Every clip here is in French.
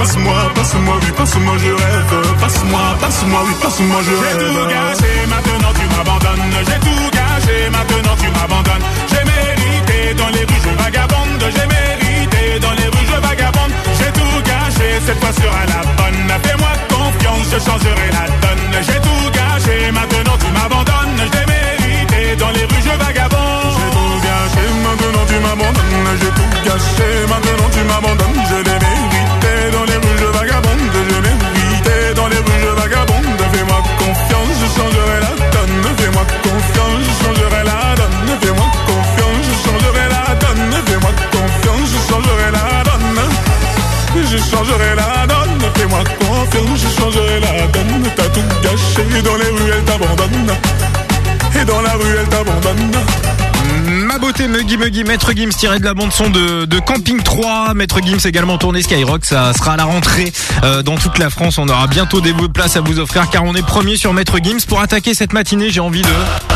passe-moi, oui, passe-moi, je rêve. Passe-moi, oui, passe-moi, je rêve. J'ai tout gâché, maintenant tu m'abandonnes. J'ai tout gâché, maintenant tu m'abandonnes. J'ai mérité dans les rues, je vagabonde. J'ai mérité dans les rues, je vagabonde. J'ai tout gâché, cette fois sera la bonne. Fais-moi confiance, je changerai la donne. J'ai tout gâché, maintenant tu m'abandonnes. J'ai mérité dans les rues, je vagabonde. J'ai tout gâché, maintenant tu m'abandonnes. J'ai tout gâché, maintenant tu m'abandonnes. Je l'ai mérité dans les rues, je vagabonde. Je l'ai mérité dans les rues, je vagabonde. Fais-moi confiance, je changerai la donne. Fais-moi confiance, je changerai la donne. Fais-moi confiance, je changerai la donne. Fais-moi confiance, je changerai la donne. Je changerai la donne. Fais-moi confiance, je changerai la donne. T'as tout gâché, dans les rues elle t'abandonne. Et dans la rue elle t'abandonne. Ma beauté Muggy, Maître Gims tiré de la bande son de Camping 3. Maître Gims également tourné Skyrock, ça sera à la rentrée dans toute la France. On aura bientôt des places à vous offrir car on est premier sur Maître Gims. Pour attaquer cette matinée, j'ai envie de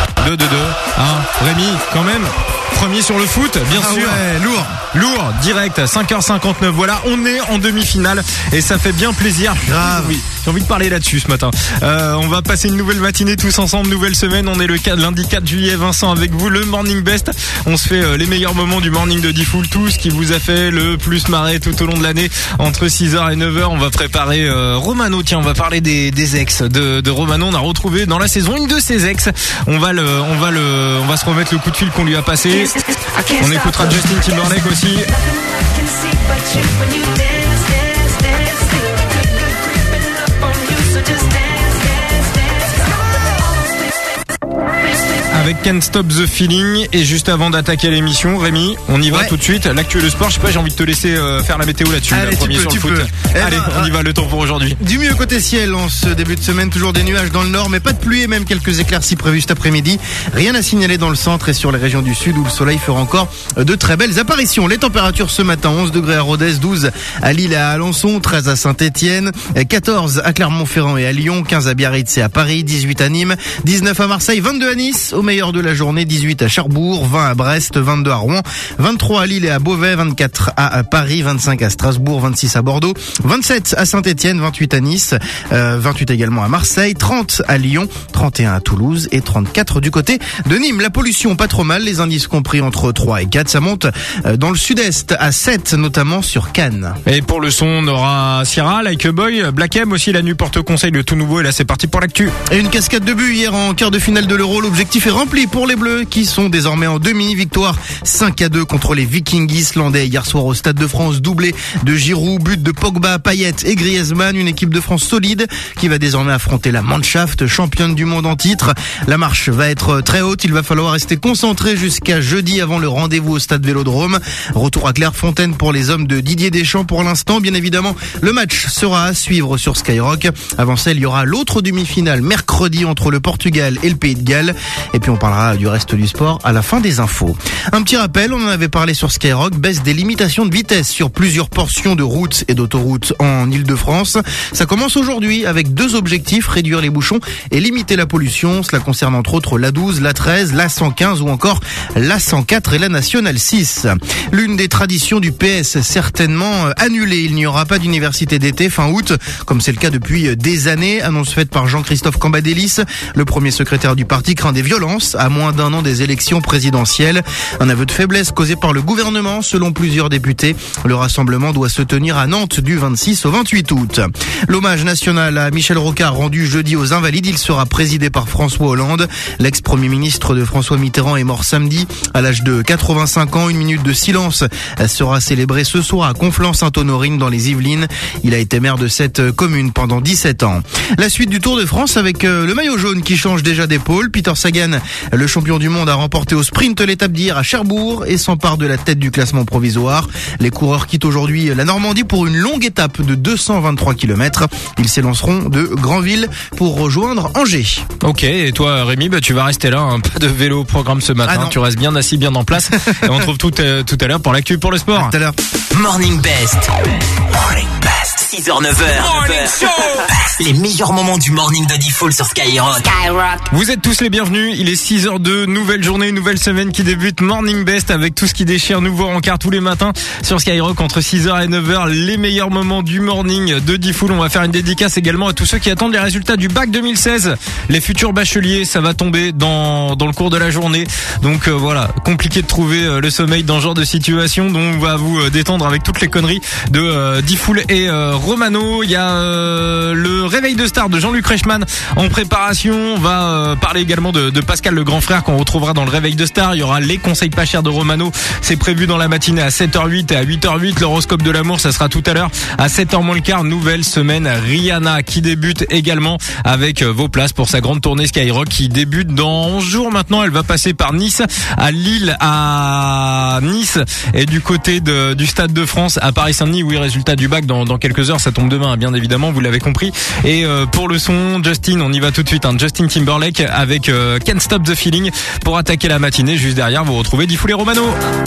Rémi, quand même. Premier sur le foot, bien sûr. Ouais, lourd, direct, 5h59. Voilà, on est en demi-finale et ça fait bien plaisir. Grave. Oui, j'ai envie de parler là-dessus ce matin. On va passer une nouvelle matinée tous ensemble, nouvelle semaine. On est lundi 4 juillet, Vincent avec vous, le Morning Best. On se fait les meilleurs moments du morning de Diffoul, tout ce qui vous a fait le plus marrer tout au long de l'année. Entre 6h et 9h, on va préparer Romano. Tiens, on va parler des ex de Romano. On a retrouvé dans la saison une de ses ex. On va se remettre le coup de fil qu'on lui a passé. On écoutera Justin Timberlake aussi. Avec Can't Stop the Feeling. Et juste avant d'attaquer l'émission, Rémi, on y va tout de suite. L'actu de sport, je sais pas, j'ai envie de te laisser faire la météo là-dessus. Allez, premier sur le foot. Allez, on y va, le temps pour aujourd'hui. Du mieux côté ciel en ce début de semaine, toujours des nuages dans le nord, mais pas de pluie et même quelques éclaircies prévues cet après-midi. Rien à signaler dans le centre et sur les régions du sud où le soleil fera encore de très belles apparitions. Les températures ce matin, 11 degrés à Rodez, 12 à Lille et à Alençon, 13 à Saint-Étienne, 14 à Clermont-Ferrand et à Lyon, 15 à Biarritz et à Paris, 18 à Nîmes, 19 à Marseille, 22 à Nice, au meilleur de la journée, 18 à Cherbourg, 20 à Brest, 22 à Rouen, 23 à Lille et à Beauvais, 24 à Paris, 25 à Strasbourg, 26 à Bordeaux, 27 à Saint-Étienne, 28 à Nice, 28 également à Marseille, 30 à Lyon, 31 à Toulouse et 34 du côté de Nîmes. La pollution, pas trop mal, les indices compris entre 3 et 4, ça monte dans le sud-est à 7, notamment sur Cannes. Et pour le son, on aura Sierra, Like a Boy, Black M aussi, la nuit porte conseil de tout nouveau. Et là, c'est parti pour l'actu. Et une cascade de buts hier en quart de finale de l'Euro. L'objectif est rempli pour les Bleus qui sont désormais en demi. Victoire 5-2 contre les Vikings islandais hier soir au Stade de France. Doublé de Giroud, but de Pogba, Payet et Griezmann. Une équipe de France solide qui va désormais affronter la Mannschaft, championne du monde en titre. La marche va être très haute. Il va falloir rester concentré jusqu'à jeudi avant le rendez-vous au Stade Vélodrome. Retour à Clairefontaine pour les hommes de Didier Deschamps pour l'instant. Bien évidemment, le match sera à suivre sur Skyrock. Avant ça, il y aura l'autre demi-finale mercredi entre le Portugal et le Pays de Galles. Et puis on parlera du reste du sport à la fin des infos. Un petit rappel, on en avait parlé sur Skyrock, baisse des limitations de vitesse sur plusieurs portions de routes et d'autoroutes en Ile-de-France. Ça commence aujourd'hui avec 2 objectifs, réduire les bouchons et limiter la pollution. Cela concerne entre autres la 12, la 13, la 115 ou encore la 104 et la nationale 6. L'une des traditions du PS certainement annulée. Il n'y aura pas d'université d'été fin août, comme c'est le cas depuis des années. Annonce faite par Jean-Christophe Cambadélis. Le premier secrétaire du parti craint des violences à moins d'1 an des élections présidentielles. Un aveu de faiblesse causé par le gouvernement, selon plusieurs députés. Le rassemblement doit se tenir à Nantes du 26 au 28 août. L'hommage national à Michel Rocard rendu jeudi aux Invalides, il sera présidé par François Hollande. L'ex-premier ministre de François Mitterrand est mort samedi à l'âge de 85 ans. Une minute de silence sera célébrée ce soir à Conflans-Sainte-Honorine dans les Yvelines. Il a été maire de cette commune pendant 17 ans. La suite du Tour de France avec le maillot jaune qui change déjà d'épaule. Peter Sagan, le champion du monde, a remporté au sprint l'étape d'hier à Cherbourg et s'empare de la tête du classement provisoire. Les coureurs quittent aujourd'hui la Normandie pour une longue étape de 223 km. Ils s'élanceront de Granville pour rejoindre Angers. Ok, et toi Rémi, tu vas rester là, hein. Pas de vélo au programme ce matin, tu restes bien assis, bien en place. Et on se retrouve tout à l'heure pour l'actu pour le sport. À tout à l'heure. Morning Best. Morning Best. 6h-9h. Les meilleurs moments du morning de Diffoul sur Skyrock. Vous êtes tous les bienvenus, il est 6h02, nouvelle journée, nouvelle semaine qui débute, Morning Best avec tout ce qui déchire, nouveau rencard tous les matins sur Skyrock entre 6h et 9h, les meilleurs moments du morning de Diffoul. On va faire une dédicace également à tous ceux qui attendent les résultats du bac 2016. Les futurs bacheliers, ça va tomber dans le cours de la journée. Donc voilà, compliqué de trouver le sommeil dans ce genre de situation, donc on va vous détendre avec toutes les conneries de Diffoul et Romano. Il y a le réveil de star de Jean-Luc Reichmann en préparation. On va parler également de Pascal le grand frère qu'on retrouvera dans le réveil de star. Il y aura les conseils pas chers de Romano. C'est prévu dans la matinée à 7h08 et à 8h08. L'horoscope de l'amour, ça sera tout à l'heure à 7h moins le quart. Nouvelle semaine Rihanna qui débute également avec vos places pour sa grande tournée Skyrock qui débute dans 11 jours maintenant. Elle va passer par Nice, à Lille, à Nice et du côté du Stade de France à Paris-Saint-Denis. Oui, résultat du bac dans quelques heures. Ça tombe demain, bien évidemment, vous l'avez compris. Et pour le son, Justin, on y va tout de suite. Justin Timberlake avec Can't Stop the Feeling pour attaquer la matinée. Juste derrière, vous retrouvez Diffoul et Romano.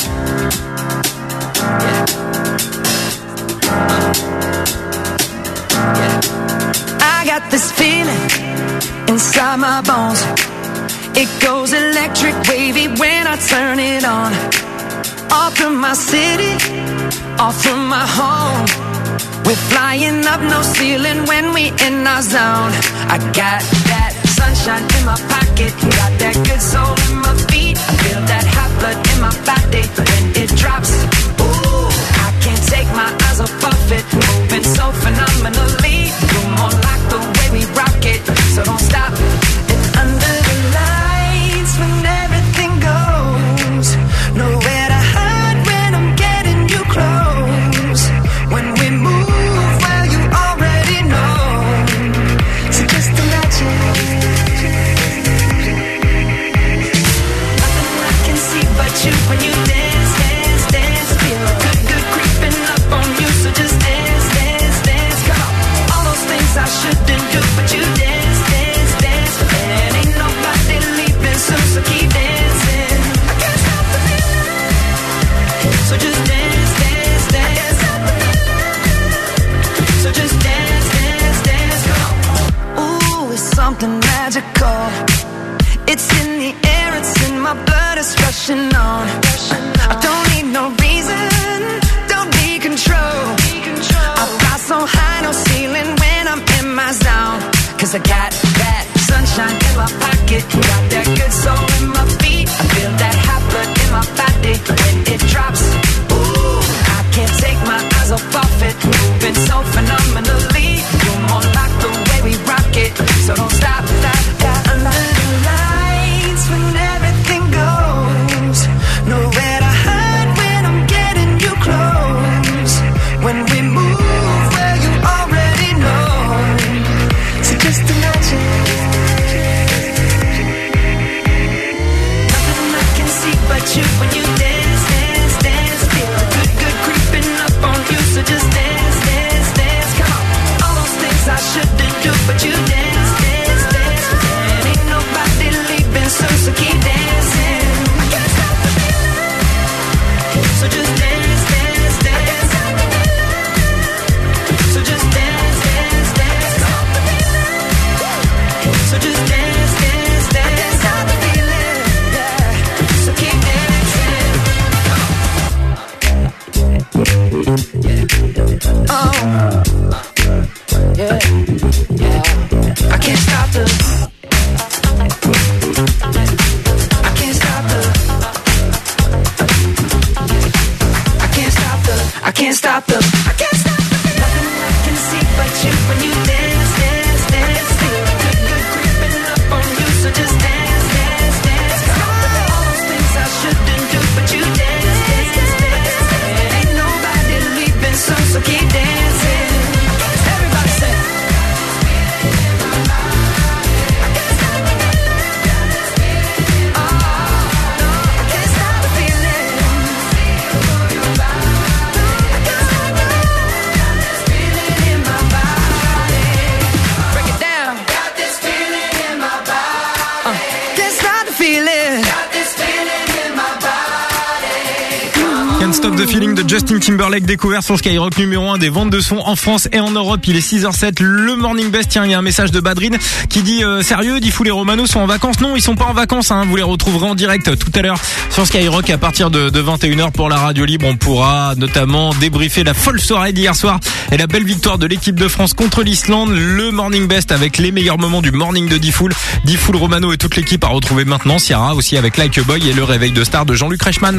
I got this feeling inside my bones. It goes electric wavy when I turn it on. Off from my city, off from my home. We're flying up no ceiling when we in our zone. I got that sunshine in my pocket, got that good soul in my feet. I feel that hot blood in my body when it drops. Ooh, I can't take my eyes off it, moving so phenomenally. You're more like the way we rock it, so don't stop. And under the lights when everything goes, nowhere to hide when I'm getting you close. When we move, well you already know. So just imagine. Nothing I can see but you when you dance, dance, dance. Feel good creeping up on you. So just dance, dance, dance. Come on, all those things I shouldn't do, but you dance, dance, dance. And ain't nobody leaving soon, so keep dancing. I can't stop the feeling. So just dance, dance, dance. I can't stop the feeling. So just dance, dance, dance. Come on. Ooh, it's something magical. It's in the air, it's in my blood, it's rushing on. I don't need no reason, don't need control. I fly so high, no ceiling when I'm in my zone. Cause I got that sunshine in my pocket, got that good soul in my feet. I feel that hot blood in my body when it drops. Ooh, I can't take my eyes off it, moving so phenomenally. You're more like the way we rock it, so don't stop, stop, stop. Under the lights when everything goes, nowhere to hide when I'm getting you close. When we move, well you already know. So just imagine. Stop the Feeling de Justin Timberlake, découvert sur Skyrock, numéro 1 des ventes de son en France et en Europe. Il est 6h07, le Morning Best. Tiens, il y a un message de Badrine qui dit sérieux, Diffoul et Romano sont en vacances? Non, ils sont pas en vacances, hein. Vous les retrouverez en direct tout à l'heure sur Skyrock à partir de 21h pour la radio libre. On pourra notamment débriefer la folle soirée d'hier soir et la belle victoire de l'équipe de France contre l'Islande. Le Morning Best avec les meilleurs moments du Morning de Diffoul. Diffoul, Romano et toute l'équipe à retrouver maintenant. Ciara aussi avec Like a Boy et le réveil de star de Jean-Luc Reichmann.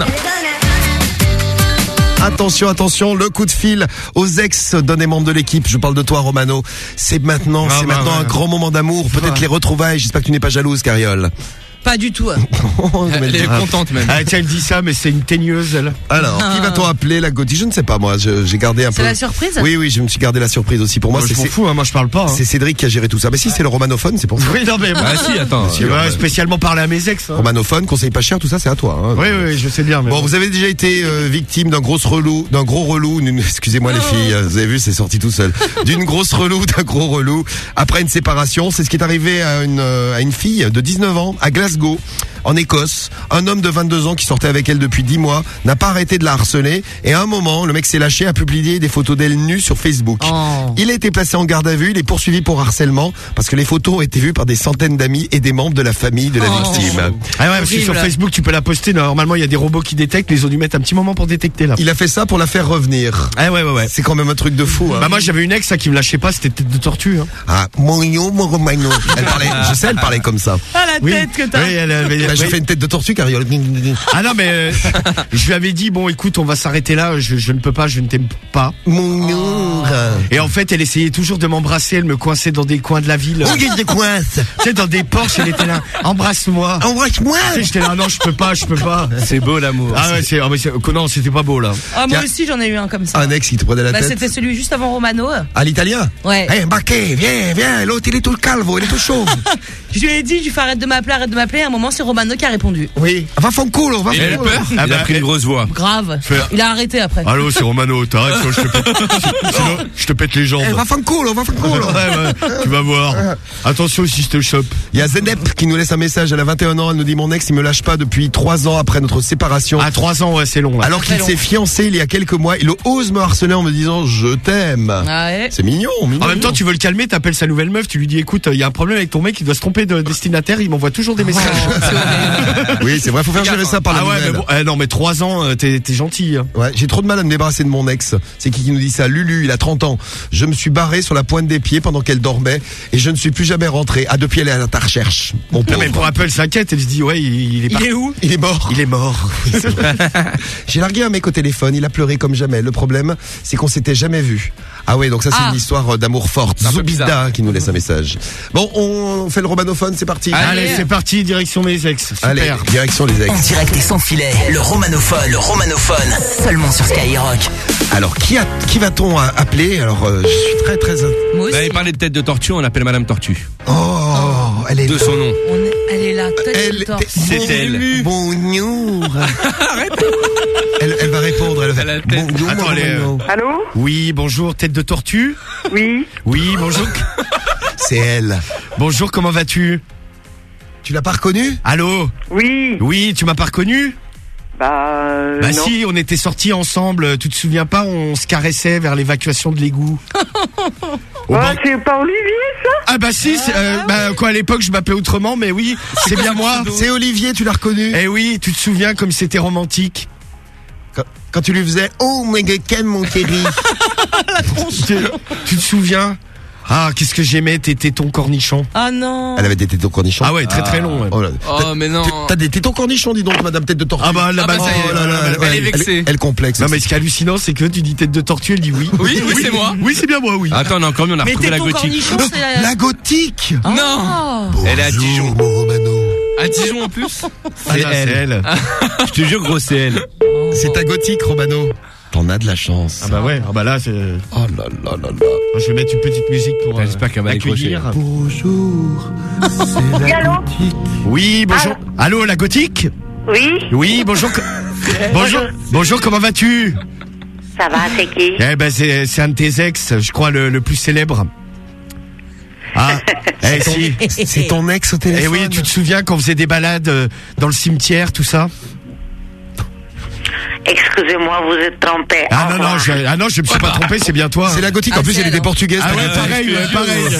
Attention, le coup de fil aux ex d'un des membres de l'équipe. Je parle de toi, Romano. C'est maintenant un grand moment d'amour. Peut-être les retrouvailles. J'espère que tu n'es pas jalouse, Cariole. Pas du tout. Elle est contente même. Ah, tiens, elle dit ça, mais c'est une teigneuse, elle. Alors, qui va-t-on appeler la Gauthier? Je ne sais pas, moi. J'ai gardé un peu. C'est la surprise? Oui, je me suis gardé la surprise aussi. Pour moi, je m'en fous, hein, moi je parle pas. Hein. C'est Cédric qui a géré tout ça. Mais si, c'est le romanophone, c'est pour ça. Oui, non, mais. Ah si, attends. Tu vas spécialement parler à mes ex. Hein. Romanophone, conseil pas cher, tout ça, c'est à toi. Hein. Oui, je sais bien. Mais bon, vous avez déjà été victime d'un gros relou, excusez-moi les filles, vous avez vu, c'est sorti tout seul. D'un gros relou. Après une séparation, c'est ce qui est arrivé à une fille de 19 ans à Glasgow, en Écosse. Un homme de 22 ans qui sortait avec elle depuis 10 mois n'a pas arrêté de la harceler et à un moment, le mec s'est lâché, a publié des photos d'elle nue sur Facebook. Oh. Il a été placé en garde à vue, il est poursuivi pour harcèlement parce que les photos ont été vues par des centaines d'amis et des membres de la famille de la victime. Ah ouais, parce que sur Facebook, tu peux la poster. Normalement, il y a des robots qui détectent, mais ils ont dû mettre un petit moment pour détecter là. Il a fait ça pour la faire revenir. Ah ouais. C'est quand même un truc de fou. Hein. Bah moi, j'avais une ex qui me lâchait pas, c'était tête de tortue. Hein. Ah, mon Romano. Elle parlait comme ça. Ah, la tête que t'as. Oui, elle avait. J'ai fait une tête de tortue, Cariole. Ah non, mais je lui avais dit, bon, écoute, on va s'arrêter là, je ne peux pas, je ne t'aime pas. Mon amour. Et en fait, elle essayait toujours de m'embrasser, elle me coinçait dans des coins de la ville. Oh, il te coince. Tu sais, dans des porches, elle était là, embrasse-moi. Embrasse-moi. Tu sais, j'étais là, non, je peux pas. C'est beau l'amour. Ah ouais, non, c'était pas beau là. Ah, moi Tiens. aussi, j'en ai eu un comme ça. Un ex qui te prenait la Bah, tête. c'était celui juste avant Romano. À l'italien? Ouais. Eh, Baquet, viens, l'autre il est tout calvo, il est tout chauve. Je lui ai dit, je lui fais arrête de m'appeler. À un moment, c'est Romano qui a répondu. Oui. Va fanculo, va Il a eu fanculo. peur. Ah Il a bah, pris une grosse voix. Grave. Il a arrêté après. Allô, c'est Romano, t'arrêtes, sinon je te pète les jambes. Eh, va fanculo. Ouais, tu vas voir. Attention si je te chope. Il y a Zenep qui nous laisse un message, elle a 21 ans, elle nous dit mon ex il me lâche pas depuis 3 ans après notre séparation. À 3 ans, ouais, c'est long. Là. Alors qu'il très s'est long. fiancé il y a quelques mois, il ose me harceler en me disant je t'aime. Ah ouais. C'est mignon. En même temps, tu veux le calmer, t'appelles sa nouvelle meuf, tu lui dis écoute, il y a un problème avec ton mec, il doit se tromper de destinataire, il m'envoie toujours des messages. Oui, c'est vrai, faut faire gérer ça par la Ah ouais, nouvelle. mais bon, non, mais 3 ans, t'es gentil. Hein. Ouais, j'ai trop de mal à me débarrasser de mon ex. C'est qui nous dit ça? Lulu, il a 30 ans. Je me suis barré sur la pointe des pieds pendant qu'elle dormait et je ne suis plus jamais rentré. Ah, depuis elle est à ta recherche. Mon Non, pauvre. mais pour un peu, elle s'inquiète, elle se dit ouais, il est parti. où? Il est mort. Il est mort. J'ai largué un mec au téléphone, il a pleuré comme jamais. Le problème, c'est qu'on s'était jamais vu. Ah ouais, donc ça c'est Ah. une histoire d'amour forte. un peu Zubida bizarre. qui nous laisse un message. Bon, on fait le romanophone, c'est parti. Allez, c'est parti, direction mes ex. Super. Allez, direction les ex. En direct et sans filet, le romanophone, seulement sur Skyrock. Alors, qui va-t-on appeler? Alors, je suis très très... Moi Vous avez aussi. parlé de tête de tortue, on appelle Madame Tortue. Oh, elle est... De son nom. Elle est là, tête Elle de torse. C'est elle. Bonjour. Elle va répondre. Elle va Elle a la faire, tête. bonjour, Attends, Romano. Allô? Oui, bonjour, tête de tortue. Oui. Oui, bonjour. C'est elle. Bonjour, comment vas-tu? Tu l'as pas reconnue? Allô? Oui. Oui, tu m'as pas reconnu? Bah Bah non. si, on était sortis ensemble, tu te souviens pas, on se caressait vers l'évacuation de l'égout. Au Ouais, banc- c'est pas Olivier, ça? Ah bah si, bah quoi à l'époque je m'appelais autrement, mais oui, c'est bien moi. C'est Olivier, tu l'as reconnu? Eh oui, tu te souviens comme c'était romantique. Quand tu lui faisais oh my god, calme mon chéri. Tu te souviens? Ah, qu'est-ce que j'aimais tes tétons cornichons. Ah non. Elle avait des tétons cornichons. Ah ouais, très très long. Ouais. Oh là. Oh, mais non. T'as des tétons cornichons, dis donc, madame tête de tortue. Ah bah là, Ah bah, ça y est, Oh là là, elle est vexée. Elle complexe. Non mais ce qui est hallucinant, c'est que tu dis tête de tortue, elle dit oui. Oui, c'est moi. Oui, c'est bien moi, oui. Attends, on a encore mieux, on a Mais retrouvé t'es la ton gothique. cornichon, c'est La gothique. Non. Elle est à Bonjour, Dijon. mon Romano. À Dijon en plus. Ah, là, c'est elle. Je te jure, gros, c'est elle. C'est ta gothique, Romano. T'en as de la chance. Ah bah ouais, ah bah là, c'est... Oh là là là là. Je vais mettre une petite musique pour J'espère qu'elle va accueillir. Bonjour. C'est Oui, la allô? gothique. Oui, bonjour. Allô, la gothique? Oui. Oui, bonjour. Bonjour, comment vas-tu? Ça va, c'est qui? Eh ben c'est un de tes ex, je crois le plus célèbre. Ah, eh si. C'est ton ex au téléphone. Eh oui, tu te souviens qu'on faisait des balades dans le cimetière, tout ça? Excusez-moi, vous êtes trompé. Ah non, je me suis pas trompé, c'est bien toi. C'est la gothique, en plus elle était portugaise. Ah ta ouais, gothique. pareil.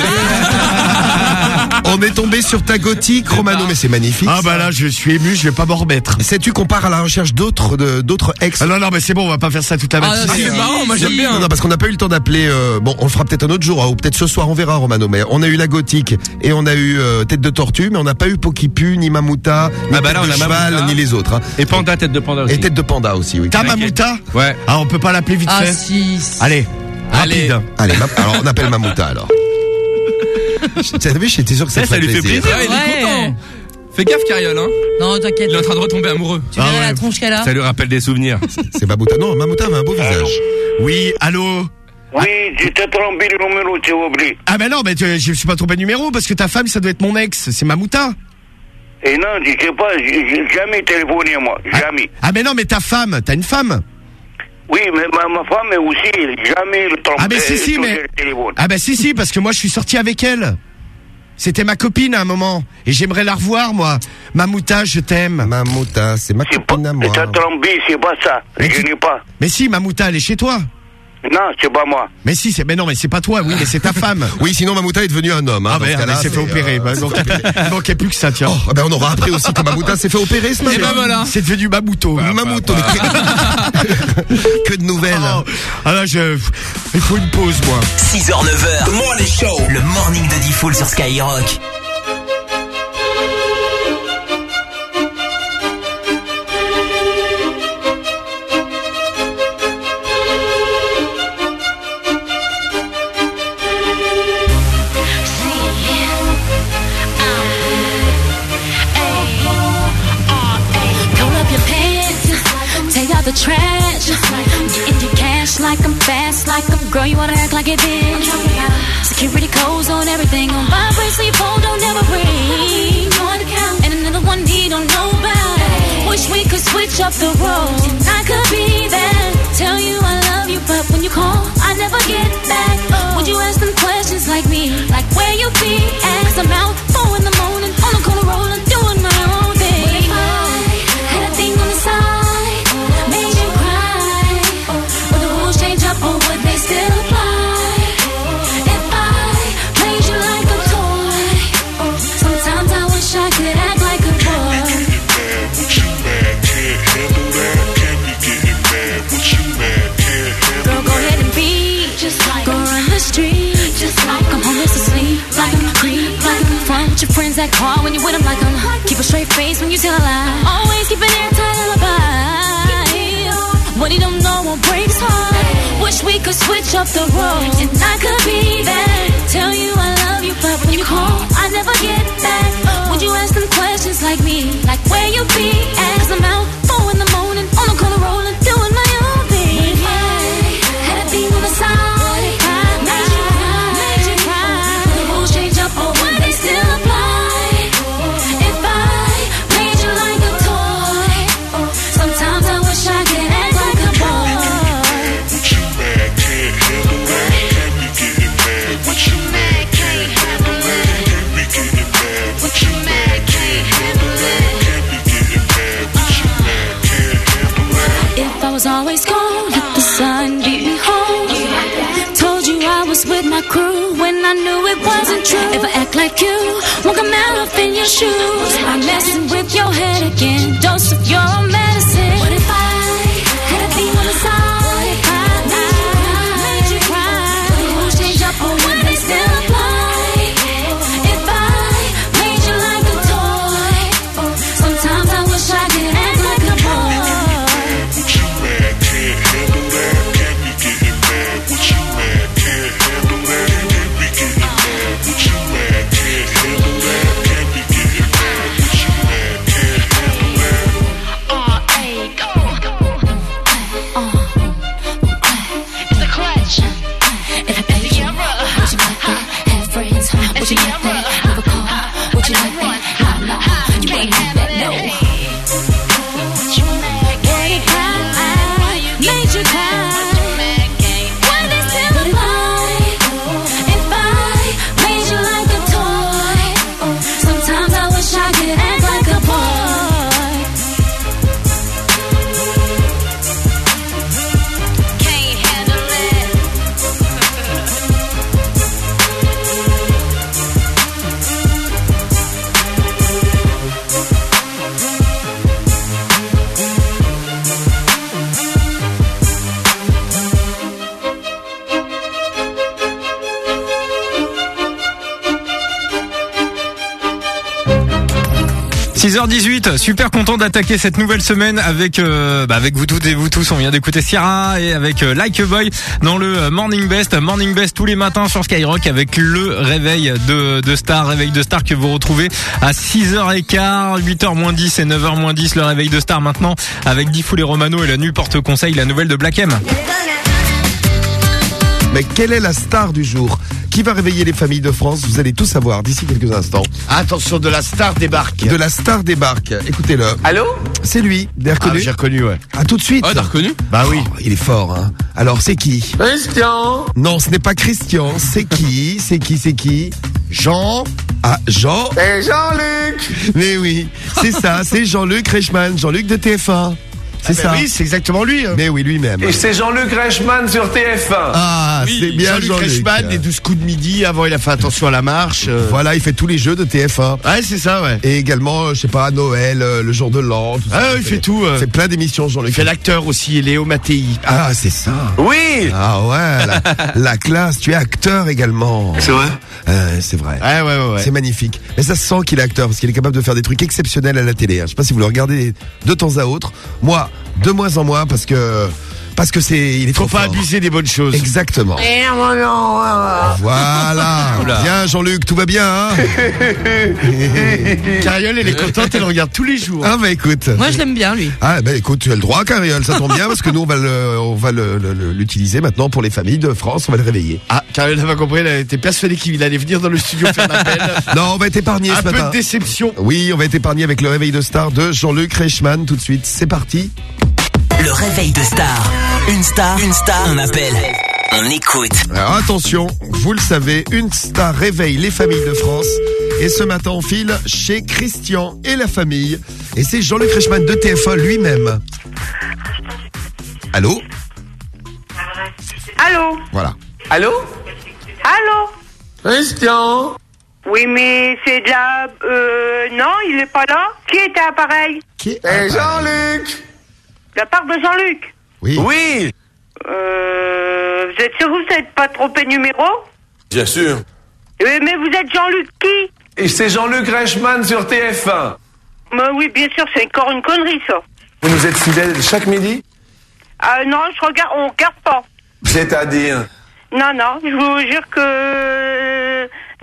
On est tombé sur ta gothique, Romano, mais c'est magnifique. Ah bah là, je suis ému, je vais pas m'en remettre. Sais-tu qu'on part à la recherche d'autres ex? Ah non, mais c'est bon, on va pas faire ça toute la matinée. C'est marrant, moi j'aime bien. Non, parce qu'on n'a pas eu le temps d'appeler. Bon, on le fera peut-être un autre jour, hein, ou peut-être ce soir, on verra, Romano. Mais on a eu la gothique et on a eu tête de tortue, mais on n'a pas eu Pokipu, ni Mamouta, ni Ah bah là, tête on de a cheval, Mamouta. ni les autres. Hein. Et Panda, tête de panda aussi. Et tête de panda aussi, oui. T'as Mamouta? Ouais. Ah, on peut pas l'appeler vite Ah fait? si. Allez, Allez. rapide. Allez, alors on appelle Mamouta alors. T'as vu, j'étais sûr que ça Ça lui fait plaisir, il Ouais. est content. Fais gaffe, Cariole, hein. Non, t'inquiète. Il est en train de retomber amoureux. Tu verras Ah ouais. la tronche qu'elle a. Ça lui rappelle des souvenirs. C'est Mamouta. Non, Mamouta avait un beau visage. Oui, allô? Oui, tu t'es trompé de numéro, tu as oublié. Ah bah non, mais je me suis pas trompé de numéro parce que ta femme, ça doit être mon ex, c'est Mamouta. Et non, tu sais pas, j'ai jamais téléphoné à moi, jamais. Ah mais non, mais ta femme, t'as une femme? Oui, mais ma femme est aussi, jamais le trompé. Ah mais si, mais... Le téléphone. Ah bah si, parce que moi je suis sorti avec elle. C'était ma copine à un moment. Et j'aimerais la revoir, moi. Mamouta, je t'aime. Mamouta, c'est ma C'est pas, copine à moi. t'as trompé, c'est pas ça. Mais Je tu- n'ai pas. Mais si, Mamouta, elle est chez toi. Non, c'est pas moi. Mais si, mais non, mais c'est pas toi, oui, mais c'est ta femme. Oui, sinon Mamouta est devenu un homme. Hein, Ah dans ce merde, cas-là, elle s'est fait c'est, opérer. Bah, donc, il manquait plus que ça, tiens. Oh, ben on aura appris aussi que Mamouta s'est fait opérer ce matin. Et ben voilà. C'est devenu Mamouto. Mamouto. Que de nouvelles. Oh, ah là, il faut une pause, moi. 6h, 9h. The Morning Show. Le morning de Diffoul sur Skyrock. Pull up your pants, take out the trash. Getting your cash like I'm fast, like I'm girl. You wanna act like it is. Security codes on everything on vibrate, so your phone don't ever ring. And another one he don't know about. Wish we could switch up the roles. And I could be there, tell you I love you, but when you call, I never get back. Would you ask them questions like me, like where you be at? 'Cause I'm out 4 in the morning, on the corner rolling, doing my own thing. But if I had a thing on the side, made you cry, would the rules change up or would they still apply? If I played you like a toy, sometimes I wish I could act like a boy. Girl, go ahead and be just like go run the street, just like I'm homeless asleep, like I'm a creep, like I'm fun with your friends that call when you with them, like I'm keep a straight face when you tell a lie, always keep an airtight alibi. What he don't know won't break his heart. Wish we could switch up the roles, and I could be there, tell you I love you, but when you call, I never get back. Would you ask them questions like me, like where you be at? 'Cause I'm out 4 in the morning, on the corner rolling, doing my own thing. If I had a thing on the side, if I made you cry, would the rules change up or would they still apply? If I played you like a toy, sometimes I wish I could act like a boy. If I was always gone, let the sun beat me home. Told you I was with my crew when I knew it wasn't true. If I act like you, won't come out up in your shoes. I'm messing with your head again, dose of your medicine. What if I had a thing on the side? If I made you cry, would the rules change up or would they still apply? If I played you like a toy, sometimes I wish I could act like a boy. 6h18, super content d'attaquer cette nouvelle semaine avec avec vous toutes et vous tous. On vient d'écouter Ciara et avec Like a Boy dans le Morning Best. Morning Best tous les matins sur Skyrock avec le réveil de Star, réveil de Star que vous retrouvez à 6h15, 8h-10 et 9h-10. Le réveil de Star maintenant avec Diffoul et Romano et la nuit porte conseil, la nouvelle de Black M. Mais quelle est la star du jour? Qui va réveiller les familles de France? Vous allez tout savoir d'ici quelques instants. Attention, de la star débarque. De la star débarque. Écoutez-le. Allô? C'est lui. Vous l'avez reconnu? J'ai reconnu, ouais. Ah, tout de suite. Ah, t'as reconnu? Bah oui. Oh, il est fort, hein. Alors, c'est qui? Christian. Non, ce n'est pas Christian. C'est qui? C'est qui? Jean. Ah, Jean. Et Jean-Luc. Mais oui, c'est ça. C'est Jean-Luc Reichmann. Jean-Luc de TF1. C'est ça. Oui, c'est exactement lui. Hein. Mais oui, lui-même. Et c'est Jean-Luc Reichmann sur TF1. Ah, Oui, c'est bien Jean-Luc Jean-Luc. Reichmann, les 12 coups de midi. Avant, il a fait attention à la marche. Voilà, il fait tous les jeux de TF1. Ouais, c'est ça, ouais. Et également, je sais pas, Noël, le jour de l'an. Tout ça. Ah, il fait tout. Il fait plein d'émissions, Jean-Luc. Il fait l'acteur aussi, Léo Mattei. Ah, c'est ça. Oui. Ah ouais, la classe. Tu es acteur également. C'est vrai? C'est vrai. Ouais. C'est magnifique. Mais ça se sent qu'il est acteur parce qu'il est capable de faire des trucs exceptionnels à la télé. Je sais pas si vous le regardez de temps à autre. Moi, de moins en moins parce que il est trop Faut pas fort. abuser des bonnes choses. Exactement. Voilà. Bien Jean-Luc, tout va bien, hein? Cariole, elle est contente, elle regarde tous les jours. Ah bah écoute. Moi, je l'aime bien, lui. Ah bah écoute, tu as le droit, Cariole, ça tombe bien parce que nous on va l'utiliser maintenant pour les familles de France, on va le réveiller. Ah, Cariole n'a pas compris, elle était persuadée qu'il allait venir dans le studio faire l'appel. Non, on va être épargné ce Un peu matin. de déception. Oui, on va être épargné avec le réveil de Star de Jean-Luc Reichmann tout de suite. C'est parti. Le réveil de Star. Une star, un appel. On écoute. Alors attention, vous le savez, une star réveille les familles de France. Et ce matin, on file chez Christian et la famille. Et c'est Jean-Luc Reichmann de TF1 lui-même. Allô? Allô? Voilà. Allô? Allô? Christian? Oui, mais c'est de la... non, il est pas là. Qui était à l'appareil? Qui? Et Jean-Luc? De la part de Jean-Luc. Oui. Oui. Vous êtes sûr que vous n'êtes pas trompé de numéro? Bien sûr. Mais vous êtes Jean-Luc qui? Et c'est Jean-Luc Reichmann sur TF1. Oui, bien sûr, c'est encore une connerie, ça. Vous nous êtes fidèles chaque midi? Non, on regarde pas. C'est-à-dire? Non, je vous jure que...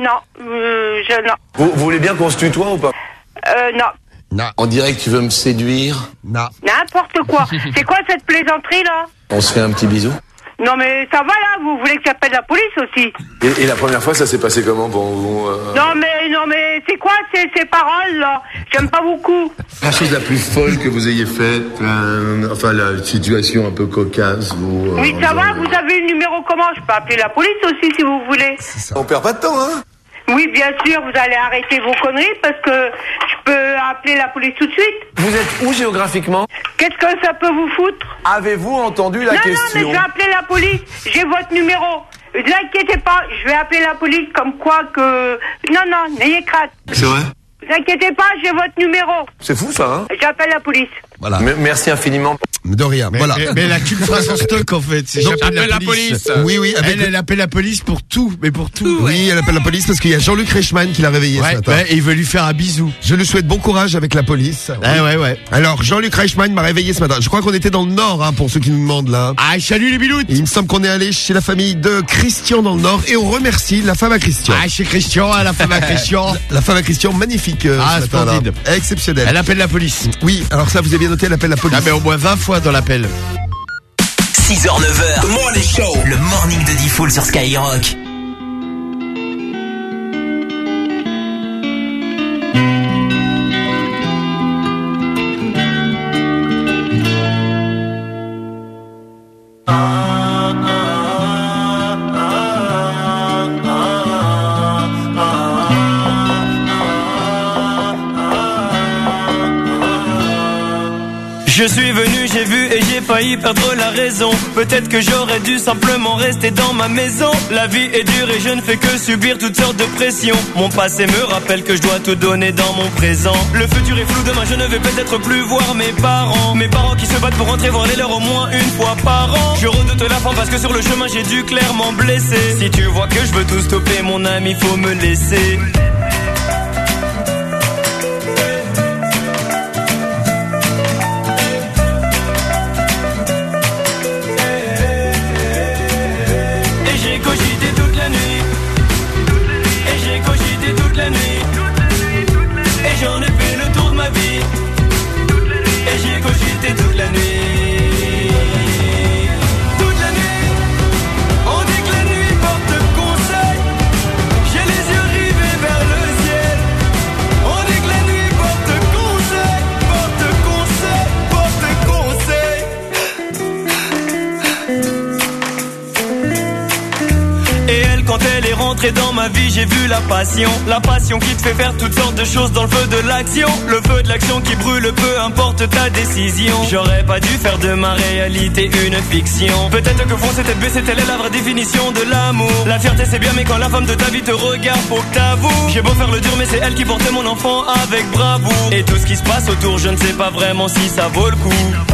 non. Vous voulez bien qu'on se tutoie ou pas? Non. Non. On dirait que tu veux me séduire. Non. N'importe quoi. C'est quoi cette plaisanterie, là? On se fait un petit bisou. Non, mais ça va, là. Vous voulez que j'appelle la police aussi? Et la première fois, ça s'est passé comment pour vous? Non, mais c'est quoi ces paroles, là? J'aime pas beaucoup. La chose la plus folle que vous ayez faite, enfin la situation un peu cocasse. Oui, ça va, vous avez le numéro comment? Je peux appeler la police aussi, si vous voulez. On perd pas de temps, hein? Oui, bien sûr, vous allez arrêter vos conneries parce que je peux appeler la police tout de suite. Vous êtes où géographiquement? Qu'est-ce que ça peut vous foutre? Avez-vous entendu la question? Non, mais je vais appeler la police. J'ai votre numéro. Ne vous inquiétez pas, je vais appeler la police comme quoi que... Non, n'ayez crainte. C'est vrai? Ne vous inquiétez pas, j'ai votre numéro. C'est fou ça, hein? J'appelle la police. Voilà. Merci infiniment. De rien. Voilà. Mais elle a qu'une phrase en stock, en fait. C'est Donc, j'appelle la police. Oui. Elle appelle la police pour tout, mais pour tout. Oui, elle appelle la police parce qu'il y a Jean-Luc Reichmann qui l'a réveillé ce matin. Et il veut lui faire un bisou. Je lui souhaite bon courage avec la police. Ouais. Alors, Jean-Luc Reichmann m'a réveillé ce matin. Je crois qu'on était dans le Nord, hein, pour ceux qui nous demandent là. Ah, salut les biloutes. Il me semble qu'on est allé chez la famille de Christian dans le Nord et on remercie la femme à Christian. Ah, chez Christian, la femme à Christian. La femme à Christian, magnifique. Ce matin, splendide. là. Exceptionnelle. Elle appelle la police. Oui, alors ça, vous avez bien noté, elle appelle la police. Ah, mais au moins 20 fois dans l'appel. 6h, 9h. Morning Show. Le morning de Diffoul sur Skyrock. Je suis venu, j'ai vu et j'ai failli perdre la raison. Peut-être que j'aurais dû simplement rester dans ma maison. La vie est dure et je ne fais que subir toutes sortes de pressions. Mon passé me rappelle que je dois tout donner dans mon présent. Le futur est flou, demain je ne vais peut-être plus voir mes parents. Mes parents qui se battent pour rentrer voir les leurs au moins une fois par an. Je redoute la fin parce que sur le chemin j'ai dû clairement blesser. Si tu vois que je veux tout stopper mon ami, faut me laisser. entré dans ma vie, j'ai vu la passion. La passion qui te fait faire toutes sortes de choses dans le feu de l'action. Le feu de l'action qui brûle, peu importe ta décision. J'aurais pas dû faire de ma réalité une fiction. Peut-être que foncer tête baissée, telle est la vraie définition de l'amour. La fierté c'est bien, mais quand la femme de ta vie te regarde, faut que t'avoues. J'ai beau faire le dur, mais c'est elle qui portait mon enfant avec bravoure. Et tout ce qui se passe autour, je ne sais pas vraiment si ça vaut le coup.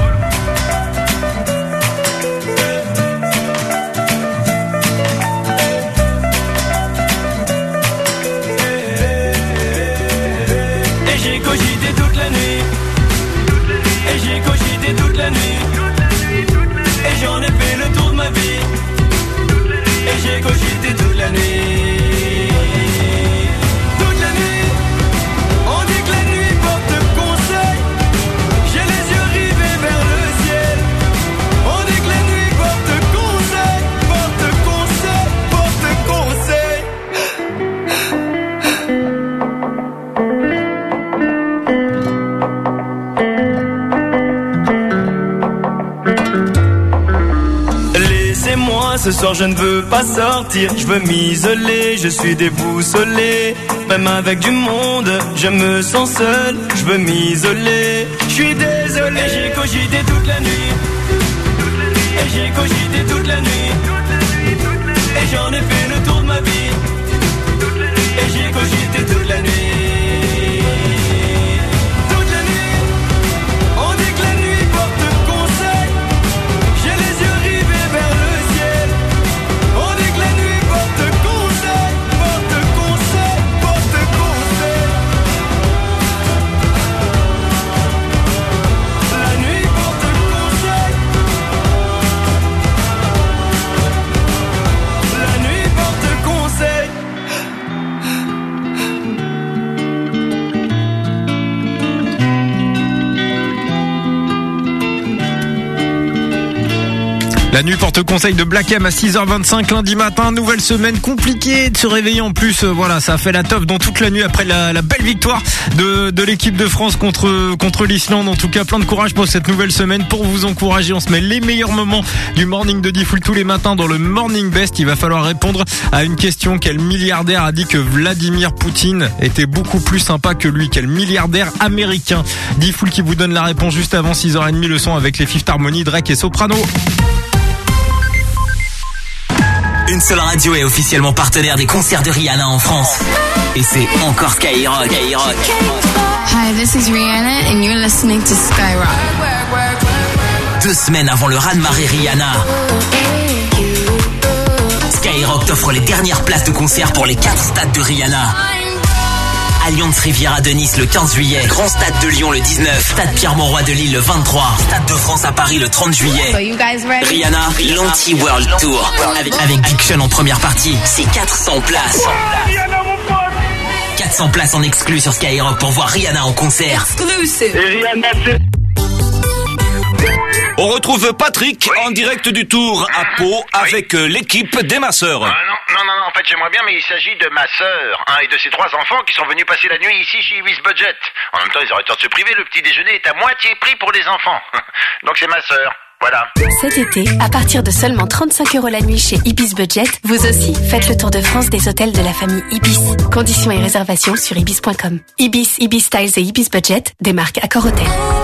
Et j'ai cogité toute la nuit. Et j'ai cogité toute la nuit. Et j'en ai fait le tour de ma vie. Et j'ai cogité toute la nuit. Toute la nuit. On dit que la nuit porte conseil. J'ai les yeux rivés vers le ciel. On dit que la nuit porte conseil. Porte conseil. Porte conseil. Laissez-moi, ce soir je ne veux pas sortir. Je veux m'isoler, je suis déboussolé. Même avec du monde, je me sens seul. Je veux m'isoler, je suis désolé. Et j'ai cogité toute la nuit. Et j'ai cogité toute la nuit. Et j'en ai fait le tour de ma vie. Et j'ai cogité toute la nuit. Toute la nuit. On dit que la nuit porte conseil. J'ai les yeux rivés vers le ciel. On dit que la nuit porte conseil. Porte conseil. Porte conseil. La nuit porte conseil. La nuit porte conseil. La nuit porte conseil de Black M à 6h25 lundi matin. Nouvelle semaine, compliquée de se réveiller en plus. Voilà, ça a fait la teuf dans toute la nuit après la belle victoire de l'équipe de France contre l'Islande. En tout cas, plein de courage pour cette nouvelle semaine. Pour vous encourager, on se met les meilleurs moments du morning de Diffoul tous les matins dans le Morning Best. Il va falloir répondre à une question. Quel milliardaire a dit que Vladimir Poutine était beaucoup plus sympa que lui? Quel milliardaire américain? Diffoul qui vous donne la réponse juste avant 6h30. Le son avec les Fifth Harmony, Drake et Soprano. Une seule radio est officiellement partenaire des concerts de Rihanna en France. Et c'est encore Skyrock. Hi, this is Rihanna and you're listening to Skyrock. 2 semaines avant le raz-de-marée Rihanna, Skyrock t'offre les dernières places de concert pour les 4 stades de Rihanna. Allianz Riviera de Nice le 15 juillet, Grand Stade de Lyon le 19, Stade Pierre-Mauroy de Lille le 23, Stade de France à Paris le 30 juillet. So you guys ready? Rihanna, l'Anti-World Tour, avec Big Sean en première partie, c'est 400 places. 400 places en exclu sur Skyrock pour voir Rihanna en concert. Exclusive. On retrouve Patrick en direct du Tour à Pau avec l'équipe des masseurs. Non, en fait j'aimerais bien, mais il s'agit de ma sœur et de ses 3 enfants qui sont venus passer la nuit ici chez Ibis Budget. En même temps, ils auraient tort de se priver, le petit déjeuner est à moitié prix pour les enfants. Donc c'est ma sœur, voilà. Cet été, à partir de seulement 35 € la nuit chez Ibis Budget, vous aussi faites le tour de France des hôtels de la famille Ibis. Conditions et réservations sur ibis.com. Ibis, Ibis Styles et Ibis Budget, des marques Accor Hotel.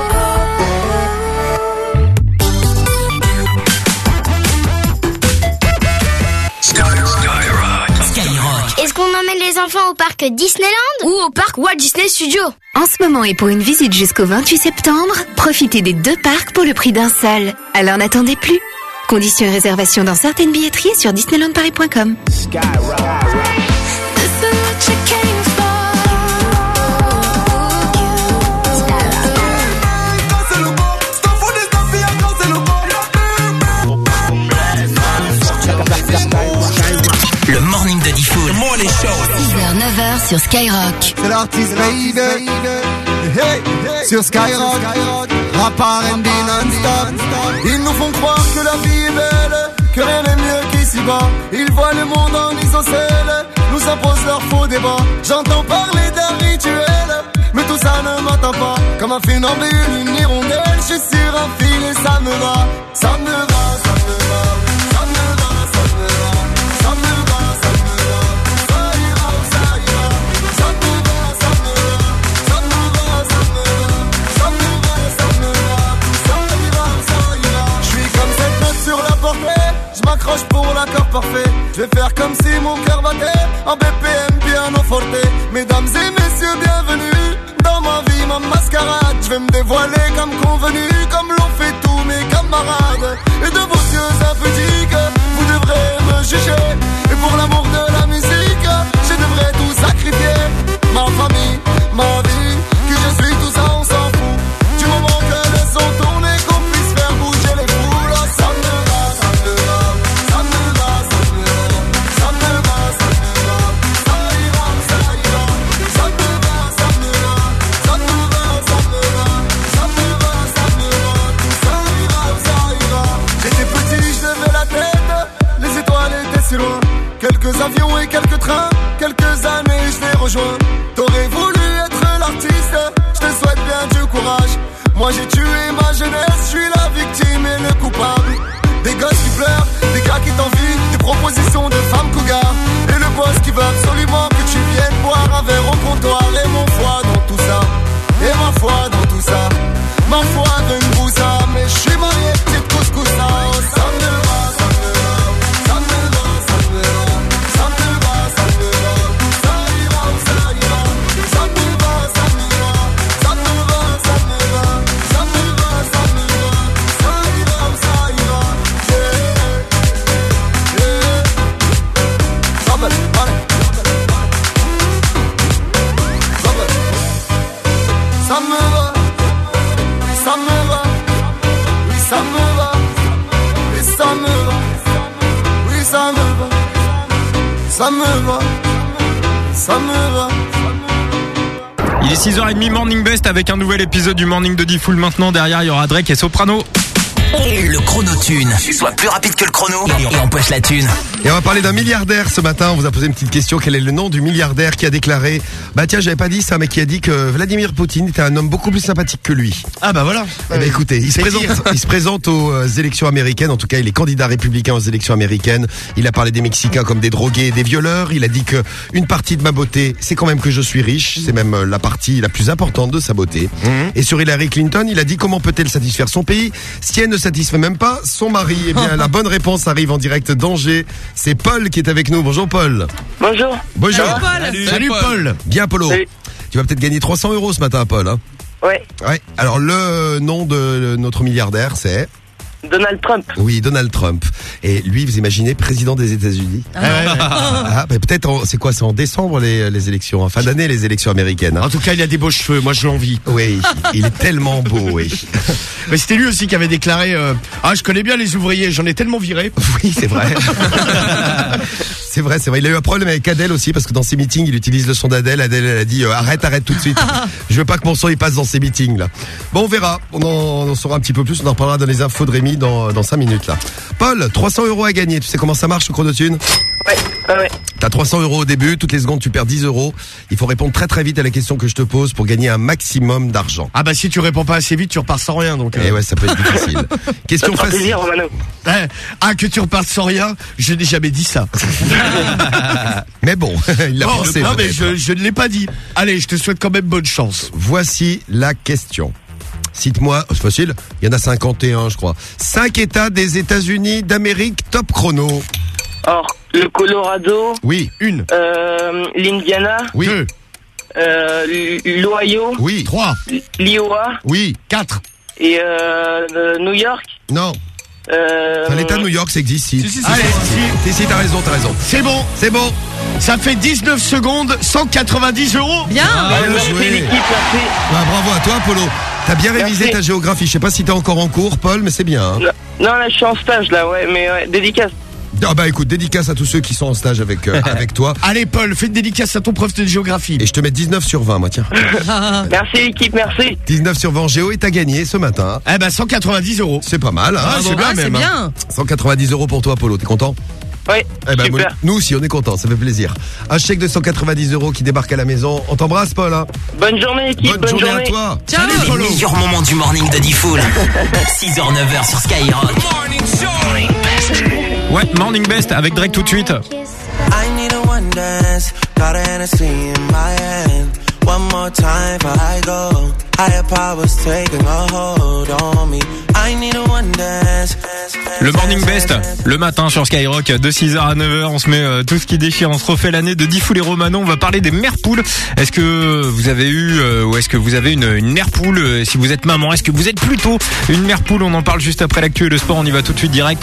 Est-ce qu'on emmène les enfants au parc Disneyland ou au parc Walt Disney Studio? En ce moment et pour une visite jusqu'au 28 septembre, profitez des 2 parcs pour le prix d'un seul. Alors n'attendez plus. Conditions et réservations dans certaines billetteries sur disneylandparis.com. Le morning de Diffoul. 6h-9h sur Skyrock. C'est l'artiste baby, hey, sur Skyrock, rap R&B non-stop. Ils nous font croire que la vie est belle, que rien n'est mieux qu'ici-bas. Ils voient le monde en isocèle, nous imposent leur faux débat. J'entends parler d'un rituel, mais tout ça ne m'attend pas. Comme un funambule, une hirondelle, je suis sur un fil et ça me va, ça me va, ça me va. en BPM pianoforte. Mesdames et messieurs, bienvenue dans ma vie, ma mascarade. Je vais me dévoiler comme convenu, comme l'ont fait tous mes camarades. Et de vos yeux impudiques, vous devrez me juger. Et pour l'amour de la musique, je devrais tout sacrifier. Ma famille, ma vie, qui je suis, tout ça on s'en fout. Du moment que le son tourne et qu'on puisse faire bouger les foules. Oh, ça me va, ça me va, ça me va, ça me va, ça me va, ça me va, ça ira, ça ira. Ça me va, ça me va, ça me va, ça me va, ça me va, ça me va, tout ça ira, ça ira. J'étais petit, je levais la tête, les étoiles étaient si loin. Quelques avions et quelques trains, quelques années je les rejoins. T'aurais voulu être l'artiste, je te souhaite bien du courage. Moi j'ai tué ma jeunesse, je suis la victime et le coupable. Des gosses qui pleurent, des gars qui t'envient, des propositions de femmes cougars. Et le boss qui veut absolument que tu viennes boire un verre au comptoir. Et mon foie dans tout ça, et ma foi dans tout ça. Ma foi de une boussa, mais je suis marié, petite couscoussa. Oh, ça me va, ça me va, ça me va, ça me va, ça me va, ça me va, ça ira, ça ira. Ça me va, ça me va, ça me va, ça me va, ça me va, ça me va, ça ira, ça ira. Ça me va, ça me va, ça me va, oui ça me va, oui ça me va, oui ça me va, ça me va, ça me va. Il est 6h30, Morning Best avec un nouvel épisode du Morning de Diffoul. Maintenant, derrière, il y aura Drake et Soprano. Le chrono-thune. Sois plus rapide que le chrono et empoche la thune. Et on va parler d'un milliardaire ce matin. On vous a posé une petite question. Quel est le nom du milliardaire qui a déclaré, bah tiens, j'avais pas dit ça, mais qui a dit que Vladimir Poutine était un homme beaucoup plus sympathique que lui. Ah bah voilà. Eh ben écoutez, il se présente aux élections américaines. En tout cas, il est candidat républicain aux élections américaines. Il a parlé des Mexicains comme des drogués et des violeurs. Il a dit que une partie de ma beauté, c'est quand même que je suis riche. C'est même la partie la plus importante de sa beauté. Et sur Hillary Clinton, il a dit comment peut-elle satisfaire son pays si elle ne satisfait même pas son mari. Eh bien, la bonne réponse arrive en direct d'Angers. C'est Paul qui est avec nous. Bonjour Paul. Bonjour. Bonjour. Salut, Paul. Salut Paul. Bien Polo. Salut. Tu vas peut-être gagner 300 € ce matin, Paul. Hein. Ouais. Ouais. Alors le nom de notre milliardaire, c'est Donald Trump. Oui, Donald Trump. Et lui, vous imaginez, président des États-Unis. Ah, bah, peut-être, c'est quoi, c'est en décembre les élections, en fin d'année les élections américaines. Hein. En tout cas, il a des beaux cheveux, moi je l'envie. Oui, il est tellement beau, oui. Mais c'était lui aussi qui avait déclaré je connais bien les ouvriers, j'en ai tellement viré. Oui, c'est vrai. C'est vrai. Il a eu un problème avec Adèle aussi, parce que dans ses meetings, il utilise le son d'Adèle. Adèle, elle a dit arrête tout de suite. Je veux pas que mon son il passe dans ces meetings là. Bon, on verra. On en saura un petit peu plus. On en reparlera dans les infos de Rémi dans 5 minutes là. Paul, 300 € à gagner. Tu sais comment ça marche le chrono-thune ? Ouais. T'as 300 € au début, toutes les secondes tu perds 10 €. Il faut répondre très très vite à la question que je te pose pour gagner un maximum d'argent. Ah bah si tu réponds pas assez vite, tu repars sans rien donc. Eh ouais, ça peut être difficile. Question Ça fera facile. plaisir, Romano. Que tu repartes sans rien, je n'ai jamais dit ça. Mais bon, il l'a pensé. Non mais peut-être. je ne l'ai pas dit. Allez, je te souhaite quand même bonne chance. Voici la question. Cite-moi, c'est facile, il y en a 51 je crois. 5 États des États-Unis d'Amérique, top chrono. Or, le Colorado. Oui. Une. L'Indiana. Oui. Deux. L'Ohio. Oui. 3. L'Iowa. Oui. 4. Et New York. Non. L'État de New York, ça existe. Si. Allez, Si, t'as raison. c'est bon. C'est bon. Ça fait 19 secondes, 190 €. Bien. Merci joué. l'équipe, merci. Bah, bravo à toi, Polo. T'as bien révisé Merci. ta géographie. Je sais pas si t'es encore en cours, Paul, mais c'est bien. Hein. Non, là, je suis en stage, là, ouais, mais dédicace. Ah bah écoute, dédicace à tous ceux qui sont en stage avec toi. Allez Paul, fais une dédicace à ton prof de géographie. Et je te mets 19 sur 20, moi, tiens. Merci l'équipe, merci. 19 sur 20 en géo et t'as gagné ce matin. Eh ben 190 €. C'est pas mal, hein. c'est bien C'est même. bien. 190 € pour toi, Polo. T'es content? Ouais, Eh ben, super. nous aussi, on est contents, ça fait plaisir. Un chèque de 190 € qui débarque à la maison. On t'embrasse, Paul. Hein. Bonne journée l'équipe, Bonne journée à toi. Ciao. Les meilleurs moments du morning de Diffoul. 6h, 9h sur Skyrock. Ouais, Morning Best avec Drake tout de suite. I need a one dance, got a Hennessy in my hand. One more time before I go. Higher powers taking a hold on me. I need a one dance. Le Morning Best, le matin sur Skyrock, de 6h à 9h, on se met tout ce qui déchire, on se refait l'année de Diffoul et Romano, on va parler des mères poules. Est-ce que vous avez eu, ou est-ce que vous avez une mère poule, si vous êtes maman, est-ce que vous êtes plutôt une mère poule? On en parle juste après l'actu et le sport, on y va tout de suite direct,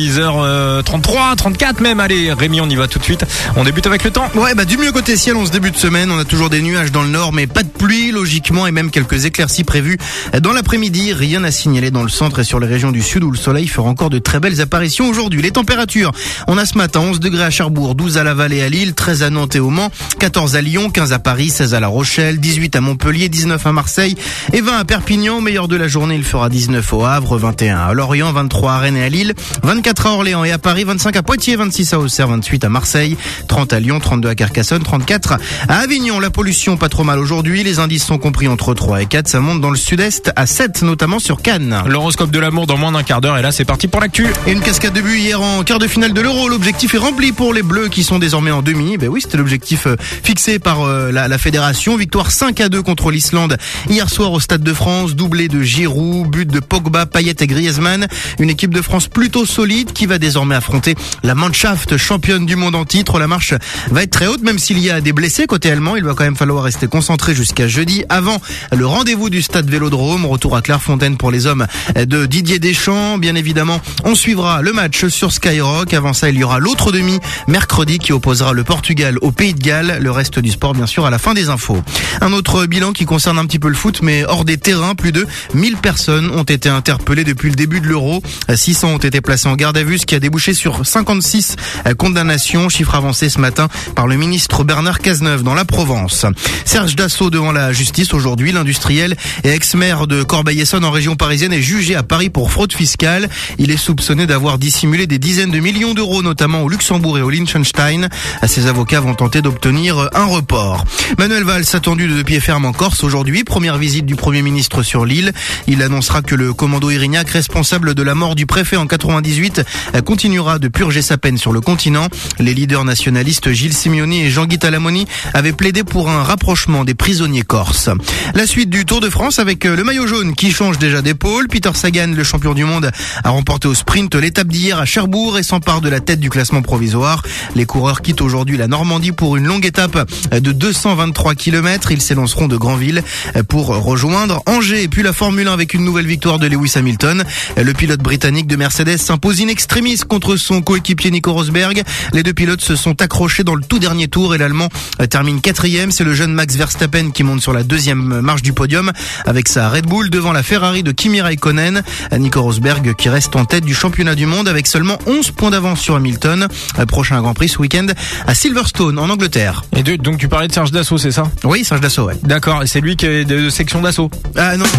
6h33, 34 même, allez Rémi, on y va tout de suite, on débute avec le temps. Ouais, du mieux côté ciel, on se début de semaine, on a toujours des nuages dans le nord, mais pas de pluie, logiquement, et même quelques éclaircies prévues dans l'après-midi, rien à signaler dans le centre et sur les régions du sud où le soleil fera encore de très belles apparitions aujourd'hui. Les températures, on a ce matin 11 degrés à Cherbourg, 12 à Laval et à Lille, 13 à Nantes et au Mans, 14 à Lyon, 15 à Paris, 16 à La Rochelle, 18 à Montpellier, 19 à Marseille et 20 à Perpignan. Au meilleur de la journée, il fera 19 au Havre, 21 à Lorient, 23 à Rennes et à Lille, 24 à Orléans et à Paris, 25 à Poitiers, 26 à Auxerre, 28 à Marseille, 30 à Lyon, 32 à Carcassonne, 34 à Avignon. La pollution pas trop mal aujourd'hui, les indices sont compris entre 3 et 4, ça monte dans le sud-est à 7, notamment sur Cannes. L'horoscope de l'amour dans moins d'un quart d'heure et là c'est parti pour l'actu. Et une cascade de but hier en quart de finale de l'Euro. L'objectif est rempli pour les Bleus qui sont désormais en demi. Oui, c'était l'objectif fixé par la fédération. Victoire 5-2 contre l'Islande hier soir au Stade de France. Doublé de Giroud, but de Pogba, Payet et Griezmann. Une équipe de France plutôt solide qui va désormais affronter la Mannschaft, championne du monde en titre. La marche va être très haute même s'il y a des blessés côté allemand. Il va quand même falloir rester concentré jusqu'à jeudi avant le rendez-vous du Stade Vélodrome. Retour à Clairefontaine pour les hommes de Didier Deschamps. Bien évidemment, on suivra le match sur Skyrock. Avant ça, il y aura l'autre demi mercredi qui opposera le Portugal au Pays de Galles. Le reste du sport, bien sûr, à la fin des infos. Un autre bilan qui concerne un petit peu le foot, mais hors des terrains. Plus de 1000 personnes ont été interpellées depuis le début de l'Euro. 600 ont été placées en garde à vue, ce qui a débouché sur 56 condamnations. Chiffre avancé ce matin par le ministre Bernard Cazeneuve dans la Provence. Serge Dassault devant la justice aujourd'hui. L'industriel et ex-maire de Corbeil-Essonnes en région parisienne est jugé à Paris pour fraude fiscale. Il est soupçonné d'avoir dissimulé des dizaines de millions d'euros, notamment au Luxembourg et au Liechtenstein. Ses avocats vont tenter d'obtenir un report. Manuel Valls attendu de pied ferme en Corse aujourd'hui. Première visite du Premier ministre sur l'île. Il annoncera que le commando Irignac, responsable de la mort du préfet en 98, continuera de purger sa peine sur le continent. Les leaders nationalistes Gilles Simeoni et Jean-Guy Talamoni avaient plaidé pour un rapprochement des prisonniers corses. La suite du Tour de France avec le maillot jaune qui change déjà d'épaule. Peter Sagan, le champion du monde, a remporté au sprint l'étape d'hier à Cherbourg et s'empare de la tête du classement provisoire. Les coureurs quittent aujourd'hui la Normandie pour une longue étape de 223 km. Ils s'élanceront de Granville pour rejoindre Angers. Et puis la Formule 1 avec une nouvelle victoire de Lewis Hamilton. Le pilote britannique de Mercedes s'impose in extremis contre son coéquipier Nico Rosberg. Les deux pilotes se sont accrochés dans le tout dernier tour et l'Allemand termine 4e. C'est le jeune Max Verstappen qui monte sur la deuxième marche du podium avec sa Red Bull devant la Ferrari de Kimi Raikkonen. Nico Rosberg qui reste en tête du championnat du monde avec seulement 11 points d'avance sur Hamilton. Prochain Grand Prix ce week-end à Silverstone en Angleterre. Et donc tu parlais de Serge Dassault, c'est ça? Oui, Serge Dassault, ouais. D'accord, et c'est lui qui est de section d'assaut? Ah non.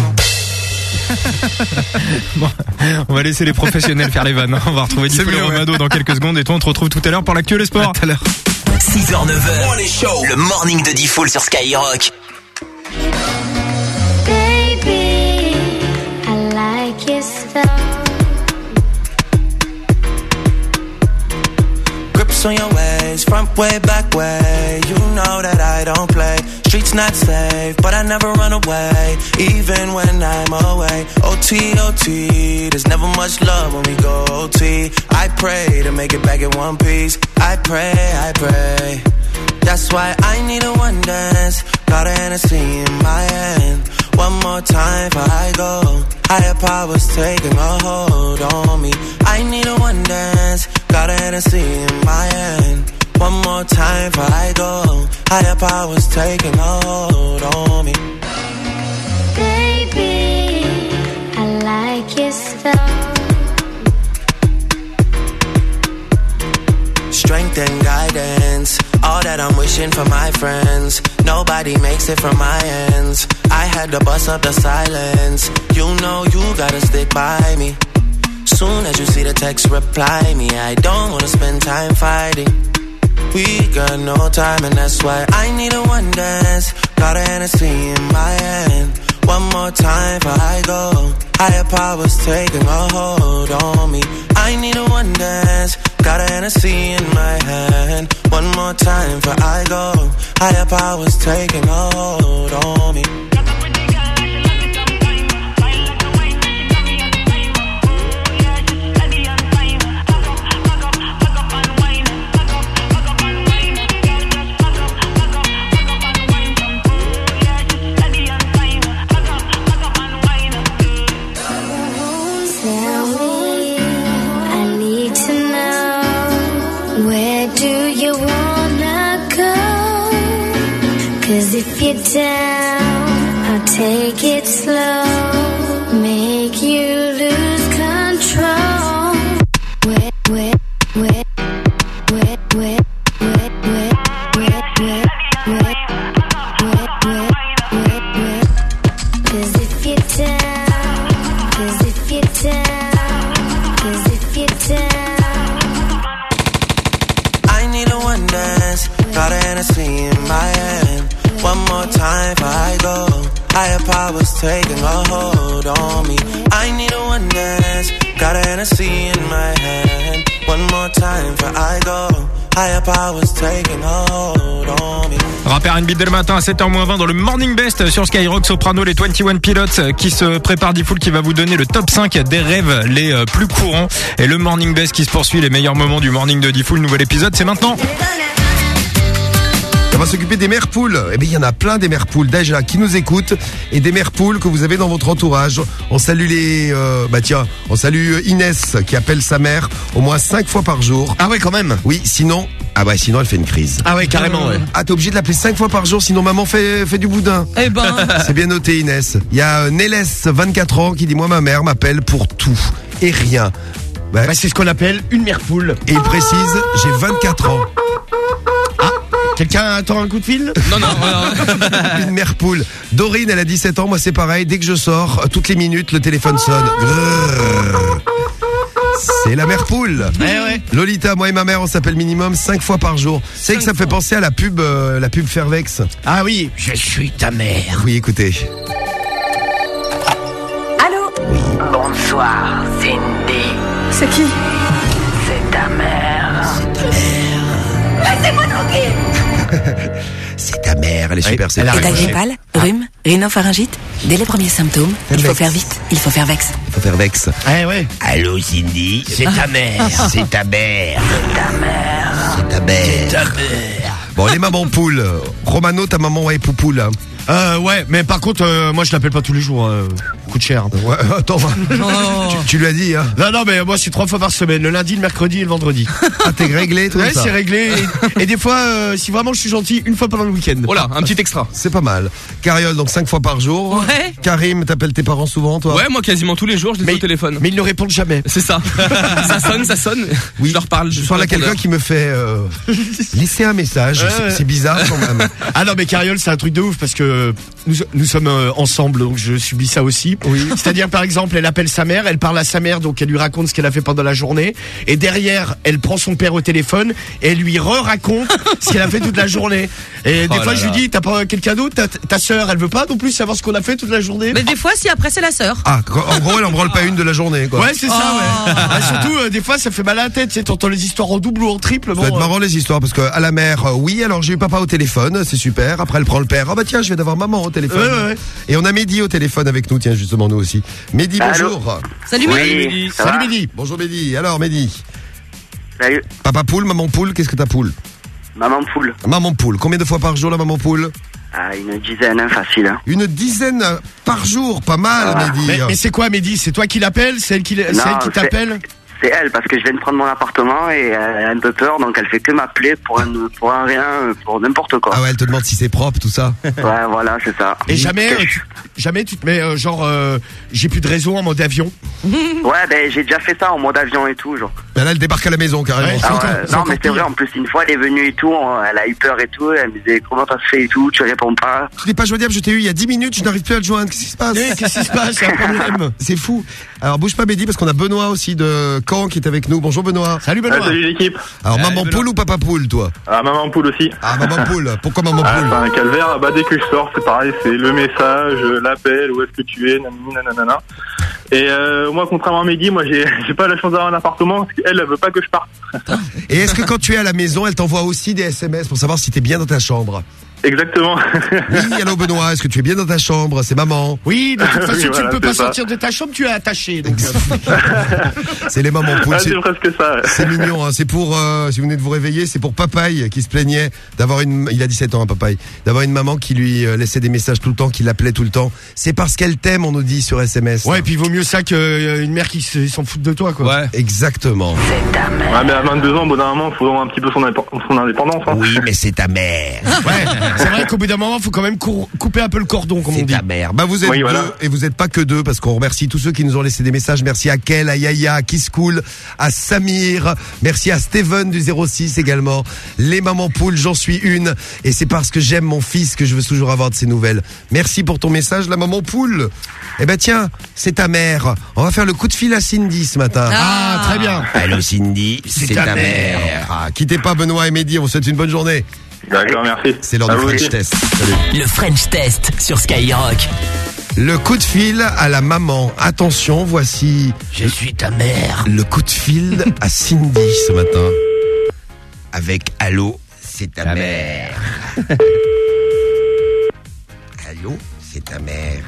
Bon, on va laisser les professionnels faire les vannes. On va retrouver Diffoul et Romano dans quelques secondes et toi on te retrouve tout à l'heure pour l'actu et les sports. À tout à l'heure. 6h, 9h, le morning de Diffoul sur Skyrock. Baby, I like it so. Grips on your ways, front way, back way. You know that I don't play. Streets not safe, but I never run away, even when I'm away. OT, OT, there's never much love when we go OT. I pray to make it back in one piece. I pray. That's why I need a one dance. Got a Hennessy in my hand. One more time before I go. Higher powers taking a hold on me. I need a one dance. Got a Hennessy in my hand. One more time before I go. Higher powers taking a hold on me. Baby, I like it so. Strength and guidance, all that I'm wishing for my friends. Nobody makes it from my ends. I had to bust up the silence. You know you gotta stick by me. Soon as you see the text, reply me. I don't wanna spend time fighting. We got no time and that's why I need a one dance. Got a Hennessy in my hand. One more time before I go. Higher powers taking a hold on me. I need a one dance. Got a Hennessy in my hand. One more time before I go. Higher powers taking a hold on me. you down, I'll take it slow, make you lose control. Wet, wet, wet, wet, wet, wet, wet, wet, wet, wet, wet, wet, wet, wet. 'Cause if you're down, 'cause if you're down, 'cause if you're down. I need a one dance, got a Hennessy in my hand. One more time before I go. Higher powers taking a hold on me. I need a one dance, got a Hennessy in my hand. One more time before I go. Higher powers taking a hold on me. Rappeur R&B dès le matin à 7h-20 dans le Morning Best sur Skyrock. Soprano, les 21 Pilots qui se préparent Diffoul qui va vous donner le top 5 des rêves les plus courants. Et le Morning Best qui se poursuit, les meilleurs moments du Morning de Diffoul. Nouvel épisode, c'est maintenant. On va s'occuper des mères poules. Eh bien, il y en a plein des mères poules déjà qui nous écoutent et des mères poules que vous avez dans votre entourage. On salue on salue Inès qui appelle sa mère au moins 5 fois par jour. Ah ouais, quand même. Oui, sinon elle fait une crise. Ah ouais, carrément, ouais. Ah, t'es obligé de l'appeler 5 fois par jour, sinon maman fait du boudin. Eh ben. C'est bien noté, Inès. Il y a Nélès, 24 ans, qui dit, moi, ma mère m'appelle pour tout et rien. Bah, c'est ce qu'on appelle une mère poule. Et il précise, j'ai 24 ans. Quelqu'un attend un coup de fil? Non. Une mère poule. Dorine, elle a 17 ans, moi c'est pareil, dès que je sors, toutes les minutes, le téléphone sonne. Grrr. C'est la mère poule. Ouais. Lolita, moi et ma mère, on s'appelle minimum 5 fois par jour. C'est que ça me fait penser à la pub Fairvex. Ah oui, je suis ta mère. Oui, écoutez. Allô? Oui. Bonsoir, Cindy. C'est qui? C'est ta mère. Laissez-moi tranquille. C'est ta mère, elle est super. État grippal, rhume, rhinopharyngite. Dès les premiers symptômes, il faut faire vite, il faut faire Vex. Il faut faire Vex. Ouais. Allô Cindy, c'est ta mère. C'est ta mère. Ta mère. C'est ta mère. Bon, les mamans poules. Romano, ta maman est poupoule. Hein. Ouais, mais par contre, moi je l'appelle pas tous les jours. Coûte cher. Ouais, attends, tu lui as dit, hein. Non, mais moi c'est 3 fois par semaine, le lundi, le mercredi et le vendredi. Ah, t'es réglé, tout ça? Ouais, c'est réglé. Et des fois, si vraiment je suis gentil, une fois pendant le week-end. Oh là, un petit extra. C'est pas mal. Cariole, donc 5 fois par jour. Ouais. Karim, t'appelles tes parents souvent, toi? Ouais, moi quasiment tous les jours, je les ai au téléphone. Mais ils ne répondent jamais. C'est ça. ça sonne. Oui. Je leur parle. Je sens là quelqu'un qui me fait laisser un message. Ouais. C'est bizarre quand même. Ah non, mais Cariole, c'est un truc de ouf parce que nous sommes ensemble, donc je subis ça aussi. Oui. C'est-à-dire, par exemple, elle appelle sa mère, elle parle à sa mère, donc elle lui raconte ce qu'elle a fait pendant la journée. Et derrière, elle prend son père au téléphone et elle lui raconte ce qu'elle a fait toute la journée. Et des fois, je lui dis, t'as pas quelqu'un d'autre? Ta sœur, elle veut pas non plus savoir ce qu'on a fait toute la journée? Mais des fois, si après, c'est la sœur. Ah, en gros, elle en branle pas une de la journée, quoi. Ouais, c'est ça, ouais. Ah, surtout, des fois, ça fait mal à la tête, tu sais, t'entends les histoires en double ou en triple. Ça va être marrant les histoires parce que à la mère, oui, alors j'ai eu papa au téléphone, c'est super. Après, elle prend le père. Ah bah tiens, je vais d'avoir maman au téléphone. Ouais. Et on a Mehdi au téléphone avec nous, tiens, justement, nous aussi. Mehdi, bonjour. Salut Mehdi. Oui, Salut Mehdi. Bonjour Mehdi. Alors Mehdi. Salut. Papa poule, maman poule, qu'est-ce que t'as poule? Maman poule. Maman poule. Combien de fois par jour la maman poule? Ah, une dizaine, hein, facile. Hein. Une dizaine par jour, pas mal, Mehdi. Mais c'est quoi, Mehdi? C'est toi qui l'appelle? C'est elle qui t'appelle? C'est elle, parce que je viens de prendre mon appartement et elle a un peu peur, donc elle fait que m'appeler pour un rien, pour n'importe quoi. Ah ouais, elle te demande si c'est propre, tout ça. Ouais, voilà, c'est ça. Et jamais tu te mets j'ai plus de réseau en mode avion? Ouais, ben j'ai déjà fait ça en mode avion et tout, genre. Ben là, elle débarque à la maison, carrément. Ouais, non, mais c'est vrai, en plus, une fois, elle est venue et tout, elle a eu peur et tout, elle me disait, comment ça se fait et tout, tu réponds pas. Tu n'es pas joignable, je t'ai eu il y a 10 minutes, je n'arrive plus à le joindre, qu'est-ce qui se passe? Qu'est-ce qui se passe? C'est un problème. C'est fou. Alors, bouge pas, Mehdi, parce qu'on a Benoît aussi de Caen qui est avec nous. Bonjour, Benoît. Salut, Benoît. Salut, l'équipe. Alors, maman poule ou papa poule, toi? Ah, maman poule aussi. Ah, maman poule. Pourquoi maman poule? C'est un calvaire. Bah, dès que je sors, c'est pareil, c'est le message, l'appel, où est-ce que tu es, nanana. Et moi, contrairement à Mehdi, moi, j'ai pas la chance d'avoir un appartement parce qu'elle, elle veut pas que je parte. Et est-ce que quand tu es à la maison, elle t'envoie aussi des SMS pour savoir si t'es bien dans ta chambre? Exactement. Oui, allô Benoît, est-ce que tu es bien dans ta chambre? C'est maman. Oui, de toute façon, Oui, tu voilà, ne peux pas c'est ça. sortir de ta chambre, tu es attaché. Donc, C'est les mamans poules. Ah, c'est presque ça. Ouais. C'est mignon, hein. C'est pour, si vous venez de vous réveiller, c'est pour Papaye qui se plaignait d'avoir il a 17 ans, hein, Papaye, d'avoir une maman qui lui laissait des messages tout le temps, qui l'appelait tout le temps. C'est parce qu'elle t'aime, on nous dit sur SMS. ouais, et puis il vaut mieux ça qu'une mère qui s'en fout de toi, quoi. Ouais. Exactement. Ouais, mais à 22 ans, au bout d'un moment, il faut avoir un petit peu son indépendance. Hein. Oui, mais c'est ta mère. Ouais, C'est vrai qu'au bout d'un moment, faut quand même couper un peu le cordon, comme on dit. C'est ta mère. Bah, vous êtes Oui, deux, voilà. et vous êtes pas que deux, parce qu'on remercie tous ceux qui nous ont laissé des messages. Merci à Kel, à Yaya, à Kiskoul, à Samir. Merci à Steven du 06 également. Les mamans poules, j'en suis une. Et c'est parce que j'aime mon fils que je veux toujours avoir de ses nouvelles. Merci pour ton message, la maman poule. Eh ben, tiens, c'est ta mère. On va faire le coup de fil à Cindy ce matin. Ah, très bien. Allô Cindy, c'est ta mère. Ah, quittez pas Benoît et Mehdi, on vous souhaite une bonne journée. D'accord, merci. C'est l'heure À du vous French aussi. Test. Salut. Le French Test sur Skyrock. Le coup de fil à la maman. Attention, voici Je suis ta mère. le coup de fil à Cindy ce matin. Avec allô, c'est ta mère. Allô, c'est ta mère.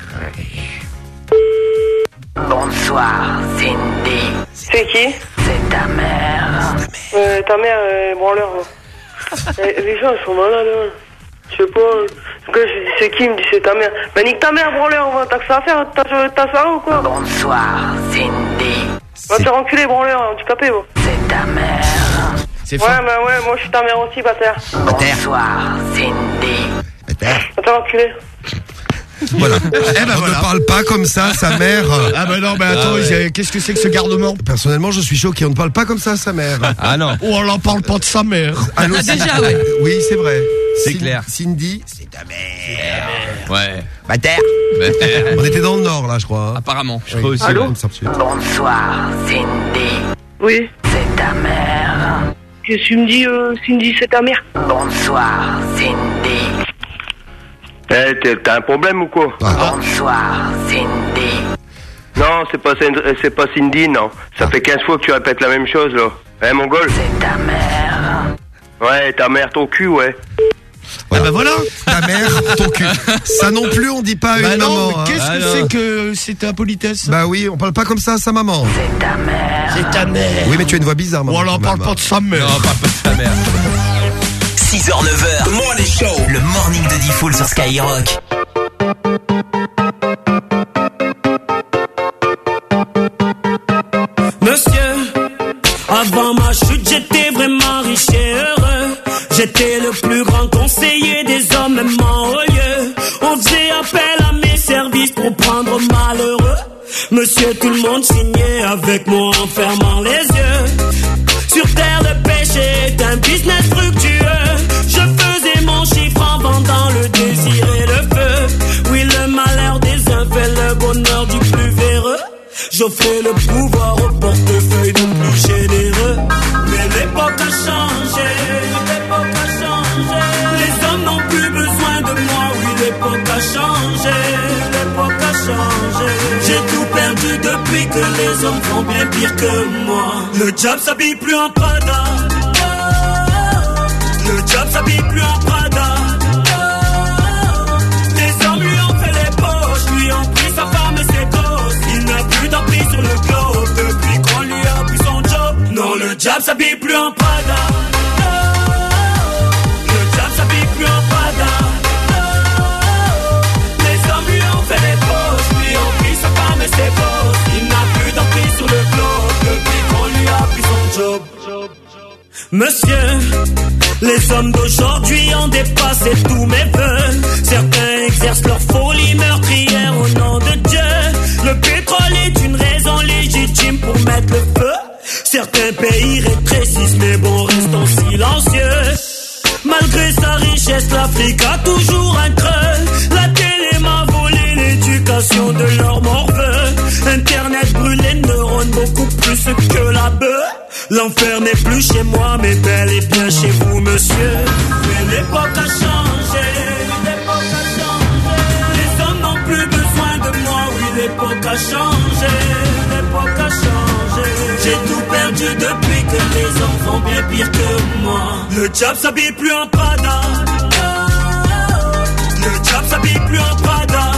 Bonsoir, Cindy. C'est qui? C'est ta mère. Ta mère, branleur. Les gens, ils sont malades, hein. Je sais pas. En tout cas, je dis c'est qui? Il me dit c'est ta mère. Bah, nique ta mère, branleur. T'as que ça à faire? T'as ça ou quoi? Bonsoir, Cindy. Va te faire enculer, branleur. Handicapé, bon. C'est ta mère. C'est Ouais, bah ouais, moi je suis ta mère aussi, bâtard. Bonsoir, Cindy. Va te faire enculer. Voilà. ben On voilà. ne parle pas comme ça, sa mère. Ah bah non, mais attends, qu'est-ce que c'est que ce garnement? Personnellement, je suis choqué. On ne parle pas comme ça à sa mère. Ah non. Oh, on n'en parle pas de sa mère. Allô, Déjà, ouais. Oui, c'est vrai. C'est clair. Cindy, c'est ta mère. Ouais. Bâtard. On était dans le nord, là, je crois. hein. Apparemment. Je Oui. crois aussi. Allô ouais. Bonsoir, Cindy. Oui. C'est ta mère. Qu'est-ce que tu me dis, Cindy, c'est ta mère? Bonsoir, Cindy. T'as un problème ou quoi? Bonsoir, Cindy. Non, c'est pas Cindy, non. Ça fait 15 fois que tu répètes la même chose, là. Hein, mongol? C'est ta mère. Ouais, ta mère, ton cul, ouais. Ah bah voilà, ta mère, ton cul. Ça non plus, on dit pas à Bah une non, maman. mais hein. qu'est-ce que c'est que cette impolitesse? Bah oui, on parle pas comme ça à sa maman. C'est ta mère. C'est ta mère. Oui, mais tu as une voix bizarre, maman. Oh, on n'en quand parle même, pas hein. de sa mère. Non, parle pas de ta mère. 6h, 9h. The Morning Show. Le morning de Diffoul sur Skyrock. Monsieur, avant ma chute, j'étais vraiment riche et heureux. J'étais le plus grand conseiller des hommes, même en haut lieu. On faisait appel à mes services pour prendre malheureux. Monsieur, tout le monde signait avec moi en fermant les yeux. Sur terre, le péché est un business fructueux. Je faisais mon chiffre en vendant le désir et le feu. Oui, le malheur des uns fait le bonheur du plus véreux. J'offrais le pouvoir au portefeuille de plus généreux. Mais l'époque a changé, l'époque a changé. Les hommes n'ont plus besoin de moi, oui, l'époque a changé, l'époque a changé. J'ai tout perdu depuis que les hommes font bien pire que moi. Le diable s'habille plus en Prada. Le diable s'habille plus en Prada. Les hommes lui ont fait les poches, lui ont pris sa femme et ses gosses. Il n'a plus d'emprise sur le globe depuis qu'on lui a pris son job. Non, le diable s'habille plus en Prada. Le diable s'habille plus en Prada. Les hommes lui ont fait les poches, lui ont pris sa femme et ses gosses. Il n'a plus d'emprise sur le globe depuis qu'on lui a pris son job. Monsieur, les hommes d'aujourd'hui ont dépassé tous mes vœux. Certains exercent leur folie meurtrière au nom de Dieu. Le pétrole est une raison légitime pour mettre le feu. Certains pays rétrécissent, mais bon, restons silencieux. Malgré sa richesse, l'Afrique a toujours un creux. La télé m'a volé l'éducation de leurs morveux. Internet brûle les neurones beaucoup plus que la bœuf. L'enfer n'est plus chez moi, mais bel et bien chez vous, monsieur. Mais l'époque a changé, l'époque a changé. Les hommes n'ont plus besoin de moi, oui, l'époque a changé, l'époque a changé. J'ai tout perdu depuis que les hommes font bien pire que moi. Le diable s'habille plus en Prada. Le diable s'habille plus en Prada.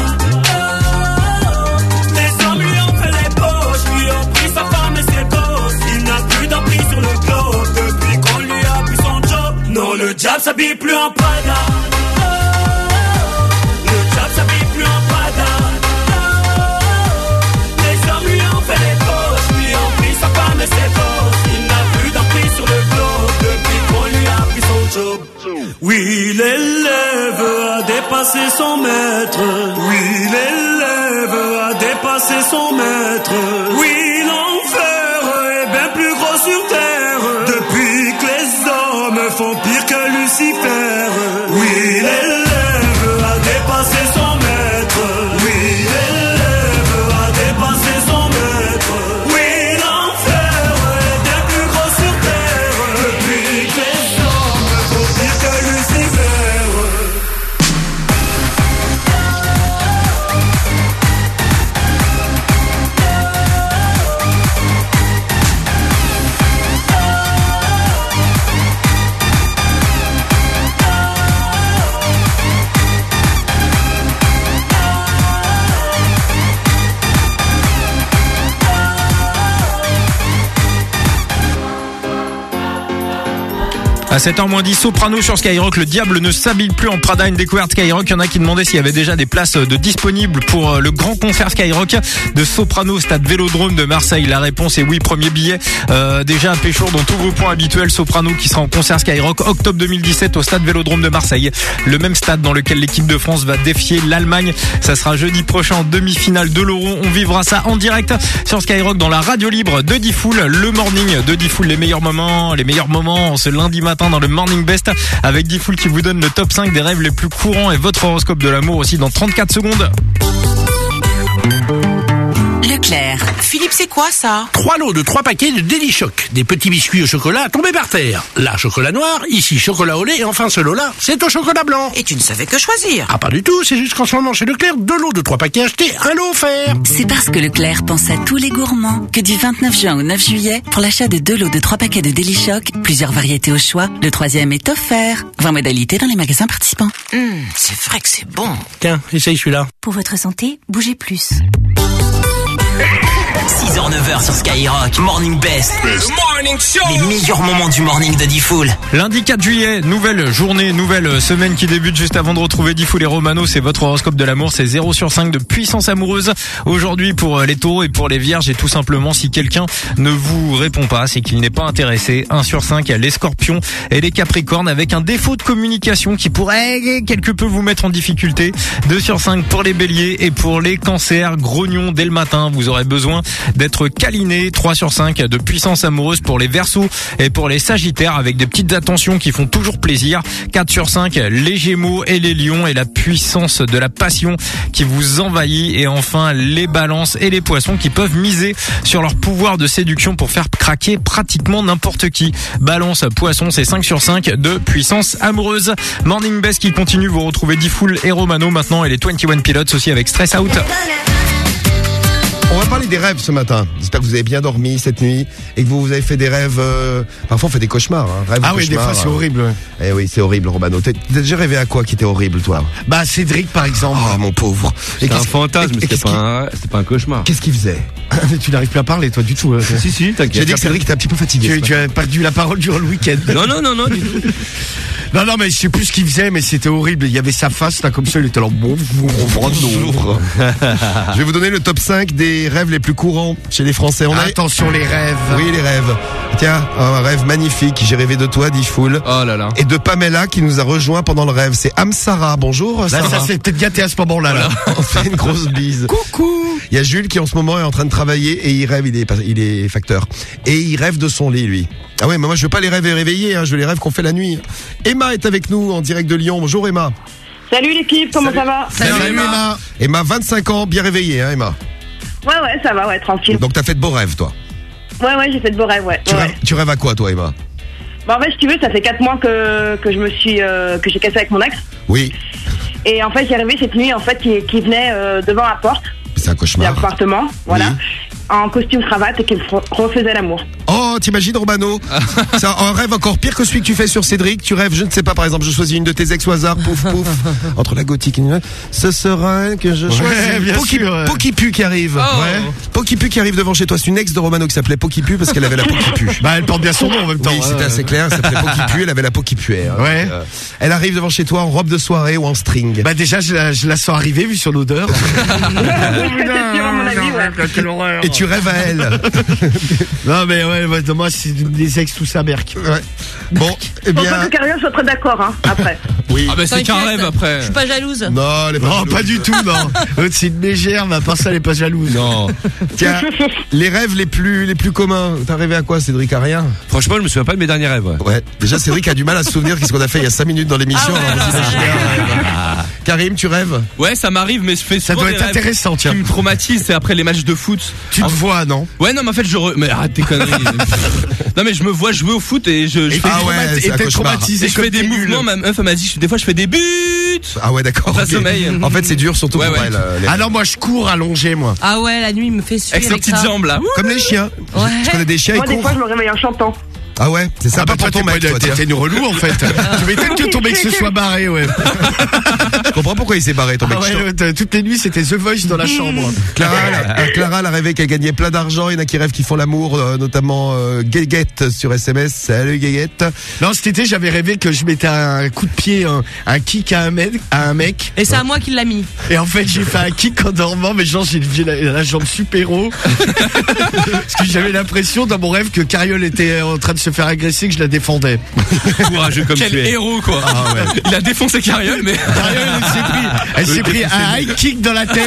Les hommes lui ont fait les poches, lui ont pris sa femme et ses gosses. Il n'a plus d'emprise sur le globe depuis qu'on lui a pris son job. Non, le diable s'habille plus en Prada. Le diable s'habille plus en Prada. Les hommes lui ont fait les poches, lui ont pris sa femme et ses gosses. Il n'a plus d'emprise sur le globe depuis qu'on lui a pris son job. Oui, l'élève a dépassé son maître. Oui, l'élève a dépassé son maître. Oui, l'enfer est bien plus gros sur terre. Depuis que les hommes font pire que Lucifer. Oui, l'élève a dépassé son maître. Oui, l'élève a dépassé son maître. Oui, l'enfer est bien plus gros sur terre. Depuis que les hommes font pire que Lucifer. À 7h-10, Soprano sur Skyrock, le diable ne s'habille plus en Prada, une découverte Skyrock. Il y en a qui demandaient s'il y avait déjà des places de disponibles pour le grand concert Skyrock de Soprano au stade Vélodrome de Marseille. La réponse est oui, premier billet déjà à Péchour dans tous vos points habituels. Soprano qui sera en concert Skyrock octobre 2017 au stade Vélodrome de Marseille. Le même stade dans lequel l'équipe de France va défier l'Allemagne. Ça sera jeudi prochain en demi-finale de l'Euro. On vivra ça en direct sur Skyrock dans la radio libre de Diffoul, le morning de Diffoul, les meilleurs moments ce lundi matin dans le Morning Best avec Diffoul qui vous donne le top 5 des rêves les plus courants et votre horoscope de l'amour aussi dans 34 secondes. Leclerc. Philippe, c'est quoi ça? 3 lots de 3 paquets de Daily Choc. Des petits biscuits au chocolat tombés par terre. Là, chocolat noir, ici chocolat au lait et enfin ce lot-là, c'est au chocolat blanc. Et tu ne savais que choisir? Ah, pas du tout, c'est juste qu'en ce moment chez Leclerc, 2 lots de 3 paquets achetés, 1 lot offert. C'est parce que Leclerc pense à tous les gourmands que du 29 juin au 9 juillet, pour l'achat de 2 lots de 3 paquets de Daily Choc, plusieurs variétés au choix, le 3e est offert. Voir modalité dans les magasins participants. C'est vrai que c'est bon. Tiens, essaye celui-là. Pour votre santé, bougez plus. 6h-9h sur Skyrock, Morning Best. Les meilleurs moments du morning de Diffoul. Lundi 4 juillet, nouvelle journée, nouvelle semaine qui débute juste avant de retrouver Diffoul et Romano. C'est votre horoscope de l'amour, c'est 0 sur 5 de puissance amoureuse. Aujourd'hui pour les taureaux et pour les vierges, et tout simplement si quelqu'un ne vous répond pas, c'est qu'il n'est pas intéressé. 1 sur 5, les scorpions et les capricornes avec un défaut de communication qui pourrait quelque peu vous mettre en difficulté. 2 sur 5 pour les béliers et pour les cancers, grognons dès le matin, vous aurez besoin d'être câliné. 3 sur 5 de puissance amoureuse pour les verseaux et pour les sagittaires avec des petites attentions qui font toujours plaisir. 4 sur 5 les gémeaux et les lions et la puissance de la passion qui vous envahit. Et enfin les balances et les poissons qui peuvent miser sur leur pouvoir de séduction pour faire craquer pratiquement n'importe qui. Balance, poisson, c'est 5 sur 5 de puissance amoureuse. Morning Best qui continue, vous retrouvez Diffoul et Romano maintenant et les 21 Pilots aussi avec Stress Out. On va parler des rêves ce matin. J'espère que vous avez bien dormi cette nuit et que vous avez fait des rêves. Parfois on fait des cauchemars. Rêves, ah oui, cauchemars, des fois c'est horrible. Ouais. Eh oui, c'est horrible, Romano. T'as déjà rêvé à quoi qui était horrible, toi? Bah Cédric par exemple. Oh mon pauvre. C'est un fantasme, c'était pas un cauchemar. Qu'est-ce qu'il faisait? Tu n'arrives plus à parler, toi, du tout. Si, t'inquiète. J'ai dit que Cédric était un petit peu fatigué. Tu as perdu la parole durant le week-end. Non, du tout. Non, mais je sais plus ce qu'il faisait, mais c'était horrible. Il y avait sa face, là, comme ça, il était là, bonjour. Je vais vous donner le top 5 des rêves les plus courants chez les Français. Attention, les rêves. Oui, les rêves. Tiens, un rêve magnifique. J'ai rêvé de toi, Diffoul. Oh là là. Et de Pamela qui nous a rejoint pendant le rêve. C'est Amsara. Bonjour, Sarah. Ça s'est peut-être gâté à ce moment-là, là. On fait une grosse bise. Coucou. Il y a Jules qui en ce moment est en train de travailler et il rêve, il est facteur. Et il rêve de son lit, lui. Ah ouais, mais moi je veux pas les rêves réveillés, je veux les rêves qu'on fait la nuit. Emma est avec nous en direct de Lyon. Bonjour Emma. Salut l'équipe, comment ça va? Salut Emma. Emma, 25 ans, bien réveillée, Emma. Ouais, ça va, tranquille. Donc t'as fait de beaux rêves, toi? Ouais, j'ai fait de beaux rêves, ouais. Tu rêves à quoi, toi, Emma? Bah en fait, si tu veux, ça fait 4 mois que je me suis que j'ai cassé avec mon ex. Oui. Et en fait, j'ai rêvé cette nuit, en fait, qui venait devant la porte. C'est un cauchemar. De l'appartement, voilà. Oui. En costume cravate et qu'il refaisait l'amour. Oh, t'imagines, Romano? C'est un rêve encore pire que celui que tu fais sur Cédric. Tu rêves, je ne sais pas, par exemple, je choisis une de tes ex au hasard, pouf, entre la gothique et ce sera que je choisis. Pokipu qui arrive. Oh. Ouais. Pokipu qui arrive devant chez toi. C'est une ex de Romano qui s'appelait Pokipu parce qu'elle avait la peau qui pue. Bah, elle porte bien son nom en même temps. Oui, c'était assez clair. Elle s'appelait Pokipu, elle avait la peau qui puait. Ouais. Elle arrive devant chez toi en robe de soirée ou en string. Bah, déjà, je la sens arriver vu son odeur. Quelle horreur. Et tu rêves à elle. Non mais ouais, moi, c'est des ex, tout ça, Berk. Ouais. Bon, eh Je pense bien. pas que Carrière soit très d'accord, hein, après. Oui. Ah bah c'est qu'un rêve après. Je suis pas jalouse. Non, elle est pas Non, jalouse. pas du tout, non. L'autre, c'est une mégère, mais à part ça, elle est pas jalouse. Non. Tiens, les rêves les plus communs. T'as rêvé à quoi, Cédric? À rien? Franchement, je me souviens pas de mes derniers rêves. Ouais. Déjà, Cédric a du mal à se souvenir qu'est-ce qu'on a fait il y a 5 minutes dans l'émission. Ah ouais, Alors, vas-y, imaginez un rêve. Karim, tu rêves? Ouais, ça m'arrive, mais je fais Ça souvent doit des être rêves intéressant, tiens. qui me traumatisent, c'est après les matchs de foot. Tu te vois, non? Ouais, non, mais en fait, mais arrête tes conneries. Non, mais je me vois jouer au foot et je fais Ah ouais, c'est un t'es cauchemar. traumatisé et je comme fais des t'es nul. mouvements. Ma meuf elle m'a dit, des fois, je fais des buts. Ah ouais, d'accord. Ça ok. sommeille. En fait, c'est dur, surtout Ouais, pour ouais. elle. les Ah rêves. non, moi, je cours allongé, moi. Ah ouais, la nuit, il me fait suer Avec ses petites ça. jambes là. Comme les chiens. Ouais. Je connais des chiens, Moi, ils des courent. fois, je me réveille en chantant. Ah ouais, c'est ça, Ah bah pas toi, ton mec, toi, tiens. t'es une relou, en fait. Tu m'étonnes que ton mec se soit barré, ouais. Je comprends pourquoi il s'est barré, ton mec. Ah ouais, toutes les nuits, c'était The Voice dans la chambre. Clara, elle a rêvé qu'elle gagnait plein d'argent. Il y en a qui rêvent qu'ils font l'amour, notamment Guéguette sur SMS. Salut Guéguette. Non, cet été, j'avais rêvé que je mettais un coup de pied, un kick à un mec. Et c'est à moi qui l'a mis. Et en fait, j'ai fait un kick en dormant, mais genre, j'ai levé la jambe super haut. Parce que j'avais l'impression dans mon rêve que Cariole était en train de se faire agresser, que je la défendais. Courageux comme tu Quel es. héros, quoi. Ah ouais. Il a défoncé Cariole, mais. Cariole, elle s'est pris un high kick dans la tête.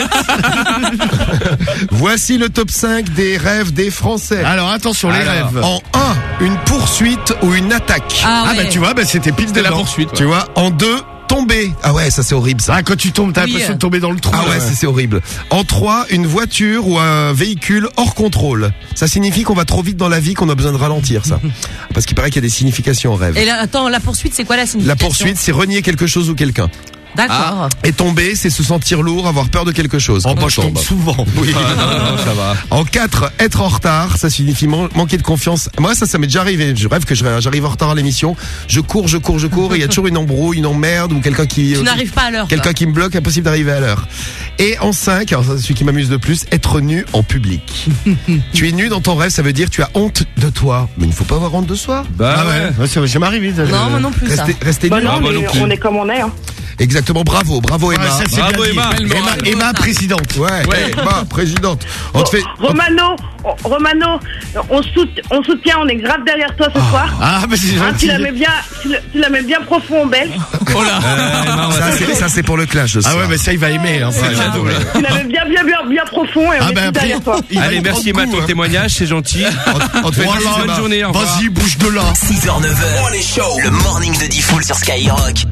Voici le top 5 des rêves des Français. Alors, attention, les Alors, rêves. En 1, une poursuite ou une attaque. Ah ouais. Bah, tu vois, c'était pile C'était la dedans. poursuite. Tu vois, en 2, tomber. Ah ouais, ça c'est horrible ça. Ah, quand tu tombes, t'as Oui. l'impression de tomber dans le trou. Ah ouais, c'est horrible. En 3, une voiture ou un véhicule hors contrôle. Ça signifie qu'on va trop vite dans la vie, qu'on a besoin de ralentir, ça. Parce qu'il paraît qu'il y a des significations en rêve. Et là, attends, la poursuite, c'est quoi la signification? La poursuite, c'est renier quelque chose ou quelqu'un. D'accord. Et tomber, c'est se sentir lourd, avoir peur de quelque chose. Oh, moi, je tombe souvent. Oui. Non, ça va. En 4, être en retard, ça signifie manquer de confiance. Moi, ça m'est déjà arrivé. Je rêve que j'arrive en retard à l'émission. Je cours, et il y a toujours une embrouille, une emmerde ou quelqu'un qui... Tu n'arrives pas à l'heure. Quelqu'un qui me bloque, impossible d'arriver à l'heure. Et en 5, alors ça, c'est celui qui m'amuse le plus, être nu en public. Tu es nu dans ton rêve, ça veut dire tu as honte de toi. Mais il ne faut pas avoir honte de soi. Bah Ah ouais, ça va jamais arrivé. Non, moi non plus, ça. Restez Bah nu. non, moi mais non plus. on est comme on est, hein. Exactement, bravo Emma. Ouais, ça, c'est Bravo, bien dit. Emma. Belle morale. Emma, présidente. Ouais, Emma, présidente. On te fait... Romano, on soutient, on est grave derrière toi ce soir. Ah, mais c'est Hein, tu gentil. la mets bien profond, belle. Oh là. Ça c'est pour le clash. Ah ouais, mais ça, il va aimer. Hein, C'est cadeau, là. Tu la mets bien profond et on Ah est ben, tous derrière toi. il va Allez, y merci prendre Emma, goût, ton hein. témoignage, c'est gentil. On te fait Voilà, une bonne journée, au revoir. Vas-y, bouge de là. 6h, 9h, le morning de Diffoul sur Skyrock.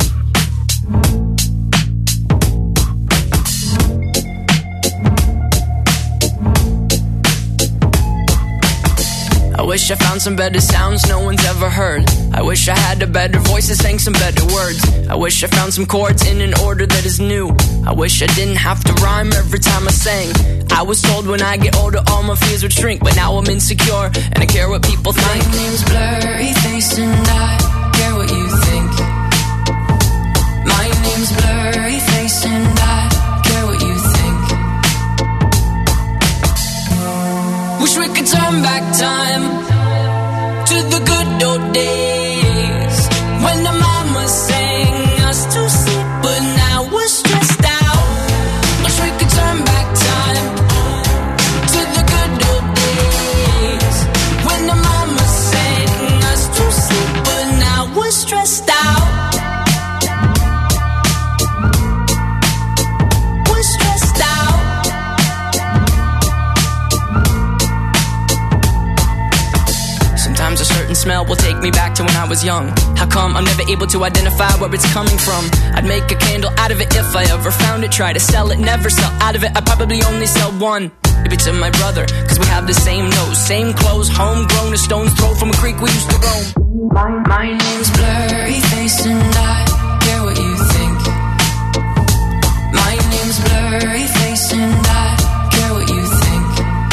I wish I found some better sounds no one's ever heard. I wish I had a better voice that sang some better words. I wish I found some chords in an order that is new. I wish I didn't have to rhyme every time I sang. I was told when I get older all my fears would shrink, but now I'm insecure and I care what people think. My name's Blurry Face and I care what you think. My name's Blurry Face and I care what you think. Wish we could turn back time to the good old days when the mama sang us to sleep, but now we're stressed out. Wish we could turn back time to the good old days when the mama sang us to sleep, but now we're stressed out. We're stressed out. Sometimes a certain smell will take me back to when I was young. How come I'm never able to identify where it's coming from? I'd make a candle out of it if I ever found it. Try to sell it, never sell out of it. I'd probably only sell one. Maybe to my brother, cause we have the same nose, same clothes, homegrown, a stone's throw from a creek we used to roam. My name's Blurry Face and I care what you think. My name's Blurry Face and I care what you think.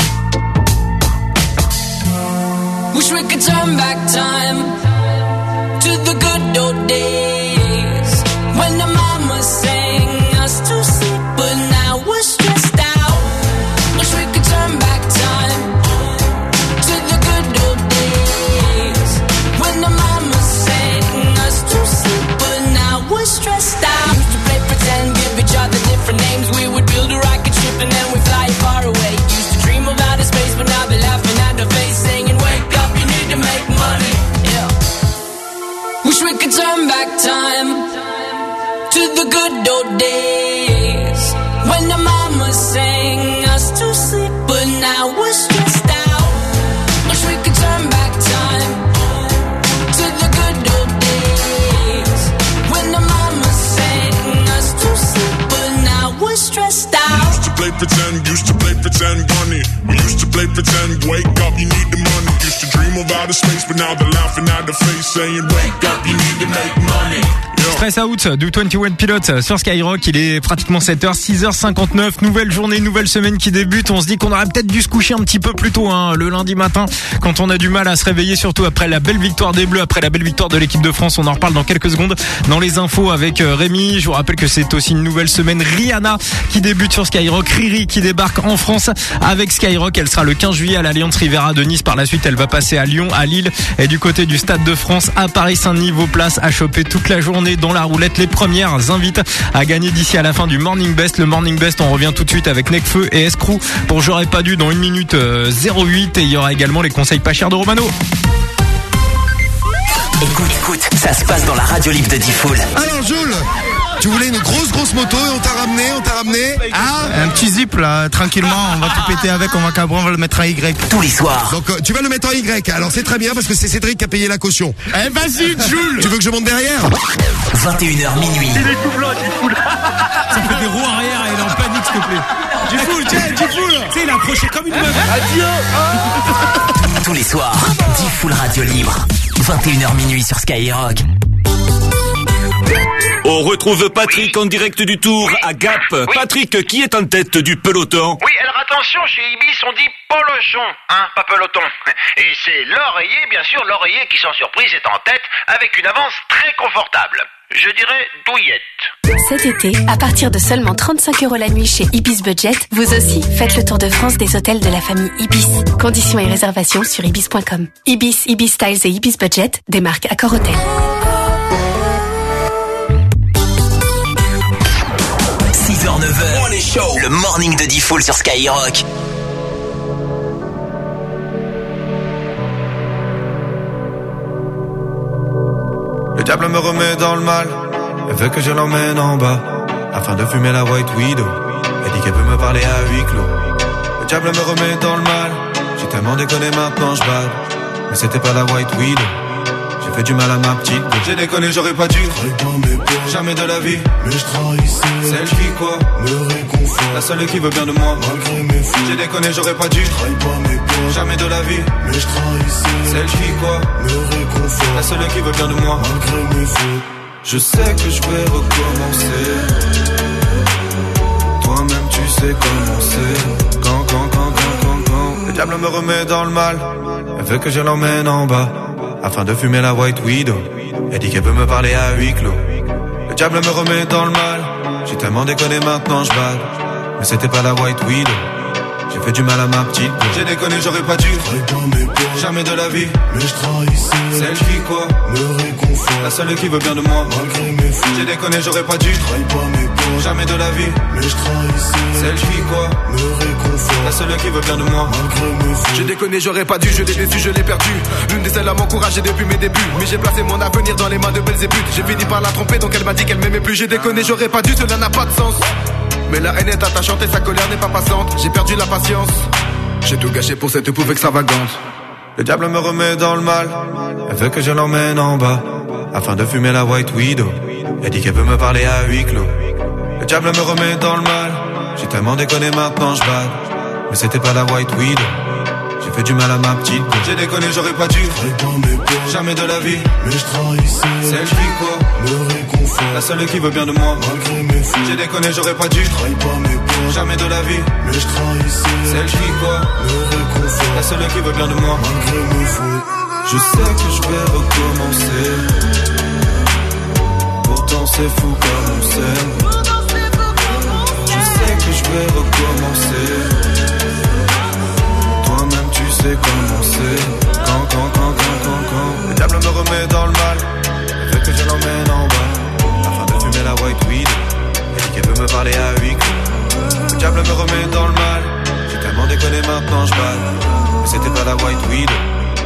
Wish we could turn back time to the good old days when the mama sang us to sleep, but now we're stressed out. Wish we could turn back time to the good old days when the mama sang us to sleep, but now we're stressed out. Used to play pretend, give each other different names. We would build a rocket ship and then we fly far away. Used to dream of outer space, but now they're laughing at the face, saying, "Wake up, you need the good old days when the mama sang us to sleep, but now we're stressed out. Wish we could turn back time to the good old days when the mama sang us to sleep, but now we're stressed out. Used to play pretend bunny. We used to play pretend, wake up, you need the money. Used to dream of outer space, but now they're laughing at the face, saying wake up, you need to make money. Stress Out du 21 Pilots sur Skyrock, il est pratiquement 7h, 6h59, nouvelle journée, nouvelle semaine qui débute. On se dit qu'on aurait peut-être dû se coucher un petit peu plus tôt le lundi matin, quand on a du mal à se réveiller, surtout après la belle victoire des Bleus, après la belle victoire de l'équipe de France. On en reparle dans quelques secondes dans les infos avec Rémi. Je vous rappelle que c'est aussi une nouvelle semaine. Rihanna qui débute sur Skyrock, Riri qui débarque en France avec Skyrock. Elle sera le 15 juillet à l'Alliance Riviera de Nice. Par la suite, elle va passer à Lyon, à Lille et du côté du Stade de France à Paris-Saint-Denis. Vos places à choper toute la journée dans la roulette. Les premières invitent à gagner d'ici à la fin du Morning Best. Le Morning Best, on revient tout de suite avec Nekfeu et Escrew pour J'aurais pas dû dans 1 minute 08. Et il y aura également les conseils pas chers de Romano. Écoute, ça se passe dans la radio libre de Diffoul. Alors Jules, tu voulais une grosse moto et on t'a ramené un petit zip là, tranquillement, on va tout péter avec, on va le mettre en Y. Tous les soirs. Donc tu vas le mettre en Y, alors c'est très bien parce que c'est Cédric qui a payé la caution. Eh vas-y Jules. Tu veux que je monte derrière? 21h minuit. Il est tout blanc, Diffoul. Ça fait des roues arrière et il est en panique s'il te plaît. Diffoul, tiens, Diffoul. Tu sais, il a accroché comme une meuf. Adieu. Tous les soirs, Diffoul Radio Libre. 21h minuit sur Skyrock. On retrouve Patrick en direct du Tour à Gap. Oui. Patrick, qui est en tête du peloton? Oui, alors attention, chez Ibis, on dit polochon, hein, pas peloton. Et c'est l'oreiller, bien sûr, l'oreiller qui, sans surprise, est en tête avec une avance très confortable. Je dirais douillette. Cet été, à partir de seulement 35€ la nuit chez Ibis Budget, vous aussi faites le tour de France des hôtels de la famille Ibis. Conditions et réservations sur ibis.com. Ibis, Ibis Styles et Ibis Budget, des marques Accor Hotel. 6h, 9h, le morning de Diffoul sur Skyrock. Le diable me remet dans le mal, elle veut que je l'emmène en bas, afin de fumer la White Widow. Elle dit qu'elle peut me parler à huis clos. Le diable me remet dans le mal, j'ai tellement déconné maintenant je bade. Mais c'était pas la White Widow, j'ai fait du mal à ma petite. J'ai déconné, j'aurais pas dû, jamais de la vie. Mais je trahissais, celle qui quoi, me réconfort, la seule qui veut bien de moi, malgré mes fautes. J'ai déconné, j'aurais pas dû, jamais de la vie. Mais je trahissais, celle qui quoi, me réconfort, la seule qui veut bien de moi, malgré mes fautes. Je sais que je vais recommencer, toi-même tu sais comment c'est. Quand le diable me remet dans le mal, elle veut que je l'emmène en bas, afin de fumer la White Widow. Elle dit qu'elle peut me parler à huis clos. Le diable me remet dans le mal, j'ai tellement déconné maintenant je bade. Mais c'était pas la White Widow, j'ai fait du mal à ma petite. J'ai déconné, j'aurais pas dû, jamais de la vie. Mais je trahissais, celle qui quoi, me réconfort, la seule qui veut bien de moi, malgré mes fautes. J'ai déconné, j'aurais pas dû, jamais de la vie. Mais je trahissais, celle qui quoi, me réconfort, la seule qui veut bien de moi, malgré mes fautes. J'ai déconné, j'aurais pas dû, je l'ai déçu, je l'ai perdu. L'une des celles à m'encourager depuis mes débuts, mais j'ai placé mon avenir dans les mains de Belzébuth. J'ai fini par la tromper, donc elle m'a dit qu'elle m'aimait plus. J'ai déconné, j'aurais pas dû, cela n'a pas de sens. Mais la haine est attachante et sa colère n'est pas passante. J'ai perdu la patience, j'ai tout gâché pour cette pauvre extravagante. Le diable me remet dans le mal, elle veut que je l'emmène en bas, afin de fumer la White Widow. Elle dit qu'elle peut me parler à huis clos. Le diable me remet dans le mal, j'ai tellement déconné maintenant je bade. Mais c'était pas la White Widow, j'ai fait du mal à ma petite. J'ai déconné, j'aurais pas dû, jamais de la vie. Mais je trahissais, celle qui quoi, me réconfort, la seule qui veut bien de moi, malgré mes fautes. J'ai déconné, j'aurais pas dû, jamais de la vie. Mais je trahissais, celle qui quoi, me réconfort, la seule qui veut bien de moi, malgré mes fautes. Je sais que je vais recommencer, pourtant c'est fou comme on s'aime. Je sais que je vais recommencer, toi-même tu sais comment c'est. Quand le diable me remet dans le mal, elle veut que je l'emmène en bas, afin de fumer la White Weed. Elle dit qu'elle peut me parler à huis clos. Le diable me remet dans le mal, j'ai tellement déconné maintenant je bade. Mais c'était pas la White Weed, j'ai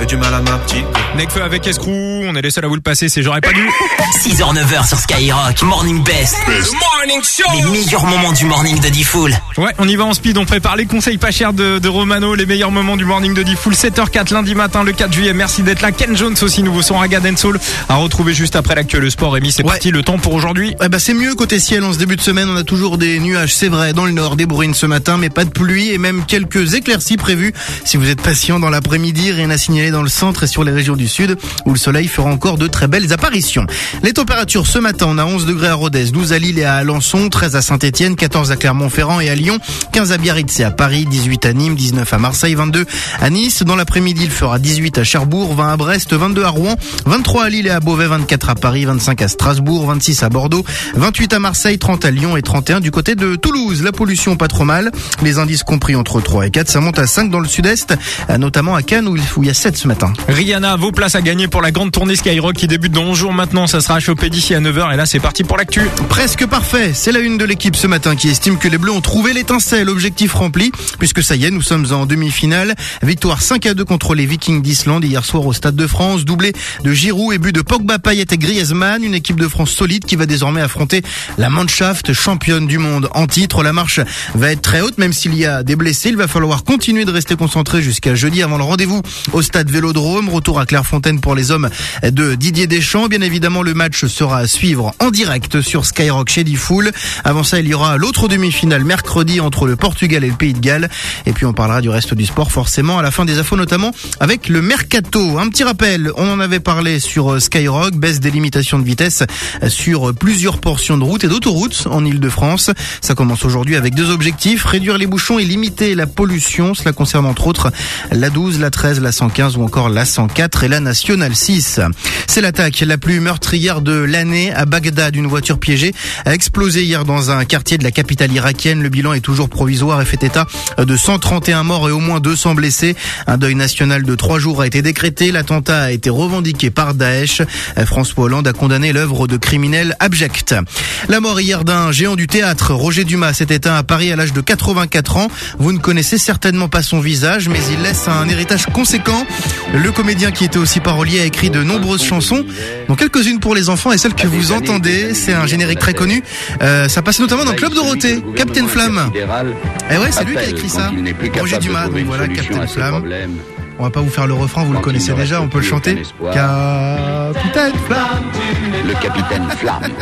fait du mal à ma petite. Nekfeu avec Escrew, on est les seuls à vous le passer, c'est j'aurais pas dû. 6h, 9h sur Skyrock, Morning Best. Morning Show. Les meilleurs moments du morning de Diffoul. Ouais, on y va en speed, on prépare les conseils pas chers de Romano, les meilleurs moments du morning de Diffoul, 7h04 lundi matin, le 4 juillet. Merci d'être là. Ken Jones aussi, nouveau son Raga Dancehall à retrouver juste après l'actuel sport. Rémi, c'est parti, le temps pour aujourd'hui. Ouais, c'est mieux côté ciel en ce début de semaine. On a toujours des nuages, c'est vrai, dans le nord, des bruines ce matin, mais pas de pluie et même quelques éclaircies prévues. Si vous êtes patient dans l'après-midi, rien à signaler dans le centre et sur les régions du sud où le soleil fera encore de très belles apparitions. Les températures ce matin, on a 11 degrés à Rodez, 12 à Lille et à Alençon, 13 à Saint-Etienne, 14 à Clermont-Ferrand et à Lyon, 15 à Biarritz et à Paris, 18 à Nîmes, 19 à Marseille, 22 à Nice. Dans l'après-midi, il fera 18 à Cherbourg, 20 à Brest, 22 à Rouen, 23 à Lille et à Beauvais, 24 à Paris, 25 à Strasbourg, 26 à Bordeaux, 28 à Marseille, 30 à Lyon et 31 du côté de Toulouse. La pollution pas trop mal, les indices compris entre 3 et 4, ça monte à 5 dans le sud-est, notamment à Cannes où il y a 7 ce matin. Rihanna, vos places à gagner pour la grande tournée Skyrock qui débute dans 11 jours maintenant, ça sera à choper d'ici à 9h et là c'est parti pour l'actu. Presque parfait, c'est la une de l'équipe ce matin qui estime que les Bleus ont trouvé l'étincelle, objectif rempli, puisque ça y est, nous sommes en demi-finale. Victoire 5-2 contre les Vikings d'Islande hier soir au Stade de France, doublé de Giroud et but de Pogba, Payet et Griezmann, une équipe de France solide qui va désormais affronter la Mannschaft, championne du monde en titre. La marche va être très haute, même s'il y a des blessés, il va falloir continuer de rester concentré jusqu'à jeudi avant le rendez-vous au Stade Vélodrome. Retour à Clairefontaine pour les hommes de Didier Deschamps. Bien évidemment, le match sera à suivre en direct sur Skyrock chez Diffoul. Avant ça, il y aura l'autre demi-finale mercredi entre le Portugal et le Pays de Galles. Et puis on parlera du reste du sport forcément à la fin des infos, notamment avec le Mercato. Un petit rappel, on en avait parlé sur Skyrock, baisse des limitations de vitesse sur plusieurs portions de routes et d'autoroutes en Ile-de-France. Ça commence aujourd'hui avec 2 objectifs, réduire les bouchons et limiter la pollution. Cela concerne entre autres la 12, la 13, la 115 ou encore la 104 et la Nationale 6. C'est l'attaque la plus meurtrière de l'année à Bagdad. Une voiture piégée a explosé hier dans un quartier de la capitale irakienne. Le bilan est toujours provisoire et fait état de 131 morts et au moins 200 blessés. Un deuil national de 3 jours a été décrété. L'attentat a été revendiqué par Daesh. François Hollande a condamné l'œuvre de criminels abjects. La mort hier d'un géant du théâtre, Roger Dumas, s'est éteint à Paris à l'âge de 84 ans. Vous ne connaissez certainement pas son visage, mais il laisse un héritage conséquent. Le comédien qui était aussi parolier a écrit de nombreuses chansons, dont quelques-unes pour les enfants et celle que vous entendez, c'est un générique très connu. Ça passe notamment dans Club Dorothée, Captain Flamme. Et ouais, c'est lui qui a écrit ça. Roger Dumas, donc voilà, Captain Flamme. On va pas vous faire le refrain, vous le connaissez déjà, on peut le chanter. Capitaine Flamme. Le Capitaine Flamme.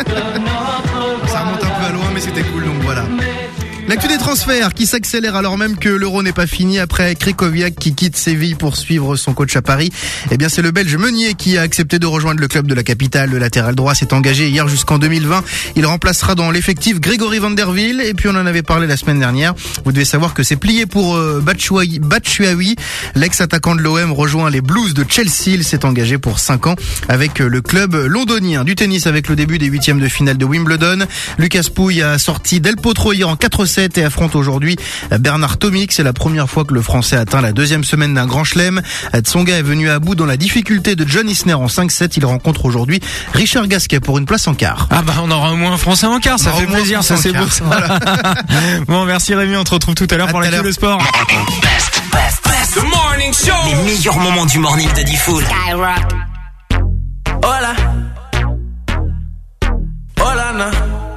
Ça remonte un peu à loin, mais c'était cool, donc voilà. L'actu des transferts qui s'accélère alors même que l'Euro n'est pas fini après Krikoviak qui quitte Séville pour suivre son coach à Paris. Eh bien, c'est le Belge Meunier qui a accepté de rejoindre le club de la capitale. Le latéral droit s'est engagé hier jusqu'en 2020. Il remplacera dans l'effectif Grégory Van der Wiel. Et puis, on en avait parlé la semaine dernière. Vous devez savoir que c'est plié pour Batshuayi. L'ex-attaquant de l'OM rejoint les Blues de Chelsea. Il s'est engagé pour 5 ans avec le club londonien. Du tennis avec le début des 8e de finale de Wimbledon. Lucas Pouille a sorti Del Potro hier en 4-7 et affronte aujourd'hui Bernard Tomic. C'est la première fois que le Français atteint la 2e semaine d'un grand chelem. Tsonga est venu à bout dans la difficulté de John Isner en 5-7. Il rencontre aujourd'hui Richard Gasquet pour une place en quart. Ah bah on aura au moins un Français en quart, ça fait plaisir, ça c'est beau. Voilà. Bon, merci Rémi, on te retrouve tout à l'heure pour l'actu de sport. The morning show. Les meilleurs moments du morning de Diffoul. Skyrock. Hola. Hola, na.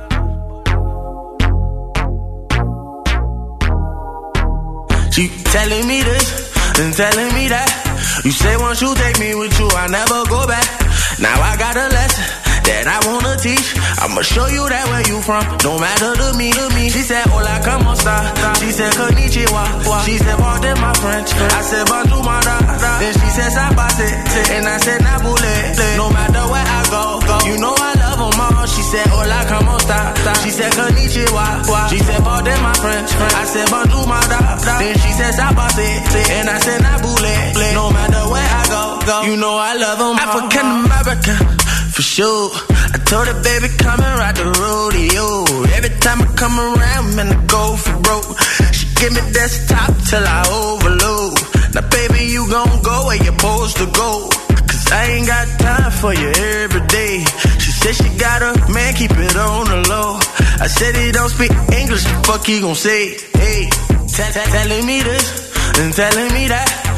She telling me this and telling me that. You say once you take me with you, I never go back. Now I got a lesson that I wanna teach. I'ma show you that where you from, no matter to me. She said, hola, como esta? She said, konnichiwa. She said, pardon my French. I said, bonjour, my da. Then she said, sabate. And I said, nabule. No matter where I go, you know I love them all. She said, hola, como esta? She said, konnichiwa. She said, pardon my French. I said, bonjour, my da. Then she said, sabate. And I said, nabule. No matter where I go, you know I love them all. African American, for sure. I told her, baby, come and ride the rodeo. Every time I come around, man, I go for broke. She give me desktop till I overload. Now, baby, you gon' go where you're supposed to go. Cause I ain't got time for you every day. She said she got a man, keep it on the low. I said he don't speak English, the fuck he gon' say? Hey, telling me this and telling me that.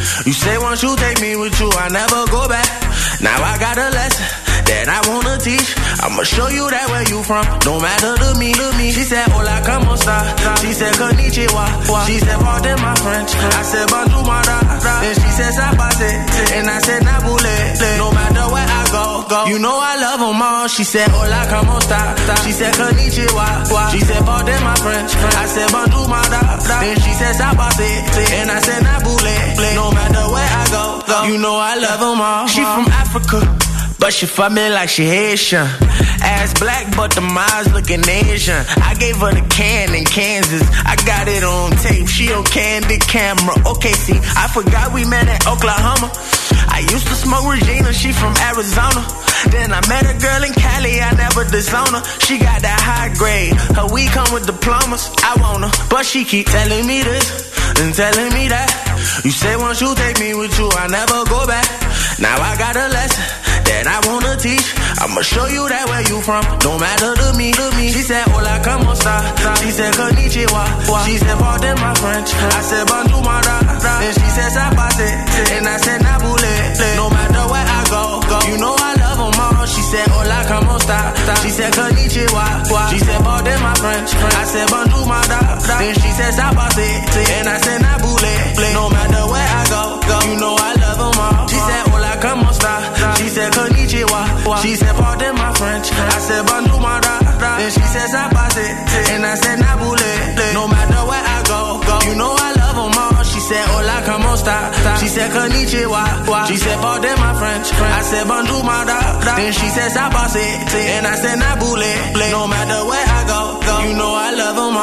You say once you take me with you, I never go back. Now I got a lesson that I wanna teach. I'ma show you that where you from, no matter to me. She said, hola, como esta? She said, konnichiwa. She said, pardon my French. I said, bonjour, my da. Then she said, sabase. And I said, nabule. No matter where I go, you know I love them all. She said, hola, como esta? She said, konnichiwa. She said, pardon my French. I said, bonjour, my da. Then she said, sabase. And I said, nabule. No matter where I go, you know I love them all. She from Africa, but she fuck me like she Haitian. Ass black, but the eyes looking Asian. I gave her the can in Kansas. I got it on tape. She on candid camera. Okay, see, I forgot we met in Oklahoma. I used to smoke Regina. She from Arizona. Then I met a girl in Cali. I never disown her. She got that high grade. Her weed come with diplomas. I want her, but she keep telling me this and telling me that. You say once you take me with you, I never go back. Now I got a lesson that I wanna teach. I'ma show you that where you from, no matter to me. She said, hola, como esta? She said, konnichiwa. She said, pardon my French. I said, bonjour, my da. Then she said, sabase. And I said, nabule. No matter where I go, you know I love them all. She said, hola, como esta? She said, konnichiwa. She said, pardon my French. I said, bonjour, my da. Then she said, sabase. And I said, nabule. No matter where I go, you know I love them all. She said, hola, como esta? She said, konnichiwa. She said, pardon my French. I said, bonjour, my da. Then she said, sabase. And I said, nabule. No matter where I go, you know I love them all. She said, hola, como esta? She said, konnichiwa. She said, pardon my French. I said, bonjour, my da. Then she said, sabase. And I said, nabule. No matter where I go, you know I love them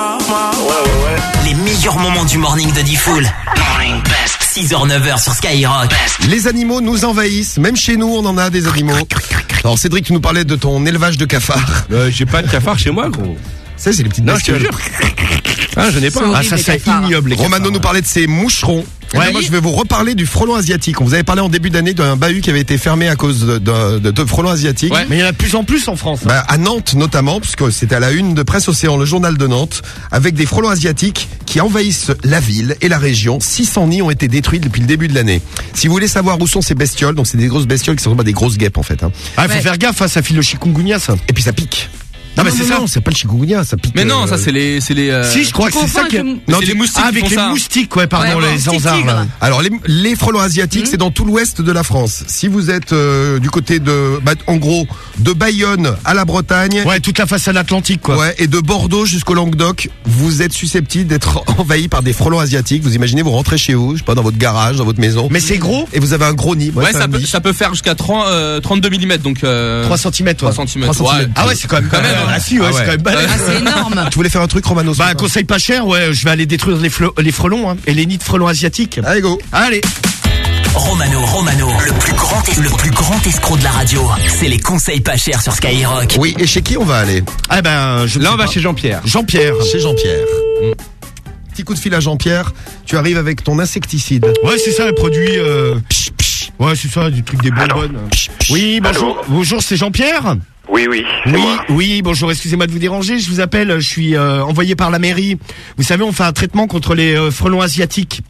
all. Les meilleurs moments du morning de Diffoul. Morning Best. 6h-9h sur Skyrock. Les animaux nous envahissent, même chez nous on en a des animaux. Alors Cédric, tu nous parlais de ton élevage de cafards. J'ai pas de cafards chez moi, gros. Ça c'est les petites bestioles. Ah, je n'ai pas. Ah, ça c'est ignoble. Romano nous parlait de ces moucherons. Ouais, moi je vais vous reparler du frelon asiatique. On vous avait parlé en début d'année d'un bahut qui avait été fermé à cause de frelons asiatiques. Ouais, mais il y en a de plus en plus en France. Hein. Bah, à Nantes notamment, puisque c'était à la une de Presse Océan, le journal de Nantes, avec des frelons asiatiques qui envahissent la ville et la région. 600 nids ont été détruits depuis le début de l'année. Si vous voulez savoir où sont ces bestioles, donc c'est des grosses bestioles qui sont pas des grosses guêpes en fait. Hein. Ah, il faut faire gaffe, hein, ça file le chikungunya ça. Et puis ça pique. Non, mais c'est ça. Non, c'est pas le chikungunya, ça pique. Mais non, ça c'est les. Si, je crois que c'est ça qui. Non, c'est les moustiques. Ah, avec les moustiques, ouais, pardon, les zanzars. Là. Alors les frelons asiatiques, c'est dans tout l'ouest de la France. Si vous êtes du côté de, en gros, de Bayonne à la Bretagne. Ouais, toute la façade atlantique, quoi. Ouais, et de Bordeaux jusqu'au Languedoc, vous êtes susceptible d'être envahi par des frelons asiatiques. Vous imaginez, vous rentrez chez vous, je sais pas, dans votre garage, dans votre maison. Mais c'est gros. Et vous avez un gros nid. Ouais, ça peut faire jusqu'à 32 mm, donc. 3 cm, 3 cm. Ouais. Ah ouais, c'est quand même. Ah si, ouais, c'est quand même. C'est énorme. Tu voulais faire un truc, Romano? Bah, conseil pas cher, ouais, je vais aller détruire les frelons, hein, et les nids de frelons asiatiques. Allez, go. Allez. Romano, le plus grand escroc de la radio. C'est les conseils pas chers sur Skyrock. Oui, et chez qui on va aller? Ah ben, là on va chez Jean-Pierre. Chez Jean-Pierre. Petit coup de fil à Jean-Pierre. Tu arrives avec ton insecticide. Ouais, c'est ça, le produit. Ouais, c'est ça, du truc des bonbonnes. Oui, bonjour. Allô. Bonjour, c'est Jean-Pierre. Oui, c'est moi. Oui, bonjour, excusez-moi de vous déranger, je vous appelle, je suis envoyé par la mairie. Vous savez, on fait un traitement contre les frelons asiatiques.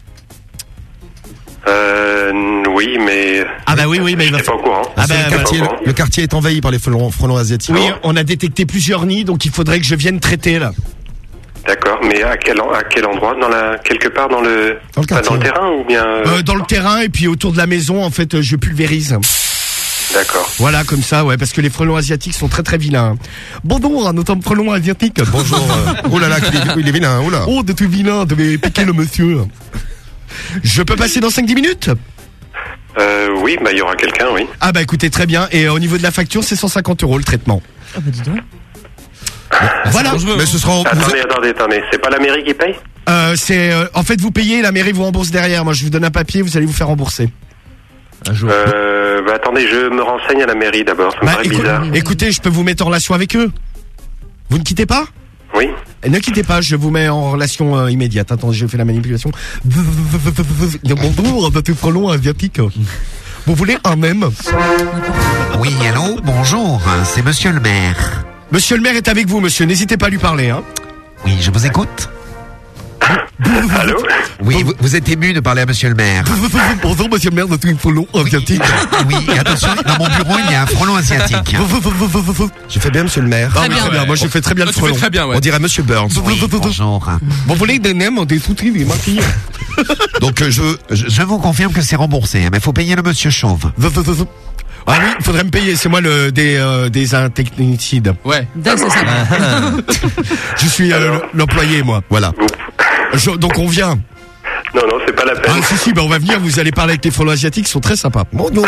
Oui, mais... Ah bah oui, mais il va pas au courant. Ah bah, le quartier est envahi par les frelons asiatiques. Oui, on a détecté plusieurs nids, donc il faudrait que je vienne traiter, là. D'accord, mais à quel endroit? Quelque part dans le terrain ou bien... Dans le terrain, et puis autour de la maison, en fait, je pulvérise. D'accord. Voilà, comme ça, ouais, parce que les frelons asiatiques sont très très vilains. Bonjour, nous sommes frelons asiatiques. Bonjour. Oh là là, il est vilain, oh là. Oh, de tout vilain, devait piquer le monsieur. Je peux passer dans 5-10 minutes? Oui, il y aura quelqu'un, oui. Ah bah écoutez, très bien. Et au niveau de la facture, c'est 150 € le traitement. Ah bah dis donc. Voilà. Mais ce sera. Attendez. C'est pas la mairie qui paye? En fait, vous payez, la mairie vous rembourse derrière. Moi, je vous donne un papier, vous allez vous faire rembourser. Un jour. Attendez, je me renseigne à la mairie d'abord. Ça me paraît bizarre. Écoutez, je peux vous mettre en relation avec eux. Vous ne quittez pas? Oui. Ne quittez pas, je vous mets en relation immédiate. Attendez, je fais la manipulation. Bonjour, petit frelon asiatique. Vous voulez un même? Oui, allô, bonjour, c'est monsieur le maire. Monsieur le maire est avec vous, monsieur. N'hésitez pas à lui parler, hein. Oui, je vous écoute. Allô? Oui, vous êtes ému de parler à monsieur le maire. Bonjour, monsieur le maire de tout frelon asiatique. Oui, et attention, dans mon bureau, il y a un frelon asiatique. J'ai fait bien, monsieur le maire. Ah, oui, très bien. Moi, j'ai fait très bien le Tu fais frelon. très bien, ouais. On dirait monsieur Burns. Oui, bonjour. Vous voulez des nems, des sous-titres, des maquilles? Donc, Je vous confirme que c'est remboursé, mais faut payer le monsieur chauve. Ah oui, il faudrait me payer. C'est moi des insecticides. Ouais. Dingue, c'est ça. Je suis l'employé, moi. voilà. Donc on vient. Non, c'est pas la peine. Ah si, on va venir. Vous allez parler avec les frelons asiatiques. Ils sont très sympas. Bonjour.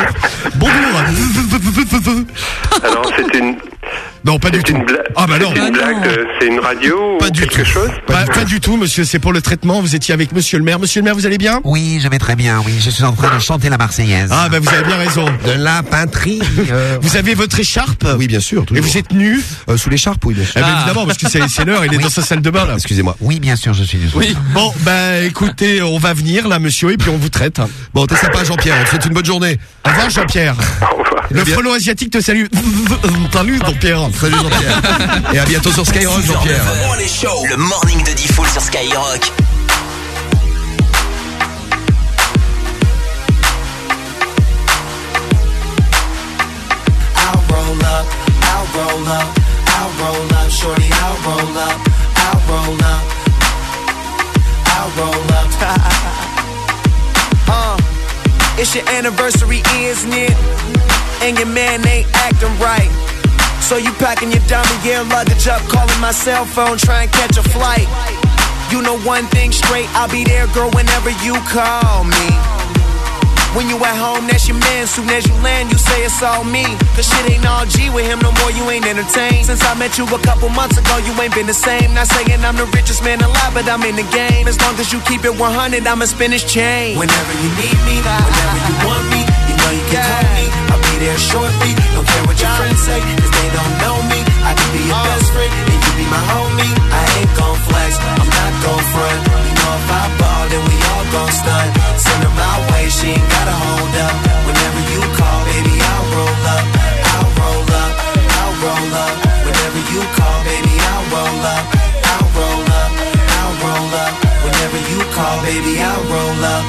Alors, c'était une... Non, pas du tout. Ah bah non. C'est une blague, c'est une radio Pas ou du quelque tout. chose? Pas du tout, monsieur. C'est pour le traitement. Vous étiez avec monsieur le maire. Monsieur le maire, vous allez bien? Oui, je vais très bien, oui. Je suis en train de chanter la Marseillaise. Ah bah vous avez bien raison. De la peinterie. Vous avez votre écharpe? Oui, bien sûr. Et Toujours. vous êtes nu? Sous l'écharpe, oui, bien sûr. Eh ben, évidemment, parce que c'est l'heure. Il est Oui. dans sa salle de bain là. Excusez-moi. Oui, bien sûr, je suis désolé. Oui. Bon, bah écoutez, on va venir là, monsieur, et puis on vous traite. Bon, t'es sympa, Jean-Pierre. On te souhaite une bonne journée. Au revoir, Jean-Pierre. Au revoir. Le frelon asiatique te salue. Salut, Jean-Pierre. Salut, Jean-Pierre. Et à bientôt sur Skyrock, Jean-Pierre. Le morning de Diffoul sur Skyrock. I'll roll up, I'll roll up, I'll roll up, shorty, I'll roll up, I'll roll up, I'll roll up. It's your anniversary, isn't it? And your man ain't acting right. So you packing your diamond gear luggage up, calling my cell phone, trying to catch a flight. You know one thing straight, I'll be there, girl, whenever you call me. When you at home, that's your man. Soon as you land, you say it's all me. Cause shit ain't all G with him no more, you ain't entertained. Since I met you a couple months ago, you ain't been the same. Not saying I'm the richest man alive, but I'm in the game. As long as you keep it 100, I'ma spin his chain. Whenever you need me, whenever you want me, you know you can call me. I'll be there shortly. Don't care what your friends say, cause they don't know me. I can be your best friend, and you be my homie. I ain't gon' flex, I'm not gon' front. You know if I ball, then we all gon' stunt. Send her my way, she ain't gotta hold up. Whenever you call, baby, I'll roll up. I'll roll up, I'll roll up. Whenever you call, baby, I'll roll up. I'll roll up, I'll roll up. Whenever you call, baby, I'll roll up.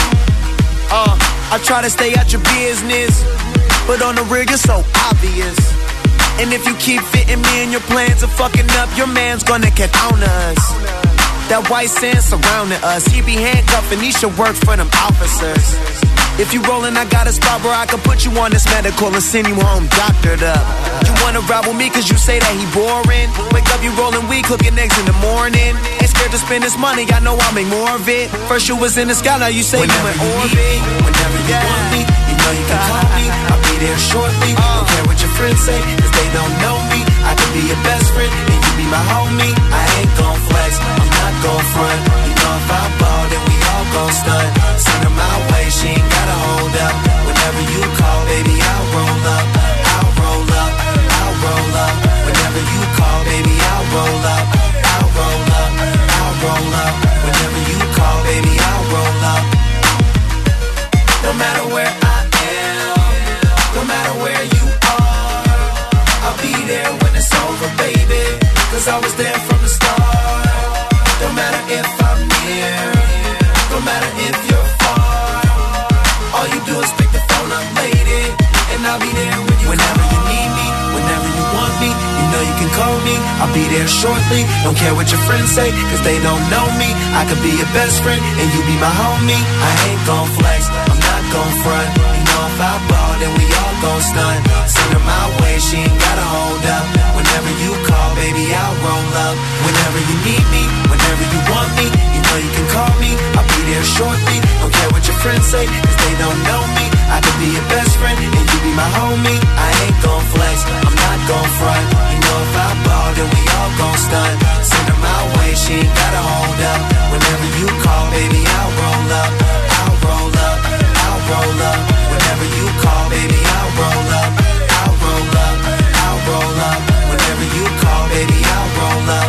I try to stay out your business, but on the real, you're so obvious. And if you keep fitting me in your plans of fucking up, your man's gonna catch on to us. That white sand surrounding us, he be handcuffing, he should work for them officers. If you rollin', I got a spot where I can put you on this medical and send you home doctored up. You wanna ride with me cause you say that he boring. Wake up, you rollin' weed, cooking eggs in the morning. Ain't scared to spend this money, I know I'll make more of it. First you was in the sky, now you say whenever you in orbit. Whenever you want me, you know you can call me. I'll be there shortly. Don't care what your friends say, cause they don't know me. I can be your best friend, and you be my homie. I ain't gon' flex, I'm not gon' front. You know if I ball, then we all gon' stunt. Send her my way, she ain't gotta hold up. Whenever you call, baby, I'll roll up. I'll roll up, I'll roll up. Whenever you call, baby, I'll roll up. I'll roll up, I'll roll up. Whenever you call, baby, I'll roll up. No matter where I am, no matter where you are, I'll be there when it's over, baby. Cause I was there from the start. No matter if I'm near, no matter if you're far, all you do is pick the phone up, lady, and I'll be there when you whenever you need me, whenever you want me, you know you can call me. I'll be there shortly. Don't care what your friends say, cause they don't know me. I could be your best friend, and you be my homie. I ain't gon' flex, I'm not gon' front. You know if I ball, then we all gon' stunt. Send her my way, she ain't gotta hold up. Whenever you call, baby, I'll roll up. Whenever you need me, whenever you want me, you know you can call me. I'll be there shortly. Don't care what your friends say, cause they don't know me. I could be your best friend, and you be my homie. I ain't gon' flex, I'm not gon' front. You know if I ball, then we all gon' stunt. Send her my way, she ain't gotta hold up. Whenever you call, baby, I'll roll up. I'll roll up, I'll roll up. Whenever you call, baby, I'll roll up. I'll roll up, I'll roll up. Whenever you call, baby, I'll roll up.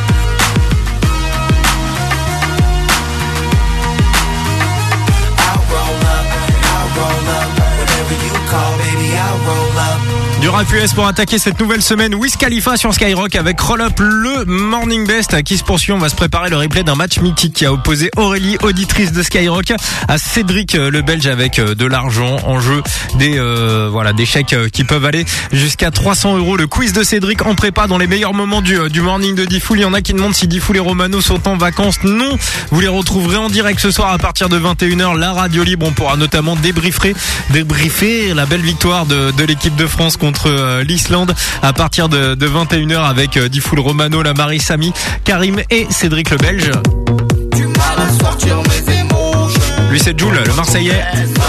I'll roll up, I'll roll up. Whenever you call, baby, I'll roll up. Du rap Top US pour attaquer cette nouvelle semaine. Wiz Khalifa sur Skyrock avec Roll Up, le Morning Best qui se poursuit. On va se préparer le replay d'un match mythique qui a opposé Aurélie, auditrice de Skyrock, à Cédric, le Belge, avec de l'argent en jeu, des chèques qui peuvent aller jusqu'à 300 €. Le quiz de Cédric en prépa dans les meilleurs moments du Morning de Diffoul. Il y en a qui demandent si Diffoul et Romano sont en vacances. Non, vous les retrouverez en direct ce soir à partir de 21h. La radio libre, on pourra notamment débriefer la belle victoire de l'équipe de France contre l'Islande à partir de 21h avec Diffoul, Romano, la Marie, Samy, Karim et Cédric le Belge. Lui c'est Jul, le Marseillais.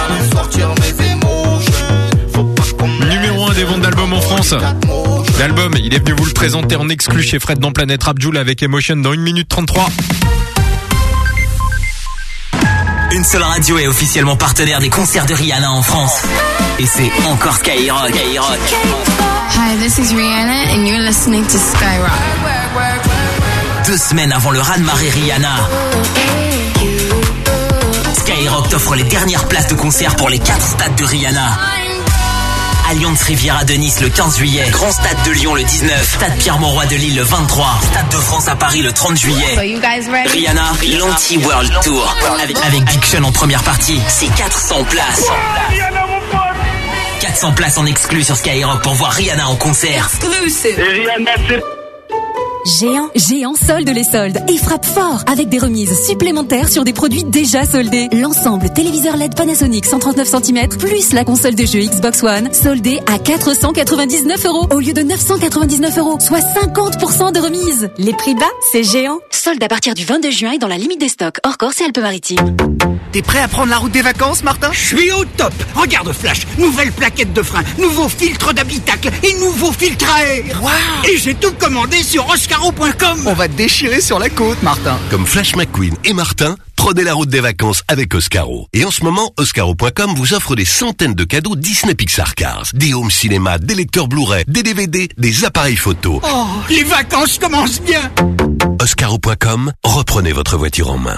Numéro 1 des ventes d'albums en France. L'album, il est venu vous le présenter en exclu chez Fred dans Planète Rap. Jul avec Emotion dans 1 minute 33. Une seule radio est officiellement partenaire des concerts de Rihanna en France. Et c'est encore Skyrock. Hi, this is Rihanna and you're listening to Skyrock. 2 semaines avant le raz-de-marée Rihanna, Skyrock t'offre les dernières places de concert pour les 4 stades de Rihanna. Allianz Riviera de Nice le 15 juillet, Grand Stade de Lyon le 19, Stade Pierre-Mauroy de Lille le 23, Stade de France à Paris le 30 juillet. Rihanna, l'Anti-World Tour, avec Big Sean en première partie, c'est 400 places. 400 places en exclu sur Skyrock pour voir Rihanna en concert. Et Rihanna, c'est... Géant solde les soldes et frappe fort avec des remises supplémentaires sur des produits déjà soldés. L'ensemble téléviseur LED Panasonic 139 cm plus la console de jeu Xbox One soldée à 499 € au lieu de 999 €, soit 50% de remise. Les prix bas, c'est Géant. Solde à partir du 22 juin et dans la limite des stocks hors Corse et Alpes-Maritimes. T'es prêt à prendre la route des vacances, Martin? Je suis au top. Regarde Flash, nouvelle plaquette de frein, nouveau filtre d'habitacle et nouveau filtre à air. Wow. Et j'ai tout commandé sur Oscaro.com. On va te déchirer sur la côte, Martin. Comme Flash McQueen et Martin, prenez la route des vacances avec Oscaro. Et en ce moment, Oscaro.com vous offre des centaines de cadeaux Disney Pixar Cars. Des home cinéma, des lecteurs Blu-ray, des DVD, des appareils photo. Oh, les vacances commencent bien. Oscaro.com, reprenez votre voiture en main.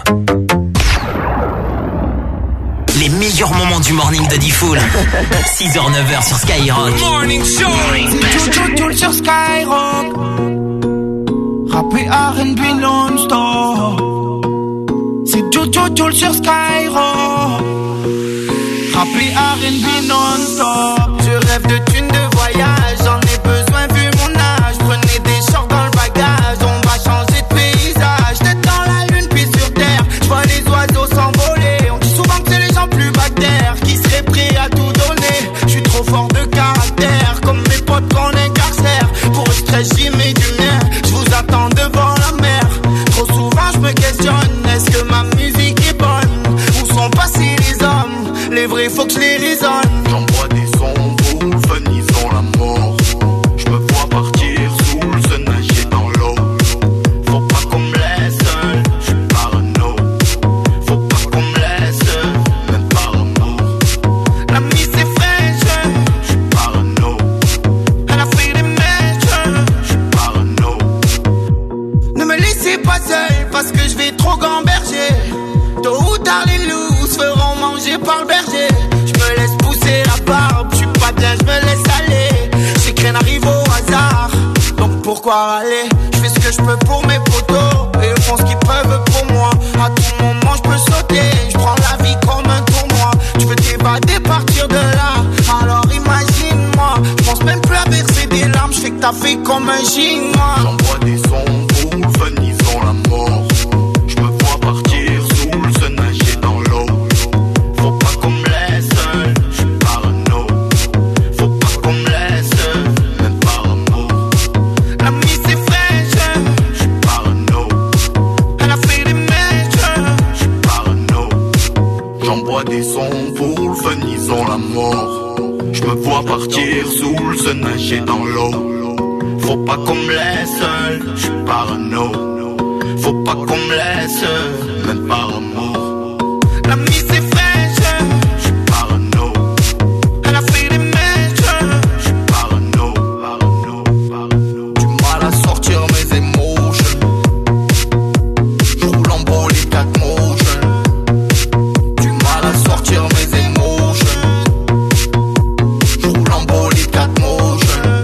Les meilleurs moments du morning de Diffoul. 6h, 9h sur Skyrock. Morning Show. C'est Jojo sur Skyrock. Rappé R&B non-stop. C'est Jojo sur Skyrock. Rappé R&B non-stop. Je rêve de thunes de voyage. J'en ai besoin vu mon âge. Prenez des shorts dans le bagage. On va changer de paysage. Tête dans la lune puis sur terre. Je vois les oiseaux s'envoler. On dit souvent que c'est les gens plus bactères qui seraient prêts à tout donner. Je suis trop fort de caractère. Comme mes potes qu'on incarcère. Pour le stress j'y mets du mien. Je vous attends devant la mer. Trop souvent je me questionne. Est-ce que ma musique est bonne? Où sont passés les hommes? Les vrais faut que je les raisonne. J'envoie des sons pour le fun, ils ont la mort. Je me vois partir sous le sun, nager dans l'eau. Faut pas qu'on me laisse seul, je suis parano. Faut pas qu'on me laisse seul, même par amour. La mise est fraîche, je suis parano. elle a fait des mèches, je suis parano. ne me laissez pas seul parce que je vais trop gamberger. Tôt ou tard les loups se feront manger par le berger. Je me laisse pousser la barbe, je suis pas bien, je me laisse aller. J'ai que rien n'arrive au hasard, donc pourquoi râler? Je fais ce que je peux pour mes potos et ils font ce qu'ils peuvent pour moi. À tout moment je peux sauter, je prends la vie comme un tournoi. Tu veux t'évader, partir de là, alors imagine-moi. Je pense même plus à verser des larmes, je fais que t'as fait comme un chinois. J'envoie des sons pour le fun, ils ont la mort. Je me vois partir sous le sun, nager dans l'eau. Faut pas qu'on me laisse seul, je suis parano. Faut pas qu'on me laisse seul, même par amour. La mise est fraîche, je suis parano. elle a fait des mèches, je suis parano. J'envoie des sons pour le fun, ils ont la mort. Je me vois partir sous le sun, nager dans l'eau. Faut pas qu'on me laisse seul, je suis parano. Faut pas qu'on me laisse seul, même par amour. la mise est fraîche, je suis parano. elle a fait des mèches, je suis parano. du mal à sortir mes émotions. Je roule en bolide 4 motion. Du mal à sortir mes émotions. Je roule en bolide 4 motion.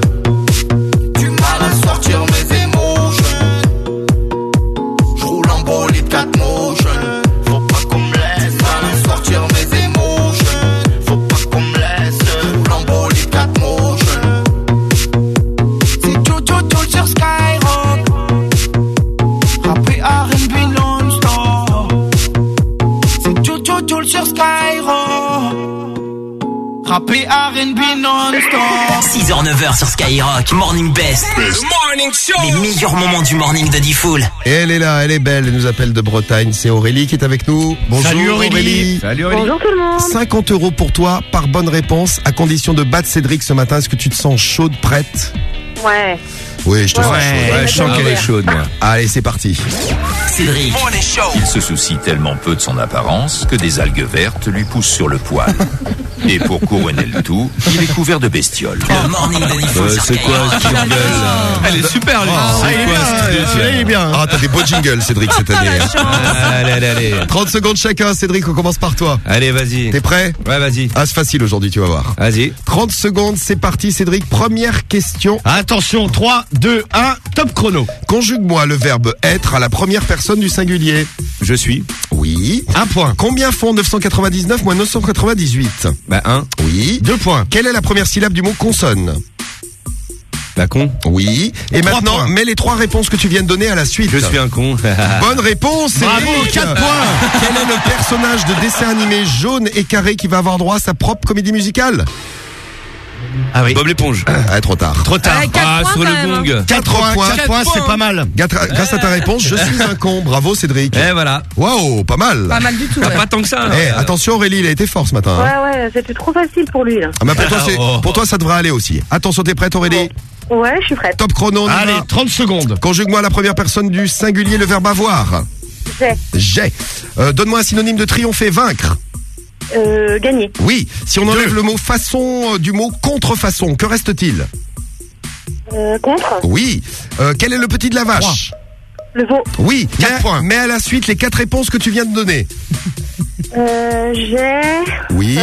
Rap et R&B non-stop. 6h-9h sur Skyrock, Morning Best. Les meilleurs moments du morning de Diffoul. Et elle est là, elle est belle, elle nous appelle de Bretagne. C'est Aurélie qui est avec nous. Bonjour Salut Aurélie. Salut Bonjour tout le monde. 50 € pour toi par bonne réponse, à condition de battre Cédric ce matin. Est-ce que tu te sens chaude, prête? Ouais. Oui, je te sens chaude. Ouais, je sens qu'elle est chaude, moi. Allez, c'est parti. Cédric. Il se soucie tellement peu de son apparence que des algues vertes lui poussent sur le poil. Et pour couronner le tout, il est couvert de bestioles. Le morning de Diffoul sur C'est quoi ce jingle là? Elle est super, lui. Il est bien. Ah, t'as des beaux jingles, Cédric, cette année. Allez. 30 secondes chacun, Cédric, on commence par toi. Allez, vas-y. T'es prêt? Ouais, vas-y. Ah, c'est facile aujourd'hui, tu vas voir. Vas-y. 30 secondes, c'est parti, Cédric. Première question. Attention, 3, 2, 1, top chrono. Conjugue-moi le verbe être à la première personne du singulier. Je suis. Oui. Un point. Combien font 999 moins 998? Bah, 1. Oui. 2 points. Quelle est la première syllabe du mot consonne? Bah, con. Oui. Et 3 maintenant, points. mets les 3 réponses que tu viens de donner à la suite. Je suis un con. Bonne réponse, Bravo, Cédric. 4 points. Quel est le personnage de dessin animé jaune et carré qui va avoir droit à sa propre comédie musicale? Ah oui. Bob l'éponge. Ah, trop tard. Trop tard. Ouais, 4 points sur quand le même, hein. gong. 4 points. 4 points, c'est pas mal. Grâce à ta réponse, je suis un con. Bravo, Cédric. Et voilà. Waouh, pas mal. Pas mal du tout. T'as ouais. pas tant que ça. Eh, attention Aurélie, il a été fort ce matin. hein. Ouais, c'était trop facile pour lui, là. Ah, mais pour toi, ça devrait aller aussi. Attention, t'es prête Aurélie? Ouais, je suis prête. Top chrono, on y Allez, va. 30 secondes. Conjugue-moi la première personne du singulier, le verbe avoir. J'ai. Donne-moi un synonyme de triompher, vaincre. Gagner. Oui. Si on enlève le mot façon du mot contrefaçon, que reste-t-il? Contre. Oui. Quel est le petit de la vache? Le veau. Oui. 4 points. Mets à la suite les 4 réponses que tu viens de donner. Oui.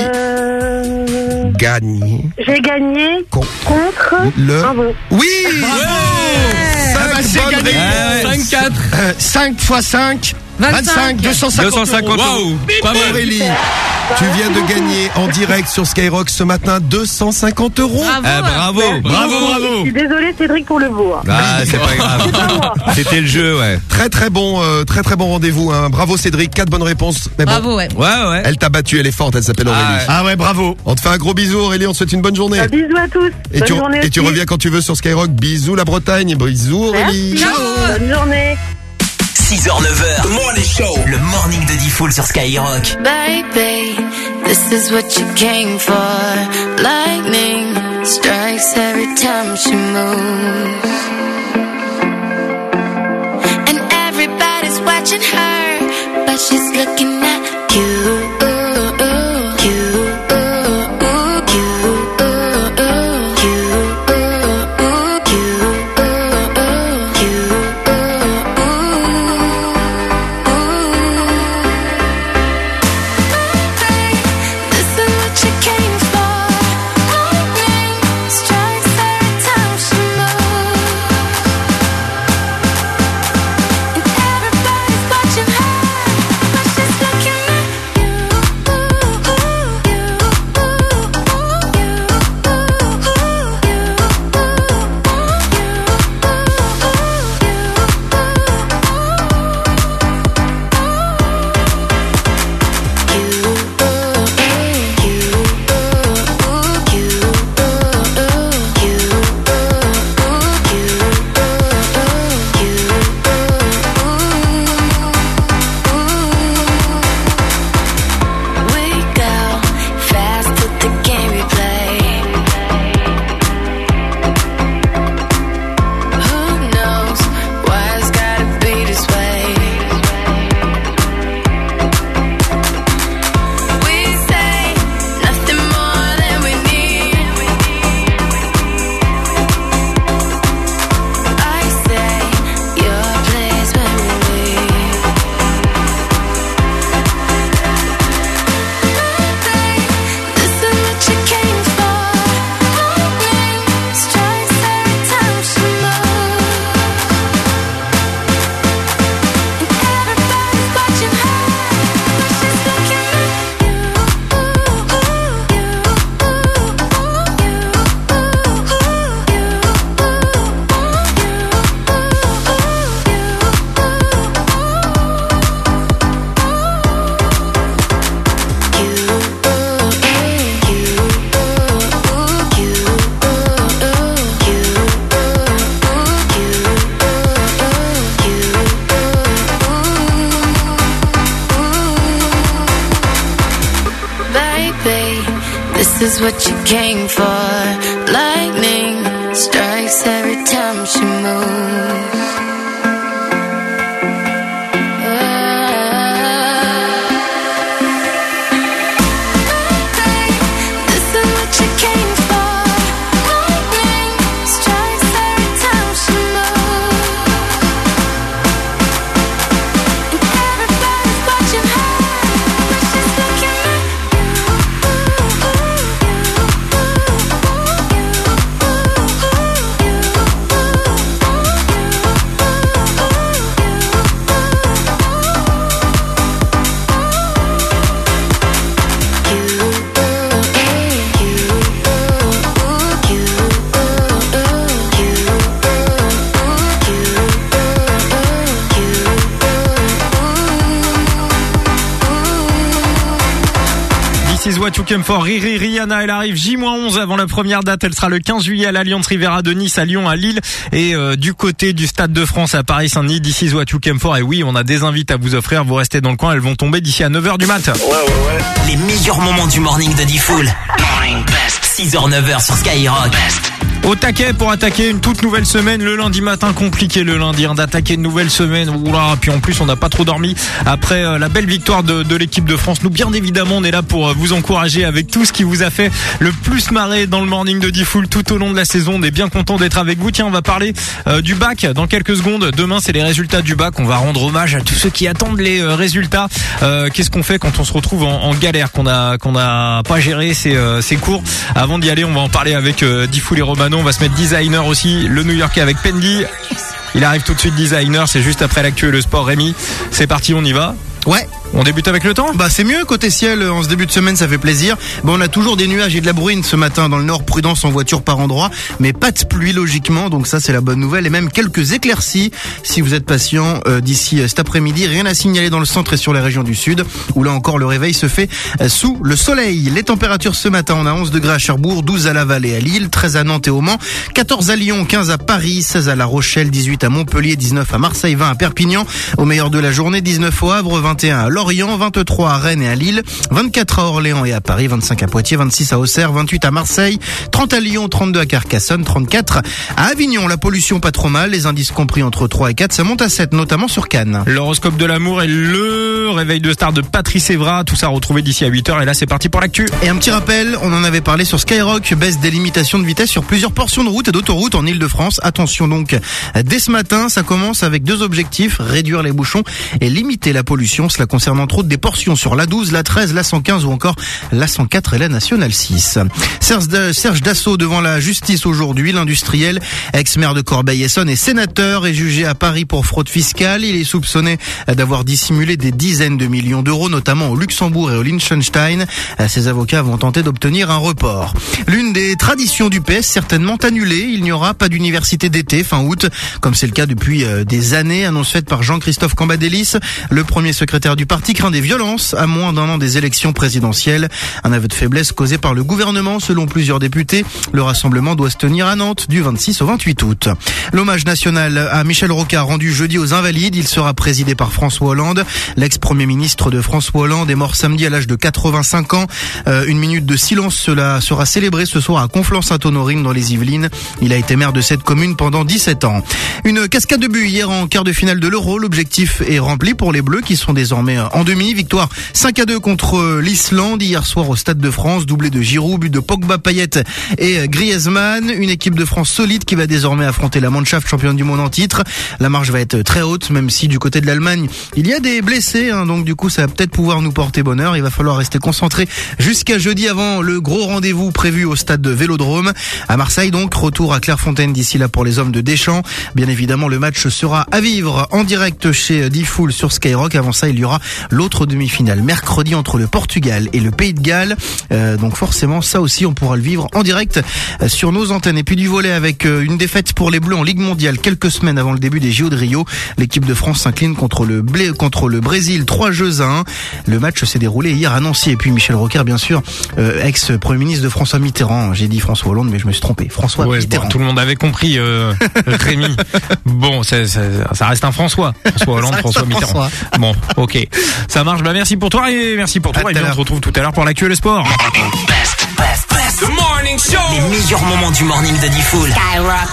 Gagné. J'ai gagné contre Le. un veau. Oui. Ah bah, c'est bonnes gagné. réponses. 5-4. 5 x 5, 25, 250 euros. Waouh. Pas mal. Aurélie, tu viens de gagner en direct sur Skyrock ce matin 250 €. Bravo. Bravo. Je suis désolée, Cédric, pour le veau. hein. Ah, c'est pas grave. C'était le jeu, ouais. Très bon rendez-vous. Hein. Bravo Cédric, 4 bonnes réponses. Mais bon, Bravo, ouais. Ouais. elle t'a battu, elle est forte, elle s'appelle Aurélie. ouais. Ah ouais, bravo. On te fait un gros bisou Aurélie, on te souhaite une bonne journée. Bisous à tous. Et Bonne tu, journée et tu aussi. reviens quand tu veux sur Skyrock. Bisous la Bretagne, bisous Aurélie. Merci. Bonne journée. 6h-9h, le morning de Diffoul sur Skyrock. Baby, this is what you came for. Lightning strikes every time she moves. And everybody's watching her, but she's looking at you. Everybody's watching her, but she's looking at you. is what you came for. Lightning strikes every time she moves. This is what you came for. Riri Rihanna, elle arrive J-11 avant la première date. Elle sera le 15 juillet à l'Alliance Riviera de Nice, à Lyon, à Lille et du côté du Stade de France à Paris-Saint-Denis. This is what you came for. Et oui, on a des invites à vous offrir. Vous restez dans le coin. Elles vont tomber d'ici à 9h du mat. Les meilleurs moments du morning de Diffoul. Morning Best. 6h, 9h sur Skyrock. Au taquet pour attaquer une toute nouvelle semaine le lundi matin. Compliqué le lundi d'attaquer une nouvelle semaine. Oula, puis en plus on n'a pas trop dormi après la belle victoire de l'équipe de France. Nous bien évidemment on est là pour vous encourager avec tout ce qui vous a fait le plus marrer dans le morning de Diffoul tout au long de la saison. On est bien content d'être avec vous. Tiens, on va parler du bac dans quelques secondes. Demain c'est les résultats du bac. On va rendre hommage à tous ceux qui attendent les résultats. Qu'est-ce qu'on fait quand on se retrouve en galère, qu'on a pas géré ses cours? Avant d'y aller, on va en parler avec Diffoul et Romano. On va se mettre designer aussi, le New-Yorkais avec Pendy. Il arrive tout de suite designer, c'est juste après l'actu et le sport. Rémi, c'est parti, on y va? Ouais. On débute avec le temps? Bah c'est mieux côté ciel en ce début de semaine, ça fait plaisir. Bon, on a toujours des nuages et de la bruine ce matin dans le nord, prudence en voiture par endroit, mais pas de pluie logiquement, donc ça c'est la bonne nouvelle, et même quelques éclaircies si vous êtes patient d'ici cet après-midi. Rien à signaler dans le centre et sur les régions du sud, où là encore le réveil se fait sous le soleil. Les températures ce matin, on a 11 degrés à Cherbourg, 12 à Laval et à Lille, 13 à Nantes et au Mans, 14 à Lyon, 15 à Paris, 16 à La Rochelle, 18 à Montpellier, 19 à Marseille, 20 à Perpignan. Au meilleur de la journée, 19 au Havre, 21 à Lorient, 23 à Rennes et à Lille, 24 à Orléans et à Paris, 25 à Poitiers, 26 à Auxerre, 28 à Marseille, 30 à Lyon, 32 à Carcassonne, 34 à Avignon. La pollution pas trop mal, les indices compris entre 3 et 4, ça monte à 7, notamment sur Cannes. L'horoscope de l'amour et le réveil de star de Patrice Evra, tout ça retrouvé d'ici à 8h. Et là c'est parti pour l'actu. Et un petit rappel, on en avait parlé sur Skyrock, baisse des limitations de vitesse sur plusieurs portions de route et d'autoroute en Ile-de-France. Attention donc, dès ce matin, ça commence avec deux objectifs, réduire les bouchons et limiter la pollution. Cela concerne entre autres des portions sur l'A12, l'A13, l'A115 ou encore l'A104 et la Nationale 6. Serge Dassault devant la justice aujourd'hui. L'industriel, ex-maire de Corbeil-Essonnes et sénateur, est jugé à Paris pour fraude fiscale. Il est soupçonné d'avoir dissimulé des dizaines de millions d'euros, notamment au Luxembourg et au Liechtenstein. Ses avocats vont tenter d'obtenir un report. L'une des traditions du PS certainement annulée. Il n'y aura pas d'université d'été fin août, comme c'est le cas depuis des années. Annonce faite par Jean-Christophe Cambadélis, le premier secrétaire du parti, craint des violences à moins d'un an des élections présidentielles. Un aveu de faiblesse causé par le gouvernement selon plusieurs députés. Le rassemblement doit se tenir à Nantes du 26 au 28 août. L'hommage national à Michel Rocard rendu jeudi aux Invalides. Il sera présidé par François Hollande. L'ex-premier ministre de François Hollande est mort samedi à l'âge de 85 ans. Une minute de silence sera célébrée ce soir à Conflans-Sainte-Honorine dans les Yvelines. Il a été maire de cette commune pendant 17 ans. Une cascade de buts hier en quart de finale de l'Euro. L'objectif est rempli pour les Bleus qui sont désormais en demi. Victoire 5-2 contre l'Islande hier soir au Stade de France. Doublé de Giroud, but de Pogba, Payet et Griezmann. Une équipe de France solide qui va désormais affronter la Mannschaft, championne du monde en titre. La marche va être très haute, même si du côté de l'Allemagne, il y a des blessés. Donc du coup, ça va peut-être pouvoir nous porter bonheur. Il va falloir rester concentré jusqu'à jeudi avant le gros rendez-vous prévu au stade de Vélodrome. À Marseille donc, retour à Clairefontaine d'ici là pour les hommes de Deschamps. Bien évidemment, le match sera à vivre en direct chez Diffoul sur Skyrock. Avant ça, il y aura l'autre demi-finale mercredi entre le Portugal et le Pays de Galles. Donc forcément, ça aussi, on pourra le vivre en direct sur nos antennes. Et puis du volley avec une défaite pour les Bleus en Ligue mondiale quelques semaines avant le début des JO de Rio. L'équipe de France s'incline contre le Brésil 3-1. Le match s'est déroulé hier à Nancy. Et puis Michel Rocard, bien sûr, ex-premier ministre de François Mitterrand. J'ai dit François Hollande, mais je me suis trompé. François Mitterrand. Bon, tout le monde avait compris, Rémi. Bon, ça reste un François. François Hollande, François Mitterrand. Bon, ok. Ça marche. Bah, merci pour toi et merci pour toi. Et bien, on se retrouve tout à l'heure pour l'actu et le sport. Best. Les meilleurs moments du morning de Diffoul. Skyrock.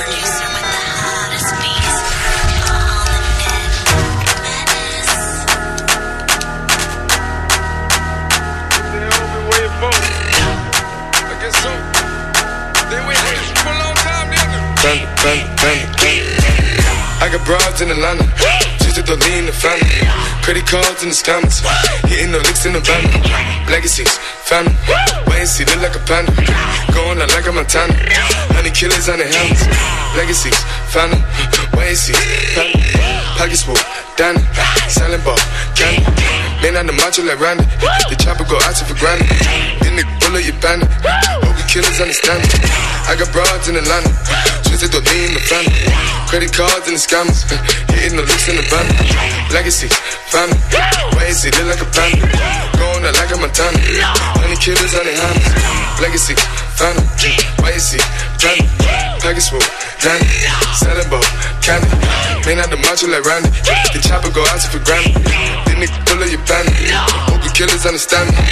I got broads in Atlanta, just to lean the family. Credit cards in the scammers, hitting the licks in the van. Legacies, family, wait and see, look like a panda. Going out like a Montana, honey killers on the helmets. Legacies, family, wait and see, family. Pockets full, Danny, selling ball, candy. Man on the macho like Randy, the chopper go out to for granted. Then the bullet you bandit, hope you killers understand it. I got broads in Atlanta, just to lean the family. Credit cards and the scammers, hitting the looks in the van. Legacy, family, wait and see, look like a panda. Going out like a Montana, honey killers on their hands. Legacy, family, wait and see, family. Package full, Danny, selling ball, candy. Man out the macho like Randy, the chopper go out to for granted. Then they pull up your bandit, hope you killers understand me.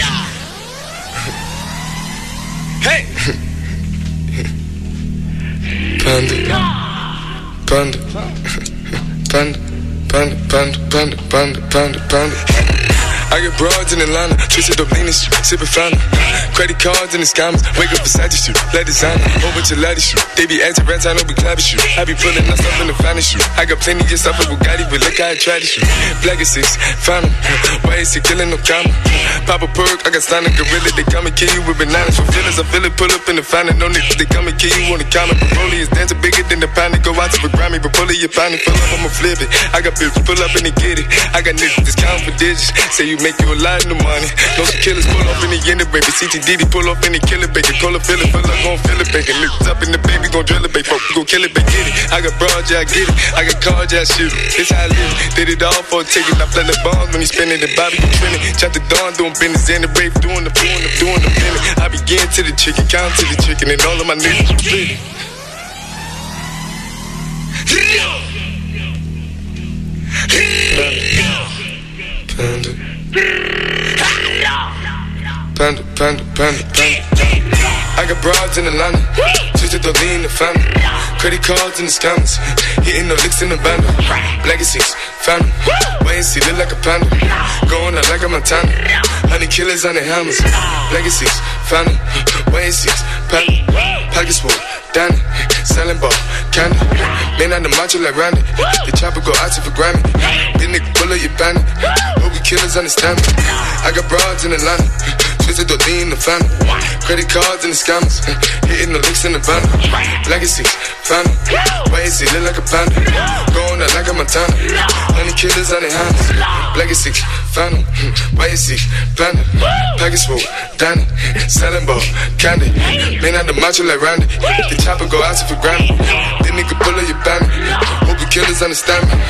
Hey! Panda, panda, panda, panda, panda, panda, panda, panda. I get broads in Atlanta, twisted up lean and shit, sippin' fountain. Credit cards and the scammers, wake up beside you, let designer, whole bunch of ladies shoot. They be acting rats, I know we clapping shoot. I be pulling that stuff in the fountain shoot. I got plenty of stuff with Bugatti, but look how I try to shoot. Black is 6, fountain, why is he killing no comma? Pop a perk, I got stunning gorilla, they come and kill you with bananas. For feelings, I feel it, pull up in the fountain, no niggas, they come and kill you on the counter. Broly is dancing bigger than the pound, they go out to the Grammy, but pull it, your pound, pull up, I'ma flip it. I got bills, pull up and they get it. I got niggas, just count for digits, say you make you a lot of money. Know some killers pull off in the end of baby. CTDD pull off in the killer baby. Call a feeling, feel like gon' feel it baby. Niggas up in the baby, gon' drill it baby. Fuck, gon' kill it baby, get it. I got broads, yeah, I get it. I got cars, yeah, I shoot it. This how I live. Did it all for a ticket. I play the bombs when he spinning the Bobby, you trending. Chop the dawn, doing business in the brave, doing the minute. I begin to the chicken, count to the chicken, and all of my niggas split. Panda. Panda, panda, panda, panda. I got broads in Atlanta, just to lean the family. Credit cards and the scammers, hitting the licks in the band. Legacies, family, wait and see, look like a panda. Going out like a Montana, honey killers on the helmets. Legacies, family, wait and see, family. Pockets full, Danny, selling ball, candy. Man on the macho like Randy, the chopper go out to for Grammy. Then they pull up your bandit, hope you killers understand me. I got broads in Atlanta, just to lean the family. Credit cards and the scammers, hitting the licks in the van. Legacy, family, wait and see, look like a panda. Going out like a Montana, honey killers on their hands. Legacy, family, wait and see, panda. Package full, Danny, selling ball, candy. Man on the macho like Randy, the chopper go out to for Grammy. Then nigga pull up your bandit, hope you killers understand me.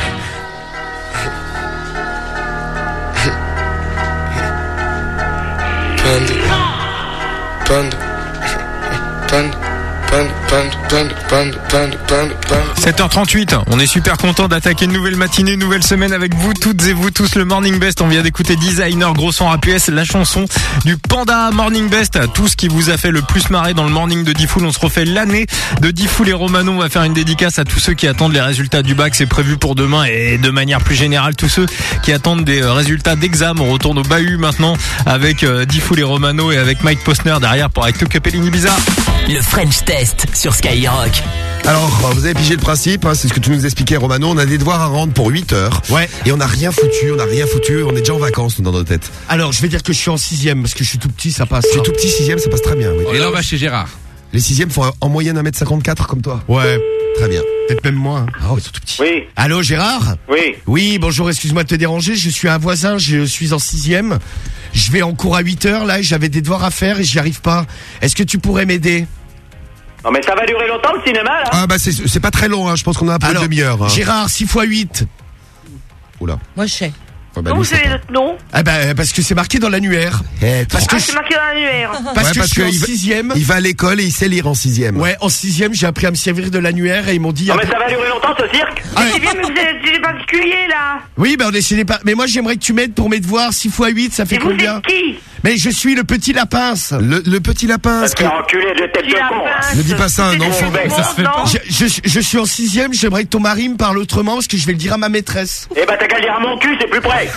Panda, panda, panda, panda, panda, panda, panda, panda, panda. 7h38, on est super content d'attaquer une nouvelle matinée, nouvelle semaine avec vous toutes et vous tous, le Morning Best. On vient d'écouter Designer, gros son rap US, la chanson du Panda Morning Best. Tout ce qui vous a fait le plus marrer dans le Morning de Diffoul. On se refait l'année de Diffoul et Romano. On va faire une dédicace à tous ceux qui attendent les résultats du bac. C'est prévu pour demain et de manière plus générale, tous ceux qui attendent des résultats d'examen. On retourne au bahut maintenant avec Diffoul et Romano et avec Mike Posner derrière pour avec Capellini Bizarre. Le French Test sur Skyrock. Alors, vous avez pigé le principe, hein, c'est ce que tu nous expliquais, Romano. On a des devoirs à rendre pour 8 heures. Ouais. Et on n'a rien foutu, on est déjà en vacances, nous, dans nos têtes. Alors, je vais dire que je suis en 6ème, parce que je suis tout petit, ça passe. Je suis tout petit, 6ème, ça passe très bien. Oui. Et là, on va chez Gérard. Les 6ème font en moyenne 1m54 comme toi. Ouais. Très bien. Peut-être même moins. Ah, ils sont tout petits. Oui. Allô, Gérard? Oui. Oui, bonjour, excuse-moi de te déranger, je suis un voisin, je suis en 6ème. Je vais en cours à 8 heures, là, et j'avais des devoirs à faire et j'y arrive pas. Est-ce que tu pourrais m'aider? Non mais ça va durer longtemps le cinéma là. Ah bah c'est pas très long, hein. Je pense qu'on a un peu de demi-heure. Hein. Gérard, 6 x 8. Oula. Moi je sais. bah, Comment nous, vous savez notre nom? Ah bah, parce que c'est marqué dans l'annuaire. Parce que c'est marqué dans l'annuaire. Parce que je suis en il va- 6ème. Il va à l'école et il sait lire en 6ème. Ouais, en 6ème, j'ai appris à me servir de l'annuaire et ils m'ont dit. Non mais ça va durer longtemps ce cirque. Ah, Mais c'est bien, mais vous êtes des particuliers là. Oui, ben on décidait pas. Mais moi, j'aimerais que tu m'aides pour mes devoirs. 6 x 8, ça fait Et vous combien? êtes qui? Mais je suis le petit lapin. Le petit lapin. T'es enculé de tête de con. Ne dis pas ça à un enfant. Ça se fait pas. Je suis en 6ème, j'aimerais que ton mari me parle autrement parce que je vais le dire à ma maîtresse. Eh ben t'as qu'à le dire à mon cul, c'est plus près.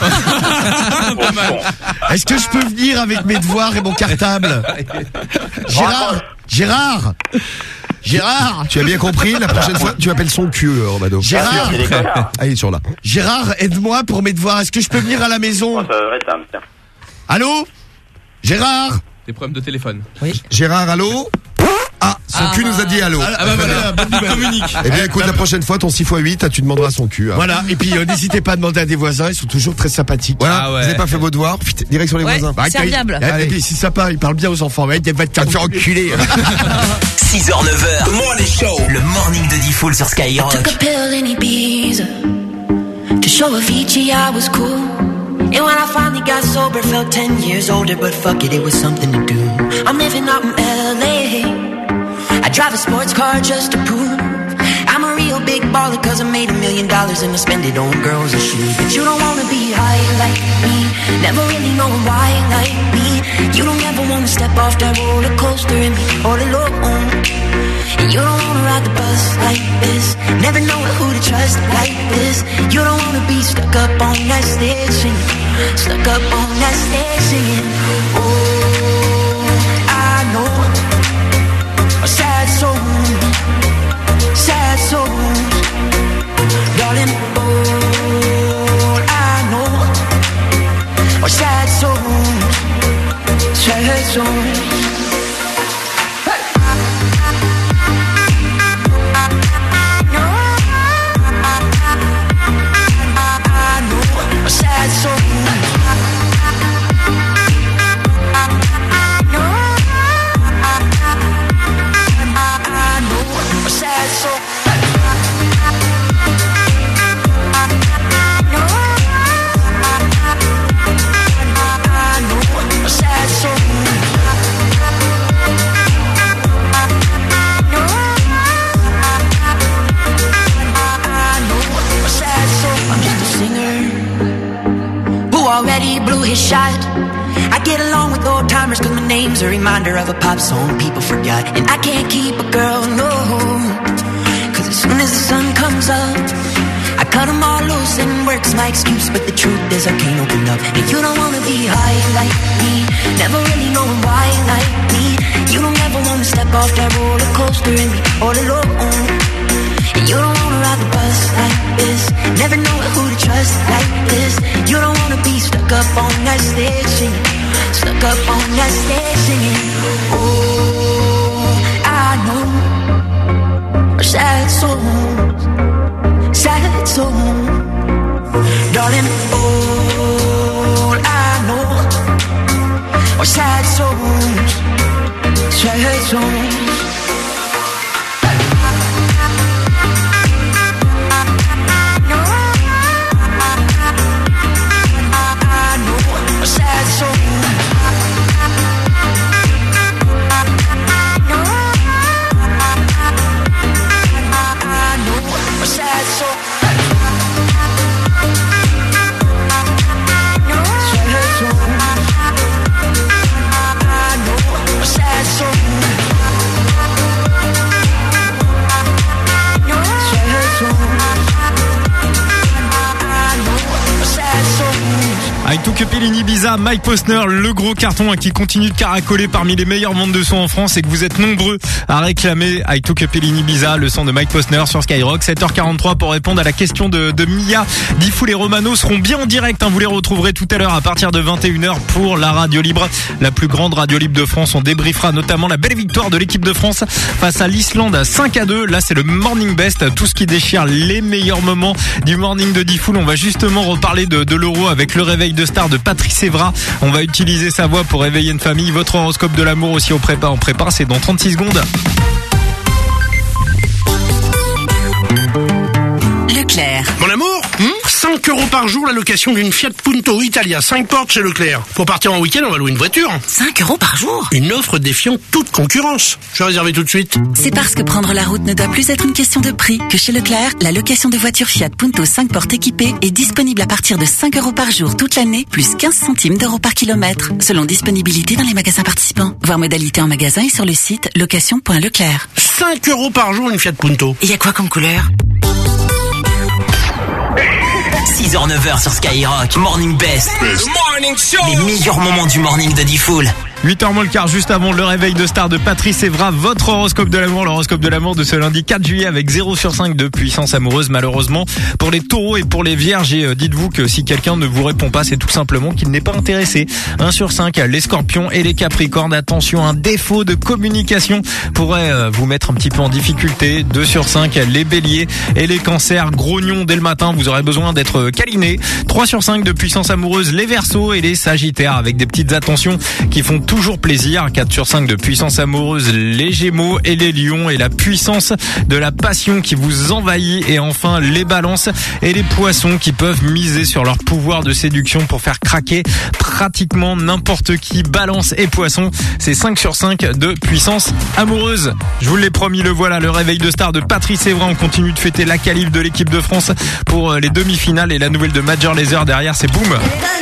Est-ce que je peux venir avec mes devoirs et mon cartable? Gérard, tu as bien compris, la prochaine fois, tu appelles son cul, Romano. Gérard. Ah, il est sur là. Gérard, aide-moi pour mes devoirs. Est-ce que je peux venir à la maison? Allô? Gérard? Des problèmes de téléphone. Oui. Gérard, allô? Ah, son cul nous a dit allô. Ah bah voilà, bonne nouvelle. Communique. Eh bien, écoute, la prochaine fois, ton 6 x 8, tu demanderas son cul. Hein. Voilà, et puis n'hésitez pas à demander à des voisins, ils sont toujours très sympathiques. Voilà, vous n'avez pas fait vos devoirs, direct sur les voisins. serviable. Allez, c'est sympa, il parle bien aux enfants. Ouais, il va te faire enculer. 6h, 9h, The Morning Show. Le morning de Diffoul sur Skyrock. Took a pill in Ibiza to show Avicii I was cool. And when I finally got sober, felt 10 years older, but fuck it, it was something to do. I'm living out in LA. I drive a sports car just to prove I'm a real big baller, cause I made $1 million and I spend it on girls and shoes. But you don't wanna be high like me, never really knowing why like me. You don't ever wanna step off that roller coaster and be all alone. And you don't wanna ride the bus like this, never knowing who to trust like this. You don't wanna be stuck up on that stage singing, stuck up on that stage singing. Oh, I know a sad soul, darling. All I know are sad souls, sad souls. Already blew his shot. I get along with old timers cause my name's a reminder of a pop song people forgot. And I can't keep a girl, no, cause as soon as the sun comes up I cut them all loose and work's my excuse. But the truth is I can't open up. And you don't wanna be high like me, never really knowing why like me. You don't ever wanna step off that roller coaster and be all alone. And you don't wanna ride the bus like this, never know who to trust like this. You don't wanna be stuck up on that stage singing, stuck up on that stage singing. Oh, I know are sad souls, sad souls, darling. All I know are sad souls, sad souls. I Took a Pill in Ibiza, Mike Posner, le gros carton qui continue de caracoler parmi les meilleures ventes de son en France et que vous êtes nombreux à réclamer. I Took a Pill in Ibiza, le son de Mike Posner sur Skyrock. 7h43 pour répondre à la question de Mia. Diffoul et Romano seront bien en direct. Vous les retrouverez tout à l'heure à partir de 21h pour la radio libre, la plus grande radio libre de France. On débriefera notamment la belle victoire de l'équipe de France face à l'Islande 5-2. Là, c'est le Morning Best, tout ce qui déchire les meilleurs moments du Morning de Diffoul. On va justement reparler de l'Euro avec le réveil de star de Patrice Evra. On va utiliser sa voix pour réveiller une famille. Votre horoscope de l'amour aussi on prépare, c'est dans 36 secondes. Leclerc. Mon amour, 100 5 € par jour la location d'une Fiat Punto Italia 5 portes chez Leclerc. Pour partir en week-end, on va louer une voiture. 5 € par jour? Une offre défiant toute concurrence. Je vais réserver tout de suite. C'est parce que prendre la route ne doit plus être une question de prix que chez Leclerc, la location de voiture Fiat Punto 5 portes équipée est disponible à partir de 5 € par jour toute l'année, plus 15 centimes d'euros par kilomètre, selon disponibilité dans les magasins participants. Voir modalité en magasin et sur le site location.leclerc. 5 € par jour une Fiat Punto. Et y a quoi comme couleur? 6h-9h sur Skyrock, Morning Best. Les meilleurs moments du morning de Diffoul. 8h moins le quart, juste avant le réveil de star de Patrice Evra, votre horoscope de l'amour, l'horoscope de l'amour de ce lundi 4 juillet avec 0 sur 5 de puissance amoureuse malheureusement. Pour les taureaux et pour les vierges, et dites-vous que si quelqu'un ne vous répond pas, c'est tout simplement qu'il n'est pas intéressé. 1 sur 5, les scorpions et les capricornes, attention, un défaut de communication pourrait vous mettre un petit peu en difficulté. 2 sur 5, les béliers et les cancers, grognons dès le matin, vous aurez besoin d'être câlinés. 3 sur 5 de puissance amoureuse, les verseaux et les sagittaires avec des petites attentions qui font toujours plaisir. 4 sur 5 de puissance amoureuse, les gémeaux et les lions et la puissance de la passion qui vous envahit. Et enfin les balances et les poissons qui peuvent miser sur leur pouvoir de séduction pour faire craquer pratiquement n'importe qui. Balance et poissons, c'est 5 sur 5 de puissance amoureuse. Je vous l'ai promis, le voilà, le réveil de star de Patrice Evra. On continue de fêter la qualif de l'équipe de France pour les demi-finales et la nouvelle de Major Lazer derrière, c'est boum.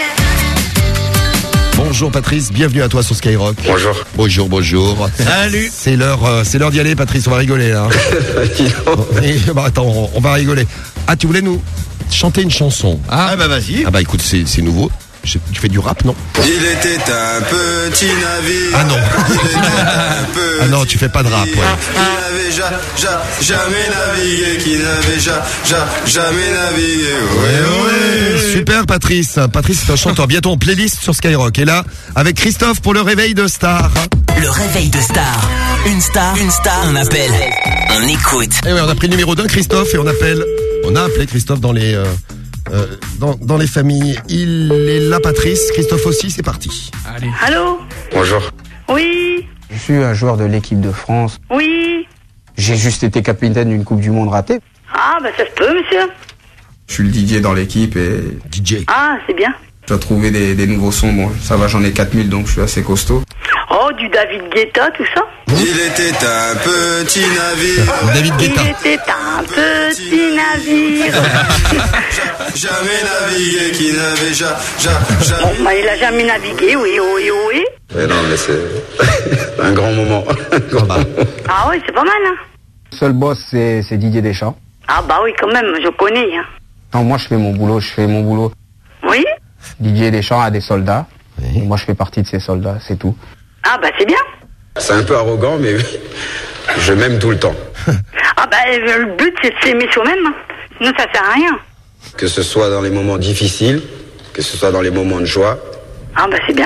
Bonjour Patrice, bienvenue à toi sur Skyrock. Bonjour. Bonjour. Salut. C'est l'heure d'y aller Patrice, on va rigoler là. Attends, on va rigoler. Ah, tu voulais nous chanter une chanson? Ah bah vas-y. Ah bah écoute, c'est nouveau. Tu fais du rap, non? Il était un petit navire. Ah non. Il était un petit Ah non, tu fais pas de rap, ouais. Qui n'avait jamais navigué, qui n'avait jamais navigué. Ouais. Super Patrice. Patrice est un chanteur, bientôt en playlist sur Skyrock. Et là, avec Christophe pour le réveil de star. Le réveil de star. Une star, on appelle, on écoute. Et ouais, on a pris le numéro d'un Christophe et on a appelé Christophe dans les dans les familles. Il est là Patrice, Christophe aussi, c'est parti. Allez. Allô? Bonjour. Oui. Je suis un joueur de l'équipe de France. Oui. J'ai juste été capitaine d'une Coupe du Monde ratée. Ah bah ça se peut, monsieur. Je suis le DJ dans l'équipe et DJ. Ah, c'est bien. je dois trouver des nouveaux sons. Bon, ça va, j'en ai 4000 donc je suis assez costaud. Oh, du David Guetta, tout ça? Il était un petit navire. David Guetta. Il était un petit navire. Jamais navigué, qui n'avait jamais. Bon, bah, il a jamais navigué, oui. Mais non, mais c'est un grand moment. Ah oui, c'est pas mal, hein. Le seul boss, c'est Didier Deschamps. Ah bah oui, quand même, je connais, hein. Non, moi je fais mon boulot. Oui? Didier Deschamps a des soldats. Et moi je fais partie de ces soldats, c'est tout. Ah bah c'est bien. C'est un peu arrogant, mais je m'aime tout le temps. Ah bah le but c'est de s'aimer soi-même, hein. Sinon ça sert à rien. Que ce soit dans les moments difficiles, que ce soit dans les moments de joie. Ah bah c'est bien.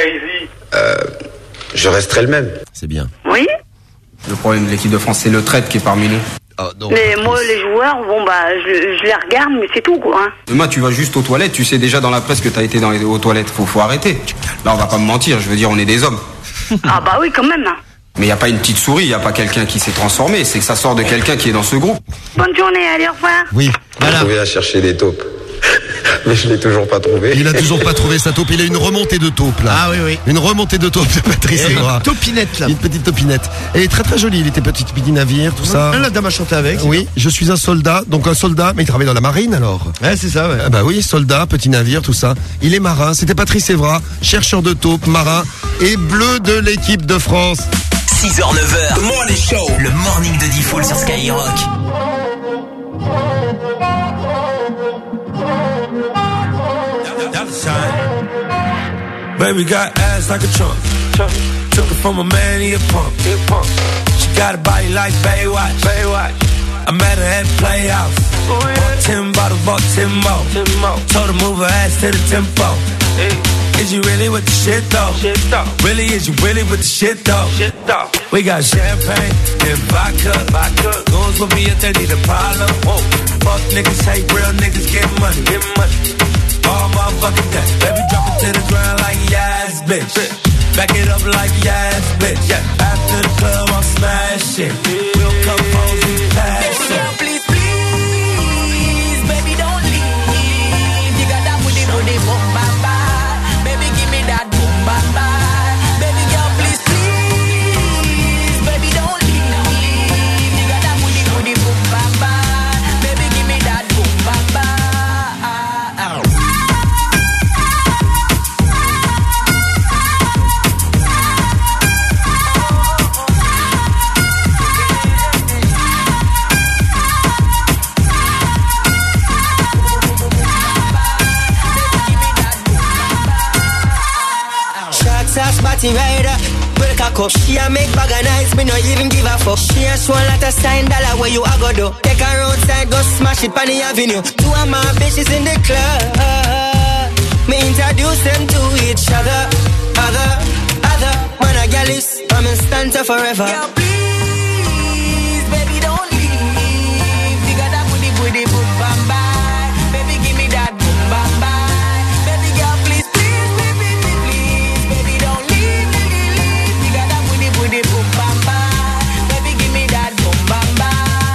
Je resterai le même. C'est bien. Oui? Le problème de l'équipe de France, c'est le traître qui est parmi nous. Oh, non. Mais moi les joueurs, bon bah je les regarde, mais c'est tout quoi, hein. Demain tu vas juste aux toilettes, tu sais déjà dans la presse que t'as été aux toilettes. Faut arrêter. Là on va pas me mentir, je veux dire on est des hommes. Ah bah oui quand même, hein. Mais y a pas une petite souris, y a pas quelqu'un qui s'est transformé, c'est que ça sort de quelqu'un qui est dans ce groupe. Bonne journée, allez au revoir. Oui, J'ai trouvé à chercher des taupes. Mais je l'ai toujours pas trouvé. Il a toujours pas trouvé sa taupe. Il a une remontée de taupe là. Ah oui. Une remontée de taupe de Patrice Evra. Une topinette là. Une petite topinette. Elle est très très jolie. Il était petit navire, tout ça. La dame a chanté avec. Oui, je suis un soldat. Donc un soldat, mais il travaille dans la marine alors. Ouais, c'est ça, ouais. Ah bah oui, soldat, petit navire, tout ça. Il est marin. C'était Patrice Evra, chercheur de taupes, marin et bleu de l'équipe de France. 6h, 9h, Morning Show, le morning de Diffoul sur Skyrock. Baby got ass like a trunk. Took it from a man, he a punk. She got a body like Baywatch. I met her at the Playhouse. Bought 10 bottles, bought 10 more. Told her move her ass to the tempo. Is you really with the shit though? Really, is you really with the shit though? We got champagne and vodka. Goons will be if they need a problem. Fuck niggas, hate real niggas, get money. All motherfucking day. Baby, drop it to the ground like yes, bitch. Back it up like yes, bitch. After the club, I'm smashing. We'll come home, we pass it. Please, please, baby, don't leave. party rider. Break a cup, she a make bag of nice, me no even give a fuck. She a swan lot of $sign where you a go do. Take her outside, go smash it on the avenue. Two of my bitches in the club. Me introduce them to each other. Other, man a gal is, I'm in stanza forever. Girl, please, baby, don't leave. You got that booty, boom, bam, bye. Baby, give me that boom, bam, bye. Baby, girl, please, baby, don't leave. You got that booty, boom, bam, bye. Baby, give me that boom, bam, bye.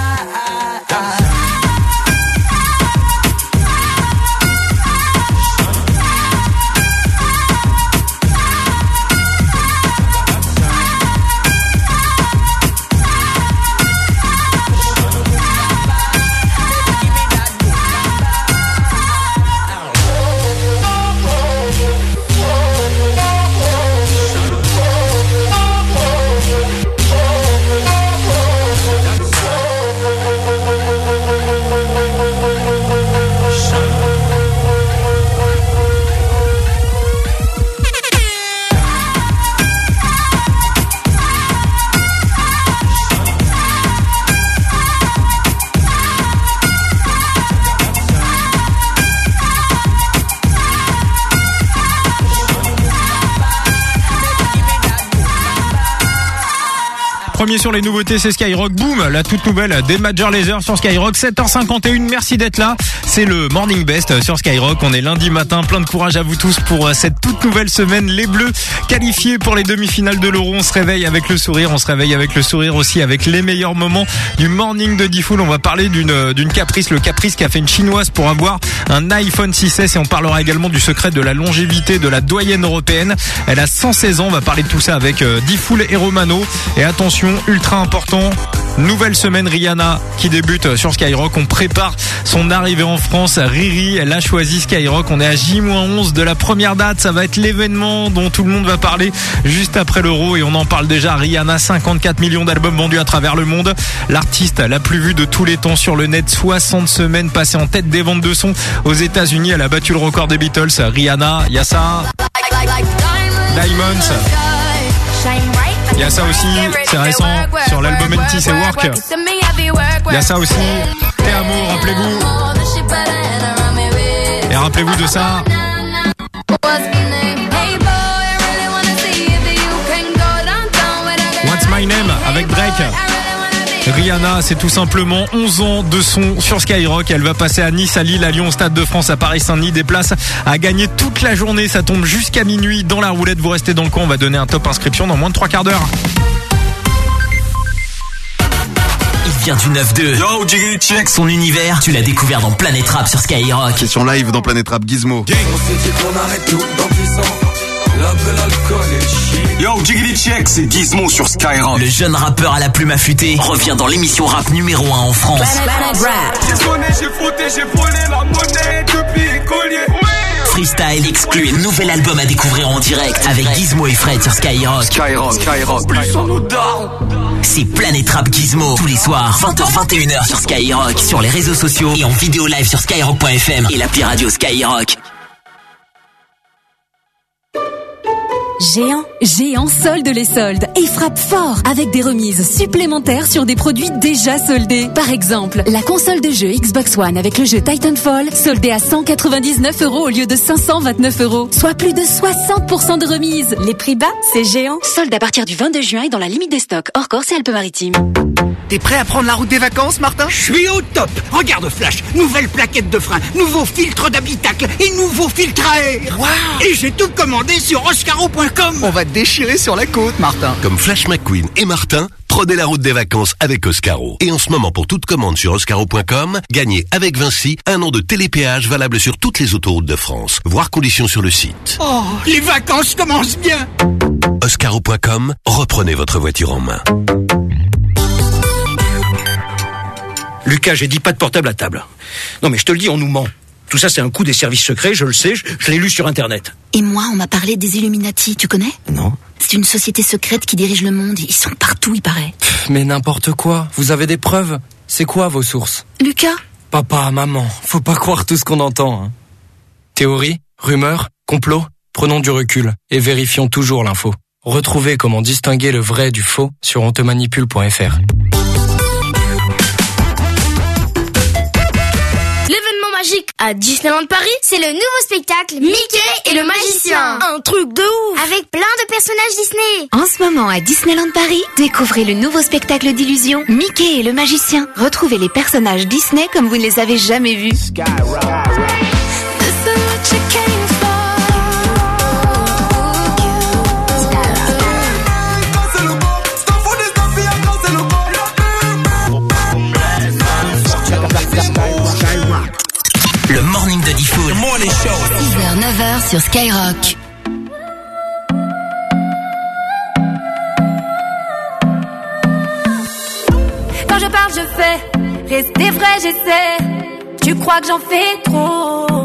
Premier sur les nouveautés, c'est Skyrock. Boom, la toute nouvelle des Major Lazer sur Skyrock. 7h51, merci d'être là. C'est le Morning Best sur Skyrock. On est lundi matin, plein de courage à vous tous pour cette toute nouvelle semaine. Les Bleus qualifiés pour les demi-finales de l'Euro. On se réveille avec le sourire. On se réveille avec le sourire aussi avec les meilleurs moments du Morning de Diffoul. On va parler d'une caprice. Le caprice qui a fait une chinoise pour avoir un iPhone 6S, et on parlera également du secret de la longévité de la doyenne européenne. Elle a 116 ans. On va parler de tout ça avec Diffoul et Romano. Et attention, ultra important, nouvelle semaine Rihanna qui débute sur Skyrock. On prépare son arrivée en France. Riri, elle a choisi Skyrock. On est à J-11 de la première date. Ça va être l'événement dont tout le monde va parler juste après l'Euro, et on en parle déjà. Rihanna, 54 millions d'albums vendus à travers le monde. L'artiste la plus vue de tous les temps sur le net. 60 semaines passées en tête des ventes de sons aux États-Unis. Elle a battu le record des Beatles. Rihanna, il y a ça. Diamonds. Il y a ça aussi, c'est récent, sur l'album NT, c'est Work. Il y a ça aussi, Te Amo, rappelez-vous. Et rappelez-vous de ça. What's My Name avec Drake. Rihanna, c'est tout simplement 11 ans de son sur Skyrock. Elle va passer à Nice, à Lille, à Lyon, au Stade de France, à Paris-Saint-Denis. Des places à gagner toute la journée. Ça tombe jusqu'à minuit dans la roulette. Vous restez dans le coin. On va donner un top inscription dans moins de 3 quarts d'heure. Il vient du 9-2. Yo, Jiggy, check son univers. Tu l'as découvert dans Planète Rap sur Skyrock. Question live dans Planète Rap Gizmo. On s'est dit qu'on arrête tout dans 10 ans. L'alcool et le shit. Yo, Jiggly Check, c'est Gizmo sur Skyrock. Le jeune rappeur à la plume affûtée revient dans l'émission rap numéro 1 en France. Planet Rap. J'ai sonné, j'ai frotté, j'ai volé la monnaie depuis les colliers. Freestyle exclu et nouvel album à découvrir en direct avec Gizmo et Fred sur Skyrock. Skyrock, plus on nous dards. C'est Planète Rap Gizmo tous les soirs 20h-21h sur Skyrock, sur les réseaux sociaux et en vidéo live sur skyrock.fm et l'appli radio Skyrock. Géant solde les soldes et frappe fort avec des remises supplémentaires sur des produits déjà soldés. Par exemple, la console de jeu Xbox One avec le jeu Titanfall soldée à 199 € au lieu de 529 €, soit plus de 60% de remise. Les prix bas, c'est Géant. Solde à partir du 22 juin et dans la limite des stocks, hors Corse et Alpes-Maritimes. T'es prêt à prendre la route des vacances, Martin? Je suis au top. Regarde Flash, nouvelle plaquette de frein, nouveau filtre d'habitacle et nouveau filtre à air. Wow. Et j'ai tout commandé sur oscaro.com. On va te déchirer sur la côte, Martin. Comme Flash McQueen et Martin, prenez la route des vacances avec Oscaro. Et en ce moment, pour toute commande sur oscaro.com, gagnez avec Vinci un an de télépéage valable sur toutes les autoroutes de France. Voir conditions sur le site. Oh, les vacances commencent bien. Oscaro.com, reprenez votre voiture en main. Lucas, j'ai dit pas de portable à table. Non mais je te le dis, on nous ment. Tout ça, c'est un coup des services secrets, je le sais, je l'ai lu sur Internet. Et moi, on m'a parlé des Illuminati, tu connais? Non. C'est une société secrète qui dirige le monde. Ils sont partout, il paraît. Mais n'importe quoi. Vous avez des preuves? C'est quoi vos sources? Lucas? Papa, maman, faut pas croire tout ce qu'on entend. Hein. Théorie, rumeurs, complot, prenons du recul et vérifions toujours l'info. Retrouvez comment distinguer le vrai du faux sur ontemanipule.fr. L'événement magique à Disneyland Paris, c'est le nouveau spectacle Mickey et le magicien. Un truc de ouf. Avec plein de personnages Disney. En ce moment à Disneyland Paris, découvrez le nouveau spectacle d'illusion Mickey et le magicien. Retrouvez les personnages Disney comme vous ne les avez jamais vus. Le morning de Diffoul. 6h, 9h sur Skyrock. Quand je parle, je fais. Rester vrai, j'essaie. Tu crois que j'en fais trop?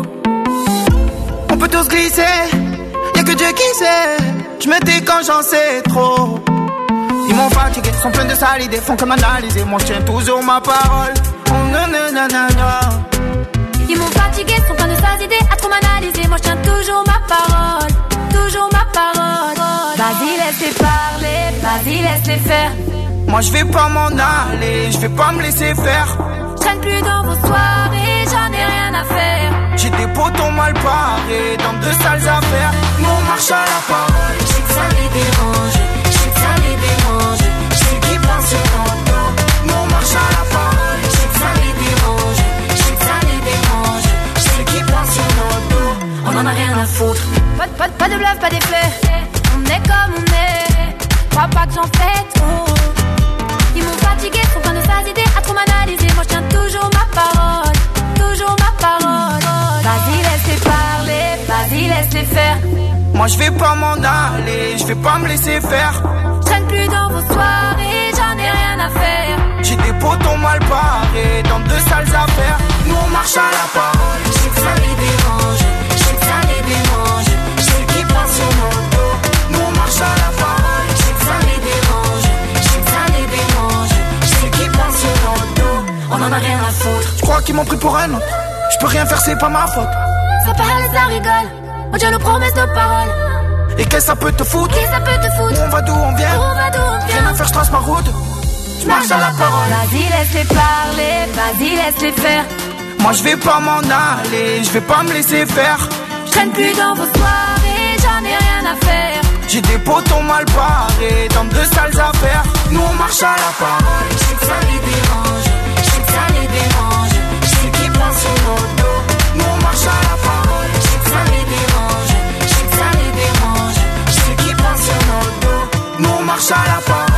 On peut tous glisser, y'a que Dieu qui sait. Je me tais quand j'en sais trop. Ils m'ont fatigué, sont pleins de sales idées, font que m'analyser. Moi je tiens toujours ma parole. Oh nanana. Ils m'ont fatigué, sont pleins de sales idées, à trop m'analyser. Moi je tiens toujours ma parole. Toujours ma parole. Vas-y, laisse-les parler, vas-y, laisse-les faire. Moi je vais pas m'en aller, je vais pas me laisser faire. Je traîne plus dans vos soirées, j'en ai rien à faire. J'ai des potons mal parés, dans de sales affaires. Nous on marche à la parole. Je sais que ça les dérange, je sais que ça les dérange. Je sais qu'ils pensent sur ton dos. Nous on marche à la parole. Je sais que ça les dérange, je sais que ça les dérange. Je sais qu'ils pensent sur notre dos. On en a rien à foutre. Pas de bluff, pas d'effet. On est comme on est. Crois pas que j'en fais trop. Ils m'ont fatigué, sont plein de sales idées, à trop m'analyser. Moi je tiens toujours ma parole, toujours ma parole. Vas-y, laisse-les parler, vas-y, laisse-les faire. Moi je vais pas m'en aller, je vais pas me laisser faire. Je traîne plus dans vos soirées, j'en ai rien à faire. J'ai des potons mal parés, dans de sales affaires. Nous on marche à la parole. Je sais que ça les dérange, je sais que ça les dérange. Je sais qu'ils pensent sur nos dos. Nous on marche à la parole. Je sais que ça les dérange, je sais que ça les dérange. Je sais qu'ils pensent sur nos dos. On en a rien à foutre. Je crois qu'ils m'ont pris pour un autre. Je peux rien faire, c'est pas ma faute. Ça parle, ça rigole. On tient nos promesses, nos paroles. Et qu'est-ce que ça peut te foutre? Qu'est-ce que ça peut te foutre? On va d'où on vient? On va d'où on vient? Rien à faire, je trace ma route. Je marche à la parole. Vas-y, laisse-les parler, vas-y, laisse-les faire. Moi je vais pas m'en aller, je vais pas me laisser faire. Je traîne plus dans vos soirées, j'en ai rien à faire. J'ai des potons mal barrés, dans de sales affaires. Nous on marche à la parole. Je sais que ça les dérange, je sais que ça les dérange. Je sais qu'ils pensent sur nos dos. Nous on marche à la parole. Je sais que ça les dérange, je sais que ça les dérange. Je sais qu'ils pensent sur nos dos. Nous on marche à la parole.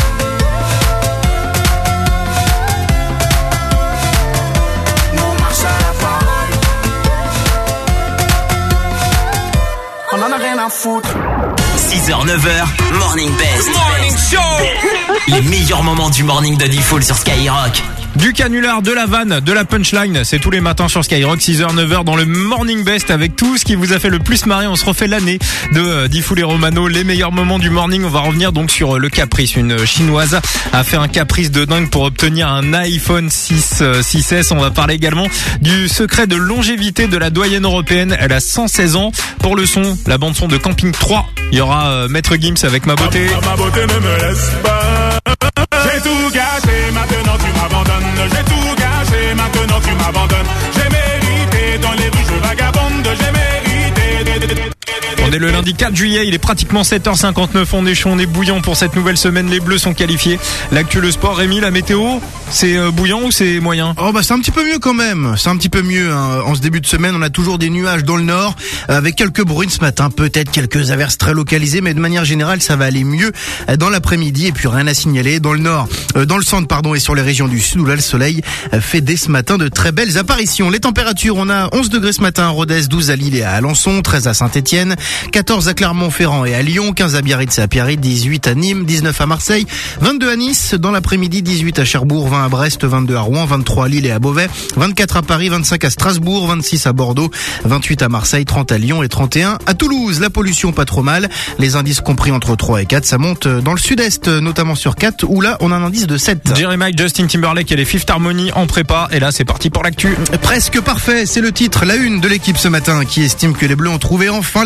On en a rien à foutre. 6h, 9h, Morning Best. Morning Show. Les meilleurs moments du morning de Diffoul sur Skyrock. Du canular, de la vanne, de la punchline, c'est tous les matins sur Skyrock, 6h, 9h dans le Morning Best avec tout ce qui vous a fait le plus marrer. On se refait l'année de Diffoul et Romano, les meilleurs moments du morning. On va revenir donc sur le caprice. Une chinoise a fait un caprice de dingue pour obtenir un iPhone 6S. On va parler également du secret de longévité de la doyenne européenne. Elle a 116 ans. Pour le son, la bande son de Camping 3. Il y aura Maître Gims avec Ma Beauté. Ma beauté ne me laisse pas. J'ai tout gâché, maintenant tu m'abandonnes. J'ai tout gâché, maintenant tu m'abandonnes. J'ai mérité, dans les rues je vagabonde. J'ai mérité. On est le lundi 4 juillet, il est pratiquement 7h59, on est chaud, on est bouillant pour cette nouvelle semaine, les Bleus sont qualifiés. L'actu, le sport, Rémi, la météo, c'est bouillant ou c'est moyen? Oh bah c'est un petit peu mieux quand même, c'est un petit peu mieux hein. En ce début de semaine, on a toujours des nuages dans le nord, avec quelques bruines ce matin, peut-être quelques averses très localisées, mais de manière générale ça va aller mieux dans l'après-midi et puis rien à signaler dans le nord, dans le centre pardon, et sur les régions du sud où là le soleil fait dès ce matin de très belles apparitions. Les températures, on a 11 degrés ce matin à Rodez, 12 à Lille et à Alençon, 13 à Saint-Étienne, 14 à Clermont-Ferrand et à Lyon, 15 à Biarritz et à Pierrefitte, 18 à Nîmes, 19 à Marseille, 22 à Nice, dans l'après-midi 18 à Cherbourg, 20 à Brest, 22 à Rouen, 23 à Lille et à Beauvais, 24 à Paris, 25 à Strasbourg, 26 à Bordeaux, 28 à Marseille, 30 à Lyon et 31 à Toulouse. La pollution pas trop mal, les indices compris entre 3 et 4, ça monte dans le sud-est, notamment sur 4 où là on a un indice de 7. Jeremiah, Justin Timberlake et les Fifth Harmony en prépa et là c'est parti pour l'actu. Presque parfait, c'est le titre, la une de l'équipe ce matin qui estime que les Bleus ont trouvé enfin l'étincelle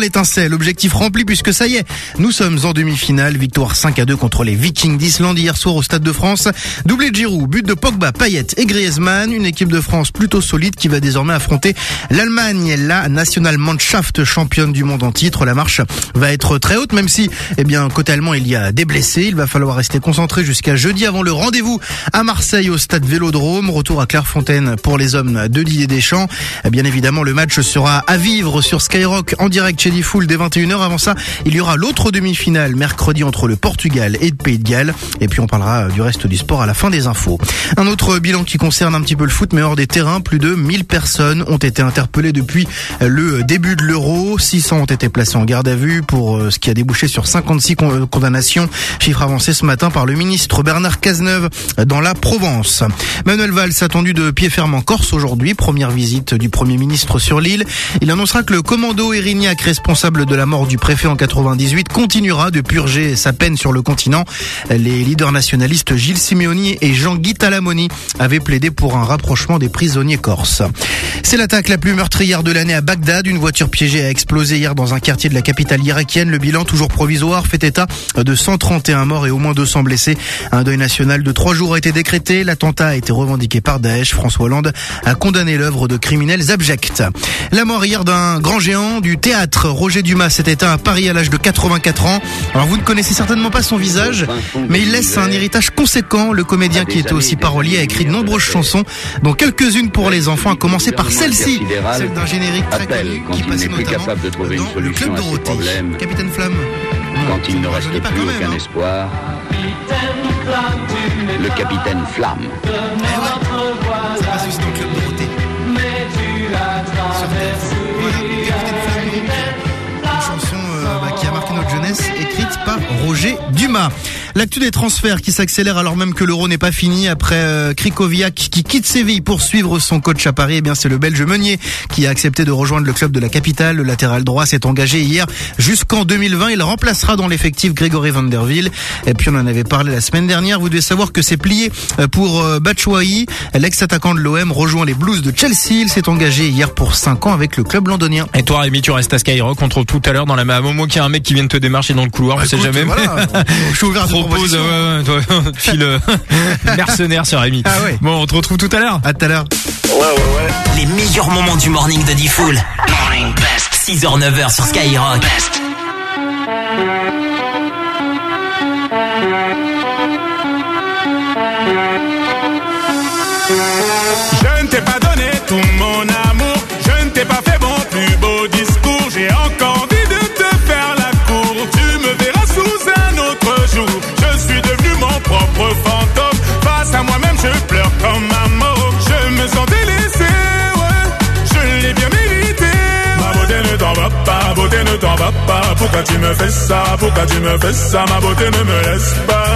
l'objectif rempli puisque ça y est, nous sommes en demi-finale. Victoire 5-2 contre les Vikings d'Islande hier soir au Stade de France. Doublé de Giroud, but de Pogba, Payet et Griezmann. Une équipe de France plutôt solide qui va désormais affronter l'Allemagne, la Nationalmannschaft championne du monde en titre. La marche va être très haute, même si, côté allemand, il y a des blessés. Il va falloir rester concentré jusqu'à jeudi avant le rendez-vous à Marseille au stade Vélodrome. Retour à Clairefontaine pour les hommes de Didier Deschamps. Bien évidemment, le match sera à vivre sur Skyrock en direct chez Diffoul dès 21h. Avant ça, il y aura l'autre demi-finale mercredi entre le Portugal et le Pays de Galles. Et puis on parlera du reste du sport à la fin des infos. Un autre bilan qui concerne un petit peu le foot, mais hors des terrains, plus de 1000 personnes ont été interpellées depuis le début de l'Euro. 600 ont été placés en garde à vue pour ce qui a débouché sur 56 condamnations. Chiffre avancé ce matin par le ministre Bernard Cazeneuve dans la Provence. Manuel Valls attendu de pied ferme en Corse aujourd'hui. Première visite du Premier ministre sur l'île. Il annoncera que le commando Erignac, responsable de la mort du préfet en 98, continuera de purger sa peine sur le continent. Les leaders nationalistes Gilles Simeoni et Jean-Guy Talamoni avaient plaidé pour un rapprochement des prisonniers corses. C'est l'attaque la plus meurtrière de l'année à Bagdad. Une voiture piégée a explosé hier dans un quartier de la capitale irakienne. Le bilan, toujours provisoire, fait état de 131 morts et au moins 200 blessés. Un deuil national de 3 jours a été décrété. L'attentat a été revendiqué par Daesh. François Hollande a condamné l'œuvre de criminels abjects. La mort hier d'un grand géant du théâtre. Roger Dumas s'est éteint à Paris à l'âge de 84 ans. Alors vous ne connaissez certainement pas son visage, mais il laisse un héritage conséquent. Le comédien qui était aussi parolier a écrit de nombreuses chansons, dont quelques-unes pour les enfants, à commencer par celle-ci, celle d'un générique très connu qui passait notamment dans le Club Dorothée. Capitaine Flamme. Quand il ne reste plus aucun espoir, le Capitaine Flamme. Ça passe aussi dans le Club Dorothée. Sur TF. Voilà, Capitaine Flamme, une chanson qui a marqué notre jeunesse, écrite par Roger Dumas. L'actu des transferts qui s'accélère alors même que l'Euro n'est pas fini après Krikoviak qui quitte Séville pour suivre son coach à Paris. C'est le Belge Meunier qui a accepté de rejoindre le club de la capitale. Le latéral droit s'est engagé hier jusqu'en 2020. Il remplacera dans l'effectif Grégory Van der Wiel. Et puis on en avait parlé la semaine dernière. Vous devez savoir que c'est plié pour Batshuayi. L'ex-attaquant de l'OM rejoint les Blues de Chelsea. Il s'est engagé hier pour 5 ans avec le club londonien. Et toi Rémi, tu restes à Skyrock. On trouve tout à l'heure dans la même moment qu'il y a un mec qui vient de te démarcher dans le couloir. Je sais jamais. Voilà, je suis ouvert à propose file mercenaire sur Rémi. Ah ouais. Bon, on te retrouve tout à l'heure. À tout à l'heure. Ouais. Les meilleurs moments du morning de Diffoul. Morning Best. 6h, 9h sur Skyrock. Je ne t'ai pas donné tout mon amour. Je ne t'ai pas fait mon plus beau discours. J'ai encore envie de te faire la cour. Tu me verras sous un autre jour. Je suis devenu mon propre fantôme. Face à moi-même je pleure comme un mort. Je me sens délaissé, ouais. Je l'ai bien mérité. Ma beauté ne t'en va pas, beauté ne t'en va pas. Pourquoi tu me fais ça, pourquoi tu me fais ça? Ma beauté ne me laisse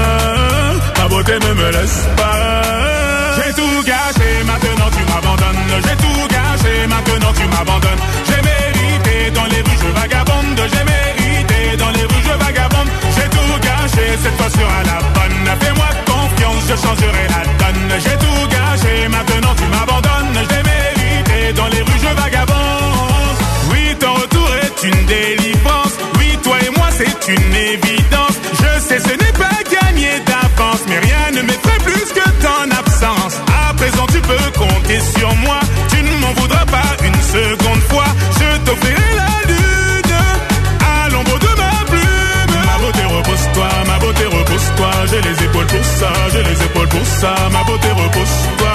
pas, ma beauté ne me laisse pas. J'ai tout gâché, maintenant tu m'abandonnes. J'ai tout gâché, maintenant tu m'abandonnes. J'ai mérité dans les rues je vagabonde. J'ai mérité dans les rues je vagabonde. J'ai tout gâché, cette fois sera la bonne. Fais-moi confiance, je changerai la donne. J'ai tout gâché, maintenant tu m'abandonnes. J'ai mérité dans les rues je vagabonde. Oui, ton retour est une délivrance. Oui, toi et moi c'est une évidence. Je sais ce n'est pas gagné d'avance, mais rien ne m'effraie plus que ton absence. À présent tu peux compter sur moi. Tu ne m'en voudras pas une seconde fois. Je t'offrirai la lune à l'ombre de ma plume. Ma beauté repose-toi, ma beauté repose-toi. J'ai les épaules pour ça, j'ai les épaules pour ça. Ma beauté repose-toi,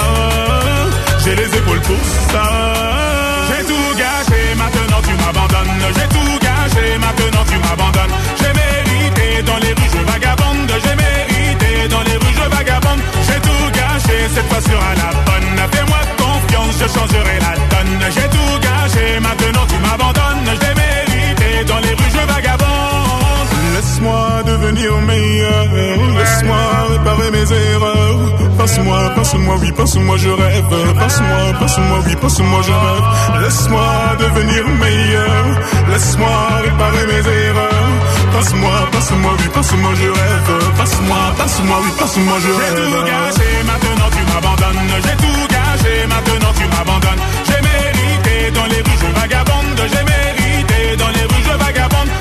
j'ai les épaules pour ça. J'ai tout gâché, maintenant tu m'abandonnes. J'ai tout gâché, maintenant tu m'abandonnes. J'ai mérité dans les rues je vagabonde. J'ai mérité dans les rues je vagabonde. J'ai tout gâché, cette fois sera la bonne. Fais-moi confiance, je changerai la donne. J'ai tout gâché, maintenant tu m'abandonnes. J'ai mérité dans les rues je vagabonde. Laisse-moi devenir meilleur. Laisse-moi réparer mes erreurs. Passe-moi, passe-moi, oui, passe-moi, je rêve. Passe-moi, passe-moi, oui, passe-moi, je rêve. Laisse-moi devenir meilleur. Laisse-moi réparer mes erreurs. Passe-moi, passe-moi, oui, passe-moi, je rêve. Passe-moi, passe-moi, oui, passe-moi, je rêve. J'ai tout gâché, maintenant tu m'abandonnes. J'ai tout gâché, maintenant tu m'abandonnes. J'ai mérité dans les rues je vagabonde. J'ai mérité dans les rues je vagabonde.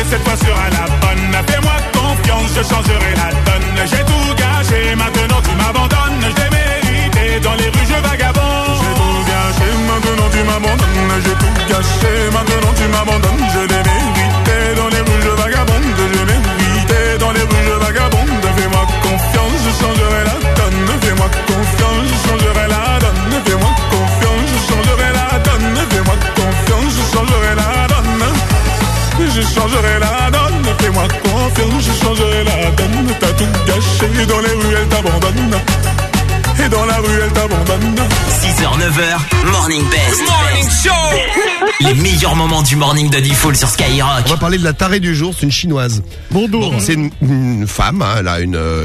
cette fois sera la bonne. Fais-moi confiance, je changerai la donne. J'ai tout gâché, maintenant tu m'abandonnes. Je l'ai mérité, dans les rues je vagabonde. J'ai tout gâché, maintenant tu m'abandonnes. J'ai tout gâché, maintenant tu m'abandonnes. Je l'ai mérité, dans les rues je vagabonde. Je l'ai mérité, dans les rues je vagabonde. Fais-moi confiance, je changerai la donne. Fais-moi confiance, je changerai la donne. Fais-moi confiance, je changerai la donne. Fais-moi confiance, je changerai la donne. Je changerai la donne. Fais-moi confiance, je changerai la donne. T'as tout gâché, dans les rues elle t'abandonne. Et dans la rue elle t'abandonne. 6h, 9h, Morning Best. Morning Show. Les meilleurs moments du morning de Diffoul sur Skyrock. On va parler de la tarée du jour, c'est une chinoise. Bonjour. C'est une femme, hein, elle a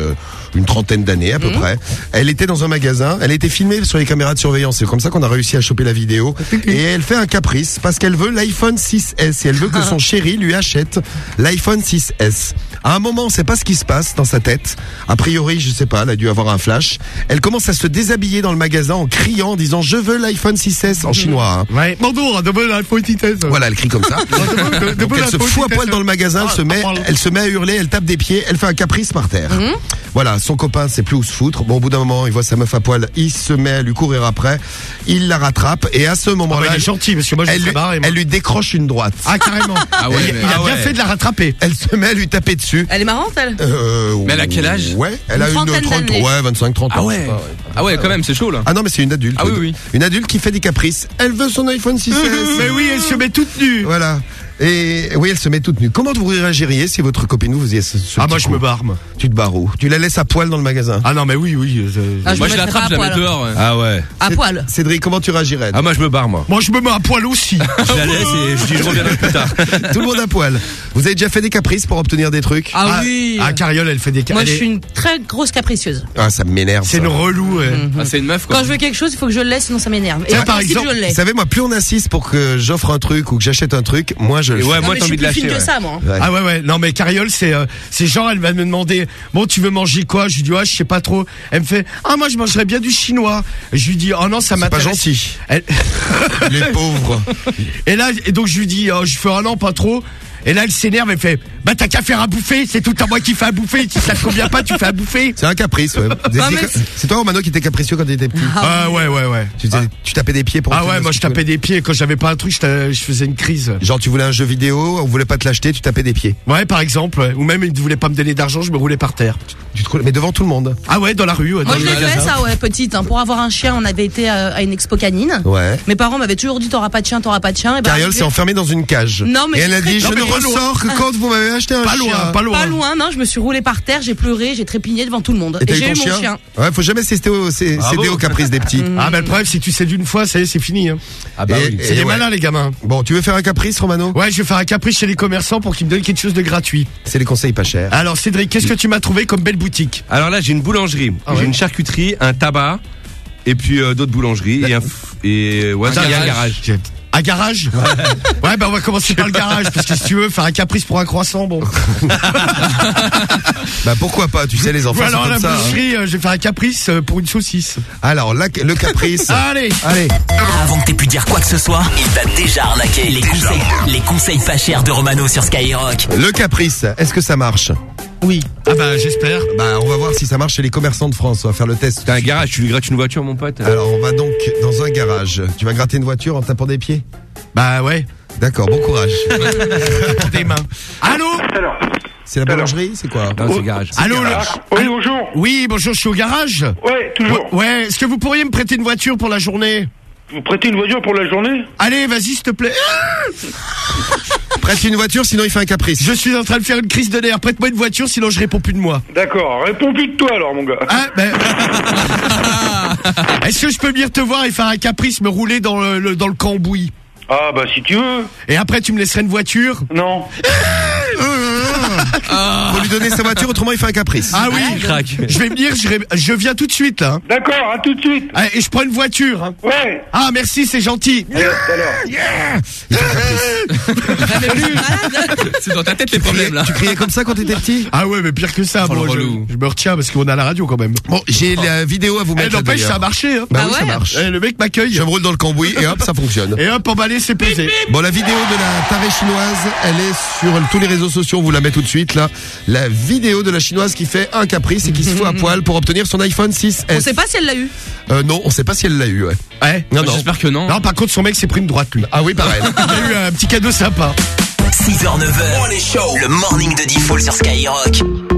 une trentaine d'années à peu près. Elle était dans un magasin, elle a été filmée sur les caméras de surveillance, c'est comme ça qu'on a réussi à choper la vidéo. Et elle fait un caprice parce qu'elle veut l'iPhone 6S et elle veut que son chéri lui achète l'iPhone 6S. À un moment, on sait pas ce qui se passe dans sa tête. A priori, je sais pas, elle a dû avoir un flash. Elle commence à se déshabiller dans le magasin en criant, en disant je veux l'iPhone 6S en chinois. Hein. Ouais. Bonjour, je veux l'iPhone 6S. Voilà, elle crie comme ça. Donc elle se fout à poil dans le magasin, elle se met à hurler, elle tape des pieds, elle fait un caprice par terre. Voilà, son copain sait plus où se foutre. Bon, au bout d'un moment, il voit sa meuf à poil, il se met à lui courir après, il la rattrape et à ce moment-là, il est gentil parce que moi elle lui décroche une droite. Ah carrément. Il a bien fait de la rattraper. Elle se met à lui taper dessus. Elle est marrante, elle. Mais elle a quel âge? Ouais, elle a une 25-30 ans. Ah ouais. Ah ouais, quand même, c'est chaud là. Ah non, mais c'est une adulte. Ah oui. Une adulte qui fait des caprices. Elle veut son iPhone 6S. Mais oui, elle se met toute nue. Voilà. Et oui, elle se met toute nue. Comment vous réagiriez si votre copine vous faisait ce moi je me barre. Moi. Tu te barres où? Tu la laisses à poil dans le magasin? Ah non mais oui. Moi je l'attrape, je la mets dehors. Ah ouais. À poil. Cédric, comment tu réagirais? Ah moi je me barre moi. Moi je me mets à poil aussi. Je la laisse et je dis je reviendrai plus tard. Tout le monde à poil. Vous avez déjà fait des caprices pour obtenir des trucs? Ah oui. Ah Cariole, elle fait des caprices. Moi je suis une très grosse capricieuse. Ah ça m'énerve. C'est une relou. Ah c'est une meuf quoi. Quand je veux quelque chose, il faut que je le laisse, sinon ça m'énerve. Et par exemple, vous savez moi, plus on insiste pour que j'offre un truc ou que j'achète un truc, moi je le fais. Ouais, moi t'as envie de lâcher. Que ça, moi. Ouais. Ah ouais. Non mais Cariole, c'est genre elle va me demander bon tu veux manger quoi? Je lui dis je sais pas trop. Elle me fait moi je mangerais bien du chinois. Je lui dis oh non ça m'intéresse. C'est pas gentil. Les pauvres. Et donc je lui dis je fais non pas trop. Et là, elle s'énerve, elle fait t'as qu'à faire à bouffer, c'est tout à moi qui fais à bouffer, si ça te convient pas, tu fais à bouffer. C'est un caprice, ouais. C'est toi, Romano, qui était capricieux quand t'étais petit? Ouais. Tu tapais des pieds pour... Ah ouais, moi je tapais des pieds, quand j'avais pas un truc, je faisais une crise. Genre, tu voulais un jeu vidéo, on voulait pas te l'acheter, tu tapais des pieds. Ouais, par exemple, ouais. Ou même, ils ne voulaient pas me donner d'argent, je me roulais par terre. Mais devant tout le monde? Ah ouais, dans la rue. Moi je l'ai fait ça, ouais, petite. Pour avoir un chien, on avait été à une expo canine. Ouais. Mes parents m'avaient toujours dit t'auras pas de chien. Et Cariole s'est enfermée dans une cage. Non, mais et elle a dit je ne ressors que quand vous m'avez acheté un chien. Pas loin, non, je me suis roulé par terre, j'ai pleuré, j'ai trépigné devant tout le monde. Et j'ai eu mon chien. Ouais, faut jamais céder aux caprices des petits. Ah, mais le problème, si tu cèdes une fois, ça y est, c'est fini. Hein. Ah bah oui. C'est des malins, les gamins. Bon, tu veux faire un caprice, Romano? Ouais, je vais faire un caprice chez les commerçants pour qu'ils me donnent quelque chose de gratuit. C'est les conseils pas chers. Alors, Cédric, qu'est-ce que tu m'as trouvé comme belle boutique? Alors là, j'ai une boulangerie, j'ai une charcuterie, un tabac, et puis d'autres boulangeries, et il y a un garage. Un garage? Ouais, on va commencer par le garage, parce que si tu veux faire un caprice pour un croissant, bon. Pourquoi pas, tu sais, les enfants, alors, c'est comme la ça. boucherie, je vais faire un caprice pour une saucisse. Alors, le caprice. Allez. Avant que t'aies pu dire quoi que ce soit, il t'a déjà arnaqué. Les conseils pas chers de Romano sur Skyrock. Le caprice, est-ce que ça marche? Oui. Ah j'espère. On va voir si ça marche chez les commerçants de France. On va faire le test. T'as un garage, tu lui grattes une voiture, mon pote? Alors, on va donc dans un garage. Tu vas gratter une voiture en tapant des pieds? Bah ouais. D'accord, bon courage. Tapant des mains. Allô? C'est la boulangerie? C'est quoi? Non, c'est le garage. Allô? Oui, bonjour. Oui, bonjour, je suis au garage. Ouais, toujours. Ouais, est-ce que vous pourriez me prêter une voiture pour la journée? Vous prêtez une voiture pour la journée? Allez, vas-y, s'il te plaît. Prête une voiture, sinon il fait un caprice. Je suis en train de faire une crise de nerfs. Prête-moi une voiture, sinon je réponds plus de moi. D'accord, réponds plus de toi alors, mon gars. Est-ce que je peux venir te voir et faire un caprice, me rouler dans le cambouis? Ah bah si tu veux. Et après tu me laisserais une voiture? Non. Faut lui donner sa voiture, autrement il fait un caprice. Ah oui, craque. Je vais venir, je viens tout de suite là. D'accord, à tout de suite. Et je prends une voiture. Hein. Ouais. Ah merci, c'est gentil. Alors. Il fait un caprice. C'est dans ta tête les problèmes là. Tu criais comme ça quand t'étais petit? Ah ouais, mais pire que ça. Bon, je me retiens parce qu'on a la radio quand même. Bon, j'ai la vidéo à vous mettre. N'empêche, ça a marché. Hein. Bah oui, ça marche. Le mec m'accueille. Je me roule dans le cambouis et hop, ça fonctionne. Et hop, emballé, c'est pesé. Bon, la vidéo de la tarée chinoise, elle est sur tous les réseaux sociaux. On vous la met tout de suite là. La vidéo de la chinoise qui fait un caprice et qui se fout à poil pour obtenir son iPhone 6S. On sait pas si elle l'a eu. Non, on sait pas si elle l'a eu. Ouais. Non, j'espère que non. Non, par contre, son mec s'est pris une droite lui. Ah oui, pareil. Il a eu un petit cadeau sympa. 6h, 9h, le morning de Diffoul sur Skyrock.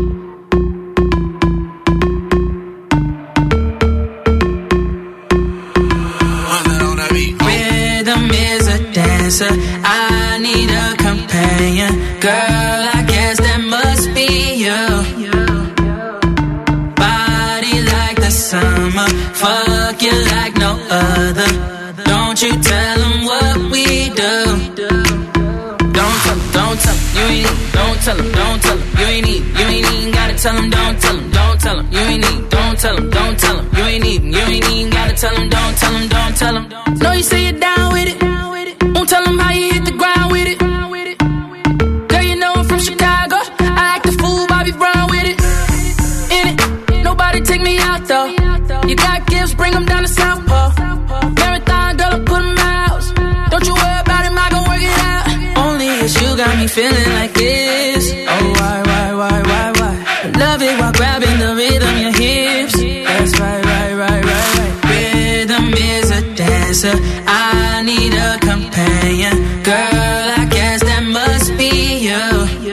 Rhythm is a dancer. I need a companion. Girl, I guess that must be you. Body like the summer. Fuck you like no other. Don't you tell them what we do. Don't tell him, you ain't need, don't tell him, you ain't even gotta tell him, don't tell him, you ain't need, don't tell him, you ain't even gotta tell him, don't tell him. No, you say you're down with it, won't tell him how you hit the ground with it. Girl, you know I'm from Chicago, I like the fool Bobby Brown with it. In it, nobody take me out though, you got gifts, bring them down to Southpaw. Marathon, girl, I put them out, don't you worry about him, I gon' work it out. Only it's you got me feeling like this. Oh, why? Love it while grabbing the rhythm, your hips. That's right. Rhythm is a dancer. I need a companion. Girl, I guess that must be you.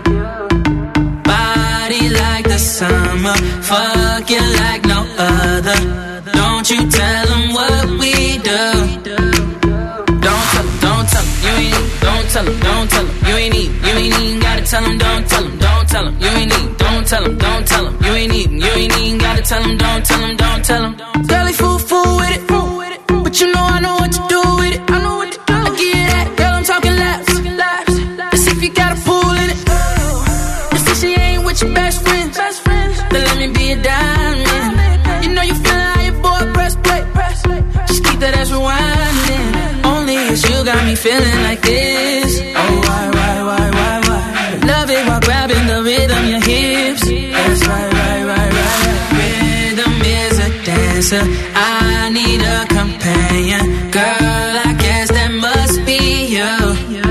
Body like the summer. Fuck you like no other. Don't you tell them what we do. Don't tell him, you ain't need, don't tell him, you ain't even gotta tell him, don't tell him, you ain't need, don't tell him, you ain't even gotta tell him, don't tell him. Girl, he fool with it, but you know I know what to do with it, I give you that, girl, I'm talking laps, let's see if you got a pool in it, let's see she ain't with your best friends, then let me be a diamond, you know you feelin' how your boy press play, just keep that ass rewinding, only it's you got me feeling like this, oh why? Love it while grabbing the rhythm, your hips, that's right. Rhythm is a dancer, I need a companion, girl, I guess that must be you.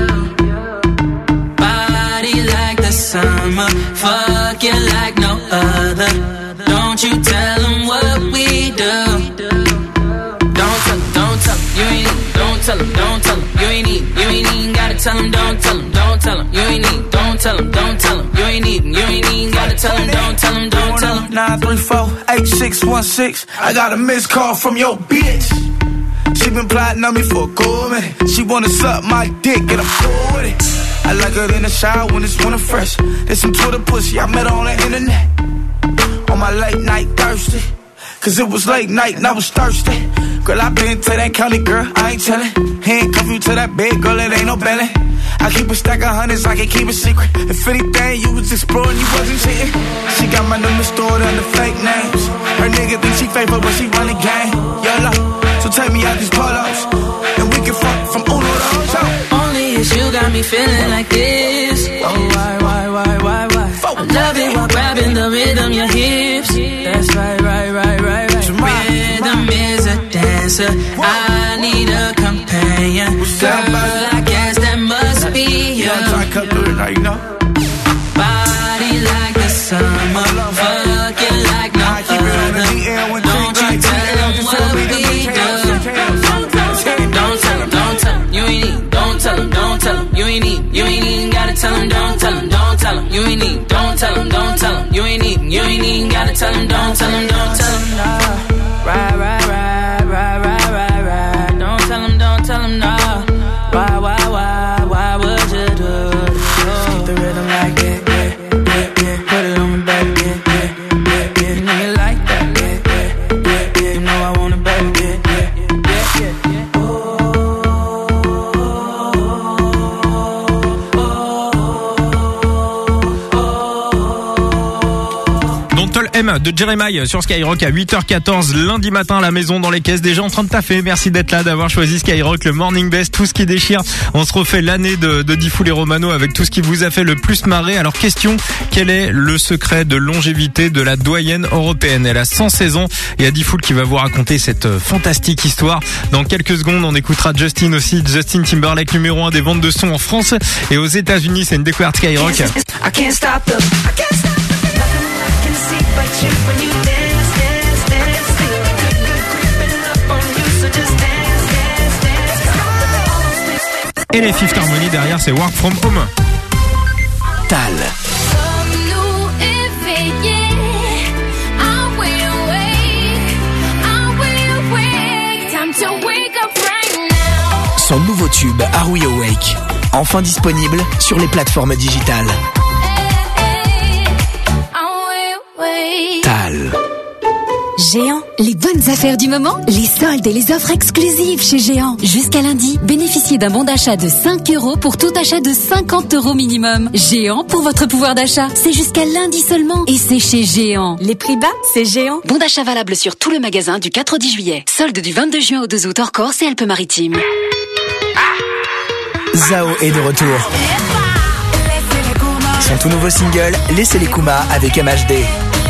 Body like the summer, fuck you like no other, don't you tell them what we do. Don't tell him, you ain't need, don't tell him, you ain't even gotta tell him, don't tell him, you ain't need, don't tell him, you ain't even gotta tell him, don't tell him. 934-8616. I got a missed call from your bitch. She been plotting on me for a good minute. She wanna suck my dick and I'm cool with it. I like her in the shower when it's winter fresh. There's some Twitter pussy, I met her on the internet. On my late night thirsty, cause it was late night and I was thirsty. Girl, I been to that county, girl, I ain't tellin'. Handcuff you to that bed, girl, it ain't no belly. I keep a stack of hundreds, I can keep a secret. If anything, you was exploring, you wasn't cheating. She got my number stored under fake names. Her nigga think she faithful, but she run the game. YOLO, so take me out these polos, and we can fuck from Uno to Ocho. Only it's you got me feeling like this. Oh, why? I love it while grabbing the rhythm, your hips. That's right. Rhythm is a dancer, I need a companion. Girl, I guess that must be you. Body like the summer, fuck you like no other. Don't you tell them what we do. Don't tell him, you ain't need, don't tell him, you ain't even gotta tell him, don't tell him, you ain't need, don't tell him, you ain't even gotta tell him, don't tell him. Right. Don't tell him no. Why would you do it? Keep the rhythm like that, yeah. Put it on me, baby, yeah. You know you like that, yeah. You know I want it, baby, yeah. M de Jeremiah sur Skyrock à 8h14 lundi matin à la maison dans les caisses. Déjà en train de taffer. Merci d'être là, d'avoir choisi Skyrock, le Morning Best, tout ce qui déchire. On se refait l'année de Diffoul et Romano avec tout ce qui vous a fait le plus marrer. Alors question, quel est le secret de longévité de la doyenne européenne? Elle a 116 ans et à Diffoul qui va vous raconter cette fantastique histoire. Dans quelques secondes, on écoutera Justin aussi. Justin Timberlake, numéro 1 des ventes de son en France et aux États-Unis. C'est une découverte Skyrock. Et les Fifth Harmony derrière, c'est Work From Home. Tal. Son nouveau tube, Are We Awake, enfin disponible sur les plateformes digitales. Tal. Géant, les bonnes affaires du moment, les soldes et les offres exclusives chez Géant. Jusqu'à lundi, bénéficiez d'un bon d'achat de 5 € pour tout achat de 50 € minimum. Géant pour votre pouvoir d'achat. C'est jusqu'à lundi seulement et c'est chez Géant. Les prix bas, c'est Géant. Bon d'achat valable sur tout le magasin du 4 au 10 juillet. Solde du 22 juin au 2 août hors Corse et Alpes-Maritimes. Zao est de retour. Son tout nouveau single, Laissez les Kuma avec MHD.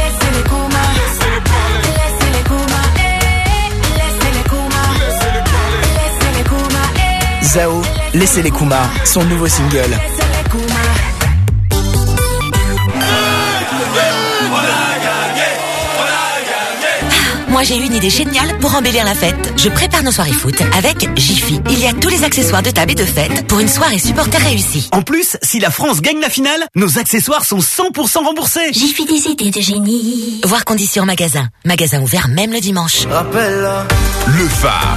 Zao, Laissez les Kuma, son nouveau single. Moi j'ai une idée géniale pour embellir la fête. Je prépare nos soirées foot avec Jiffy. Il y a tous les accessoires de table et de fête pour une soirée supporter réussie. En plus, si la France gagne la finale, nos accessoires sont 100% remboursés. Jiffy, des idées de génie. Voir conditions magasin. Magasin ouvert même le dimanche. Le phare.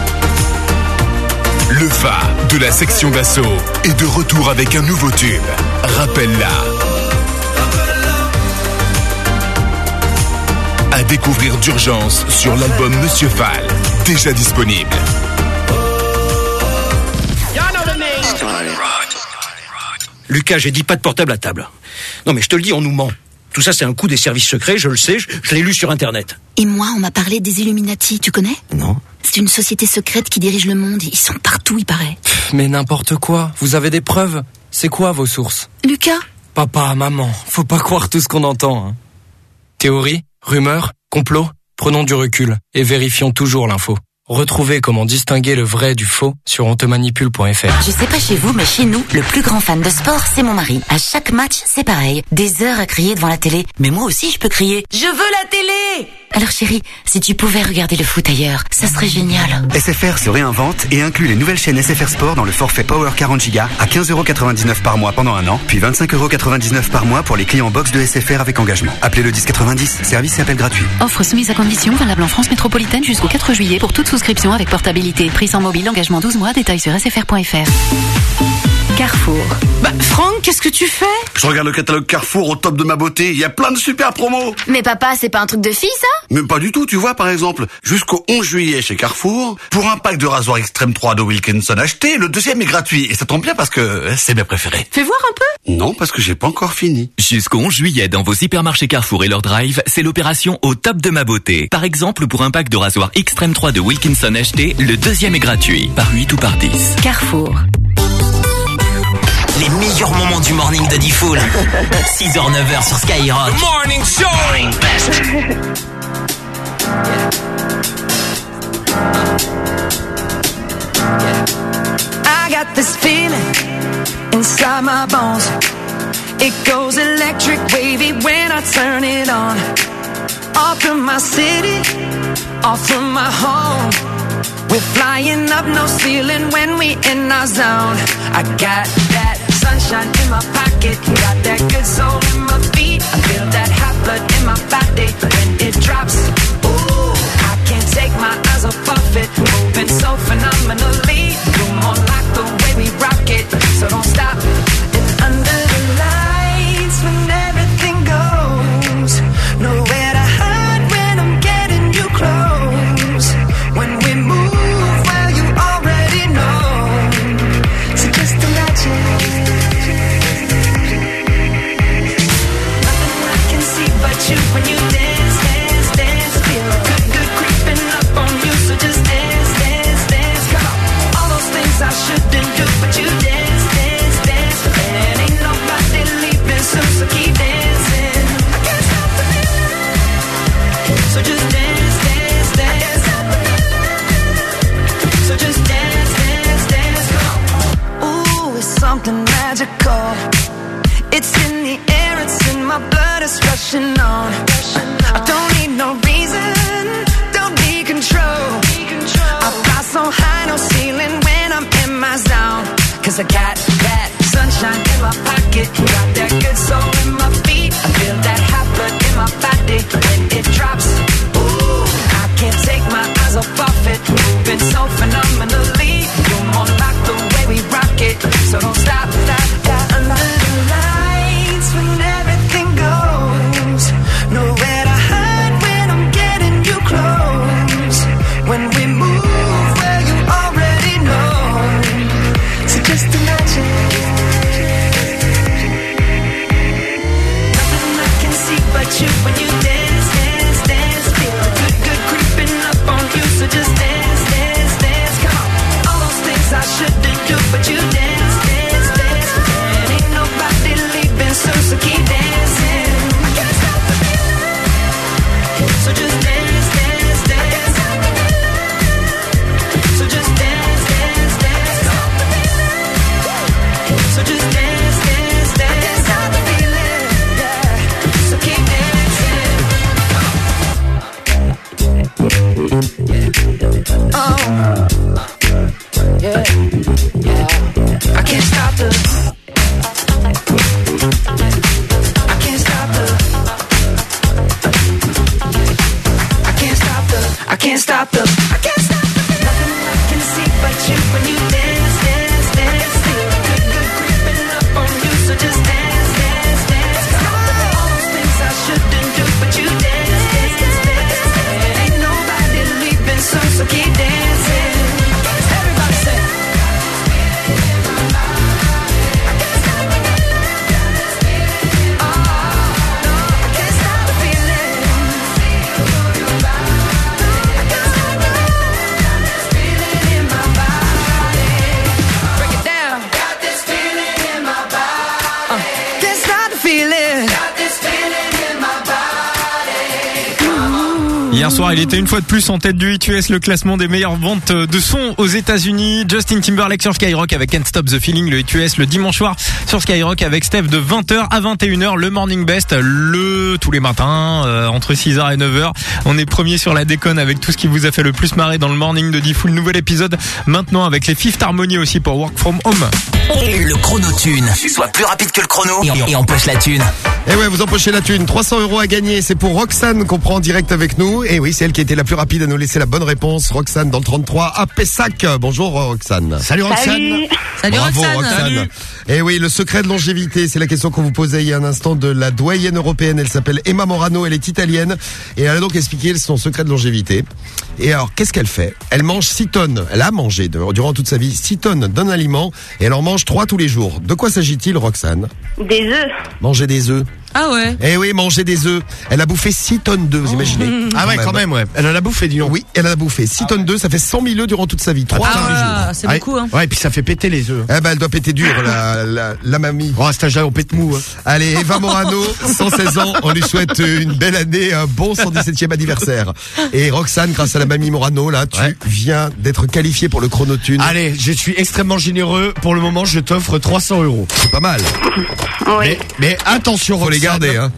Le phare de la section d'assaut est de retour avec un nouveau tube. Rappelle-la. À découvrir d'urgence sur l'album Monsieur Fall, déjà disponible. Lucas, j'ai dit pas de portable à table. Non mais je te le dis, on nous ment. Tout ça c'est un coup des services secrets, je le sais, je l'ai lu sur internet. Et moi, on m'a parlé des Illuminati, tu connais? Non. C'est une société secrète qui dirige le monde. Ils sont partout, il paraît. Mais n'importe quoi, vous avez des preuves? C'est quoi vos sources? Lucas? Papa, maman, faut pas croire tout ce qu'on entend. Hein. Théorie, rumeurs, complot, prenons du recul et vérifions toujours l'info. Retrouvez comment distinguer le vrai du faux sur ontemanipule.fr. Je sais pas chez vous, mais chez nous, le plus grand fan de sport, c'est mon mari. À chaque match, c'est pareil. Des heures à crier devant la télé. Mais moi aussi, je peux crier. Je veux la télé! Alors chérie, si tu pouvais regarder le foot ailleurs, ça serait génial. SFR se réinvente et inclut les nouvelles chaînes SFR Sport dans le forfait Power 40 Go à 15,99 € par mois pendant un an, puis 25,99 € par mois pour les clients box de SFR avec engagement. Appelez le 1090, service et appel gratuit. Offre soumise à condition, valable en France métropolitaine jusqu'au 4 juillet pour toute souscription avec portabilité. Prix sans mobile, engagement 12 mois, détails sur sfr.fr. Carrefour. Franck, qu'est-ce que tu fais? Je regarde le catalogue Carrefour au top de ma beauté. Il y a plein de super promos. Mais papa, c'est pas un truc de fille, ça? Mais pas du tout, tu vois, par exemple, jusqu'au 11 juillet chez Carrefour, pour un pack de rasoir Extreme 3 de Wilkinson acheté, le deuxième est gratuit. Et ça tombe bien parce que c'est mes préférés. Fais voir un peu. Non, parce que j'ai pas encore fini. Jusqu'au 11 juillet, dans vos hypermarchés Carrefour et leur drive, c'est l'opération au top de ma beauté. Par exemple, pour un pack de rasoir Extreme 3 de Wilkinson acheté, le deuxième est gratuit, par 8 ou par 10. Carrefour. Les meilleurs moments du morning de Diffoul. 6h, 9h sur Skyrock. Morning Show. Morning Best. I got this feeling inside my bones. It goes electric wavy when I turn it on. Off from my city, off from my home. We're flying up no ceiling when we in our zone. I got that sunshine in my pocket, got that good soul in my feet. I feel that hot blood in my body when it drops. Ooh, I can't take my eyes off of it, moving so phenomenally. You're more like the way we rock it, so don't stop. And under the lights when everything goes, nowhere to hide when I'm getting you close. When we move, well you already know. So just imagine. something magical. It's in the air, it's in my blood, it's rushing on. I don't need no reason, don't need control. I fly so high, no ceiling when I'm in my zone. Cause I got that sunshine in my pocket, got that good soul in my feet. I feel that hot blood in my body when it drops. Ooh, I can't take my eyes off of it, moving so phenomenally. You're more like the way we rock it, so don't stop, stop, stop. Under the lights when everything goes, nowhere to hide when I'm getting you close. When we move, well you already know. So just imagine. Nothing I can see but you when you dance, dance, dance. Feel the good, good creeping up on you. So just dance, dance, dance. Come on. All those things I shouldn't do, but you dance, dance, dance. And ain't nobody leaving soon, so keep dancing. I can't stop the feeling. So just dance, dance, dance. So just dance, dance, dance. So just dance, dance, dance. I can't stop the feeling, yeah. So keep dancing. Oh, yeah, yeah. I can't stop the. I can't stop the. I can't stop the. I can't stop the. I can't stop the. Nothing I can see but you when you dance, dance, dance. Feel good, good creeping up on you. So just dance, dance, dance. All those things I shouldn't do, but you dance, dance, dance. Ain't nobody leaving soon, so keep dancing. Everybody say. Hier soir, il était une fois de plus en tête du Hit US, le classement des meilleures ventes de son aux États-Unis. Justin Timberlake sur Skyrock avec Can't Stop the Feeling, le Hit US le dimanche soir sur Skyrock avec Steph de 20h à 21h, le Morning Best, tous les matins, entre 6h et 9h. On est premier sur la déconne avec tout ce qui vous a fait le plus marrer dans le Morning de Diffoul. Nouvel épisode maintenant avec les Fifth Harmony aussi pour Work From Home. Le chrono thune. Sois plus rapide que le chrono et empoche la thune. Et ouais, vous empochez la thune. 300 € à gagner. C'est pour Roxane qu'on prend en direct avec nous. Et oui, c'est elle qui a été la plus rapide à nous laisser la bonne réponse. Roxane dans le 33 à Pessac. Bonjour Roxane. Salut Roxane. Salut Bravo Roxane. Roxane. Et oui, le secret de longévité, c'est la question qu'on vous posait il y a un instant de la doyenne européenne. Elle s'appelle Emma Morano, elle est italienne. Et elle a donc expliqué son secret de longévité. Et alors, qu'est-ce qu'elle fait? Elle mange 6 tonnes. Elle a mangé durant toute sa vie 6 tonnes d'un aliment. Et elle en mange 3 tous les jours. De quoi s'agit-il, Roxane? Des œufs. Manger des œufs. Ah ouais. Eh oui, manger des œufs. Elle a bouffé 6 tonnes d'œufs, vous imaginez? Ah ouais, quand même, ouais. Elle en a bouffé, dis donc. Oui, elle en a bouffé 6 tonnes d'œufs, ça fait 100 000 œufs durant toute sa vie. 3 par jour. C'est beaucoup, hein. Ouais, et puis ça fait péter les œufs. Eh ben, elle doit péter dur, la mamie. Oh, à cet âge-là, on pète mou, hein. Allez, Eva Morano, 116 ans, on lui souhaite une belle année, un bon 117e anniversaire. Et Roxane, grâce à la mamie Morano, là, tu viens d'être qualifiée pour le chrono thune. Allez, je suis extrêmement généreux. Pour le moment, je t'offre 300 €. C'est pas mal. Oui. Mais attention, Faut Roxane. les garder, hein.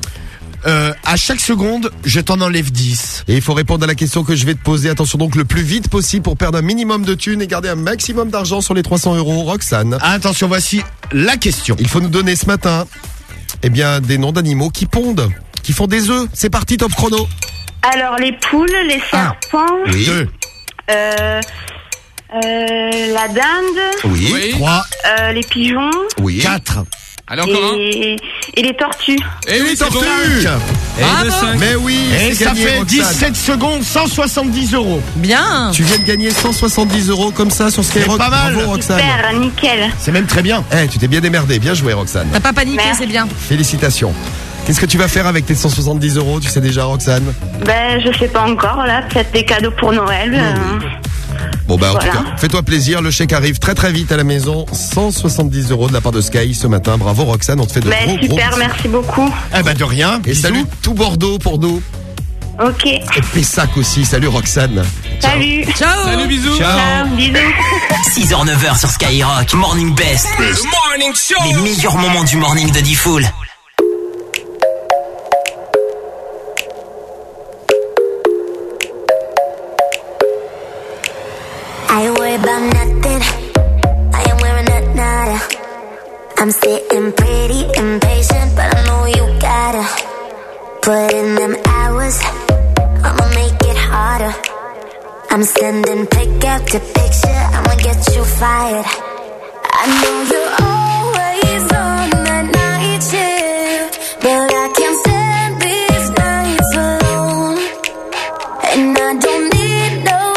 À chaque seconde, je t'en enlève 10. Et il faut répondre à la question que je vais te poser. Attention donc le plus vite possible pour perdre un minimum de thunes et garder un maximum d'argent sur les 300 €. Roxane. Attention, voici la question. Il faut nous donner ce matin, eh bien, des noms d'animaux qui pondent, qui font des œufs. C'est parti, top chrono. Alors, les poules, les serpents. Oui. 2. La dinde. Oui. 3. Les pigeons. Oui. 4. Allez, encore un. Et les tortues. Et oui, tortue. Et de 5. Mais oui, Et c'est ça gagné, fait Roxane. 17 secondes, 170 €. Bien. Tu viens de gagner 170 € comme ça sur Skyrock. pas mal. Bravo, Roxane. Super, nickel. C'est même très bien. Eh, tu t'es bien démerdé. Bien joué, Roxane. T'as pas paniqué, Merci. c'est bien. Félicitations. Qu'est-ce que tu vas faire avec tes 170 €? Tu sais déjà, Roxane? Ben, je sais pas encore, là. Peut-être des cadeaux pour Noël. Bon bah en Voilà. tout cas, fais-toi plaisir, le chèque arrive très très vite à la maison, 170 € de la part de Sky ce matin. Bravo Roxane, on te fait de Ben, gros super, bisous. merci beaucoup. Eh ben de rien. Et Bisous. salut tout Bordeaux pour nous. Ok. Et Pessac aussi, salut Roxane. Salut. Ciao. Salut, bisous. Ciao, bisous. 6h-9h sur Skyrock. Morning Best. Morning Show. Les meilleurs moments du morning de Diffoul. I worry about nothing. I am wearing a nada. I'm sitting pretty impatient, but I know you gotta put in them hours. I'ma make it harder. I'm sending pick after picture. I'ma get you fired. I know you're always on that night shift, but I can't stand these nights alone. And I don't need no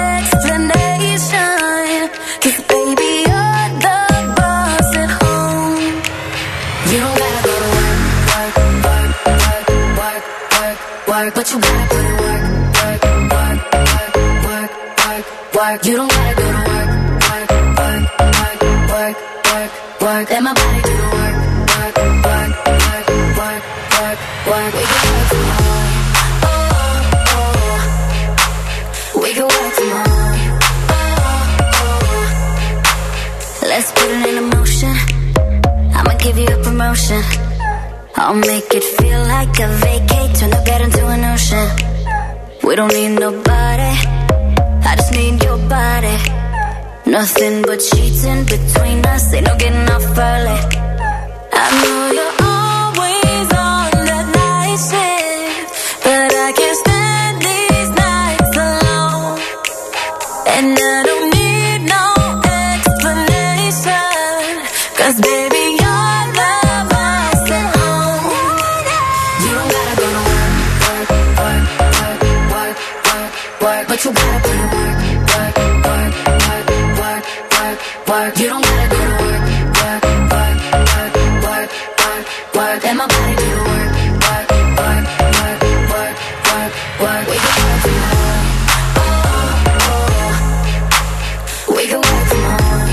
explanation, 'cause baby you're the boss at home. You don't gotta go to work, work, work, work, work, work, work, but you gotta put in work, work, work, work, work, work, work. You don't gotta go to work, work, work, work, work, work, work. Let my body do the work, work, work, work, work, work, work. We can work from home, oh, oh. We can work from home, oh, oh. Let's put it in motion. I'ma give you a promotion. I'll make it feel like a vacate, turn the bed into an ocean. We don't need nobody, I just need your body. Nothing but sheets in between us, ain't no getting off early. I know you're always on that night shift, but I can't stand these nights alone. And I don't need no explanation, 'cause baby you're the boss at home. You don't gotta go to work, work, work, work, work, work, work, but you gotta put in work, work, work, work, work, work, work. You don't gotta go to work, work, work, work, work, work, work. Let my body do the work, work, work, work, work, work, work. We can work from home, oh, oh. We can work from home,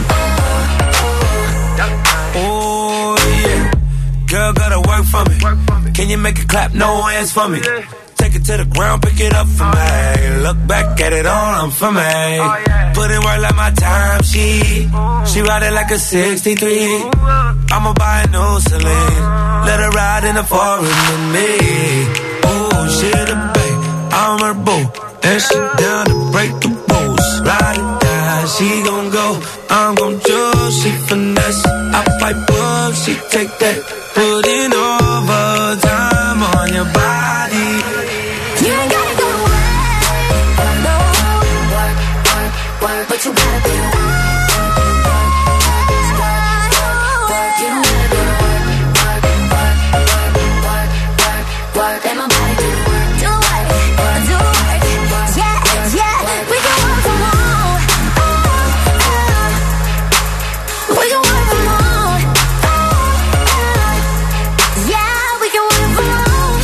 oh, oh. Oh yeah, girl gotta work for me. Can you make it clap? No hands for me. Take it to the ground, pick it up for me. Look back at it all, I'm for me. Put in work like my time, she ride it like a 63. I'ma buy a new Celine, let her ride in the foreign with me. Oh, she the babe, I'm her boo, and she down to break the rules. Ride it down, she gon' go, I'm gon' choose. She finesse, I fight book, she take that. Put in overtime on your body. You ain't gotta go to work, no, work, work, work, but you gotta be work, work, work, work. You don't gotta go to work, work, work, work, work, work, work. Let my body do the work, do work, do work. Yeah, yeah, we can work from home, oh, oh. We can work from home, oh, oh. Yeah, we can work from home,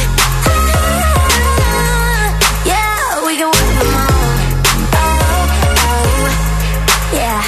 yeah, we can work from home, oh, oh. Yeah.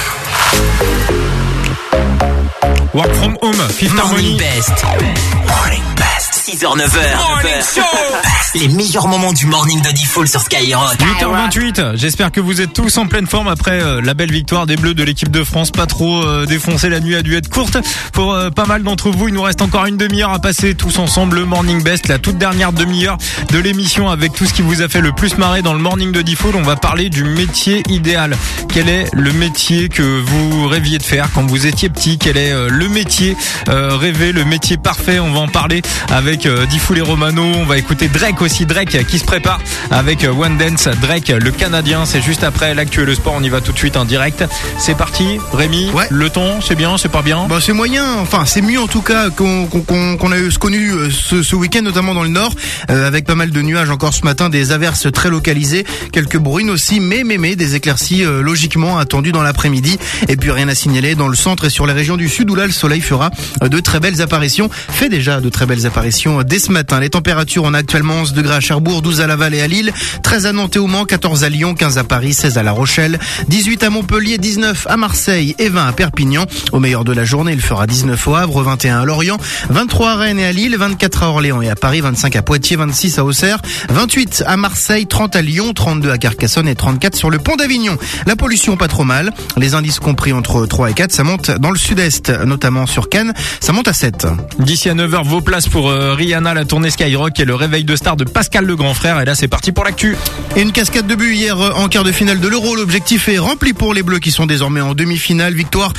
Work from home, Fifth Harmony. Morning Best. Morning Best. 6h-9h. Morning Show. Les meilleurs moments du morning de Diffoul sur Skyrock. 8h28, j'espère que vous êtes tous en pleine forme après la belle victoire des Bleus de l'équipe de France. Pas trop défoncé, la nuit a dû être courte. Pour pas mal d'entre vous, il nous reste encore une demi-heure à passer tous ensemble. Le Morning Best, la toute dernière demi-heure de l'émission avec tout ce qui vous a fait le plus marrer dans le morning de Diffoul. On va parler du métier idéal. Quel est le métier que vous rêviez de faire quand vous étiez petit? Quel est le métier rêvé, le métier parfait? On va en parler avec Diffoul et Romano. On va écouter Drake aussi, Drake qui se prépare avec One Dance. Drake, le Canadien, c'est juste après l'actu et le sport. On y va tout de suite en direct. C'est parti, Rémi. Ouais. Le ton, c'est bien, c'est pas bien? Bah c'est moyen, enfin c'est mieux en tout cas qu'on a connu ce week-end, notamment dans le nord, avec pas mal de nuages encore ce matin, des averses très localisées, quelques bruines aussi, mais des éclaircies logiquement attendues dans l'après-midi. Et puis rien à signaler dans le centre et sur les régions du sud où là le soleil fera de très belles apparitions, fait déjà de très belles apparitions dès ce matin. Les températures, on a actuellement 11 degrés à Cherbourg, 12 à Laval et à Lille, 13 à Nantes et au Mans, 14 à Lyon, 15 à Paris, 16 à La Rochelle, 18 à Montpellier, 19 à Marseille et 20 à Perpignan. Au meilleur de la journée, il fera 19 au Havre, 21 à Lorient, 23 à Rennes et à Lille, 24 à Orléans et à Paris, 25 à Poitiers, 26 à Auxerre, 28 à Marseille, 30 à Lyon, 32 à Carcassonne et 34 sur le pont d'Avignon. La pollution pas trop mal. Les indices compris entre 3 et 4, ça monte dans le sud-est, notamment sur Cannes, ça monte à 7. D'ici à 9h, vos places pour Rihanna, la tournée Skyrock et le réveil de star de Pascal le grand frère. Et là, c'est parti pour l'actu. Et une cascade de buts hier en quart de finale de l'Euro. L'objectif est rempli pour les Bleus qui sont désormais en demi-finale. Victoire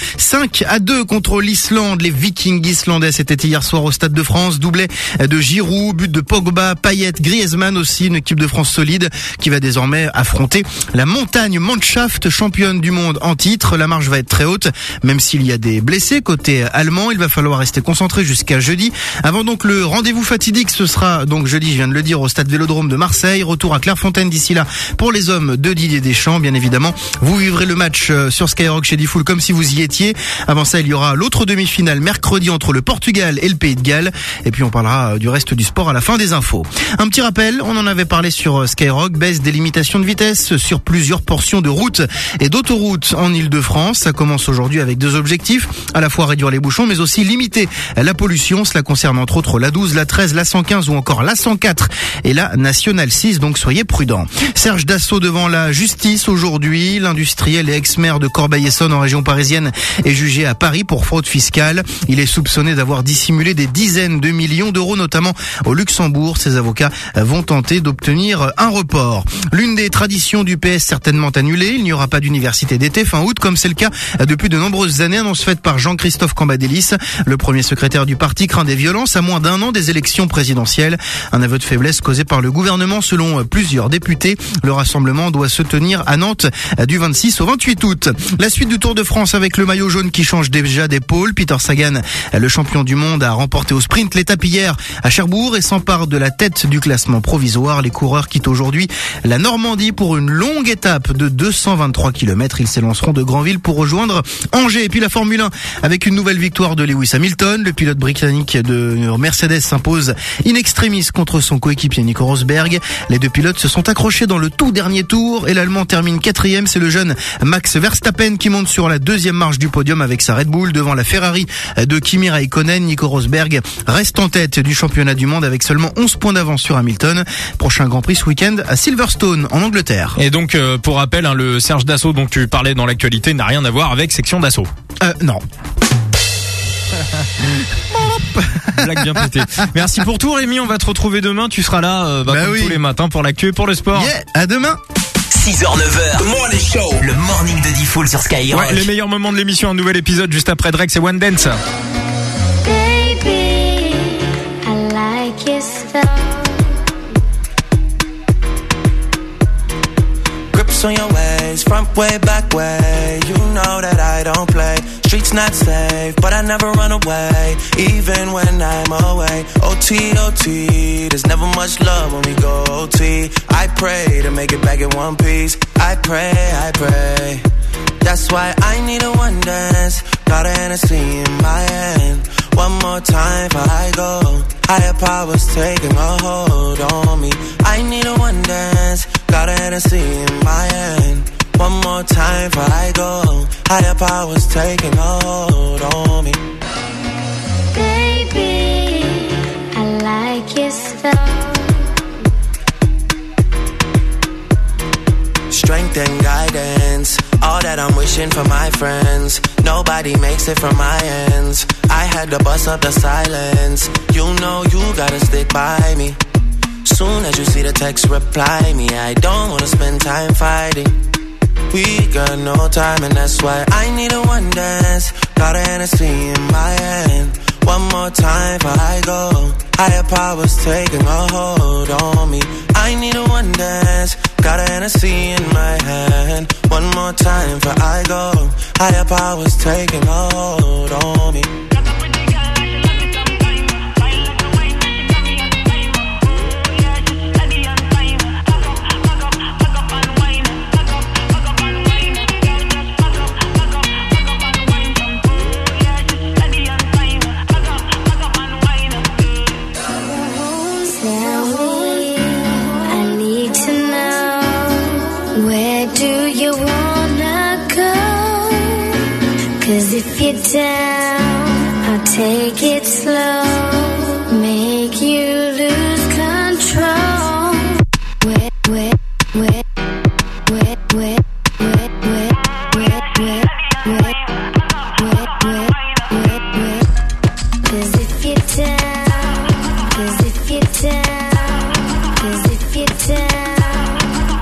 5-2 contre l'Islande. Les Vikings islandais, c'était hier soir au Stade de France. Doublé de Giroud, but de Pogba, Payet, Griezmann aussi. Une équipe de France solide qui va désormais affronter la montagne Mannschaft, championne du monde en titre. La marge va être très haute, même s'il y a des blessés côté allemand. Il va falloir rester concentré jusqu'à jeudi. Avant donc le rendez-vous fatidique, ce sera donc jeudi, je viens de le dire, au Stade Vélodrome de Marseille. Retour à Clairefontaine d'ici là pour les hommes de Didier Deschamps. Bien évidemment, vous vivrez le match sur Skyrock chez Diffoul comme si vous y étiez. Avant ça, il y aura l'autre demi-finale mercredi entre le Portugal et le Pays de Galles. Et puis on parlera du reste du sport à la fin des infos. Un petit rappel, on en avait parlé sur Skyrock, baisse des limitations de vitesse sur plusieurs portions de routes et d'autoroutes en Ile-de-France. Ça commence aujourd'hui avec deux objectifs, à la fois réduire les bouchons mais aussi limiter la pollution. Cela concerne entre autres la 12, la 13, la 115 ou encore la 104 et la Nationale 6, donc soyez prudents. Serge Dassault devant la justice aujourd'hui. L'industriel et ex-maire de Corbeil-Essonnes en région parisienne est jugé à Paris pour fraude fiscale. Il est soupçonné d'avoir dissimulé des dizaines de millions d'euros, notamment au Luxembourg. Ses avocats vont tenter d'obtenir un report. L'une des traditions du PS certainement annulée. Il n'y aura pas d'université d'été fin août, comme c'est le cas depuis de nombreuses années. Annonce faite par Jean-Christophe Cambadélis. Le premier secrétaire du parti craint des violences à moins d'un an des élections présidentielles. Un aveu de faiblesse causé par le gouvernement selon plusieurs députés. Le rassemblement doit se tenir à Nantes du 26 au 28 août. La suite du Tour de France avec le maillot jaune qui change déjà d'épaule. Peter Sagan, le champion du monde, a remporté au sprint l'étape hier à Cherbourg et s'empare de la tête du classement provisoire. Les coureurs quittent aujourd'hui la Normandie pour une longue étape de 223 km. Ils s'élanceront de Granville pour rejoindre Angers. Et puis la Formule 1 avec une nouvelle victoire de Lewis Hamilton. Le pilote britannique de Mercedes s'impose in extremis contre son coéquipier Nico Rosberg. Les deux pilotes se sont accrochés dans le tout dernier tour et l'Allemand termine 4e. C'est le jeune Max Verstappen qui monte sur la deuxième marche du podium avec sa Red Bull devant la Ferrari de Kimi Räikkönen. Nico Rosberg reste en tête du championnat du monde avec seulement 11 points d'avance sur Hamilton. Prochain Grand Prix ce week-end à Silverstone en Angleterre. Et donc pour rappel, le Serge Dassault dont tu parlais dans l'actualité n'a rien à voir avec Section d'Assaut. Non. Blague bien pétée. Merci pour tout Rémi, on va te retrouver demain. Tu seras là comme tous les matins pour l'actu et pour le sport. Yeah, à demain. 6h, 9h, le morning de Diffoul sur Skyrock. Ouais, les meilleurs moments de l'émission, un nouvel épisode juste après Drake, c'est One Dance. Baby, I like your style. Grips on your ways, front way, back way. You know that I don't play. Streets not safe, but I never run away, even when I'm away. OT, OT, there's never much love when we go OT. I pray to make it back in one piece. I pray. That's why I need a one dance. Got a Hennessy in my hand. One more time before I go. Higher powers taking a hold on me. I need a one dance. Got a Hennessy in my hand. One more time before I go. Higher powers taking a hold on me. Baby, I like your style. Strength and guidance, all that I'm wishing for my friends. Nobody makes it from my ends. I had to bust up the silence. You know you gotta stick by me. Soon as you see the text, reply me. I don't wanna spend time fighting. We got no time and that's why I need a one dance. Got a Hennessy in my hand. One more time before I go. Higher powers taking a hold on me. I need a one dance. Got a Hennessy in my hand. One more time before I go. Higher powers taking a hold on me. down, I'll take it slow, make you lose control. Wet, wet, wet, wet, wet, wet, wet, wet, wet, wet, wet, wet, wet, wet. 'Cause if you're down, 'cause if you're down, 'cause if you're down.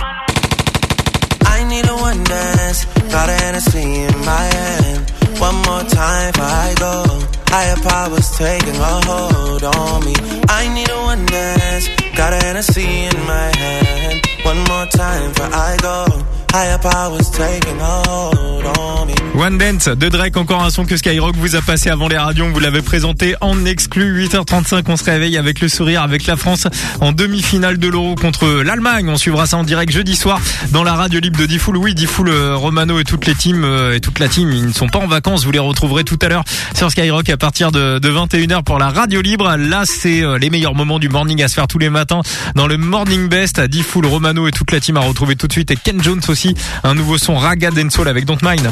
I need a one dance, got a Hennessy in my hand. One more time before I go. Higher powers taking a hold on me. I need a one dance, got a Hennessy in my hand. One more time before I go. Higher powers taking a hold on me. One Dance de Drake, encore un son que Skyrock vous a passé avant les radios, on vous l'avait présenté en exclu. 8h35, on se réveille avec le sourire, avec la France en demi-finale de l'Euro contre l'Allemagne. On suivra ça en direct jeudi soir dans la radio libre de Diffoul. Oui, Diffoul, Romano et toutes les teams et toute la team, ils ne sont pas en vacances, vous les retrouverez tout à l'heure sur Skyrock à partir de 21h pour la radio libre. Là, c'est les meilleurs moments du morning à se faire tous les matins dans le Morning Best. Diffoul, Romano et toute la team à retrouver tout de suite, et Ken Jones aussi, un nouveau son Raga Dancehall avec Don't Mind.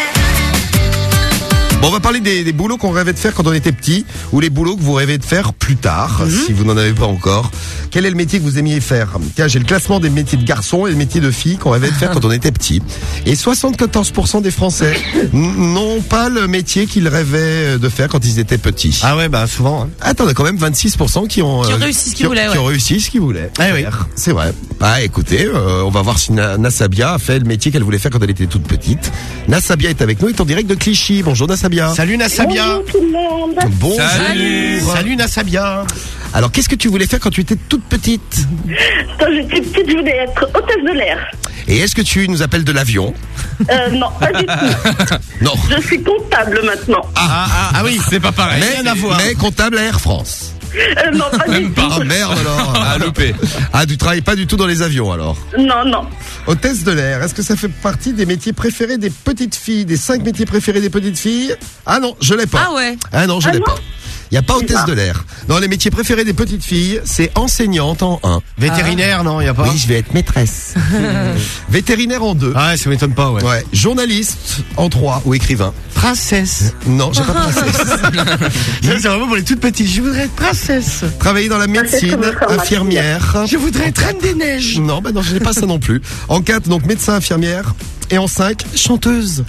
Bon, on va parler des boulots qu'on rêvait de faire quand on était petit, ou les boulots que vous rêvez de faire plus tard, si vous n'en avez pas encore. Quel est le métier que vous aimiez faire? Tiens, j'ai le classement des métiers de garçons et des métiers de filles qu'on rêvait de faire quand on était petit. Et 74% des Français n'ont pas le métier qu'ils rêvaient de faire quand ils étaient petits. Ah ouais, bah souvent. Hein. Attends, on a quand même 26% qui ont réussi ce qu'ils voulaient. Qui ont réussi ce qu'ils voulaient. Ah oui. C'est vrai. Bah écoutez, on va voir si Nassabia a fait le métier qu'elle voulait faire quand elle était toute petite. Nassabia est avec nous, elle est en direct de Clichy. Bonjour Nassabia. Salut Nassabia. Bonjour tout le monde. Bonjour. Salut Nassabia. Alors, qu'est-ce que tu voulais faire quand tu étais toute petite? Quand j'étais petite, je voulais être hôtesse de l'air. Et est-ce que tu nous appelles de l'avion? Non, pas du tout. Non. Je suis comptable maintenant. Ah oui, c'est pas pareil. Mais comptable à Air France. Non, pas du tout. Ah merde alors. Ah, loupé. Ah, tu travailles pas du tout dans les avions alors? Non, non. Hôtesse de l'air, est-ce que ça fait partie des métiers préférés des petites filles, des 5 métiers préférés des petites filles? Ah non, je l'ai pas. Ah ouais. Ah non, je l'ai pas. Il n'y a pas hôtesse pas. de l'air. Non, les métiers préférés des petites filles, c'est enseignante en 1. Vétérinaire, non, il y a pas. Oui, je vais être maîtresse. Vétérinaire en 2. Ah ouais, ça m'étonne pas, ouais. Ouais. Journaliste en 3 ou écrivain. Princesse. Non, j'ai pas de princesse. Ça, c'est vraiment pour les toutes petites. Je voudrais être princesse. Travailler dans la médecine, infirmière. Je voudrais être reine des neiges. Non, bah non, je n'ai pas ça non plus. En 4, donc médecin, infirmière. Et en 5, chanteuse.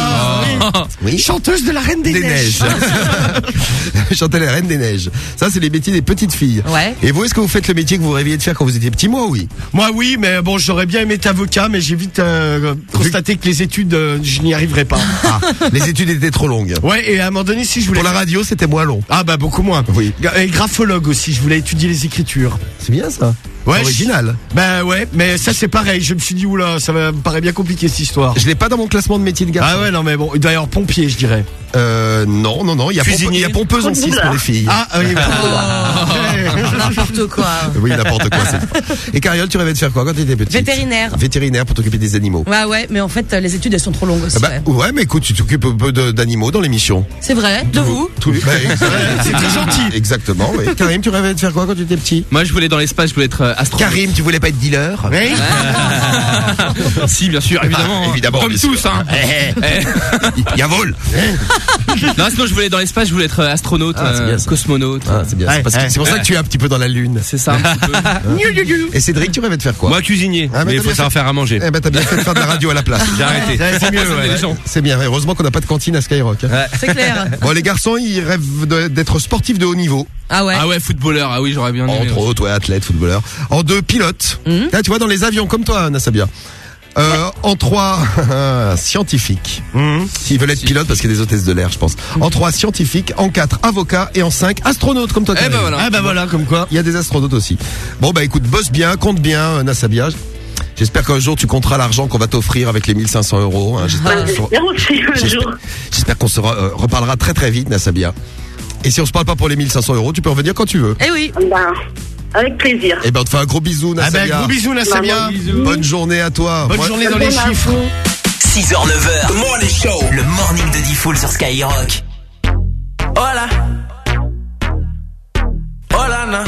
Oui. Chanteuse de la Reine des Neiges. Chanter la Reine des Neiges. Ça, c'est les métiers des petites filles. Ouais. Et vous, est-ce que vous faites le métier que vous rêviez de faire quand vous étiez petit? Moi, oui. Moi, oui, mais bon, j'aurais bien aimé être avocat, mais j'ai vite constaté que les études, je n'y arriverais pas. Ah, les études étaient trop longues. Ouais, et à un moment donné, si je voulais... Pour la radio, c'était moins long. Ah bah, beaucoup moins. Oui. Et graphologue aussi, je voulais étudier les écritures. C'est bien ça. Ouais, original. Bah ouais, mais ça c'est pareil. Je me suis dit oula, ça me paraît bien compliqué cette histoire. Je l'ai pas dans mon classement de métier de garçon. Ah ouais, non mais bon, il doit y avoir pompier, je dirais. Non. Il y a pompeuse en 6 pour les filles. Ah oui. N'importe quoi. Oui, n'importe quoi. Et Cariole, tu rêvais de faire quoi quand tu étais petite? Vétérinaire. Vétérinaire pour t'occuper des animaux. Ouais, mais en fait, les études elles sont trop longues aussi. Ouais, mais écoute, tu t'occupes un peu d'animaux dans l'émission. C'est vrai, de vous. C'est très gentil. Exactement. Oui. Karim, tu rêvais de faire quoi quand tu étais petit? Moi, je voulais dans l'espace, je voulais être astronaute. Karim, tu voulais pas être dealer? Oui. Si, bien sûr, évidemment. Évidemment. Comme tous, hein. Il y a vol. Non, sinon, je voulais dans l'espace, je voulais être astronaute, cosmonaute. Ah, c'est bien. C'est pour ça que tu es un petit peu dans la lune. C'est ça, un petit peu. Et Cédric, tu rêvais de faire quoi? Moi, cuisinier. Mais il faut savoir faire à manger. Eh ben, t'as bien fait de faire de la radio à la place. J'ai arrêté. C'est mieux, C'est bien. Heureusement qu'on n'a pas de cantine à Skyrock. C'est clair. Bon, les garçons, ils rêvent d'être sportifs de haut niveau. Ah ouais. Ah ouais, footballeur. Ah oui, j'aurais bien aimé. Entre autres, ouais, athlète, footballeur. En 2, pilote. Là, tu vois, dans les avions, comme toi, Nassabia. En 3, scientifique. S'ils veulent être pilote, parce qu'il y a des hôtesses de l'air, je pense. En 3, scientifique. En 4, avocat. Et en 5, astronaute, comme toi. Eh ben voilà. Ah ben voilà, comme quoi. Il y a des astronautes aussi. Bon, bah écoute, bosse bien, compte bien, Nassabia. J'espère qu'un jour tu compteras l'argent qu'on va t'offrir avec les 1500 €. Hein. J'espère qu'on se reparlera très très vite, Nassabia. Et si on se parle pas pour les 1500 €, tu peux revenir quand tu veux. Eh oui. Avec plaisir. Eh ben on te fait un gros bisou, Nassabia. Ah ben gros bisous, Nassabia. Bonne journée à toi. Bonne journée dans les chiffres. 6h, 9h, Morning Show. Le morning de Diffoul sur Skyrock. Hola. Hola, na.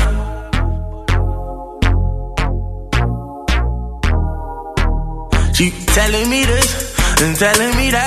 She telling me this and telling me that.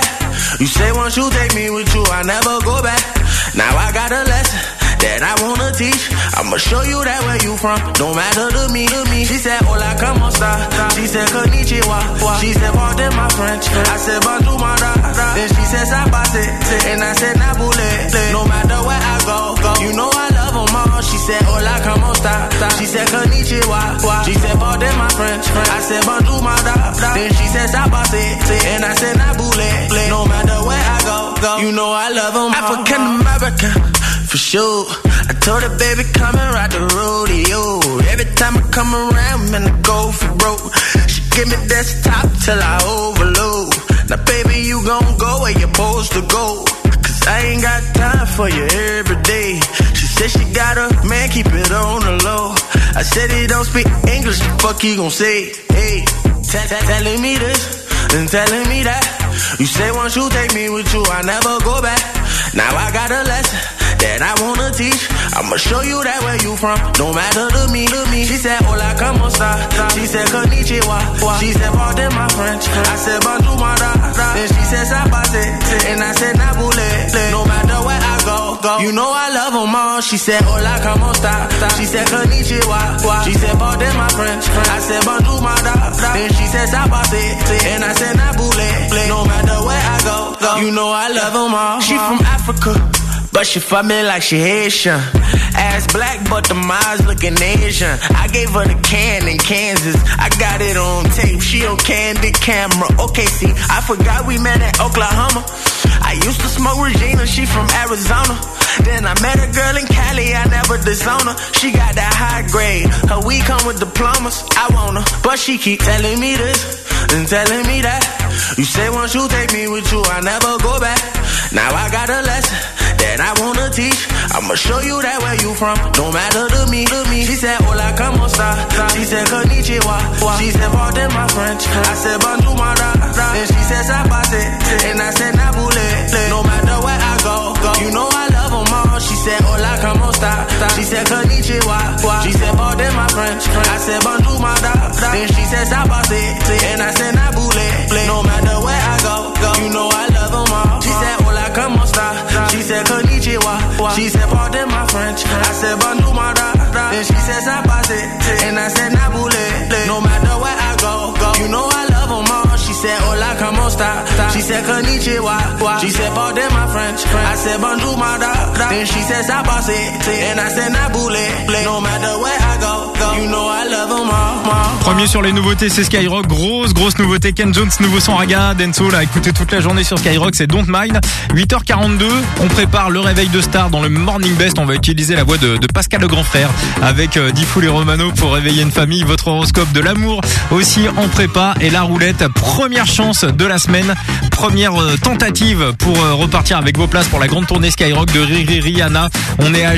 You say once you take me with you, I never go back. Now I got a lesson that I wanna teach. I'ma show you that where you from, don't matter to me. She said, hola, como esta? She said, konnichiwa. She said, pardon my French. I said, bonjour, my da. Then she said, sabase. And I said, nabule. No matter where I go, you know I love them all. She said, hola, como esta? She said, konnichiwa. She said, pardon my French. I said, bonjour, my da. Then she said, sabase. And I said, nabule. No matter where I go, you know I love them all. African American, for sure. I told her, baby, come and ride the rodeo. Every time I come around, man, I go for broke. She give me desktop till I overload. Now, baby, you gon' go where you're supposed to go. Cause I ain't got time for you every day. She said she got a man, keep it on the low. I said he don't speak English, the fuck he gon' say? Hey, telling me this and telling me that. You say once you take me with you, I never go back. Now I got a lesson that I wanna teach. I'ma show you that where you from, don't matter to me. She said, hola, como esta? She said, konnichiwa. She said, pardon my French. I said, bonjour, my da. Then she said, sabase. And I said, nabule. No matter where I go, you know I love them all. She said, hola, como esta? She said, konnichiwa. She said, pardon my French. I said, bonjour, my da. Then she said, sabase. And I said, nabule. No matter where I go, you know I love them all. She from Africa, but she fuck me like she Haitian. Ass black, but the eyes looking Asian. I gave her the can in Kansas. I got it on tape. She on candid camera. Okay, see, I forgot we met in Oklahoma. I used to smoke Regina. She from Arizona. Then I met a girl in Cali. I never disown her. She got that high grade. Her weed come with diplomas. I want her, but she keep telling me this and telling me that. You say once you take me with you, I never go back. Now I got a lesson that I wanna teach. I'ma show you that where you from, don't matter to me. She said, hola, como esta? She said, konnichiwa. She said, pardon my French. I said, bonjour, my da. Then she said, sabase. And I said, nabule. No matter where I go, you know I love them all. She said, hola, como esta? She said, konnichiwa. She said, pardon my French. I said, bonjour, my da. Then she said, sabase. And I said, nabule. No matter where I go, you know I love them all. She said, hola, como esta? She said, konnichiwa. She said, pardon my French. I said, bonjour, my da. Then she said, sabase. And I said, nabule. No matter where I go, you know I love them all. She said, hola, como esta? She said, konnichiwa. She said, pardon my French. I said, bonjour, my da. Then she said, sabase. And I said, nabule. No matter where I go, you know I love them all. Premier sur les nouveautés, c'est Skyrock. Grosse nouveauté. Ken Jones, nouveau son Raga. Denso l'a écouté toute la journée sur Skyrock, c'est Don't Mind. 8h42, on prépare le réveil de star dans le Morning Best. On va utiliser la voix de Pascal le grand frère avec Diffoul et Romano pour réveiller une famille. Votre horoscope de l'amour aussi en prépa. Et la roulette, première chance de la semaine. Première tentative pour repartir avec vos places pour la grande tournée Skyrock de Riri Rihanna. On est à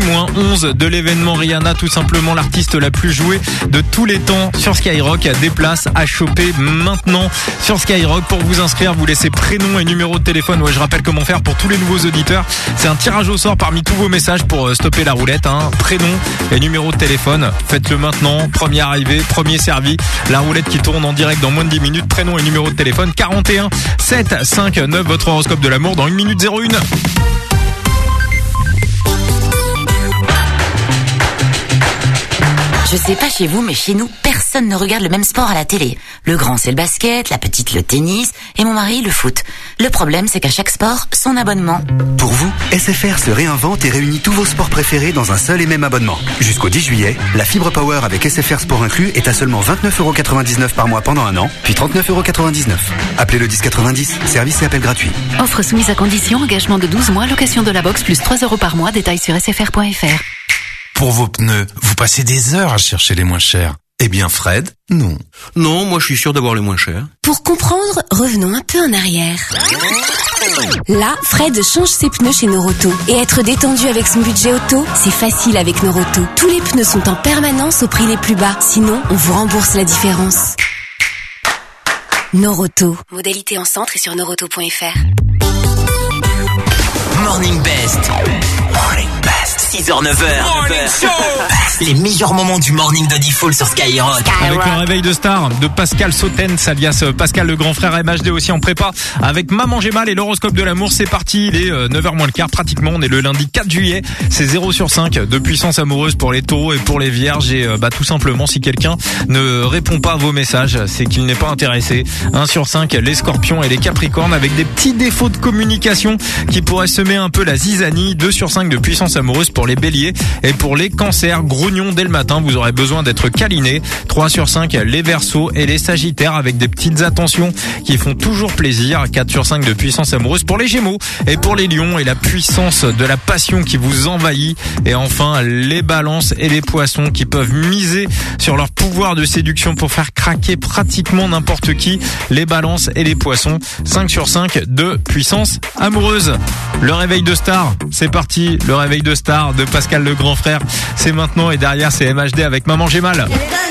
J-11 de l'événement Rihanna, tout simplement l'artiste la plus jouée de tous les temps sur Skyrock. Des places à choper maintenant sur Skyrock. Pour vous inscrire, vous laissez prénom et numéro de téléphone. Ouais, je rappelle comment faire pour tous les nouveaux auditeurs. C'est un tirage au sort parmi tous vos messages pour stopper la roulette. Prénom et numéro de téléphone. Faites-le maintenant. Premier arrivé, premier servi. La roulette qui tourne en direct dans moins de 10 minutes. Prénom et numéro de téléphone 41 7 5 9. Votre horoscope de l'amour dans 1 minute 01. Je sais pas chez vous, mais chez nous, personne ne regarde le même sport à la télé. Le grand, c'est le basket, la petite, le tennis, et mon mari, le foot. Le problème, c'est qu'à chaque sport, son abonnement. Pour vous, SFR se réinvente et réunit tous vos sports préférés dans un seul et même abonnement. Jusqu'au 10 juillet, la fibre Power avec SFR Sport inclus est à seulement 29,99€ par mois pendant un an, puis 39,99€. Appelez le 1090, service et appel gratuit. Offre soumise à condition, engagement de 12 mois, location de la box plus 3€ par mois, détails sur sfr.fr. Pour vos pneus, vous passez des heures à chercher les moins chers. Eh bien Fred, non. Non, moi je suis sûr d'avoir les moins chers. Pour comprendre, revenons un peu en arrière. Là, Fred change ses pneus chez Noroto. Et être détendu avec son budget auto, c'est facile avec Noroto. Tous les pneus sont en permanence au prix les plus bas. Sinon, on vous rembourse la différence. Noroto. Modalité en centre et sur noroto.fr. Morning Best. Morning Best. 6h, 9h. Les meilleurs moments du morning de Diffoul sur Skyrock. Avec le réveil de star de Pascal Sautens, alias Pascal le grand frère MHD aussi en prépa. Avec Maman j'ai mal et l'horoscope de l'amour, c'est parti. Il est 9h moins le quart pratiquement. On est le lundi 4 juillet. C'est 0 sur 5 de puissance amoureuse pour les taureaux et pour les vierges. Et tout simplement, si quelqu'un ne répond pas à vos messages, c'est qu'il n'est pas intéressé. 1 sur 5 les scorpions et les capricornes avec des petits défauts de communication qui pourraient semer un peu la zizanie. 2 sur 5 de puissance amoureuse pour les béliers et pour les cancers. Grognons dès le matin, vous aurez besoin d'être câliné. 3 sur 5 les verseaux et les sagittaires avec des petites attentions qui font toujours plaisir. 4 sur 5 de puissance amoureuse pour les gémeaux et pour les lions et la puissance de la passion qui vous envahit. Et enfin les balances et les poissons qui peuvent miser sur leur pouvoir de séduction pour faire craquer pratiquement n'importe qui. Les balances et les poissons. 5 sur 5 de puissance amoureuse. Le réveil de star, c'est parti. Le réveil de star de Pascal le grand frère, c'est maintenant. Et derrière c'est MHD avec Maman j'ai mal.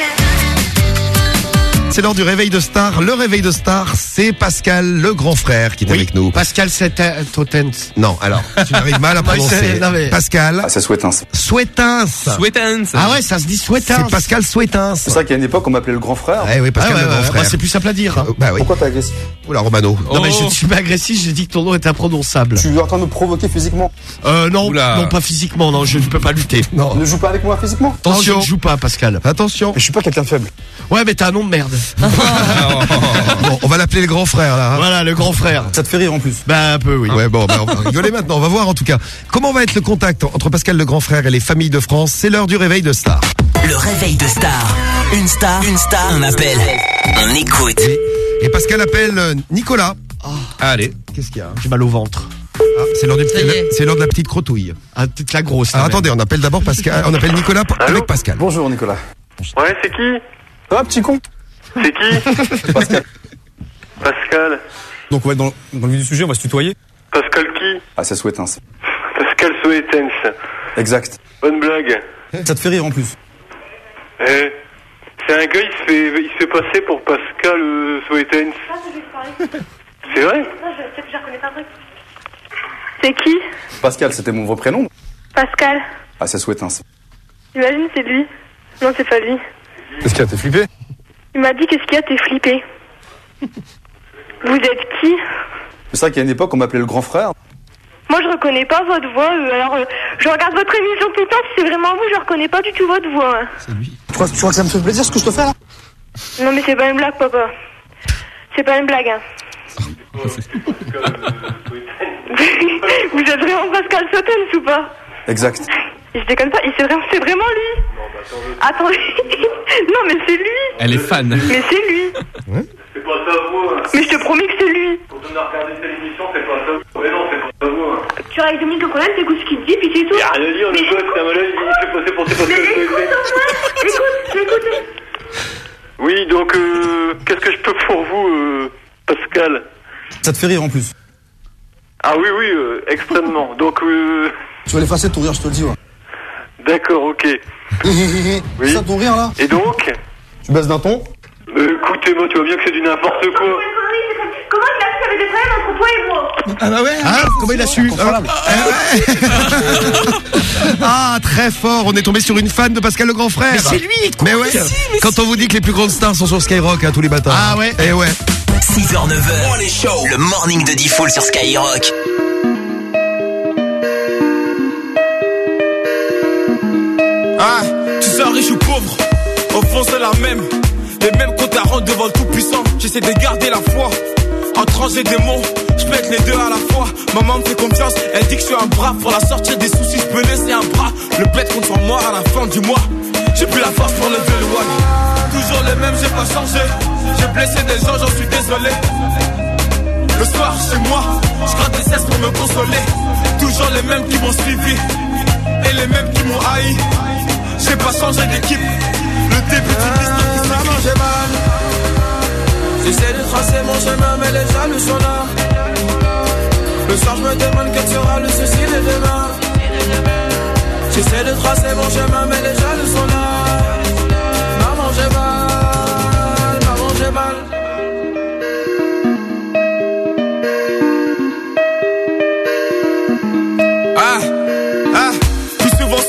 C'est l'heure du réveil de star. Le réveil de star, c'est Pascal, le grand frère, qui est avec nous. Pascal Sautens. Non, alors, tu n'arrives mal à prononcer. Pascal. Ah, c'est Souetins. Souetins. Ah ouais, ça se dit Souetins. C'est Pascal Souetins. C'est ça qu'à une époque, on m'appelait le grand frère. Oui, Pascal le grand frère. C'est plus simple à dire. Hein. Bah oui. Pourquoi t'es agressif? Oula, Romano. Non, mais je ne suis pas agressif, j'ai dit que ton nom est imprononçable. Tu es en train de me provoquer physiquement? Non, pas physiquement, non, je ne peux pas lutter. Non. Ne joue pas avec moi physiquement? Attention. Non, je ne joue pas, Pascal. Attention. Mais je suis pas quelqu'un de faible. Ouais, mais t'as un nom de merde. Bon, on va l'appeler le grand frère, là. Hein. Voilà, le grand frère. Ça te fait rire en plus? Bah, un peu, oui. Ouais, bon, on va rigoler maintenant. On va voir, en tout cas. Comment va être le contact entre Pascal le grand frère et les familles de France? C'est l'heure du réveil de star. Le réveil de star. Une star, on appelle. On écoute. Et Pascal appelle Nicolas. Allez. Qu'est-ce qu'il y a? J'ai mal au ventre. C'est l'heure de la petite crotouille. Ah, peut-être la grosse. Alors, attendez, on appelle d'abord Pascal. On appelle Nicolas avec Pascal. Bonjour Nicolas. Ouais, c'est qui? Ça va, petit con? C'est qui? C'est Pascal. Pascal. Donc on va être dans le vif du sujet, on va se tutoyer. Pascal qui? Ah, c'est Souetins. Pascal Sautens. Exact. Bonne blague. Ça te fait rire en plus? C'est un gars, il se fait passer pour Pascal Sautens. C'est vrai? Je reconnais pas vrai. C'est qui? Pascal, c'était mon vrai prénom? Pascal. Ah, c'est Souetins. Imagine, c'est lui. Non, c'est pas lui. Qu'est-ce qu'il y a? T'es flippé? Il m'a dit qu'est-ce qu'il y a, t'es flippé. Vous êtes qui? C'est ça qu'à une époque, on m'appelait le grand frère. Moi, je reconnais pas votre voix. Alors, je regarde votre émission tout le temps. Si c'est vraiment vous, je reconnais pas du tout votre voix. C'est lui. Tu crois que ça me fait plaisir ce que je te fais là? Non, mais c'est pas une blague, papa. C'est pas une blague, hein. Vous êtes vraiment Pascal Sautens ou pas? Exact. Je déconne pas, c'est vraiment lui. Attendez. Non, mais c'est lui. Elle est fan. Mais c'est lui. Ouais. C'est pas sa voix. Mais je te promets que c'est lui. Quand on a regardé cette émission, c'est pas sa voix. Mais non, c'est pas sa voix. Tu règles 2 minutes au problème, t'écoutes ce qu'il te dit, puis c'est tout. Y'a rien à dire, le gosse, c'est un malade, il fait passer pour ses Pascal Sautens. Écoute. Oui, donc, qu'est-ce que je peux pour vous, Pascal? Ça te fait rire en plus? Ah oui, extrêmement. Donc, Tu vas l'effacer de ton rire, je te le dis, ouais. D'accord, ok. Oui. C'est ça ton rire là? Et donc? Tu baisses d'un ton? Écoutez-moi, tu vois bien que c'est du n'importe quoi. Comment il a su qu'il y avait des problèmes entre toi et moi? Ah bah ouais, comment il a su? Ah, très fort. On est tombé sur une fan de Pascal le grand frère. Mais c'est lui. Mais ouais. Quand on vous dit que les plus grandes stars sont sur Skyrock tous les matins. Ah ouais. Et ouais. 6h, 9h. Le morning de Diffoul sur Skyrock. Ah, tu sois riche ou pauvre, au fond c'est la même. Les mêmes comptes à rendre devant le tout-puissant. J'essaie de garder la foi. En trancher des mots, je pète les deux à la fois. Maman me fait confiance, elle dit que je suis un bras. Pour la sortir des soucis, je peux laisser un bras. Le bled contre moi à la fin du mois. J'ai plus la force pour lever le one. Toujours les mêmes, j'ai pas changé. J'ai blessé des gens, j'en suis désolé. Le soir chez moi, je gratte des cesses pour me consoler. Toujours les mêmes qui m'ont suivi et les mêmes qui m'ont haï. J'ai pas changé d'équipe. Le début d'une histoire qui s'écrit. J'ai mal. J'essaie de tracer mon chemin, mais les jaloux sont là. Le soir, je me demande quel sera le souci de demain. J'essaie de tracer mon chemin, mais les jaloux sont là. Maman, j'ai mal. Plus souvent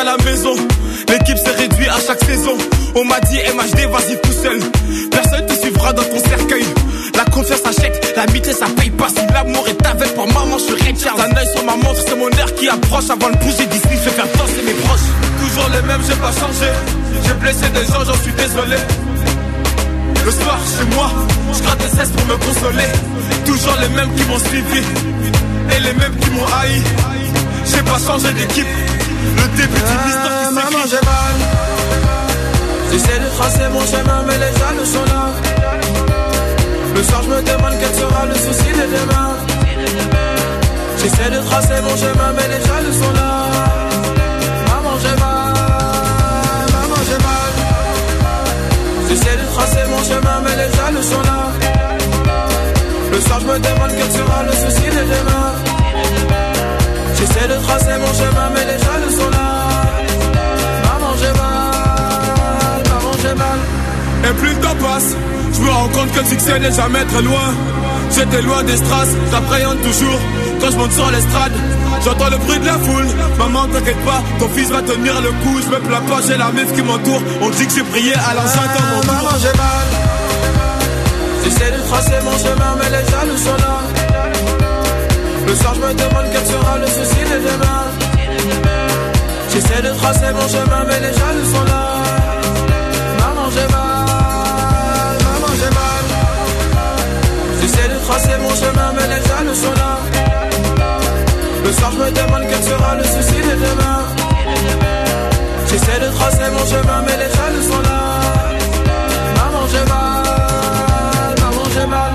la maison. L'équipe s'est réduite à chaque saison. On m'a dit MHD, vas-y tout seul. Personne te suivra dans ton cercueil. La confiance achète, l'amitié ça paye pas. Si l'amour est avec pour maman, je suis Ray Charles. Un œil sur ma montre, c'est mon heure qui approche. Avant de bouger d'ici, je vais faire danser mes proches. Toujours le même, j'ai pas changé. J'ai blessé des gens, j'en suis désolé. Le soir, chez moi, je gratte des cesses pour me consoler. Toujours les mêmes qui m'ont suivi et les mêmes qui m'ont haï. J'ai pas changé d'équipe. Le début d'une histoire qui s'écrit. Maman, j'ai mal. J'essaie de tracer mon chemin, mais les jaloux sont là. Le soir, je me demande quel sera le souci de demain. J'essaie de tracer mon chemin, mais les jaloux sont là. Maman, j'ai mal. Maman, j'ai mal. J'essaie de tracer mon chemin, mais les jaloux sont là. Le soir, je me demande quel sera le souci de demain. J'essaie de tracer mon chemin, mais les jaloux sont là. Maman, j'ai mal. Maman, j'ai mal. Et plus le temps passe, je me rends compte que le succès n'est jamais très loin. J'étais loin des strass, j'appréhende toujours. Quand je monte sur l'estrade, j'entends le bruit de la foule. Maman, t'inquiète pas, ton fils va tenir le coup. Je me plains pas, j'ai la meuf qui m'entoure. On dit que j'ai prié, alors j'attends mon tour. Maman, j'ai mal. J'essaie de tracer mon chemin, mais les jaloux sont là. Le soir, je me demande quel sera le souci de demain. J'essaie de tracer mon chemin, mais les jaloux sont là. Maman, j'ai mal. Maman, j'ai mal. J'essaie de tracer mon chemin, mais les jaloux sont là. Le soir, je me demande quel sera le souci de demain. J'essaie de tracer mon chemin, mais les jaloux sont là. Maman, j'ai mal. Maman, j'ai mal.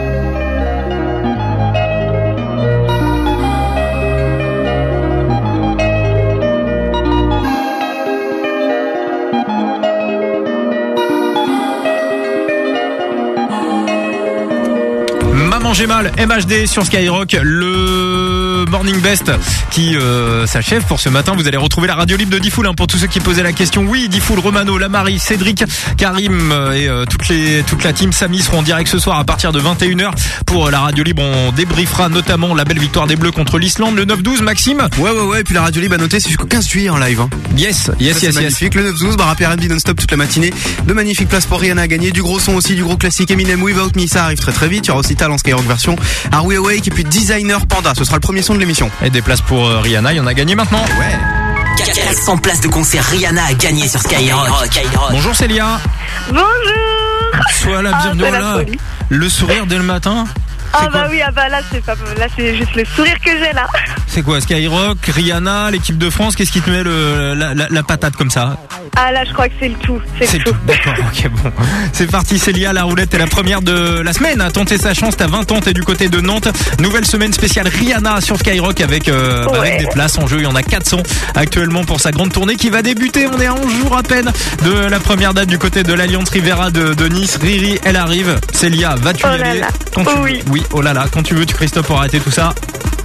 Maman j'ai mal, MHD sur Skyrock, le Morning Best qui s'achève pour ce matin. Vous allez retrouver la radio libre de Diffoul pour tous ceux qui posaient la question. Oui, Diffoul, Romano, Lamari, Cédric, Karim et toute la team Samy seront en direct ce soir à partir de 21h pour la radio libre. On débriefera notamment la belle victoire des Bleus contre l'Islande, le 9-12. Maxime. Ouais. Et puis la radio libre a noté, c'est jusqu'au 15 juillet en live. Hein. Yes. Magnifique. Le 9-12, rap R&B non-stop toute la matinée. De magnifiques places pour Rihanna à gagner. Du gros son aussi, du gros classique Eminem, Without Me, ça arrive très vite. Il y aura aussi Talent Skyrock version Are We Awake et puis Designer Panda. Ce sera le premier son de l'émission. Et des places pour Rihanna, il y en a gagné maintenant. Ouais. 400 places de concert Rihanna à gagner sur Skyrock. Bonjour Célia. Bonjour. Sois la bienvenue. Là, le sourire dès le matin. Ah bah oui, là c'est juste le sourire que j'ai là. C'est quoi, Skyrock, Rihanna, l'équipe de France, qu'est-ce qui te met la patate comme ça? Ah là je crois que c'est le tout. C'est le tout. D'accord, ok bon. C'est parti Célia, la roulette est la première de la semaine à tenter sa chance, t'as 20 ans, t'es du côté de Nantes. Nouvelle semaine spéciale Rihanna sur Skyrock avec des places en jeu, il y en a 400 actuellement pour sa grande tournée qui va débuter. On est à 11 jours à peine de la première date du côté de l'Alliance Riviera de Nice. Riri, elle arrive. Célia, vas-tu y aller quand tu veux. Oui, oh là là, quand tu veux, tu Christophe pour arrêter tout ça.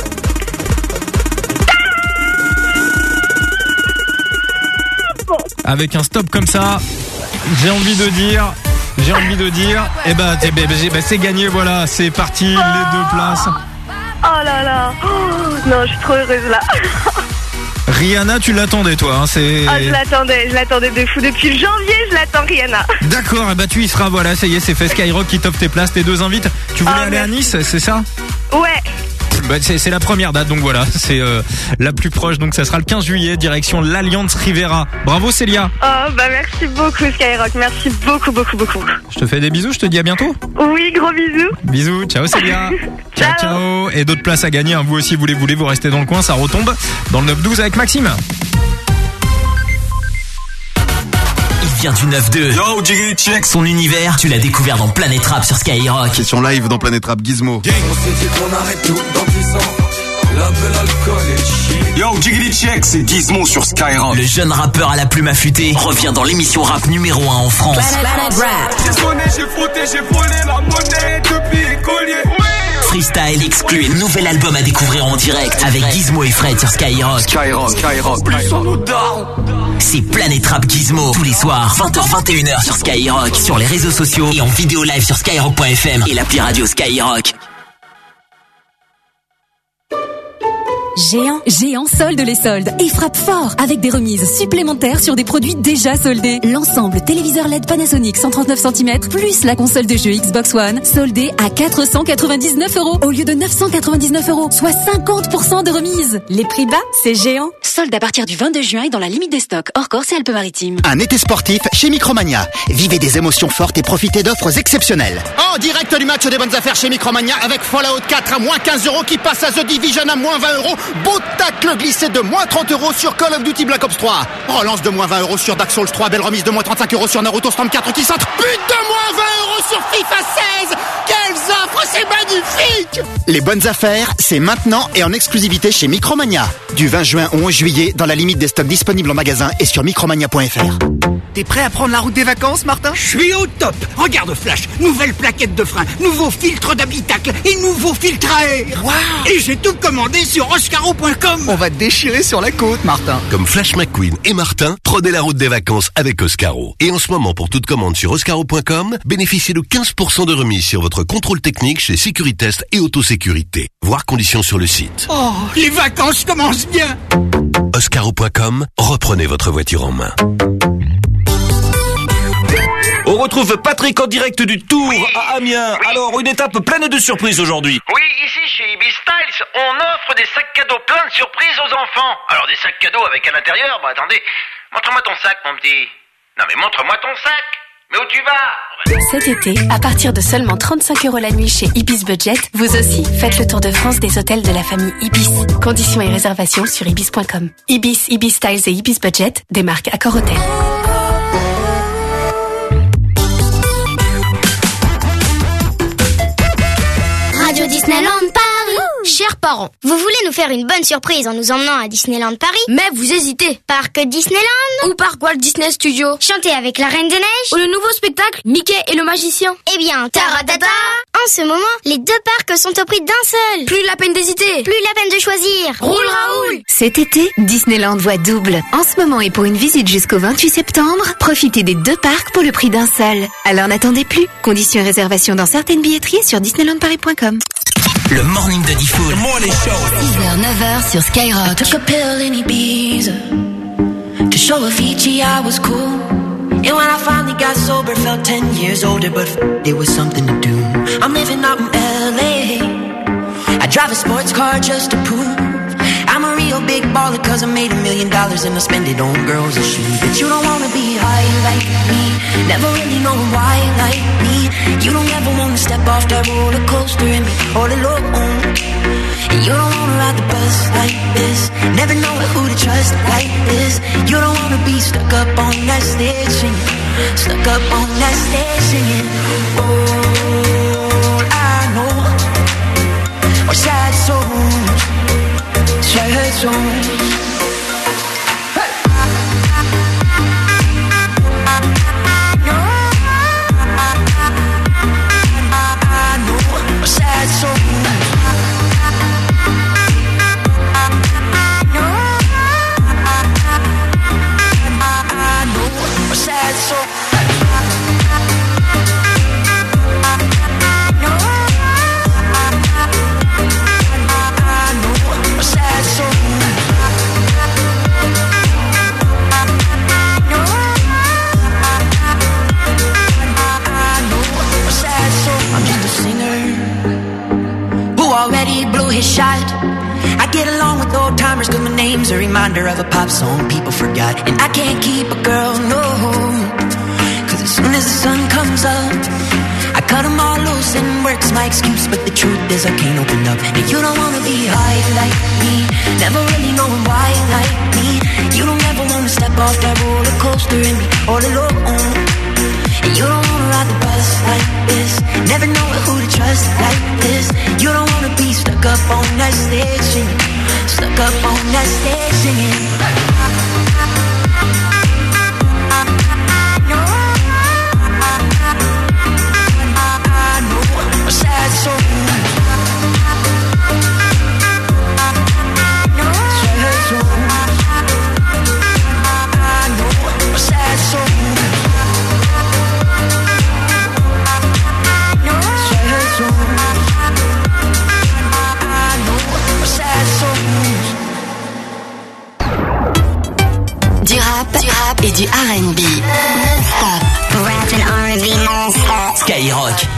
Avec un stop comme ça, j'ai envie de dire, c'est gagné, voilà, c'est parti, les 2 places. Oh là là, non, je suis trop heureuse là. Rihanna, tu l'attendais toi, hein, c'est... Ah, je l'attendais de fou, depuis le janvier, je l'attends Rihanna. D'accord, tu y seras, voilà, ça y est, c'est fait, Skyrock qui t'offre tes places, tes 2 invites. Tu voulais aller à Nice, c'est ça? Ouais. C'est la première date, donc voilà, c'est la plus proche, donc ça sera le 15 juillet, direction l'Alliance Riviera. Bravo Célia. Oh merci beaucoup Skyrock, merci beaucoup. Je te fais des bisous, je te dis à bientôt. Oui, gros bisous. Bisous, ciao Célia. ciao. Et d'autres places à gagner, hein. Vous aussi vous restez dans le coin, ça retombe dans le 9-12 avec Maxime. Il vient du 9-2. Yo, Jiggy Check. Son univers, tu l'as découvert dans Planète Rap sur Skyrock. Question live dans Planète Rap, Gizmo. On s'est dit qu'on arrête tout dans 10 ans. L'alcool et le shit. Yo, Jiggy Check, c'est Gizmo sur Skyrock. Le jeune rappeur à la plume affûtée revient dans l'émission rap numéro 1 en France. Planète Rap. J'ai sonné, j'ai frotté, j'ai volé la monnaie depuis les colliers. Freestyle exclu et nouvel album à découvrir en direct avec Gizmo et Fred sur Skyrock. Skyrock, plus on nous darre. C'est Planète Rap Gizmo tous les soirs 20h-21h sur Skyrock, sur les réseaux sociaux et en vidéo live sur skyrock.fm et l'appli radio Skyrock. Géant solde les soldes et frappe fort avec des remises supplémentaires sur des produits déjà soldés. L'ensemble téléviseur LED Panasonic 139 cm plus la console de jeu Xbox One soldée à 499 € au lieu de 999 €, soit 50% de remise. Les prix bas, c'est Géant. Solde à partir du 22 juin et dans la limite des stocks, hors Corse et Alpes-Maritimes. Un été sportif chez Micromania. Vivez des émotions fortes et profitez d'offres exceptionnelles. En direct du match des bonnes affaires chez Micromania avec Fallout 4 à moins 15 € qui passe à The Division à moins 20 €. Beau tacle glissé de moins 30 € sur Call of Duty Black Ops 3. Relance de moins 20 € sur Dark Souls 3. Belle remise de moins 35 € sur Naruto Storm 4 qui centre. But de moins 20 € sur FIFA 16. Quelles offres, c'est magnifique! Les bonnes affaires, c'est maintenant et en exclusivité chez Micromania. Du 20 juin au 11 juillet, dans la limite des stocks disponibles en magasin et sur micromania.fr. T'es prêt à prendre la route des vacances, Martin? Je suis au top. Regarde Flash, nouvelle plaquette de frein, nouveau filtre d'habitacle et nouveau filtre à air. Wow. Et j'ai tout commandé sur oscaro.com. On va te déchirer sur la côte, Martin. Comme Flash McQueen et Martin, prenez la route des vacances avec Oscaro. Et en ce moment, pour toute commande sur oscaro.com, bénéficiez de 15% de remise sur votre contrôle technique chez Sécuritest et Autosécurité. Voir conditions sur le site. Oh, les vacances commencent bien. Oscaro.com, reprenez votre voiture en main. On retrouve Patrick en direct du Tour à Amiens. Oui. Alors, une étape pleine de surprises aujourd'hui. Oui, ici chez Ibis Styles, on offre des sacs cadeaux plein de surprises aux enfants. Alors des sacs cadeaux avec à l'intérieur, bah attendez, montre-moi ton sac mon petit. Non mais montre-moi ton sac. Mais où tu vas? Cet été, à partir de seulement 35 € la nuit chez Ibis Budget, vous aussi faites le tour de France des hôtels de la famille Ibis. Conditions et réservations sur ibis.com. Ibis, Ibis Styles et Ibis Budget, des marques Accor Hôtel. Radio Disneyland Paris. Chers parents, vous voulez nous faire une bonne surprise en nous emmenant à Disneyland Paris? Mais vous hésitez. Parc Disneyland ou Parc Walt Disney Studio? Chanter avec la Reine des Neiges ou le nouveau spectacle Mickey et le Magicien? Eh bien, taratata! En ce moment, les deux parcs sont au prix d'un seul. Plus la peine d'hésiter. Plus la peine de choisir. Roule Raoul! Cet été, Disneyland voit double. En ce moment et pour une visite jusqu'au 28 septembre, profitez des deux parcs pour le prix d'un seul. Alors n'attendez plus. Conditions et réservations dans certaines billetteries sur disneylandparis.com. Le morning de Diffoul. 6h, 9h sur Skyrock. Took a pill in Ibiza to show Avicii I was cool. And when I finally got sober, felt 10 years older, but it was something to do. I'm living out in LA. I drive a sports car just to prove I'm a real big baller, cause I made $1 million and I spend it on girls and shoes. But you don't wanna be high like me, never really know why like me. You don't ever wanna step off that roller coaster and be all alone. And you don't wanna ride the bus like this, never know who to trust like this. You don't wanna be stuck up on that stage singing, stuck up on that stage singing. All I know are sad songs, sad songs. Sad songs. Sad song. I'm just a singer who already blew his shot. I get along with old timers cause my name's a reminder of a pop song people forgot. And I can't keep a girl, no, cause as soon as the sun comes up I cut them all loose and work's my excuse. But the truth is I can't open up. And you don't wanna be high like me, never really knowing why like me. You don't ever wanna step off that roller coaster and be all alone. And you don't wanna ride the bus like this, never know who to trust like this. You don't wanna be stuck up on that stage singing, stuck up on that stage singing. A sad song. Sad song. A sad song. Sad song. A sad song. Du rap et du R&B. Rap and R&B non-stop. Skyrock.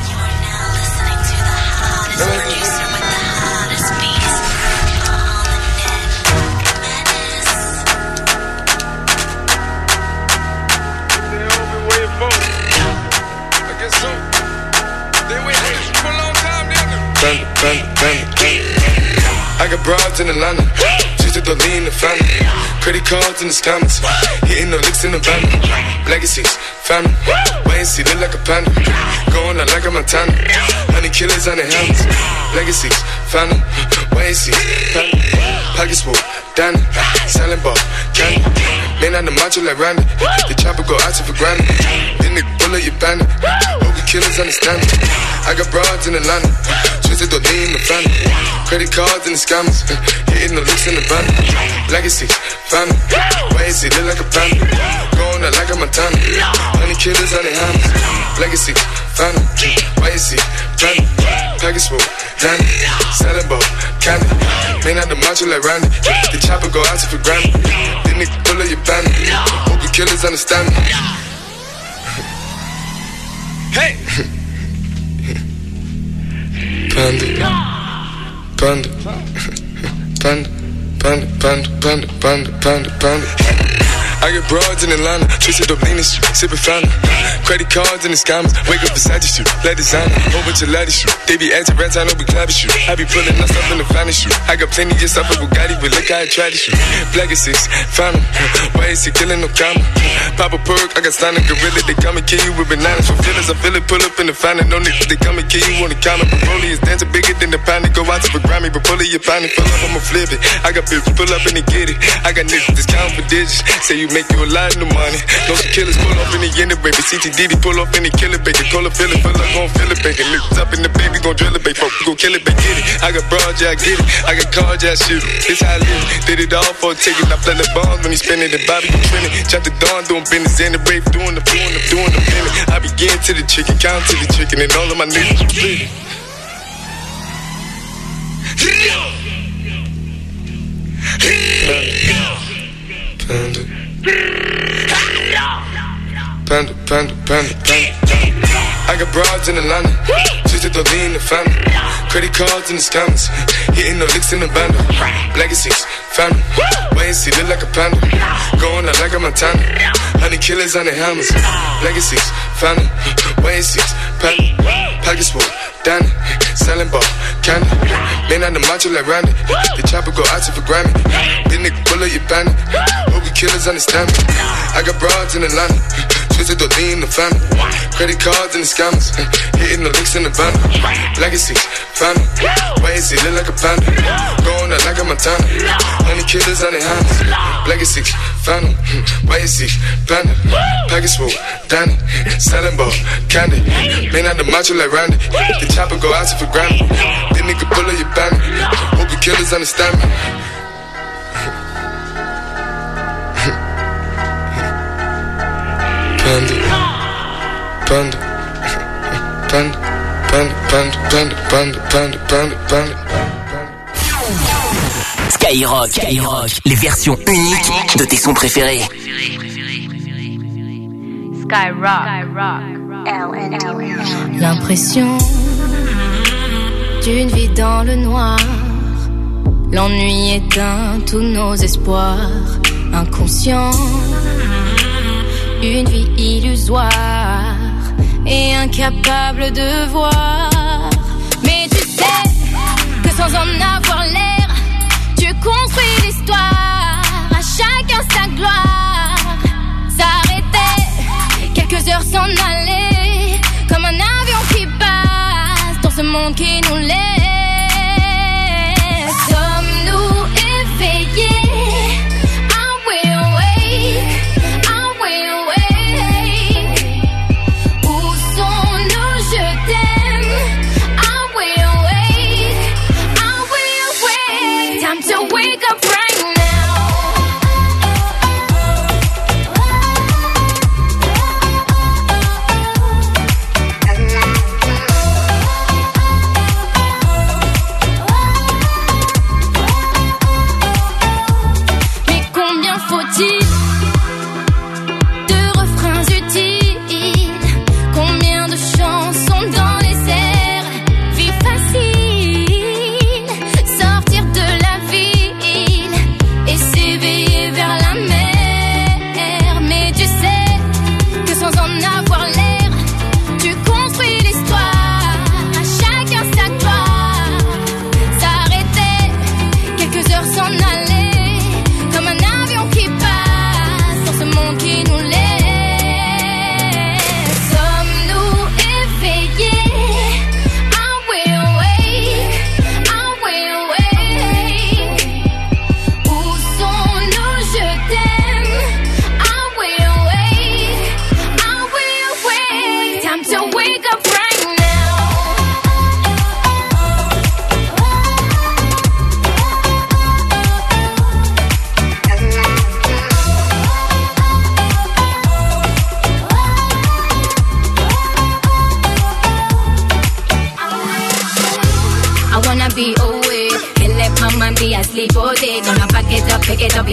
I got broads in Atlanta, just to lean the family. Credit cards in the scammers, hitting the licks in the van. Legacies, family, wait and see, look like a panda. Going out like a Montana, 100 killers on the helmets. Legacies, family, wait and see, family. Pockets full, Danny, selling ball, candy. Man on the macho like Randy, the chopper go out to for granted. Then the bullet you bandit, hope the killers understand me. I got broads in Atlanta, twisted the lean the family. Credit cards and the scammers, hitting the looks in the van. Legacies, family, wait and see, look like a panda. Going out like a Montana, 100 killers on their hands. Legacies, family, wait and see, family. Package full, Danny, selling ball, candy. Man out the macho like Randy, the chopper go out to for granted. Then they pull up your bandit, hope the killers understand me. Hey! Panda, panda, panda, panda, panda, panda, panda, panda, panda. I get broads in Atlanta, twisted up lean shit, sippin' fountain. Credit cards and the scammers, wake up beside you, let designer, whole bunch of laddies shoot. They be acting rats, I know we clapping shoot. I be pulling us up in the finest shoot. I got plenty of stuff with Bugatti, but look how I try to shoot. Black is 6, fountain, why is he killing no comma? Pop a perk, I got signed a gorilla, they come and kill you with bananas. For feelings, I feel it, pull up in the fountain, no niggas, they come and kill you on the counter. But Rolly is dancing bigger than the pound, go out to the Grammy, but pull it, you find it, pull up, I'ma flip it. I got bitches, pull up and they get it. I got niggas, discount for digits, say you make you a lot of money. No some killers pull off in the end of baby. CTDD pull off in the killer baby. Call a feeling, feel like gon' feel it baby. Niggas up in the baby, gon' drill it baby. Fuck, gon' kill it baby, get it. I got broads, yeah I get it. I got cards, yeah I shoot it. This how I live. Did it all for a ticket. I play the bombs when he spinning the Bobby, you trending. Chop the dawn, doing business in the brave, doing the minute. I begin to the chicken, count to the chicken, and all of my niggas bleeding. Panda. Panda, panda, panda, panda. I got broads in Atlanta, twisted the lean the family. Credit cards and the scammers, hitting the licks in the bundle. Legacies, family, wait and see, look like a panda. Going out like a Montana, 100 killers on the helmets. Legacies, family, wait and see, panda. Pockets full, Danny, selling ball, candy. Man on the macho like Randy, the chopper go out to for Grammy. Then nigga pull up your bandit, hope the killers understand me. I got broads in Atlanta, twisted the lean the family. Credit cards and the scammers, hitting the licks in the bundle. Legacies, family, wait and see, look like a panda. Going out like a Montana, 100 killers on their hands. Legacies, family, wait and see, panda. Package full, Danny, selling ball, candy. Man out the macho like Randy, the chopper go out to for Grammy. Then nigga pull up your bandit, hope the killers understand me. Panda, panda, panda, panda, panda, panda, panda, panda, panda, panda. Skyrock, Skyrock, les versions uniques de tes sons préférés. Skyrock. L'impression d'une vie dans le noir. L'ennui éteint tous nos espoirs. Inconscient, une vie illusoire et incapable de voir. Mais tu sais que sans en avoir l'air, tu construis l'histoire. À chacun sa gloire. S'arrêter, quelques heures s'en aller, comme un avion qui passe dans ce monde qui nous laisse. Sommes-nous éveillés?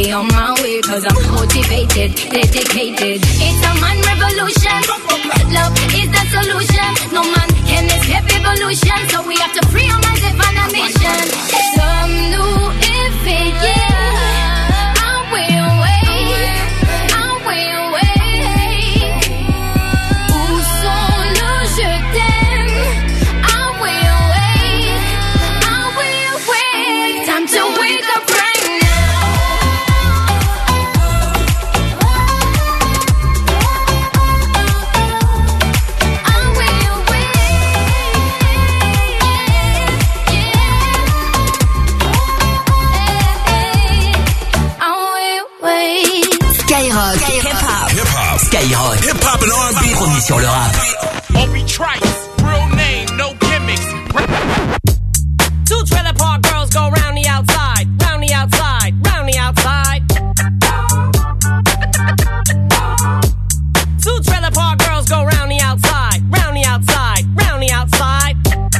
be on my way, cause I'm motivated, dedicated. It's a man revolution. Love is the solution. No man can escape evolution. So we have to free our minds and find a mission. Some new effort, yeah. I will wait. I will wait. Où sont nos je t'aime? I will wait. I will wait. Time to wake up right now. Skyrock, hip-hop, Skyrock, hip-hop and R&B, premier sur le rap. Obi Trice, real name, no gimmicks. Two trailer park girls go round the outside, round the outside, round the outside. Two trailer park girls go round the outside, round the outside, round the outside.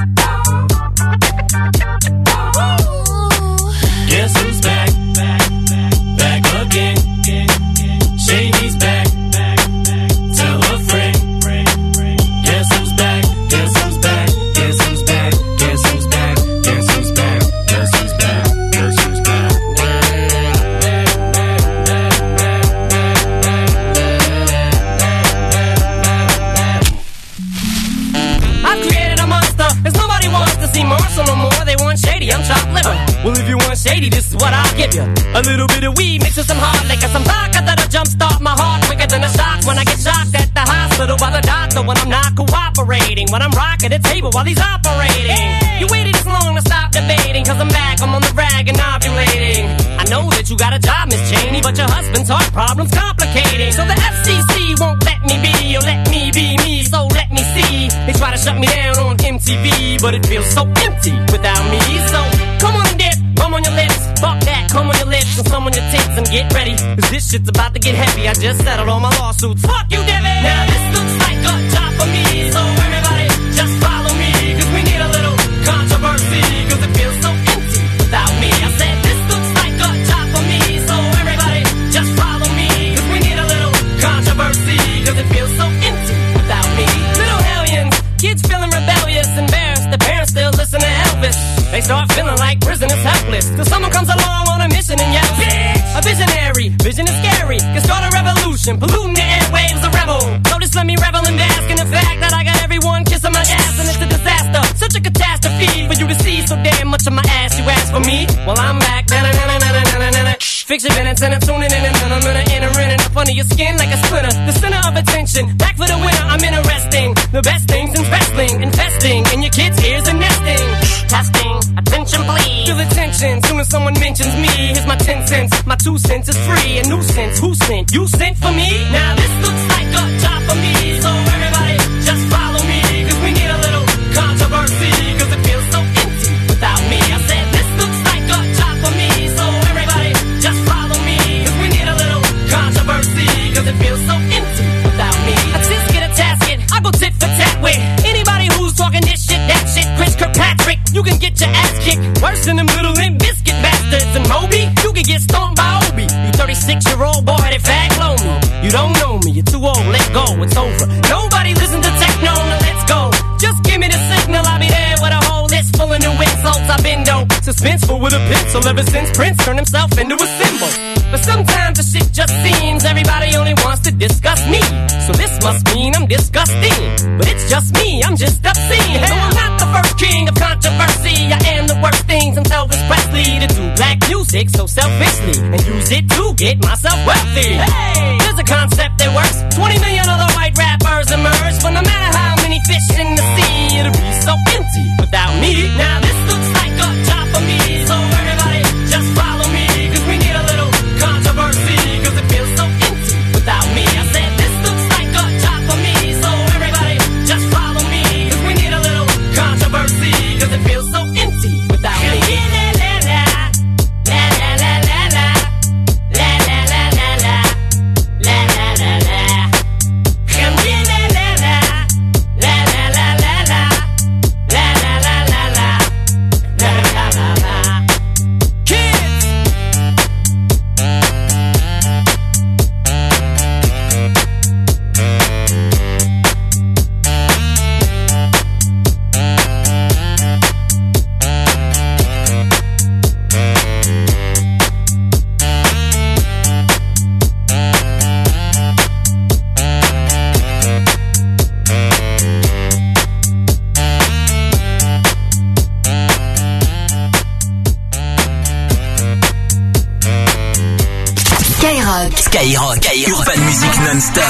Guess who's back? Back again. Shady's back. Tell a friend. Guess who's back? Guess who's back? Guess who's back? Guess who's back? Guess who's back? Guess who's back? Guess who's back? I've created a monster, cause nobody wants to see Marshall no more. They want Shady, I'm chopped liver. Well, if you want Shady, this is what I'll give you. A little bit of weed mixed with some hard liquor, some vodka that'll jumpstart my heart quicker than a shock when I get shocked at the hospital by the doctor when I'm not cooperating. When I'm rocking the table while he's operating. You waited this long to stop debating, cause I'm back, I'm on the rag and ovulating. I know that you got a job, Miss Cheney, but your husband's heart problem's complicating. So the FCC won't let me be, or let me be me, so let me see. They try to shut me down on MTV, but it feels so empty without me. So come on and dip, bum on your lips, fuck that, come on your lips and some on your tits and get ready, cause this shit's about to get heavy. I just settled all my lawsuits, fuck you, Devin. Now this looks like a job for me, so everybody just follow me, cause we need a little controversy, cause it feels so empty without me. I said this looks like a job for me, so everybody just follow me, cause we need a little controversy, cause it feels so empty without me. Little hellions, kids feeling rebellious, embarrassed, the parents still listen to Elvis. They start feeling like prisoners helpless, till someone comes along on a mission and yells, bitch! A visionary, vision is scary, can start a revolution, polluting the airwaves, a rebel. So just let me revel and bask in the fact that I got everyone kissing my ass and it's a disaster, such a catastrophe for you to see so damn much of my ass. You ask for me, well I'm back. Fix your minutes and I'm tuning in and I'm gonna enter in and up under your skin like a splinter. The center of attention, back for the winner, I'm interesting. The best things in wrestling, investing in your kids' ears and nesting. Testing, attention please. Feel the tension, soon as someone mentions me. Here's my 10 cents, my 2 cents is free. A nuisance, who sent? You sent for me? Now this looks like a job for me, so everybody just follow me, cause we need a little controversy, cause it feels so empty without me. I said this looks like a job for me, so everybody just follow me, cause we need a little controversy, cause it feels so empty without me. I just get a tasket, I go tit for tat with anybody who's talking this shit, that shit. Chris Kirkpatrick, you can get your ass kicked worse than them little Limp Bizkit bastards. And Moby, you can get stomped by Obi. You 36-year-old boy that fag blow me. You don't know me, you're too old, let go, it's over. Nobody listen to techno, now let's go. Just give me the signal, I'll be there with a whole list full of new insults. I've been dope, suspenseful with a pencil ever since Prince turned himself into a symbol. But sometimes the shit just seems everybody only wants to discuss me. So this must mean I'm disgusting. But it's just me, I'm just obscene. No, I'm not the first king of controversy. I am the worst thing since Elvis Presley to do black music so selfishly and use it to get myself wealthy. Hey, there's a concept that works. 20 million other white rappers emerge, but no matter how many fish in the sea, it'll be so empty without me. Now this looks like a job for me, so everybody just follow me, cause we need a little controversy, cause it feels so empty without me. I said this looks like a job for me, so everybody just follow me, cause we need a little controversy, cause it feels so empty without me. Skyrock, Urban Music non-stop.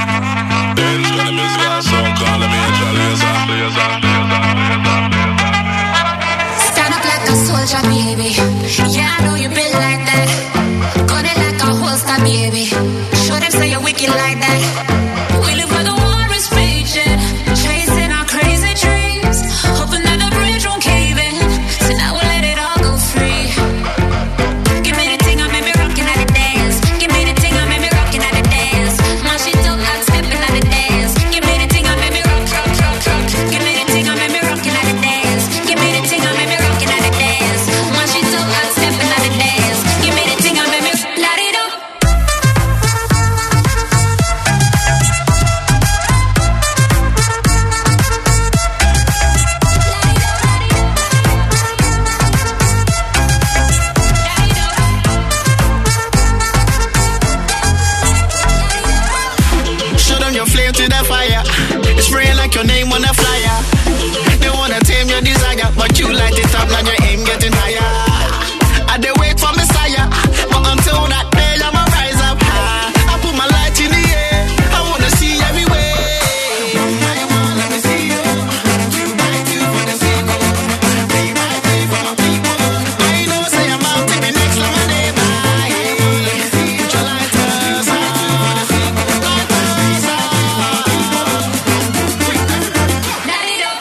Stand up like a soldier, baby. Yeah, I know you been like that. Gun it like a holster, baby. Show them say you're wicked like that. We live where the war is raging, chasing our crazy dreams, hoping that the bridge won't cave in. So now we'll let it all go free. Give me the thing, I made me rockin' at the dance. Give me the thing, I made me rockin' at the dance. My shit don't like stepping at the dance. Give me the thing, I made me rock. Give me the thing, I made me rockin' at the dance. Give me the thing, I made me rockin' at the dance. My shit don't like stepping at the dance. Give me the thing, I made me light it up. Show them your flame to the fire. It's spraying like your name on a flyer. They wanna tame your desire, but you light it up, now your aim getting higher. I dey wait for Messiah, but until that day I'ma rise up high. I put my light in the air, I wanna see everywhere. I wanna let me see you. You might do for the sequel. They might be for my people. I know say I'm out to be next like my neighbor. Let me see you. Put your lighters on. Light it up.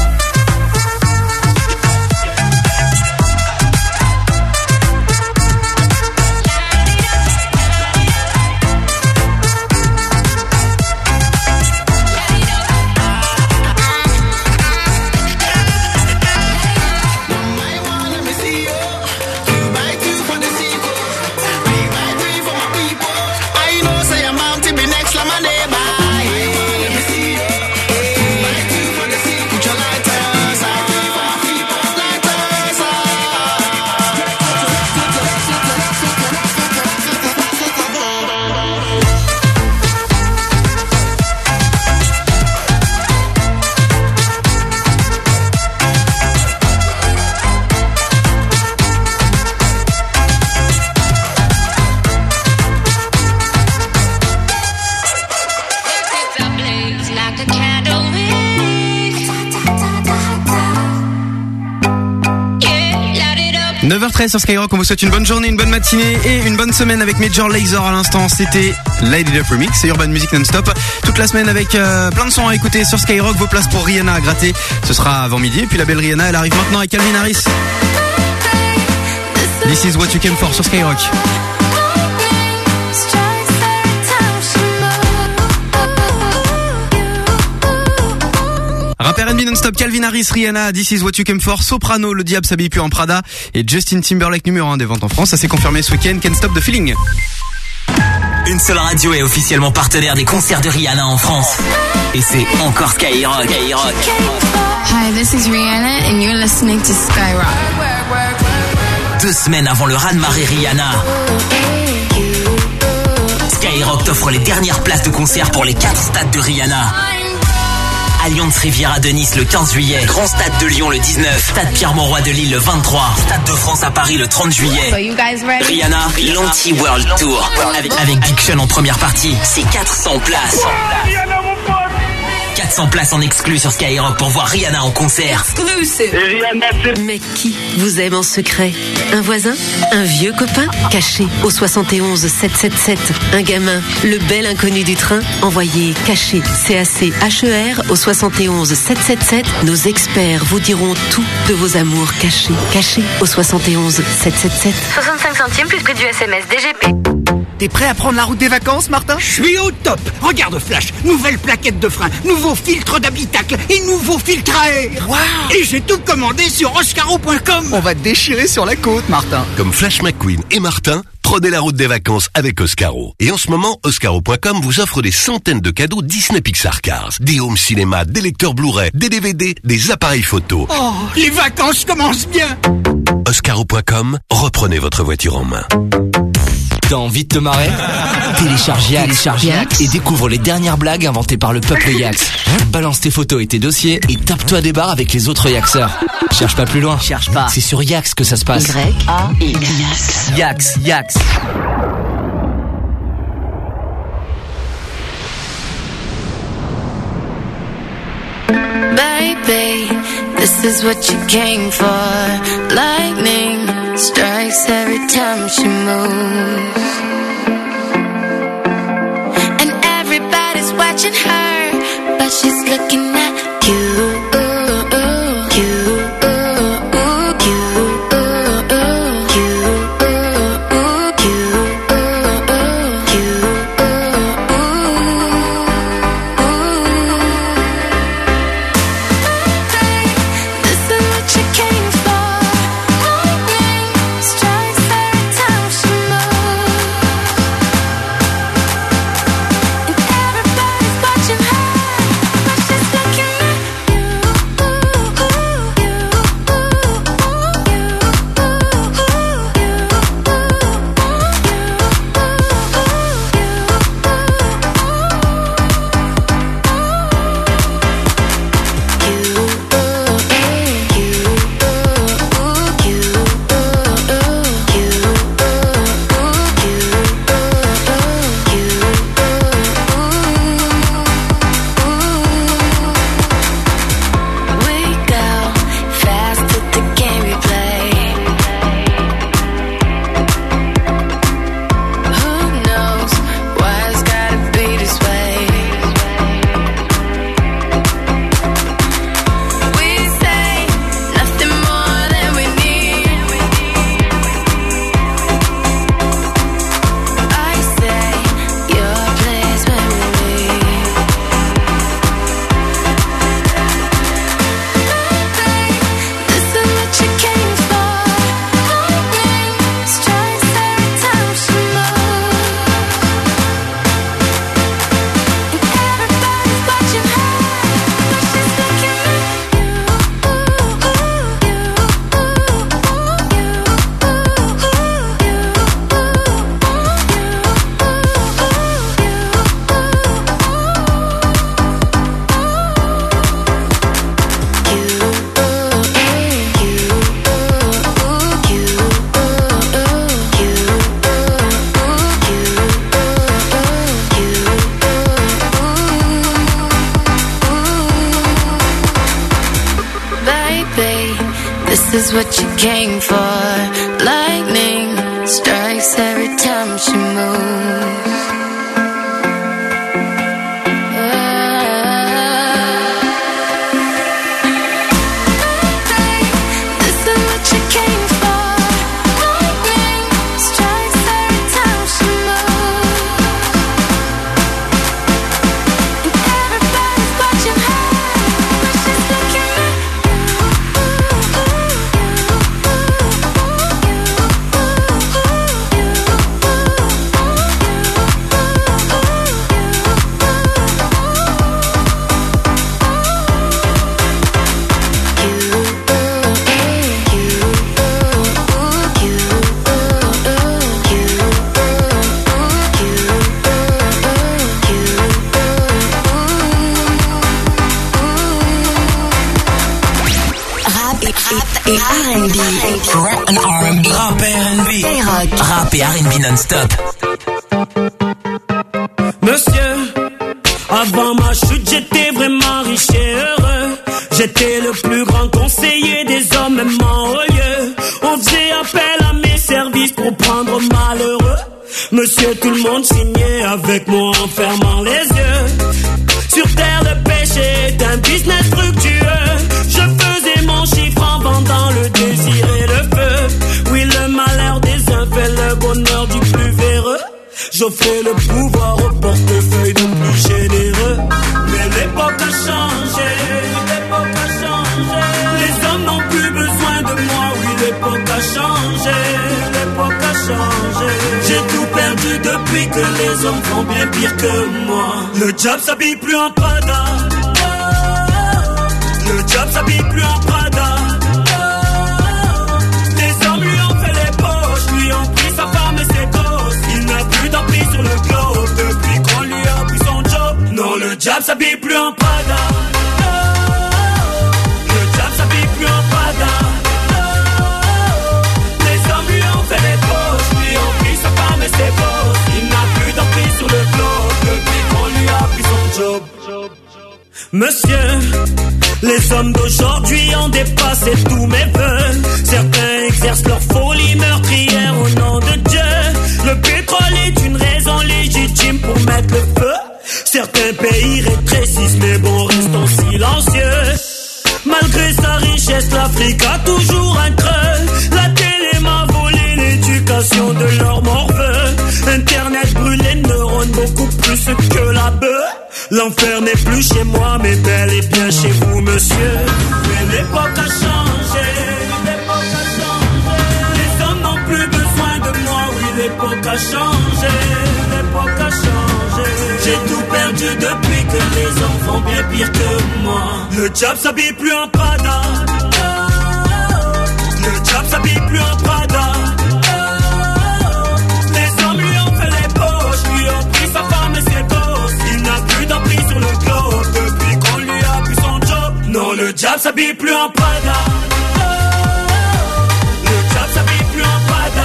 I know say I'm out to be next like my neighbor. Let me see you. Put your lighters on. Lighters Like a candle wick. Yeah, light it up. 9h13 sur Skyrock, on vous souhaite une bonne journée, une bonne matinée et une bonne semaine avec Major Lazer à l'instant. C'était Light It Up Remix, c'est Urban Music non-stop. Toute la semaine avec plein de sons à écouter sur Skyrock. Vos places pour Rihanna à gratter, ce sera avant midi. Et puis la belle Rihanna, elle arrive maintenant avec Calvin Harris. This is what you came for sur Skyrock. Rapper R&B non-stop, Calvin Harris, Rihanna, This is what you came for, Soprano, Le Diable s'habille plus en Prada et Justin Timberlake numéro 1 des ventes en France. Ça s'est confirmé ce week-end. Can't Stop the Feeling. Une seule radio est officiellement partenaire des concerts de Rihanna en France. Et c'est encore Skyrock. Hi, this is Rihanna and you're listening to Skyrock. 2 semaines avant le raz-de-marée Rihanna, Skyrock t'offre les dernières places de concert pour les 4 stades de Rihanna. Allianz Riviera de Nice le 15 juillet, Grand Stade de Lyon le 19, Stade Pierre-Mauroy de Lille le 23, Stade de France à Paris le 30 juillet. So you guys ready? Rihanna, l'Anti-World Tour, avec Big Sean en première partie, c'est 400 places. 400 places en exclu sur Skyrock pour voir Rihanna en concert. Mais qui vous aime en secret? Un voisin? Un vieux copain? Caché au 71 777. Un gamin? Le bel inconnu du train? Envoyez caché CACHER au 71 777. Nos experts vous diront tout de vos amours cachés. Caché au 71 777. 65 centimes plus prix du SMS DGP. T'es prêt à prendre la route des vacances, Martin? Je suis au top. Regarde Flash, nouvelle plaquette de frein, nouveau filtre d'habitacle et nouveau filtre à air. Wow. Et j'ai tout commandé sur oscaro.com. On va te déchirer sur la côte, Martin. Comme Flash McQueen et Martin, prenez la route des vacances avec Oscaro. Et en ce moment, Oscaro.com vous offre des centaines de cadeaux Disney Pixar Cars. Des home cinéma, des lecteurs Blu-ray, des DVD, des appareils photo. Oh, les vacances commencent bien. Oscaro.com, reprenez votre voiture en main. T'as envie de te marrer? Télécharge Yax et découvre les dernières blagues inventées par le peuple Yax. Balance tes photos et tes dossiers et tape-toi des barres avec les autres Yaxeurs. Cherche pas plus loin. Cherche pas. C'est sur Yax que ça se passe. Y-A-X. Yax. Baby, this is what you came for. Lightning strikes every time she moves. And everybody's watching her, but she's looking at you. This is what you came for. Lightning strikes every time she moves. Rap et R&B non-stop. Monsieur, avant ma chute, j'étais vraiment riche et heureux. J'étais le plus grand conseiller des hommes, même en haut lieu. On faisait appel à mes services pour prendre malheureux. Monsieur, tout le monde signait avec moi en fermant les yeux. Sur terre, le péché est un business fructueux. Je faisais mon chiffre en vendant le désir et le feu. Oui, le malheur des uns fait le bonheur du plus véreux. J'offrais le pouvoir au portefeuille de plus généreux. Mais l'époque a changé, l'époque a changé. Les hommes n'ont plus besoin de moi, oui, l'époque a changé, l'époque a changé. J'ai tout perdu depuis que les hommes font bien pire que moi. Le job s'habille plus en Prada. Le job s'habille plus en Prada. Les hommes lui ont fait les poches, lui ont pris sa femme et ses gosses. Il n'a plus d'emprise sur le globe depuis qu'on lui a pris son job. Non, le job s'habille plus en Prada. Le job s'habille plus en Prada. Les hommes lui ont fait les poches, lui ont pris sa femme et ses gosses. Il n'a plus d'emprise sur le globe depuis qu'on lui a pris son job. Monsieur, Les hommes d'aujourd'hui ont dépassé tous mes vœux. Certains exercent leur folie meurtrière au nom de Dieu. Le pétrole est une raison légitime pour mettre le feu. Certains pays rétrécissent, mais bon, restons silencieux. Malgré sa richesse, l'Afrique a toujours un creux. La télé m'a volé l'éducation de leur morveux. Internet brûle les neurones beaucoup plus que la bœuf. L'enfer n'est plus chez moi, mais bel et bien chez vous, monsieur. Mais l'époque a changé, l'époque a changé. Les hommes n'ont plus besoin de moi, oui, l'époque a changé, l'époque a changé. J'ai tout perdu depuis que les hommes font bien pire que moi. Le diable s'habille plus en Prada. Le diable s'habille plus en Prada. Les hommes lui ont fait les poches, lui ont pris sa femme et ses gosses. Il n'a plus d'emprise sur le globe depuis qu'on lui a pris son job. Non, le diable s'habille plus en Prada. Le diable s'habille plus en Prada.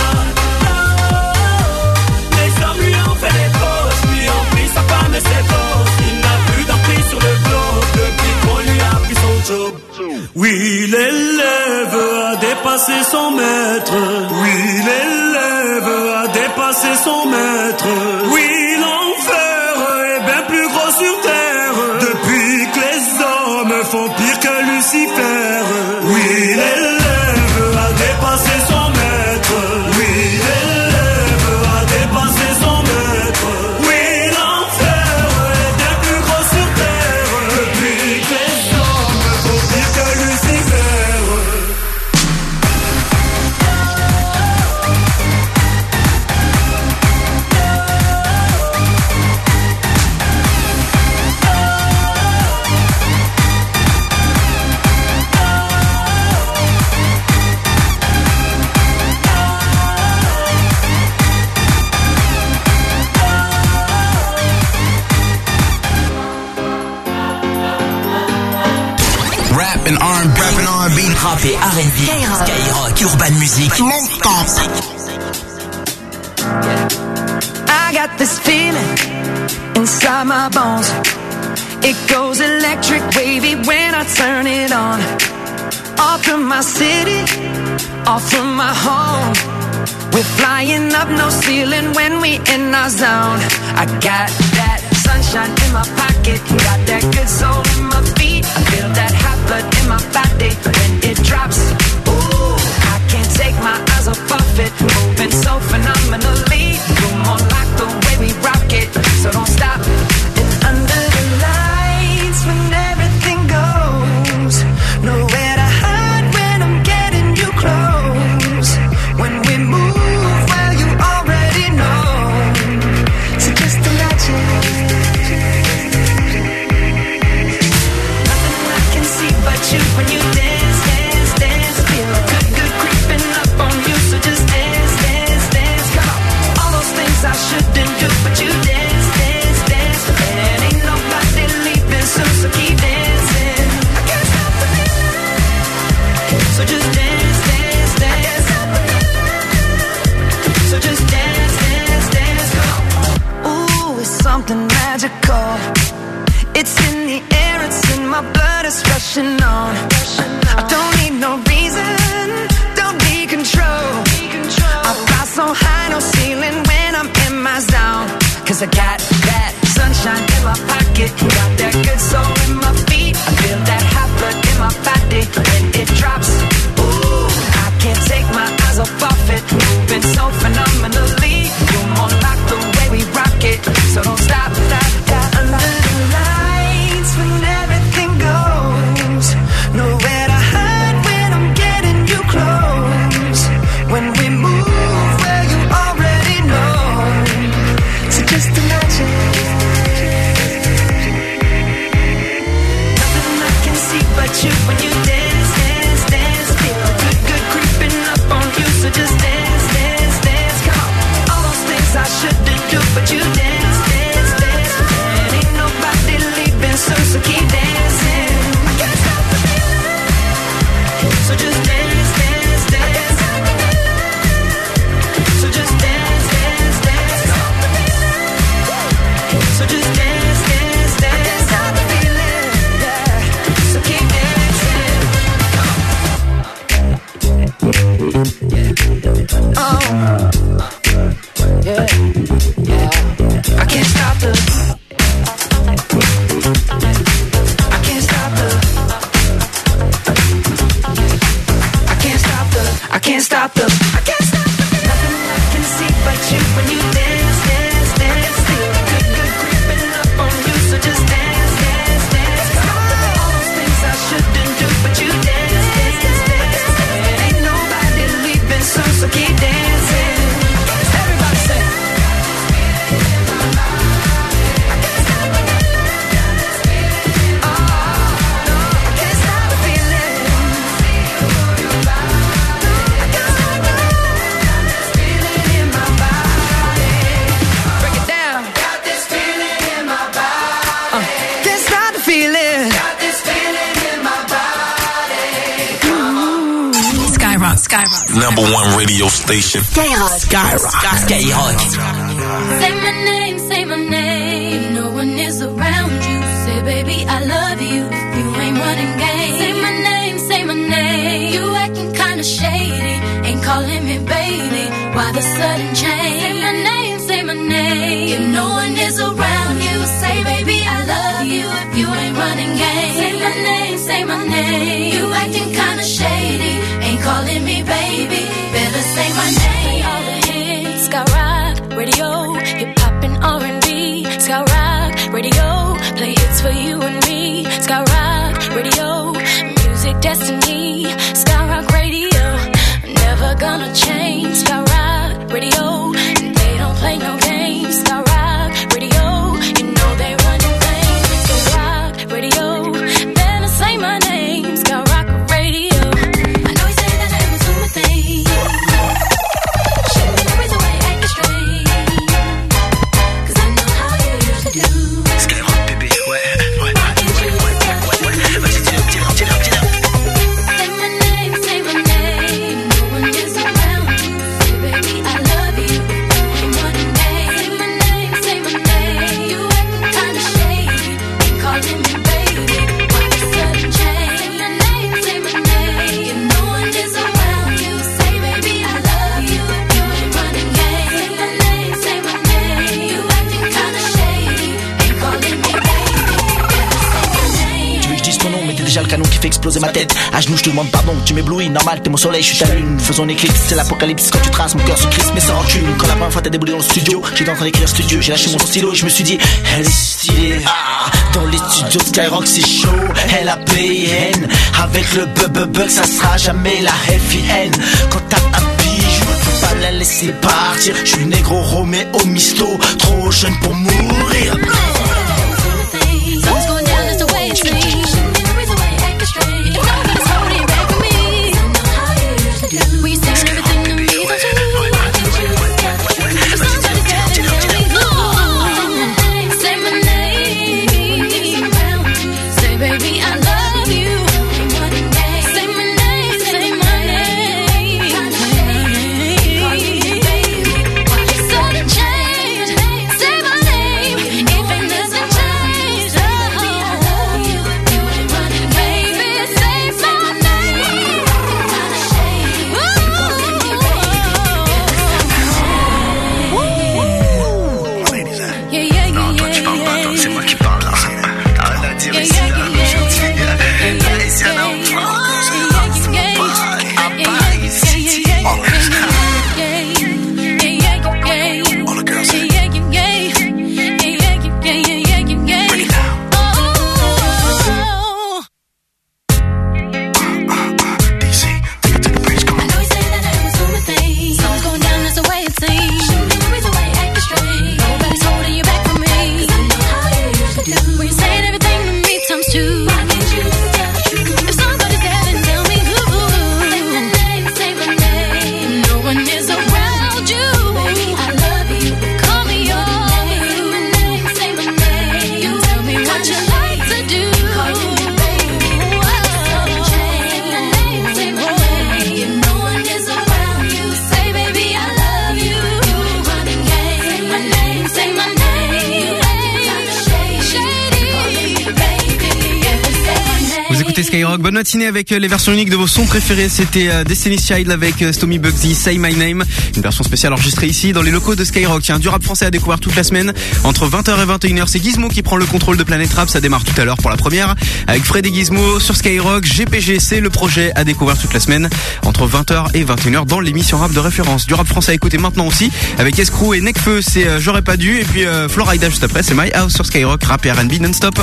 Les hommes lui ont fait les poches, lui ont pris sa femme et ses gosses. Il n'a plus d'emprise sur le globe depuis qu'on lui a pris son job. Oui, l'élève a dépassé son maître. Oui, l'élève a dépassé son maître. Oui, l'enfer est bien plus gros sur terre. Depuis que les hommes font pire que Lucifer. Oui, l'élève a dépassé son maître. Oui, l'élève a dépassé son maître. Oui, l'enfer est bien plus gros sur terre. Depuis que les hommes font pire que Lucifer. Rap and R&B, rap et R&B, Skyrock, Urban Music, non-stop. I got this feeling inside my bones. It goes electric wavy when I turn it on. Off from my city, off from my home. We're flying up, no ceiling when we in our zone. I got that sunshine in my pocket, got that good soul in my feet. I feel that hot blood in my body when it drops. Ooh, I can't take my eyes off of it, moving so phenomenally. You're more like the way we rock it, so don't stop. And under the lights when everything goes, nowhere to hide when I'm getting you close. When we move, well you already know. So just imagine. Nothing I can see but you when you dance, dance, dance. Feel good, good creeping up on you. So just dance, dance, dance. Come on. All those things I shouldn't do, but you dance, dance, dance. And ain't nobody leaving soon, so keep dancing. I can't stop the feeling. So just dance, dance, dance. So just dance, dance, dance. Come on. Ooh, it's something magical. It's in the air, it's in my blood, it's rushing on. I don't need no reason, don't need control. I fly so high, no ceiling when I'm in my zone. Cause I got that sunshine in my pocket, got that good soul in my feet. I feel that hot blood in my body when it drops. Ooh, I can't take my eyes off of it, moving so phenomenally. You're more like the way we rock it, so don't stop, stop, stop. Under the lights when everything goes, nowhere to hide when I'm getting you close. When we move, well you already know. So just imagine. Nothing I can see but you when you dance, dance, dance. Feel good, good creeping up on you. So just dance, dance, dance. Come on. All those things I shouldn't do, but you dance, dance, dance. And ain't nobody leaving soon, so keep dancing. I can't stop the feeling. So just dance, dance, dance. So just dance, dance, dance. So just dance, dance, dance. I can't stop the feeling. Yeah. So keep dancing. #1 radio station. Skyrock. Skyrock. Say my name. No one is around you. Say, baby, I love you. If you ain't running game. Say my name. You acting kinda shady. Ain't calling me baby. Why the sudden change? Say my name. If no one is around you, say, baby, I love you. If you ain't running game. Say my name. You acting kinda shady. Ain't calling me baby. Better say my name. All the hits, Skyrock Radio. Hip hop and R&B. Skyrock Radio. Play hits for you and me. Skyrock Radio. Music destiny. Skyrock Radio. Never gonna change. Skyrock Radio. They don't play no games. Skyrock Radio. You know they running things. Skyrock Radio. Better say my name. Skyrock Radio. I know you say that I was doing my thing. Show me the reason why you acting strange. 'Cause I know how you used to do. Skyrock bébé, ouais. Vas-y, dis-le. Say my name, say my name. No one is around you. Say, baby, I love you. Ain't running game. Say my name. You acting kinda shady. Ain't calling me baby. Why the sudden change? Say my name. If no one is around you, say, baby, I love you. You ain't running game. Say my name. You acting kinda shady. Ain't calling me baby. Tu veux que je dise ton nom, mais t'es déjà le canon qui fait exploser ma tête. À genoux, je te demande pardon, tu m'éblouis, normal, t'es mon soleil, je suis ta lune. Faisons une éclipse, c'est l'apocalypse quand tu traces, mon cœur se crispe, mais sans rancune. Quand la première fois t'as déboulé dans le studio, j'étais en train d'écrire studio, j'ai lâché mon stylo et je me suis dit, elle est stylée. Ah, dans les studios de Skyrock, c'est chaud, elle a PN. Avec le bug, ça sera jamais la FIN. Quand t'as un bijou, faut pas la laisser partir. Je suis négro, Roméo, Misto, trop jeune pour mourir. Something's going down, that's the way it seems. Show me the reason why you acting strange. Nobody's holding back from me. I know how you used to do. We saying everything to me, don't you? Somebody's gotta tell me who. Say my name. Say, baby, I love you. Say my name, say my name. Sudden change. Say my name. If it doesn't change, Skyrock. Bonne matinée avec les versions uniques de vos sons préférés. C'était Destiny's Child avec Stomy Bugsy, Say My Name. Une version spéciale enregistrée ici dans les locaux de Skyrock. Il y a un du rap français à découvrir toute la semaine. Entre 20h et 21h, c'est Gizmo qui prend le contrôle de Planète Rap. Ça démarre tout à l'heure pour la première. Avec Fred et Gizmo sur Skyrock. GPG, c'est le projet à découvrir toute la semaine. Entre 20h et 21h dans l'émission rap de référence. Du rap français à écouter maintenant aussi. Avec Escrew et Nekfeu, c'est J'aurais pas dû. Et puis Florida juste après, c'est My House sur Skyrock. Rap et R&B non-stop.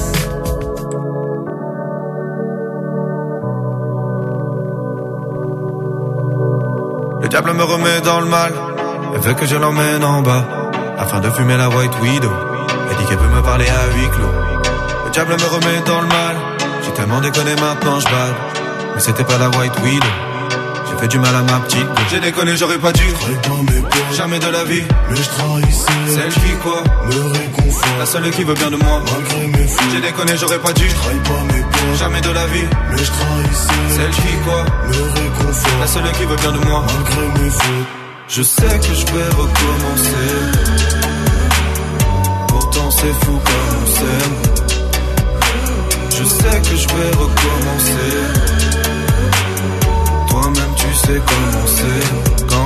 Le diable me remet dans le mal, elle veut que je l'emmène en bas, afin de fumer la White Widow. Elle dit qu'elle peut me parler à huis clos. Le diable me remet dans le mal, j'ai tellement déconné maintenant je bade. Mais c'était pas la White Widow, j'ai fait du mal à ma petite. J'ai déconné, j'aurais pas dû, jamais de la vie. Mais je trahissais, celle qui quoi, me réconfort. La seule qui veut bien de moi, malgré mes fautes. J'ai déconné, j'aurais pas dû. Trahis pas mes peurs, jamais de la vie. Mais je trahissais celle qui quoi me réconforte. La seule qui veut bien de moi, malgré mes fautes. Je sais que je vais recommencer. Pourtant c'est fou comme on s'aime. Je sais que je vais recommencer. Toi-même tu sais comment c'est. Quand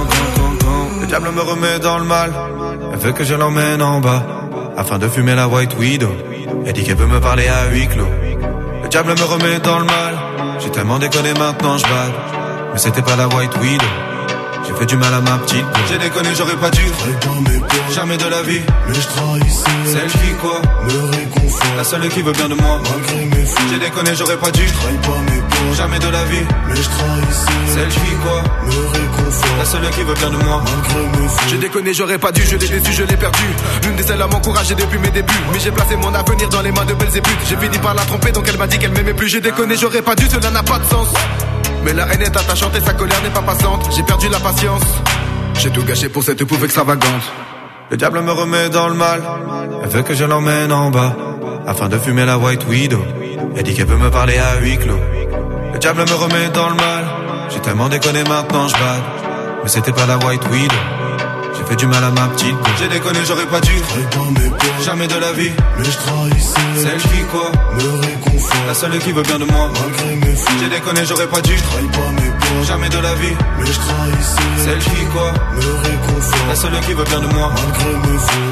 le diable me remet dans le mal, elle veut que je l'emmène en bas afin de fumer la White Widow. Elle dit qu'elle veut me parler à huis clos. Le diable me remet dans le mal. J'ai tellement déconné, maintenant je bade. Mais c'était pas la White Widow. J'ai fait du mal à ma petite. J'ai déconné, j'aurais pas dû. Jamais de la vie. Mais je trahissais celle qui quoi me réconforte. La seule qui veut bien de moi, malgré mes fautes. J'ai déconné, j'aurais pas dû. Trahis pas mes peurs, jamais de la vie. Mais je trahissais celle qui quoi me réconforte. La seule qui veut bien de moi, malgré mes fautes. J'ai déconné, j'aurais pas dû. Je l'ai déçu, je l'ai perdu. L'une des seules à m'encourager depuis mes débuts. Mais j'ai placé mon avenir dans les mains de Belzébuth. J'ai fini par la tromper, donc elle m'a dit qu'elle m'aimait plus. J'ai déconné, j'aurais pas dû, cela n'a pas de sens. Mais la haine est attachante et sa colère n'est pas passante. J'ai perdu la patience. J'ai tout gâché pour cette pouffe extravagante. Le diable me remet dans le mal. Elle veut que je l'emmène en bas afin de fumer la White Widow. Elle dit qu'elle veut me parler à huis clos. Le diable me remet dans le mal. J'ai tellement déconné, maintenant je bade. Mais c'était pas la White Widow. J'ai fait du mal à ma petite. J'ai déconné, j'aurais pas dû. Jamais de la vie. Mais je trahissais celle qui quoi me réconforte. La seule qui veut bien de moi, malgré mes fautes. J'ai déconné, j'aurais pas dû. Trahis pas mes peurs, jamais de la vie. Mais je trahissais celle qui quoi me réconforte. La seule qui veut bien de moi, malgré mes fautes.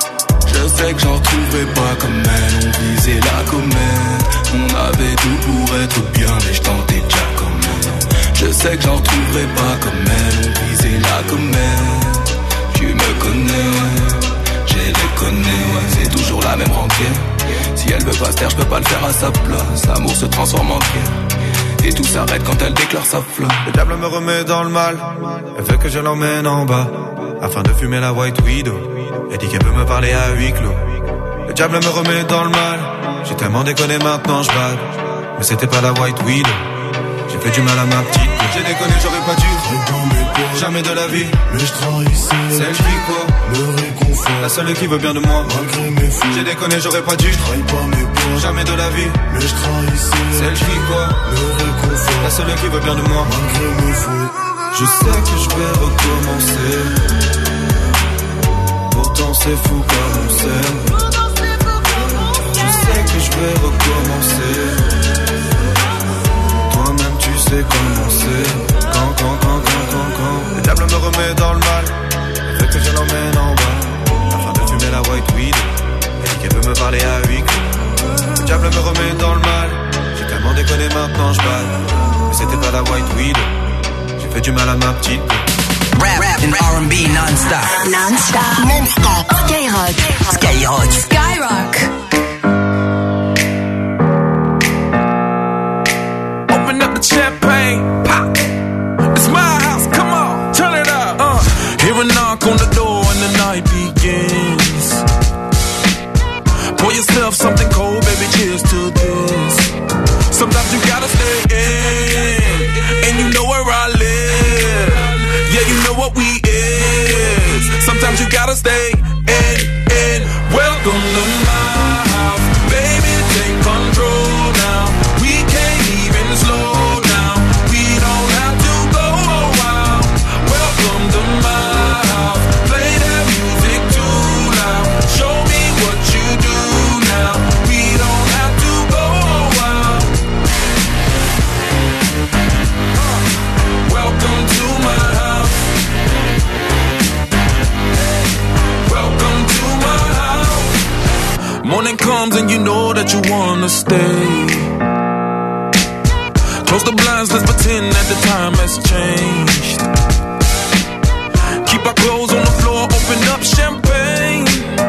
Je sais que j'en retrouverai pas comme elle. On visait la comète. On avait tout pour être bien, mais je tentais déjà comme elle. Je sais que j'en retrouverai pas comme elle. On visait la comète. Tu me connais, j'ai déconné, c'est toujours la même rengaine. Si elle veut pas se taire, je peux pas le faire à sa place. L'amour se transforme en guerre, et tout s'arrête quand elle déclare sa flamme. Le diable me remet dans le mal, elle veut que je l'emmène en bas afin de fumer la White Widow. Elle dit qu'elle veut me parler à huis clos. Le diable me remet dans le mal. J'ai tellement déconné, maintenant je bade. Mais c'était pas la White Widow. J'ai fait du mal à ma petite. J'ai déconné, j'aurais pas dû. Jamais de la vie. Mais je trahissais celle qui quoi me réconforte. La seule qui veut bien de moi, malgré mes fautes. J'ai déconné, j'aurais pas dû. Trahis pas mes peurs, jamais de la vie. Mais je trahissais celle qui quoi me réconforte. La seule qui veut bien de moi, malgré mes fautes. Je sais que je vais recommencer. Pourtant c'est fou comme on s'aime. Je sais que je vais recommencer. Toi-même tu sais comment c'est. Quand le diable me remet dans le mal, elle veut que je l'emmène en bas afin de fumer la White Widow. Elle dit qu'elle veut me parler à huis clos. Le diable me remet dans le mal. J'ai tellement déconné, maintenant je bade. Mais c'était pas la White Widow. J'ai fait du mal à ma petite. Rap and R&B non-stop. Non-stop. Non-stop. Skyrock. Skyrock. Skyrock. Open up the champagne, pop. It's my house, come on, turn it up. Hear a knock on the door and the night begins. Pour yourself something cold, baby, cheers to this. Sometimes you gotta stay in, and you know where I live. Yeah, you know what we is. Sometimes you gotta stay in. Welcome to my house, baby, take control now. We can't even slow down. We don't have to go wild. Welcome to my house. Play that music too loud. Show me what you do now. We don't have to go wild. Welcome to my house. Welcome to my house. Morning comes and you know that you wanna stay. Close the blinds, let's pretend that the time has changed. Keep our clothes on the floor, open up champagne.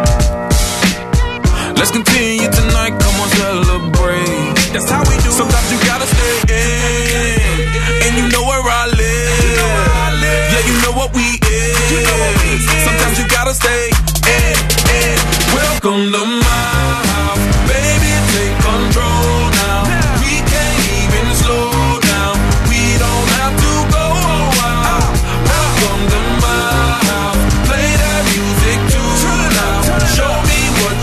Let's continue tonight, come on, celebrate. That's how we do. Sometimes you gotta stay in, and you know where I live. Yeah, you know what we is. Sometimes you gotta stay in. Welcome to my house, baby, take control now. We can't even slow down. We don't have to go wild. Welcome to my house. Play that music too loud. Show me what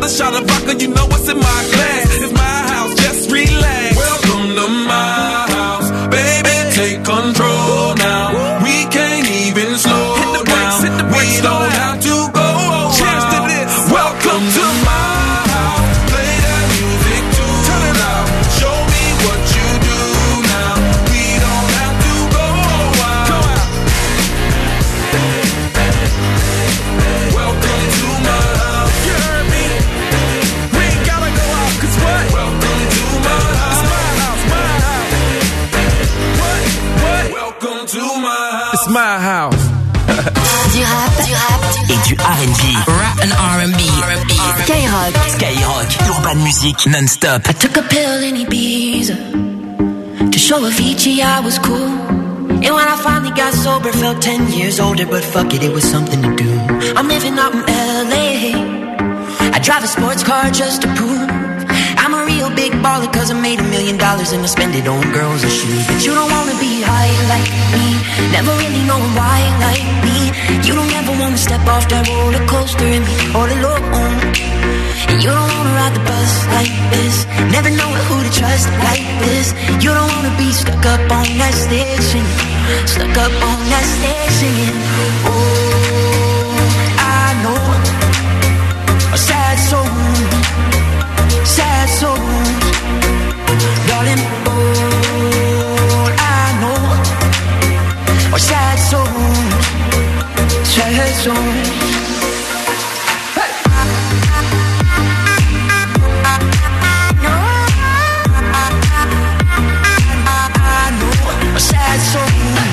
another shot of vodka, you know what's in my glass. It's my house, just relax. Welcome to my house, baby, take control now. We can't even slow down. We don't have to go wild. Welcome to my house. Play that music too loud. Show me what you do now. We don't have to go wild. Welcome to my house. You heard me? We ain't gotta go out, 'cause what? Welcome to my house. It's my house, my house. What? Welcome to my house. It's my house. Du rap et du R&B. Rap and R&B. Skyrock, Urban Music non-stop. I took a pill in Ibiza to show Avicii I was cool. And when I finally got sober, felt 10 years older, but fuck it, it was something to do. I'm living out in LA. I drive a sports car just to prove I'm a real big baller, 'cause I made $1 million and I spend it on girls and shoes. But you don't wanna be high like me, never really knowing why like me. You don't ever wanna step off that roller coaster and be all alone. And you don't wanna ride the bus like this, never know who to trust like this. You don't wanna be stuck up on that stage singing, stuck up on that stage singing. Oh, I know a sad soul, sad souls, darling. All I know are sad souls, sad souls. Sad soul.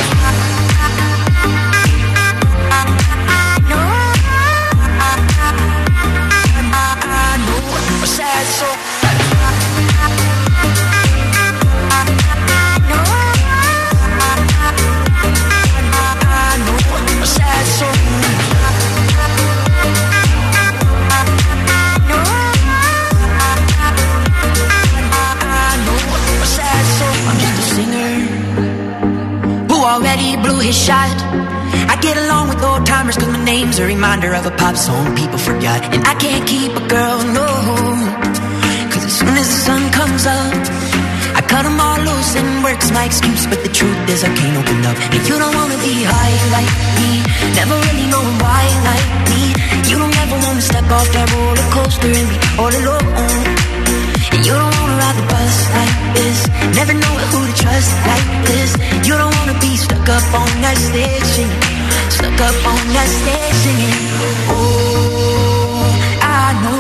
Already blew his shot. I get along with old timers 'cause my name's a reminder of a pop song people forgot. And I can't keep a girl, no, 'cause as soon as the sun comes up, I cut them all loose and work's my excuse. But the truth is I can't open up. And you don't wanna be high like me, never really knowing why like me. You don't ever wanna step off that roller coaster and be all alone. And you don't wanna ride the bus like this, never know who to trust like this. You don't wanna be stuck up on that stage singing, stuck up on that stage singing. Oh, I know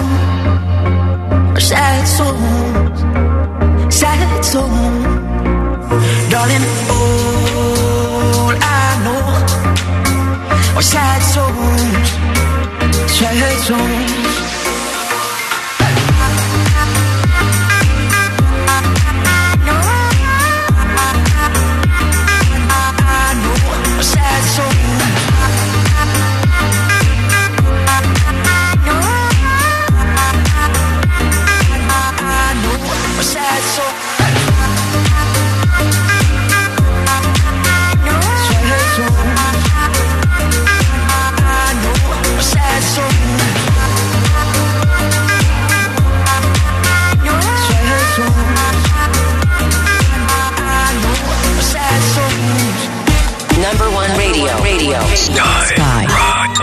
sad souls, sad souls, darling. All I know are sad souls, sad souls. Sky Rock.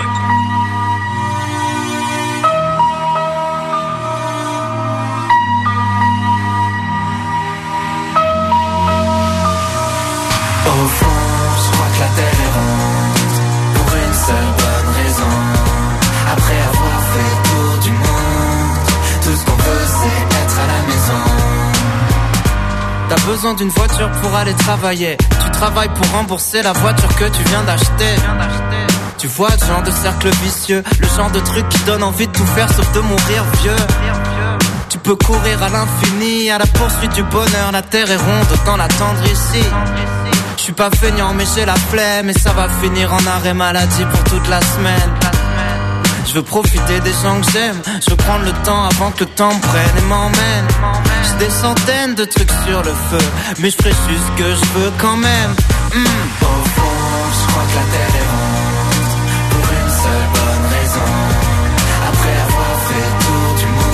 Au fond, je crois que la terre est ronde, pour une seule bonne raison. Après avoir fait le tour du monde, tout ce qu'on veut c'est être à la maison. T'as besoin d'une voiture pour aller travailler. Tu travailles pour rembourser la voiture que tu viens d'acheter. Tu vois le genre de cercle vicieux, le genre de truc qui donne envie de tout faire sauf de mourir vieux. Tu peux courir à l'infini, à la poursuite du bonheur. La terre est ronde, autant l'attendre ici. Je suis pas feignant mais j'ai la flemme, et ça va finir en arrêt maladie pour toute la semaine. Je veux profiter des gens que j'aime, je veux prendre le temps avant que le temps me prenne et m'emmène. J'ai des centaines de trucs sur le feu, mais je ferai juste ce que je veux quand même. Au fond, je crois que la terre est ronde, pour une seule bonne raison. Après avoir fait le tour du monde,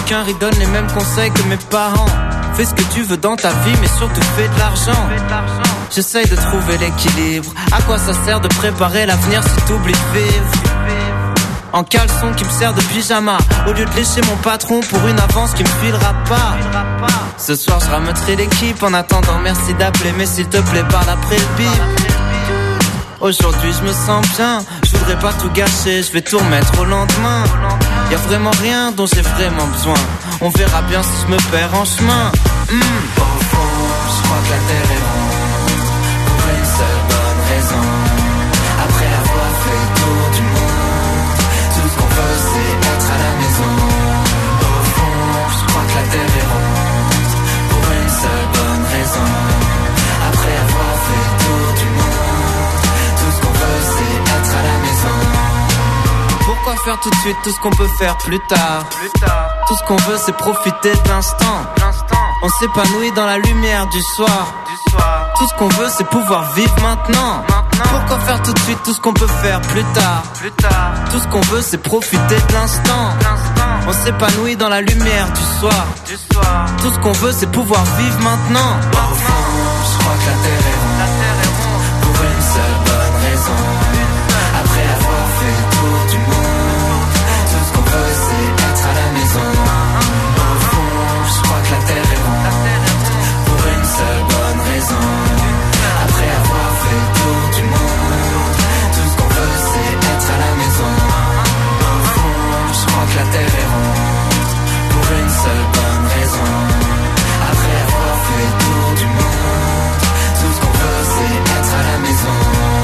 bouquin ridonne les mêmes conseils que mes parents. Fais ce que tu veux dans ta vie, mais surtout fais de l'argent. J'essaye de trouver l'équilibre. À quoi ça sert de préparer l'avenir si t'oublies de vivre? En caleçon qui me sert de pyjama, au lieu de lécher mon patron pour une avance qui me filera pas. Ce soir je rameuterai l'équipe. En attendant merci d'appeler, mais s'il te plaît parle après le bip. Aujourd'hui je me sens bien, je voudrais pas tout gâcher, je vais tout remettre au lendemain. Y'a vraiment rien dont j'ai vraiment besoin. On verra bien si je me perds en chemin. Au fond, je crois que la terre est ronde, pour une seule bonne raison. Après avoir fait le tour du monde, tout ce qu'on veut c'est être à la maison. Au fond, je crois que la terre est ronde, pour une seule bonne raison. Après avoir fait le tour du monde, tout ce qu'on veut c'est être à la maison. Pourquoi faire tout de suite tout ce qu'on peut faire plus tard? Tout ce qu'on veut c'est profiter de l'instant. On s'épanouit dans la lumière du soir. Tout ce qu'on veut c'est pouvoir vivre maintenant. Pourquoi faire tout de suite tout ce qu'on peut faire plus tard? Tout ce qu'on veut c'est profiter de l'instant. On s'épanouit dans la lumière du soir. Tout ce qu'on veut c'est pouvoir vivre maintenant. Au fond, je crois que la terre est ronde, pour une seule bonne raison. Après avoir fait le tour du monde, tout ce qu'on veut c'est être à la maison. Au fond, je crois que la terre est ronde, pour une seule bonne raison. Après avoir fait le tour du monde, tout ce qu'on veut c'est être à la maison. Au fond, je crois que la terre est ronde, pour une seule bonne raison. Après avoir fait le tour du monde, tout ce qu'on veut c'est être à la maison.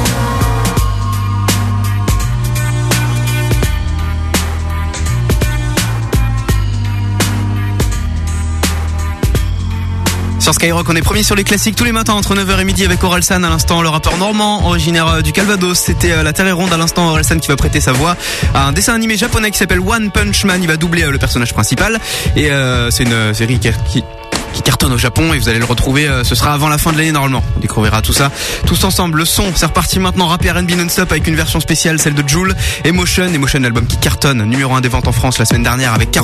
Sur Skyrock, on est premier sur les classiques tous les matins entre 9h et midi avec Orelsan. À l'instant, le rappeur normand originaire du Calvados. C'était La Terre est ronde. À l'instant, Orelsan qui va prêter sa voix à un dessin animé japonais qui s'appelle One Punch Man. Il va doubler le personnage principal. Et c'est une série qui cartonne au Japon et vous allez le retrouver, ce sera avant la fin de l'année normalement. On découvrira tout ça tous ensemble. Le son, c'est reparti maintenant, rap et R&B non-stop avec une version spéciale, celle de Jul. Emotion, l'album qui cartonne, numéro 1 des ventes en France la semaine dernière avec